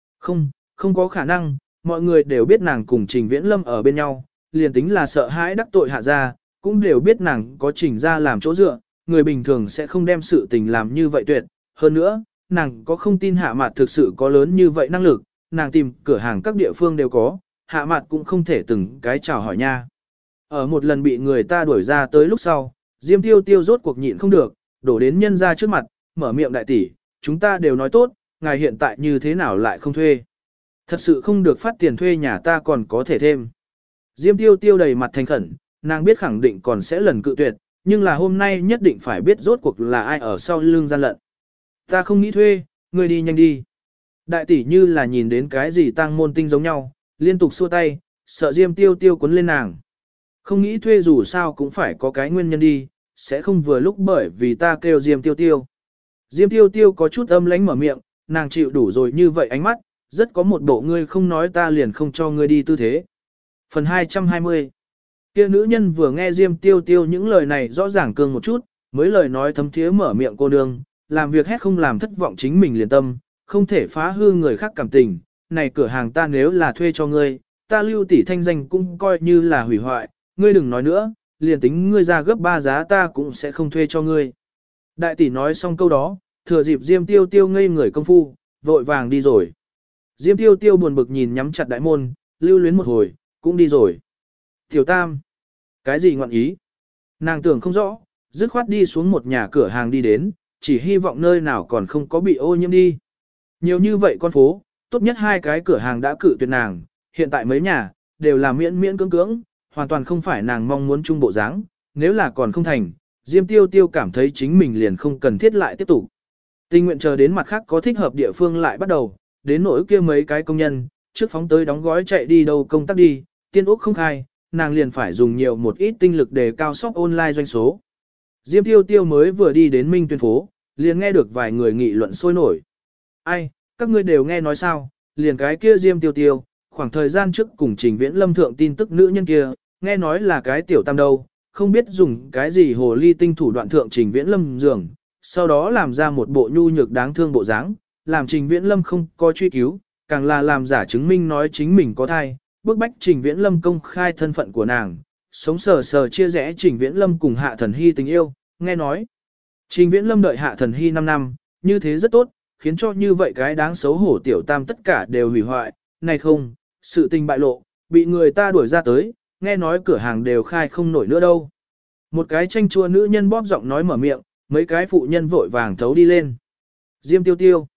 Không có khả năng, mọi người đều biết nàng cùng Trình Viễn Lâm ở bên nhau, liền tính là sợ hãi đắc tội Hạ gia, cũng đều biết nàng có Trình gia làm chỗ dựa, người bình thường sẽ không đem sự tình làm như vậy tuyệt. Hơn nữa, nàng có không tin Hạ Mạn thực sự có lớn như vậy năng lực, nàng tìm cửa hàng các địa phương đều có, Hạ Mạn cũng không thể từng cái chào hỏi nha. Ở một lần bị người ta đuổi ra tới lúc sau, Diêm Tiêu Tiêu rốt cuộc nhịn không được, đổ đến nhân ra trước mặt, mở miệng đại tỷ, chúng ta đều nói tốt, ngài hiện tại như thế nào lại không thuê. Thật sự không được phát tiền thuê nhà ta còn có thể thêm. Diêm Tiêu Tiêu đầy mặt thành khẩn, nàng biết khẳng định còn sẽ lần cự tuyệt, nhưng là hôm nay nhất định phải biết rốt cuộc là ai ở sau lưng gian lận. Ta không nghĩ thuê, ngươi đi nhanh đi. Đại tỷ như là nhìn đến cái gì tăng môn tinh giống nhau, liên tục xua tay, sợ Diêm Tiêu Tiêu cuốn lên nàng. Không nghĩ thuê dù sao cũng phải có cái nguyên nhân đi, sẽ không vừa lúc bởi vì ta kêu Diêm Tiêu Tiêu. Diêm Tiêu Tiêu có chút âm lánh mở miệng, nàng chịu đủ rồi như vậy ánh mắt, rất có một bộ ngươi không nói ta liền không cho ngươi đi tư thế. Phần 220 Kia nữ nhân vừa nghe Diêm Tiêu Tiêu những lời này rõ ràng cương một chút, mới lời nói thấm thiế mở miệng cô nương, làm việc hết không làm thất vọng chính mình liền tâm, không thể phá hư người khác cảm tình, này cửa hàng ta nếu là thuê cho ngươi, ta lưu tỷ thanh danh cũng coi như là hủy hoại, ngươi đừng nói nữa, liền tính ngươi ra gấp 3 giá ta cũng sẽ không thuê cho ngươi. Đại tỷ nói xong câu đó, thừa dịp Diêm Tiêu Tiêu ngây người công phu, vội vàng đi rồi. Diêm Tiêu Tiêu buồn bực nhìn nhắm chặt đại môn, lưu luyến một hồi, cũng đi rồi. Tiểu Tam, cái gì ngọn ý? Nàng tưởng không rõ, dứt khoát đi xuống một nhà cửa hàng đi đến, chỉ hy vọng nơi nào còn không có bị ô nhiễm đi. Nhiều như vậy con phố, tốt nhất 2 cái cửa hàng đã cự tuyệt nàng, hiện tại mấy nhà, đều là miễn cưỡng, hoàn toàn không phải nàng mong muốn chung bộ dáng. Nếu là còn không thành, Diêm Tiêu Tiêu cảm thấy chính mình liền không cần thiết lại tiếp tục. Tình nguyện chờ đến mặt khác có thích hợp địa phương lại bắt đầu, đến nỗi kia mấy cái công nhân, trước phóng tới đóng gói chạy đi đâu công tác đi, tiên úc không khai, nàng liền phải dùng nhiều một ít tinh lực để cao shop online doanh số. Diêm Tiêu Tiêu mới vừa đi đến Minh Tuyên phố, liền nghe được vài người nghị luận sôi nổi. Ai, các ngươi đều nghe nói sao, liền cái kia Diêm Tiêu Tiêu, khoảng thời gian trước cùng Trình Viễn Lâm thượng tin tức nữ nhân kia, nghe nói là cái tiểu tam đâu, không biết dùng cái gì hồ ly tinh thủ đoạn thượng Trình Viễn Lâm giường, sau đó làm ra một bộ nhu nhược đáng thương bộ dáng, làm Trình Viễn Lâm không có truy cứu, càng là làm giả chứng minh nói chính mình có thai, bức bách Trình Viễn Lâm công khai thân phận của nàng, sống sờ sờ chia rẽ Trình Viễn Lâm cùng Hạ Thần Hy tình yêu, nghe nói. Trình Viễn Lâm đợi Hạ Thần Hy 5 năm, như thế rất tốt, khiến cho như vậy cái đáng xấu hổ tiểu tam tất cả đều hủy hoại, này không, sự tình bại lộ, bị người ta đuổi ra tới, nghe nói cửa hàng đều khai không nổi nữa đâu. Một cái tranh chua nữ nhân bóp giọng nói mở miệng, mấy cái phụ nhân vội vàng thấu đi lên. Diêm Tiêu Tiêu.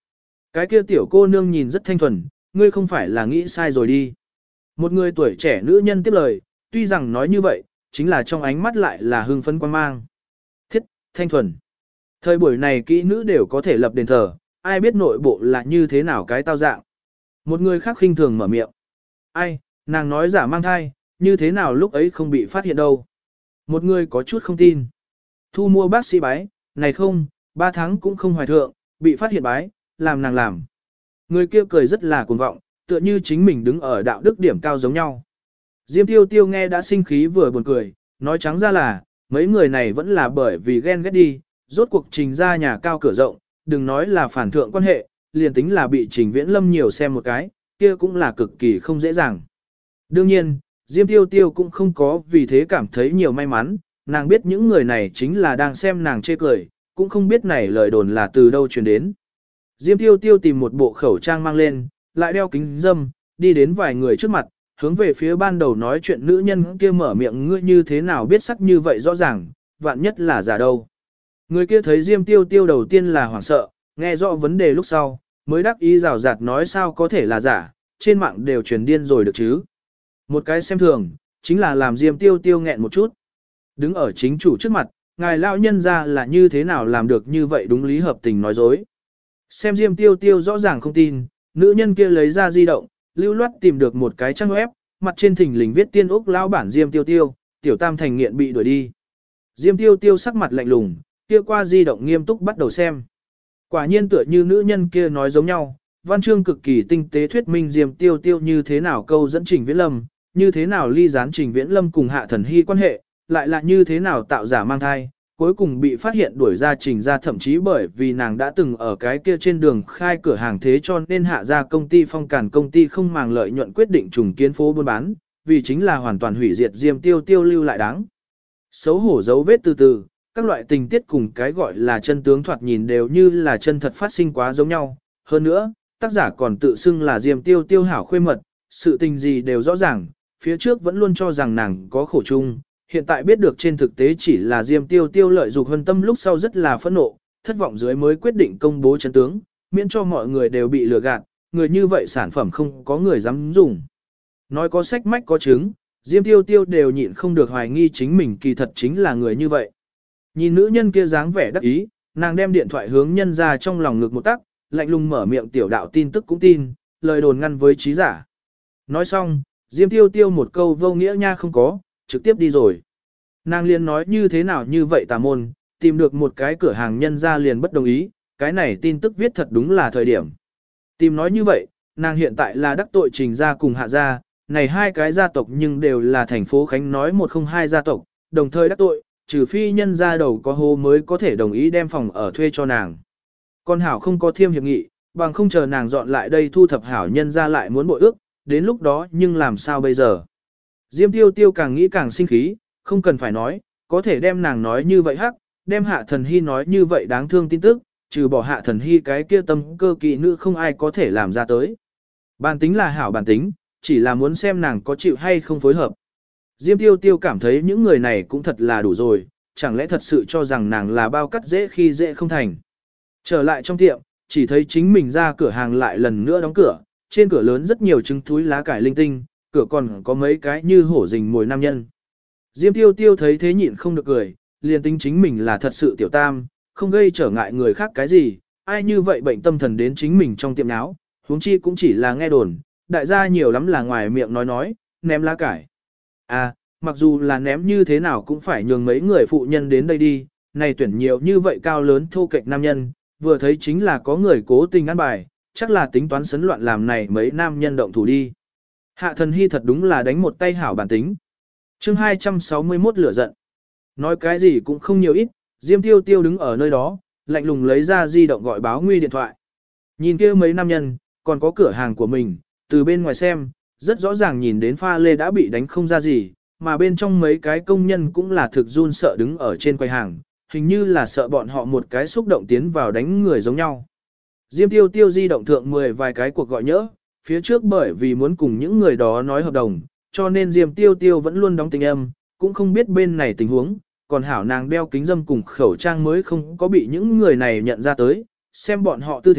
Cái kia tiểu cô nương nhìn rất thanh thuần, ngươi không phải là nghĩ sai rồi đi. Một người tuổi trẻ nữ nhân tiếp lời, tuy rằng nói như vậy, chính là trong ánh mắt lại là hưng phấn quan mang. Thiết, thanh thuần. Thời buổi này kỹ nữ đều có thể lập đền thờ, ai biết nội bộ là như thế nào cái tao dạng. Một người khác khinh thường mở miệng. Ai, nàng nói giả mang thai, như thế nào lúc ấy không bị phát hiện đâu. Một người có chút không tin. Thu mua bác sĩ bái, này không, 3 tháng cũng không hoài thượng, bị phát hiện bái, làm nàng làm. Người kia cười rất là cuồng vọng, tựa như chính mình đứng ở đạo đức điểm cao giống nhau. Diêm Tiêu Tiêu nghe đã sinh khí vừa buồn cười, nói trắng ra là, mấy người này vẫn là bởi vì ghen ghét đi, rốt cuộc Trình ra nhà cao cửa rộng, đừng nói là phản thượng quan hệ, liền tính là bị Trình Viễn Lâm nhiều xem một cái, kia cũng là cực kỳ không dễ dàng. Đương nhiên, Diêm Tiêu Tiêu cũng không có vì thế cảm thấy nhiều may mắn, nàng biết những người này chính là đang xem nàng chê cười, cũng không biết này lời đồn là từ đâu truyền đến. Diêm Tiêu Tiêu tìm một bộ khẩu trang mang lên, lại đeo kính dâm, đi đến vài người trước mặt, hướng về phía ban đầu nói chuyện nữ nhân kia mở miệng, ngươi như thế nào biết sắc như vậy rõ ràng, vạn nhất là giả đâu. Người kia thấy Diêm Tiêu Tiêu đầu tiên là hoảng sợ, nghe rõ vấn đề lúc sau, mới đắc ý rào rạt nói sao có thể là giả, trên mạng đều truyền điên rồi được chứ. Một cái xem thường, chính là làm Diêm Tiêu Tiêu nghẹn một chút. Đứng ở chính chủ trước mặt, ngài lão nhân ra là như thế nào làm được như vậy đúng lý hợp tình nói dối. Xem Diêm Tiêu Tiêu rõ ràng không tin, nữ nhân kia lấy ra di động, lưu loát tìm được một cái trang web, mặt trên thỉnh lình viết tiên úc lão bản Diêm Tiêu Tiêu, tiểu tam thành nghiện bị đuổi đi. Diêm Tiêu Tiêu sắc mặt lạnh lùng, kia qua di động nghiêm túc bắt đầu xem. Quả nhiên tựa như nữ nhân kia nói giống nhau, văn chương cực kỳ tinh tế thuyết minh Diêm Tiêu Tiêu như thế nào câu dẫn Trình Viễn Lâm, như thế nào ly gián Trình Viễn Lâm cùng Hạ Thần Hy quan hệ, lại là như thế nào tạo giả mang thai, cuối cùng bị phát hiện đuổi ra Trình ra, thậm chí bởi vì nàng đã từng ở cái kia trên đường khai cửa hàng thế cho nên Hạ ra công ty Phong Càn công ty không màng lợi nhuận quyết định trùng kiến phố buôn bán, vì chính là hoàn toàn hủy diệt Diêm Tiêu Tiêu lưu lại đáng xấu hổ dấu vết từ từ, các loại tình tiết cùng cái gọi là chân tướng thoạt nhìn đều như là chân thật phát sinh quá giống nhau. Hơn nữa, tác giả còn tự xưng là Diêm Tiêu Tiêu hảo khuê mật, sự tình gì đều rõ ràng, phía trước vẫn luôn cho rằng nàng có khổ chung, hiện tại biết được trên thực tế chỉ là Diêm Tiêu Tiêu lợi dục hơn tâm lúc sau rất là phẫn nộ, thất vọng dưới mới quyết định công bố chân tướng, miễn cho mọi người đều bị lừa gạt, người như vậy sản phẩm không có người dám dùng. Nói có sách mách có chứng, Diêm Tiêu Tiêu đều nhịn không được hoài nghi chính mình kỳ thật chính là người như vậy. Nhìn nữ nhân kia dáng vẻ đắc ý, nàng đem điện thoại hướng nhân ra trong lòng ngực một tắc, lạnh lùng mở miệng tiểu đạo tin tức cũng tin, lời đồn ngăn với trí giả. Nói xong, Diêm Tiêu Tiêu một câu vô nghĩa nha không có, trực tiếp đi rồi. Nàng liền nói như thế nào như vậy tà môn, tìm được một cái cửa hàng nhân ra liền bất đồng ý, cái này tin tức viết thật đúng là thời điểm. Tìm nói như vậy, nàng hiện tại là đắc tội Trình gia cùng Hạ gia, này hai cái gia tộc nhưng đều là thành phố Khánh nói 102 gia tộc, đồng thời đắc tội, trừ phi nhân gia đầu có hô mới có thể đồng ý đem phòng ở thuê cho nàng. Con Hảo không có thiêm hiệp nghị, bằng không chờ nàng dọn lại đây thu thập Hảo nhân gia lại muốn bội ước, đến lúc đó nhưng làm sao bây giờ. Diêm Tiêu Tiêu càng nghĩ càng sinh khí, không cần phải nói, có thể đem nàng nói như vậy hắc, đem Hạ Thần Hy nói như vậy đáng thương tin tức, trừ bỏ Hạ Thần Hy cái kia tâm cơ kỵ nữ không ai có thể làm ra tới. Bản tính là hảo bản tính, chỉ là muốn xem nàng có chịu hay không phối hợp. Diêm Tiêu Tiêu cảm thấy những người này cũng thật là đủ rồi, chẳng lẽ thật sự cho rằng nàng là bao cắt dễ khi dễ không thành. Trở lại trong tiệm, chỉ thấy chính mình ra cửa hàng lại lần nữa đóng cửa, trên cửa lớn rất nhiều trứng túi lá cải linh tinh, cửa còn có mấy cái như hổ rình mồi nam nhân. Diêm Tiêu Tiêu thấy thế nhịn không được cười, liền tính chính mình là thật sự tiểu tam, không gây trở ngại người khác cái gì, ai như vậy bệnh tâm thần đến chính mình trong tiệm áo, huống chi cũng chỉ là nghe đồn, đại gia nhiều lắm là ngoài miệng nói, ném lá cải. À, mặc dù là ném như thế nào cũng phải nhường mấy người phụ nhân đến đây đi, này tuyển nhiều như vậy cao lớn thô kệch nam nhân, vừa thấy chính là có người cố tình ăn bài, chắc là tính toán sấn loạn làm này mấy nam nhân động thủ đi. Hạ Thần Hy thật đúng là đánh một tay hảo bản tính. Chương 261 lửa giận. Nói cái gì cũng không nhiều ít, Diêm Tiêu Tiêu đứng ở nơi đó, lạnh lùng lấy ra di động gọi báo nguy điện thoại. Nhìn kia mấy nam nhân, còn có cửa hàng của mình, từ bên ngoài xem, rất rõ ràng nhìn đến pha lê đã bị đánh không ra gì, mà bên trong mấy cái công nhân cũng là thực run sợ đứng ở trên quầy hàng, hình như là sợ bọn họ một cái xúc động tiến vào đánh người giống nhau. Diêm Tiêu Tiêu di động thượng 10 vài cái cuộc gọi nhỡ, phía trước bởi vì muốn cùng những người đó nói hợp đồng, cho nên Diêm Tiêu Tiêu vẫn luôn đóng tình âm, cũng không biết bên này tình huống, còn hảo nàng đeo kính dâm cùng khẩu trang mới không có bị những người này nhận ra tới, xem bọn họ tư thế,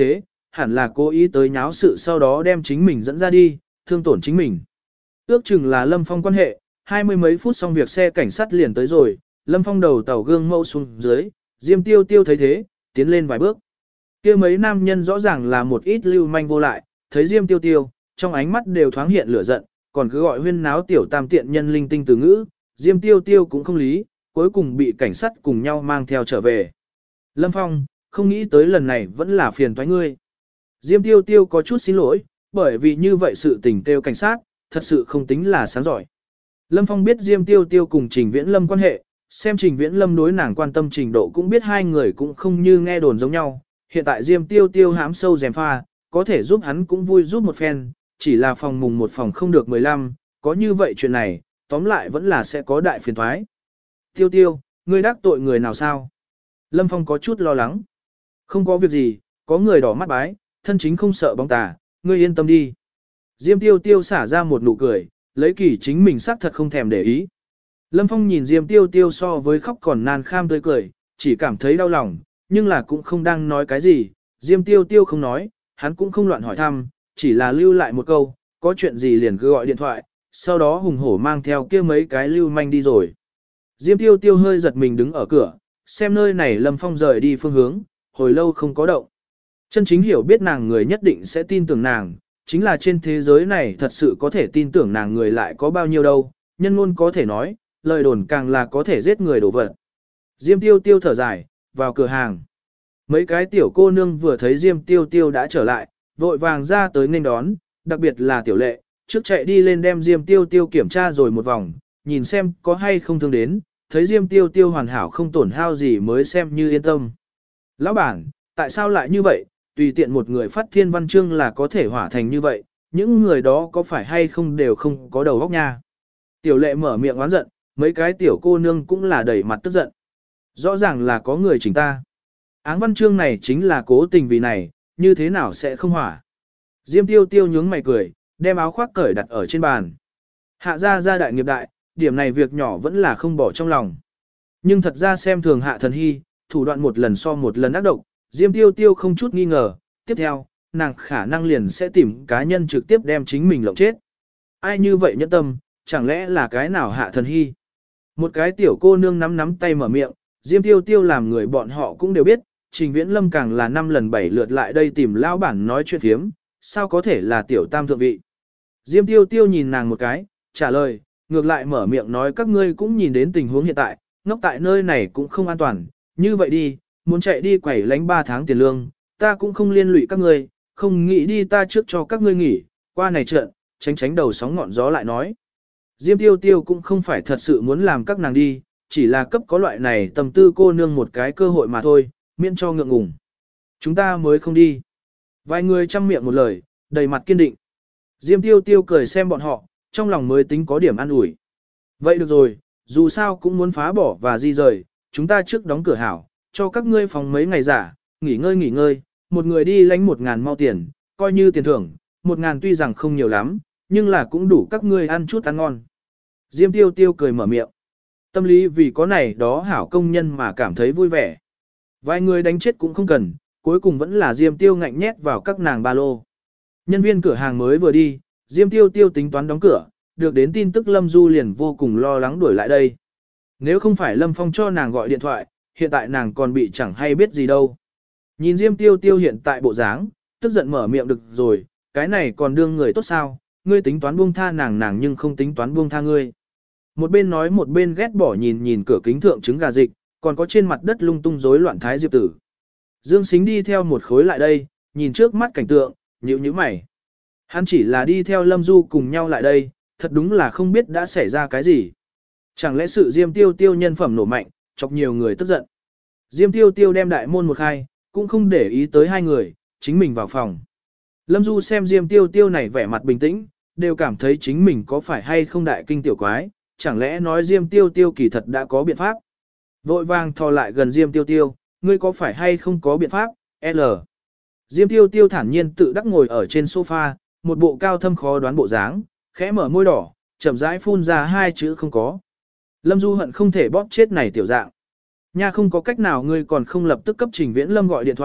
hẳn là cố ý tới nháo sự sau đó đem chính mình dẫn ra đi, thương tổn chính mình. Ước chừng là Lâm Phong quan hệ, 20 mấy phút xong việc xe cảnh sát liền tới rồi, Lâm Phong đầu tàu gương mẫu xuống dưới, Diêm Tiêu Tiêu thấy thế, tiến lên vài bước. Kia mấy nam nhân rõ ràng là một ít lưu manh vô lại, thấy Diêm Tiêu Tiêu, trong ánh mắt đều thoáng hiện lửa giận, còn cứ gọi huyên náo tiểu tam tiện nhân linh tinh từ ngữ, Diêm Tiêu Tiêu cũng không lý, cuối cùng bị cảnh sát cùng nhau mang theo trở về. Lâm Phong, không nghĩ tới lần này vẫn là phiền toái ngươi. Diêm Tiêu Tiêu có chút xin lỗi, bởi vì như vậy sự tình kêu cảnh sát, thật sự không tính là sáng giỏi. Lâm Phong biết Diêm Tiêu Tiêu cùng Trình Viễn Lâm quan hệ, xem Trình Viễn Lâm đối nàng quan tâm trình độ cũng biết hai người cũng không như nghe đồn giống nhau. Hiện tại Diêm Tiêu Tiêu hãm sâu dèm pha, có thể giúp hắn cũng vui giúp một phen, chỉ là phòng mùng một phòng không được 15, có như vậy chuyện này, tóm lại vẫn là sẽ có đại phiền thoái. Tiêu Tiêu, ngươi đắc tội người nào sao? Lâm Phong có chút lo lắng. Không có việc gì, có người đỏ mắt bái, thân chính không sợ bóng tà, ngươi yên tâm đi. Diêm Tiêu Tiêu xả ra một nụ cười, lấy kỳ chính mình xác thật không thèm để ý. Lâm Phong nhìn Diêm Tiêu Tiêu so với khóc còn nan kham tươi cười, chỉ cảm thấy đau lòng, nhưng là cũng không đang nói cái gì. Diêm Tiêu Tiêu không nói, hắn cũng không loạn hỏi thăm, chỉ là lưu lại một câu, có chuyện gì liền cứ gọi điện thoại, sau đó hùng hổ mang theo kia mấy cái lưu manh đi rồi. Diêm Tiêu Tiêu hơi giật mình đứng ở cửa, xem nơi này Lâm Phong rời đi phương hướng, hồi lâu không có động. Chân chính hiểu biết nàng người nhất định sẽ tin tưởng nàng, chính là trên thế giới này thật sự có thể tin tưởng nàng người lại có bao nhiêu đâu, nhân luôn có thể nói, lời đồn càng là có thể giết người đổ vật. Diêm Tiêu Tiêu thở dài, vào cửa hàng. Mấy cái tiểu cô nương vừa thấy Diêm Tiêu Tiêu đã trở lại, vội vàng ra tới nghênh đón, đặc biệt là tiểu lệ, trước chạy đi lên đem Diêm Tiêu Tiêu kiểm tra rồi một vòng, nhìn xem có hay không thương đến, thấy Diêm Tiêu Tiêu hoàn hảo không tổn hao gì mới xem như yên tâm. Lão bản, tại sao lại như vậy, tùy tiện một người phát thiên văn chương là có thể hỏa thành như vậy, những người đó có phải hay không đều không có đầu óc nha. Tiểu lệ mở miệng oán giận, mấy cái tiểu cô nương cũng là đẩy mặt tức giận. Rõ ràng là có người chỉnh ta. Áng văn chương này chính là cố tình vì này, như thế nào sẽ không hỏa. Diêm Tiêu Tiêu nhướng mày cười, đem áo khoác cởi đặt ở trên bàn. Hạ gia gia đại nghiệp đại, điểm này việc nhỏ vẫn là không bỏ trong lòng. Nhưng thật ra xem thường Hạ Thần Hy, thủ đoạn một lần so một lần ác độc, Diêm Tiêu Tiêu không chút nghi ngờ, tiếp theo, nàng khả năng liền sẽ tìm cá nhân trực tiếp đem chính mình lộng chết. Ai như vậy nhẫn tâm, chẳng lẽ là cái nào Hạ Thần Hy? Một cái tiểu cô nương nắm tay mở miệng, Diêm Tiêu Tiêu làm người bọn họ cũng đều biết, Trình Viễn Lâm càng là 5 lần 7 lượt lại đây tìm lão bản nói chuyện phiếm, sao có thể là tiểu tam thượng vị. Diêm Tiêu Tiêu nhìn nàng một cái, trả lời, ngược lại mở miệng nói các ngươi cũng nhìn đến tình huống hiện tại, ngốc tại nơi này cũng không an toàn, như vậy đi, muốn chạy đi quẩy lánh 3 tháng tiền lương, ta cũng không liên lụy các ngươi, không nghĩ đi ta trước cho các ngươi nghỉ, qua này trận, tránh đầu sóng ngọn gió lại nói. Diêm Tiêu Tiêu cũng không phải thật sự muốn làm các nàng đi, chỉ là cấp có loại này tâm tư cô nương một cái cơ hội mà thôi, miễn cho ngượng ngùng. Chúng ta mới không đi. Vài người chăm miệng một lời, đầy mặt kiên định. Diêm Tiêu Tiêu cười xem bọn họ, trong lòng mới tính có điểm an ủi. Vậy được rồi, dù sao cũng muốn phá bỏ và di rời, chúng ta trước đóng cửa hảo, cho các ngươi phòng mấy ngày giả, nghỉ ngơi, một người đi lánh 1.000 mau tiền, coi như tiền thưởng, 1.000 tuy rằng không nhiều lắm, nhưng là cũng đủ các ngươi ăn chút ăn ngon. Diêm Tiêu Tiêu cười mở miệng. Tâm lý vì có này đó hảo công nhân mà cảm thấy vui vẻ. Vài người đánh chết cũng không cần, cuối cùng vẫn là Diêm Tiêu ngạnh nhét vào các nàng ba lô. Nhân viên cửa hàng mới vừa đi, Diêm Tiêu Tiêu tính toán đóng cửa, được đến tin tức Lâm Du liền vô cùng lo lắng đuổi lại đây. Nếu không phải Lâm Phong cho nàng gọi điện thoại, hiện tại nàng còn bị chẳng hay biết gì đâu. Nhìn Diêm Tiêu Tiêu hiện tại bộ dáng, tức giận mở miệng được rồi, cái này còn đương người tốt sao, ngươi tính toán buông tha nàng nhưng không tính toán buông tha ngươi. Một bên nói một bên ghét bỏ nhìn cửa kính thượng trứng gà dịch, còn có trên mặt đất lung tung rối loạn thái diệp tử. Dương Sính đi theo một khối lại đây, nhìn trước mắt cảnh tượng, nhíu mày. Hắn chỉ là đi theo Lâm Du cùng nhau lại đây, thật đúng là không biết đã xảy ra cái gì. Chẳng lẽ sự Diêm Tiêu Tiêu nhân phẩm nổ mạnh, chọc nhiều người tức giận. Diêm Tiêu Tiêu đem đại môn một khai, cũng không để ý tới hai người, chính mình vào phòng. Lâm Du xem Diêm Tiêu Tiêu này vẻ mặt bình tĩnh, đều cảm thấy chính mình có phải hay không đại kinh tiểu quái, chẳng lẽ nói Diêm Tiêu Tiêu kỳ thật đã có biện pháp. Vội vàng thò lại gần Diêm Tiêu Tiêu, ngươi có phải hay không có biện pháp, L. Diêm Tiêu Tiêu thản nhiên tự đắc ngồi ở trên sofa, một bộ cao thâm khó đoán bộ dáng, khẽ mở môi đỏ, chậm rãi phun ra hai chữ không có. Lâm Du hận không thể bóp chết này tiểu dạng. Nha không có cách nào ngươi còn không lập tức cấp Trình Viễn Lâm gọi điện thoại,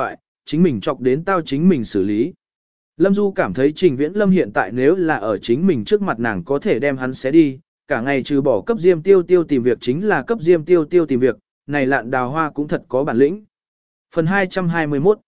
chính mình chọc đến tao chính mình xử lý. Lâm Du cảm thấy Trình Viễn Lâm hiện tại nếu là ở chính mình trước mặt nàng có thể đem hắn xé đi, cả ngày trừ bỏ cấp Diêm Tiêu Tiêu tìm việc chính là cấp Diêm Tiêu Tiêu tìm việc, này Lạn Đào Hoa cũng thật có bản lĩnh. Phần 221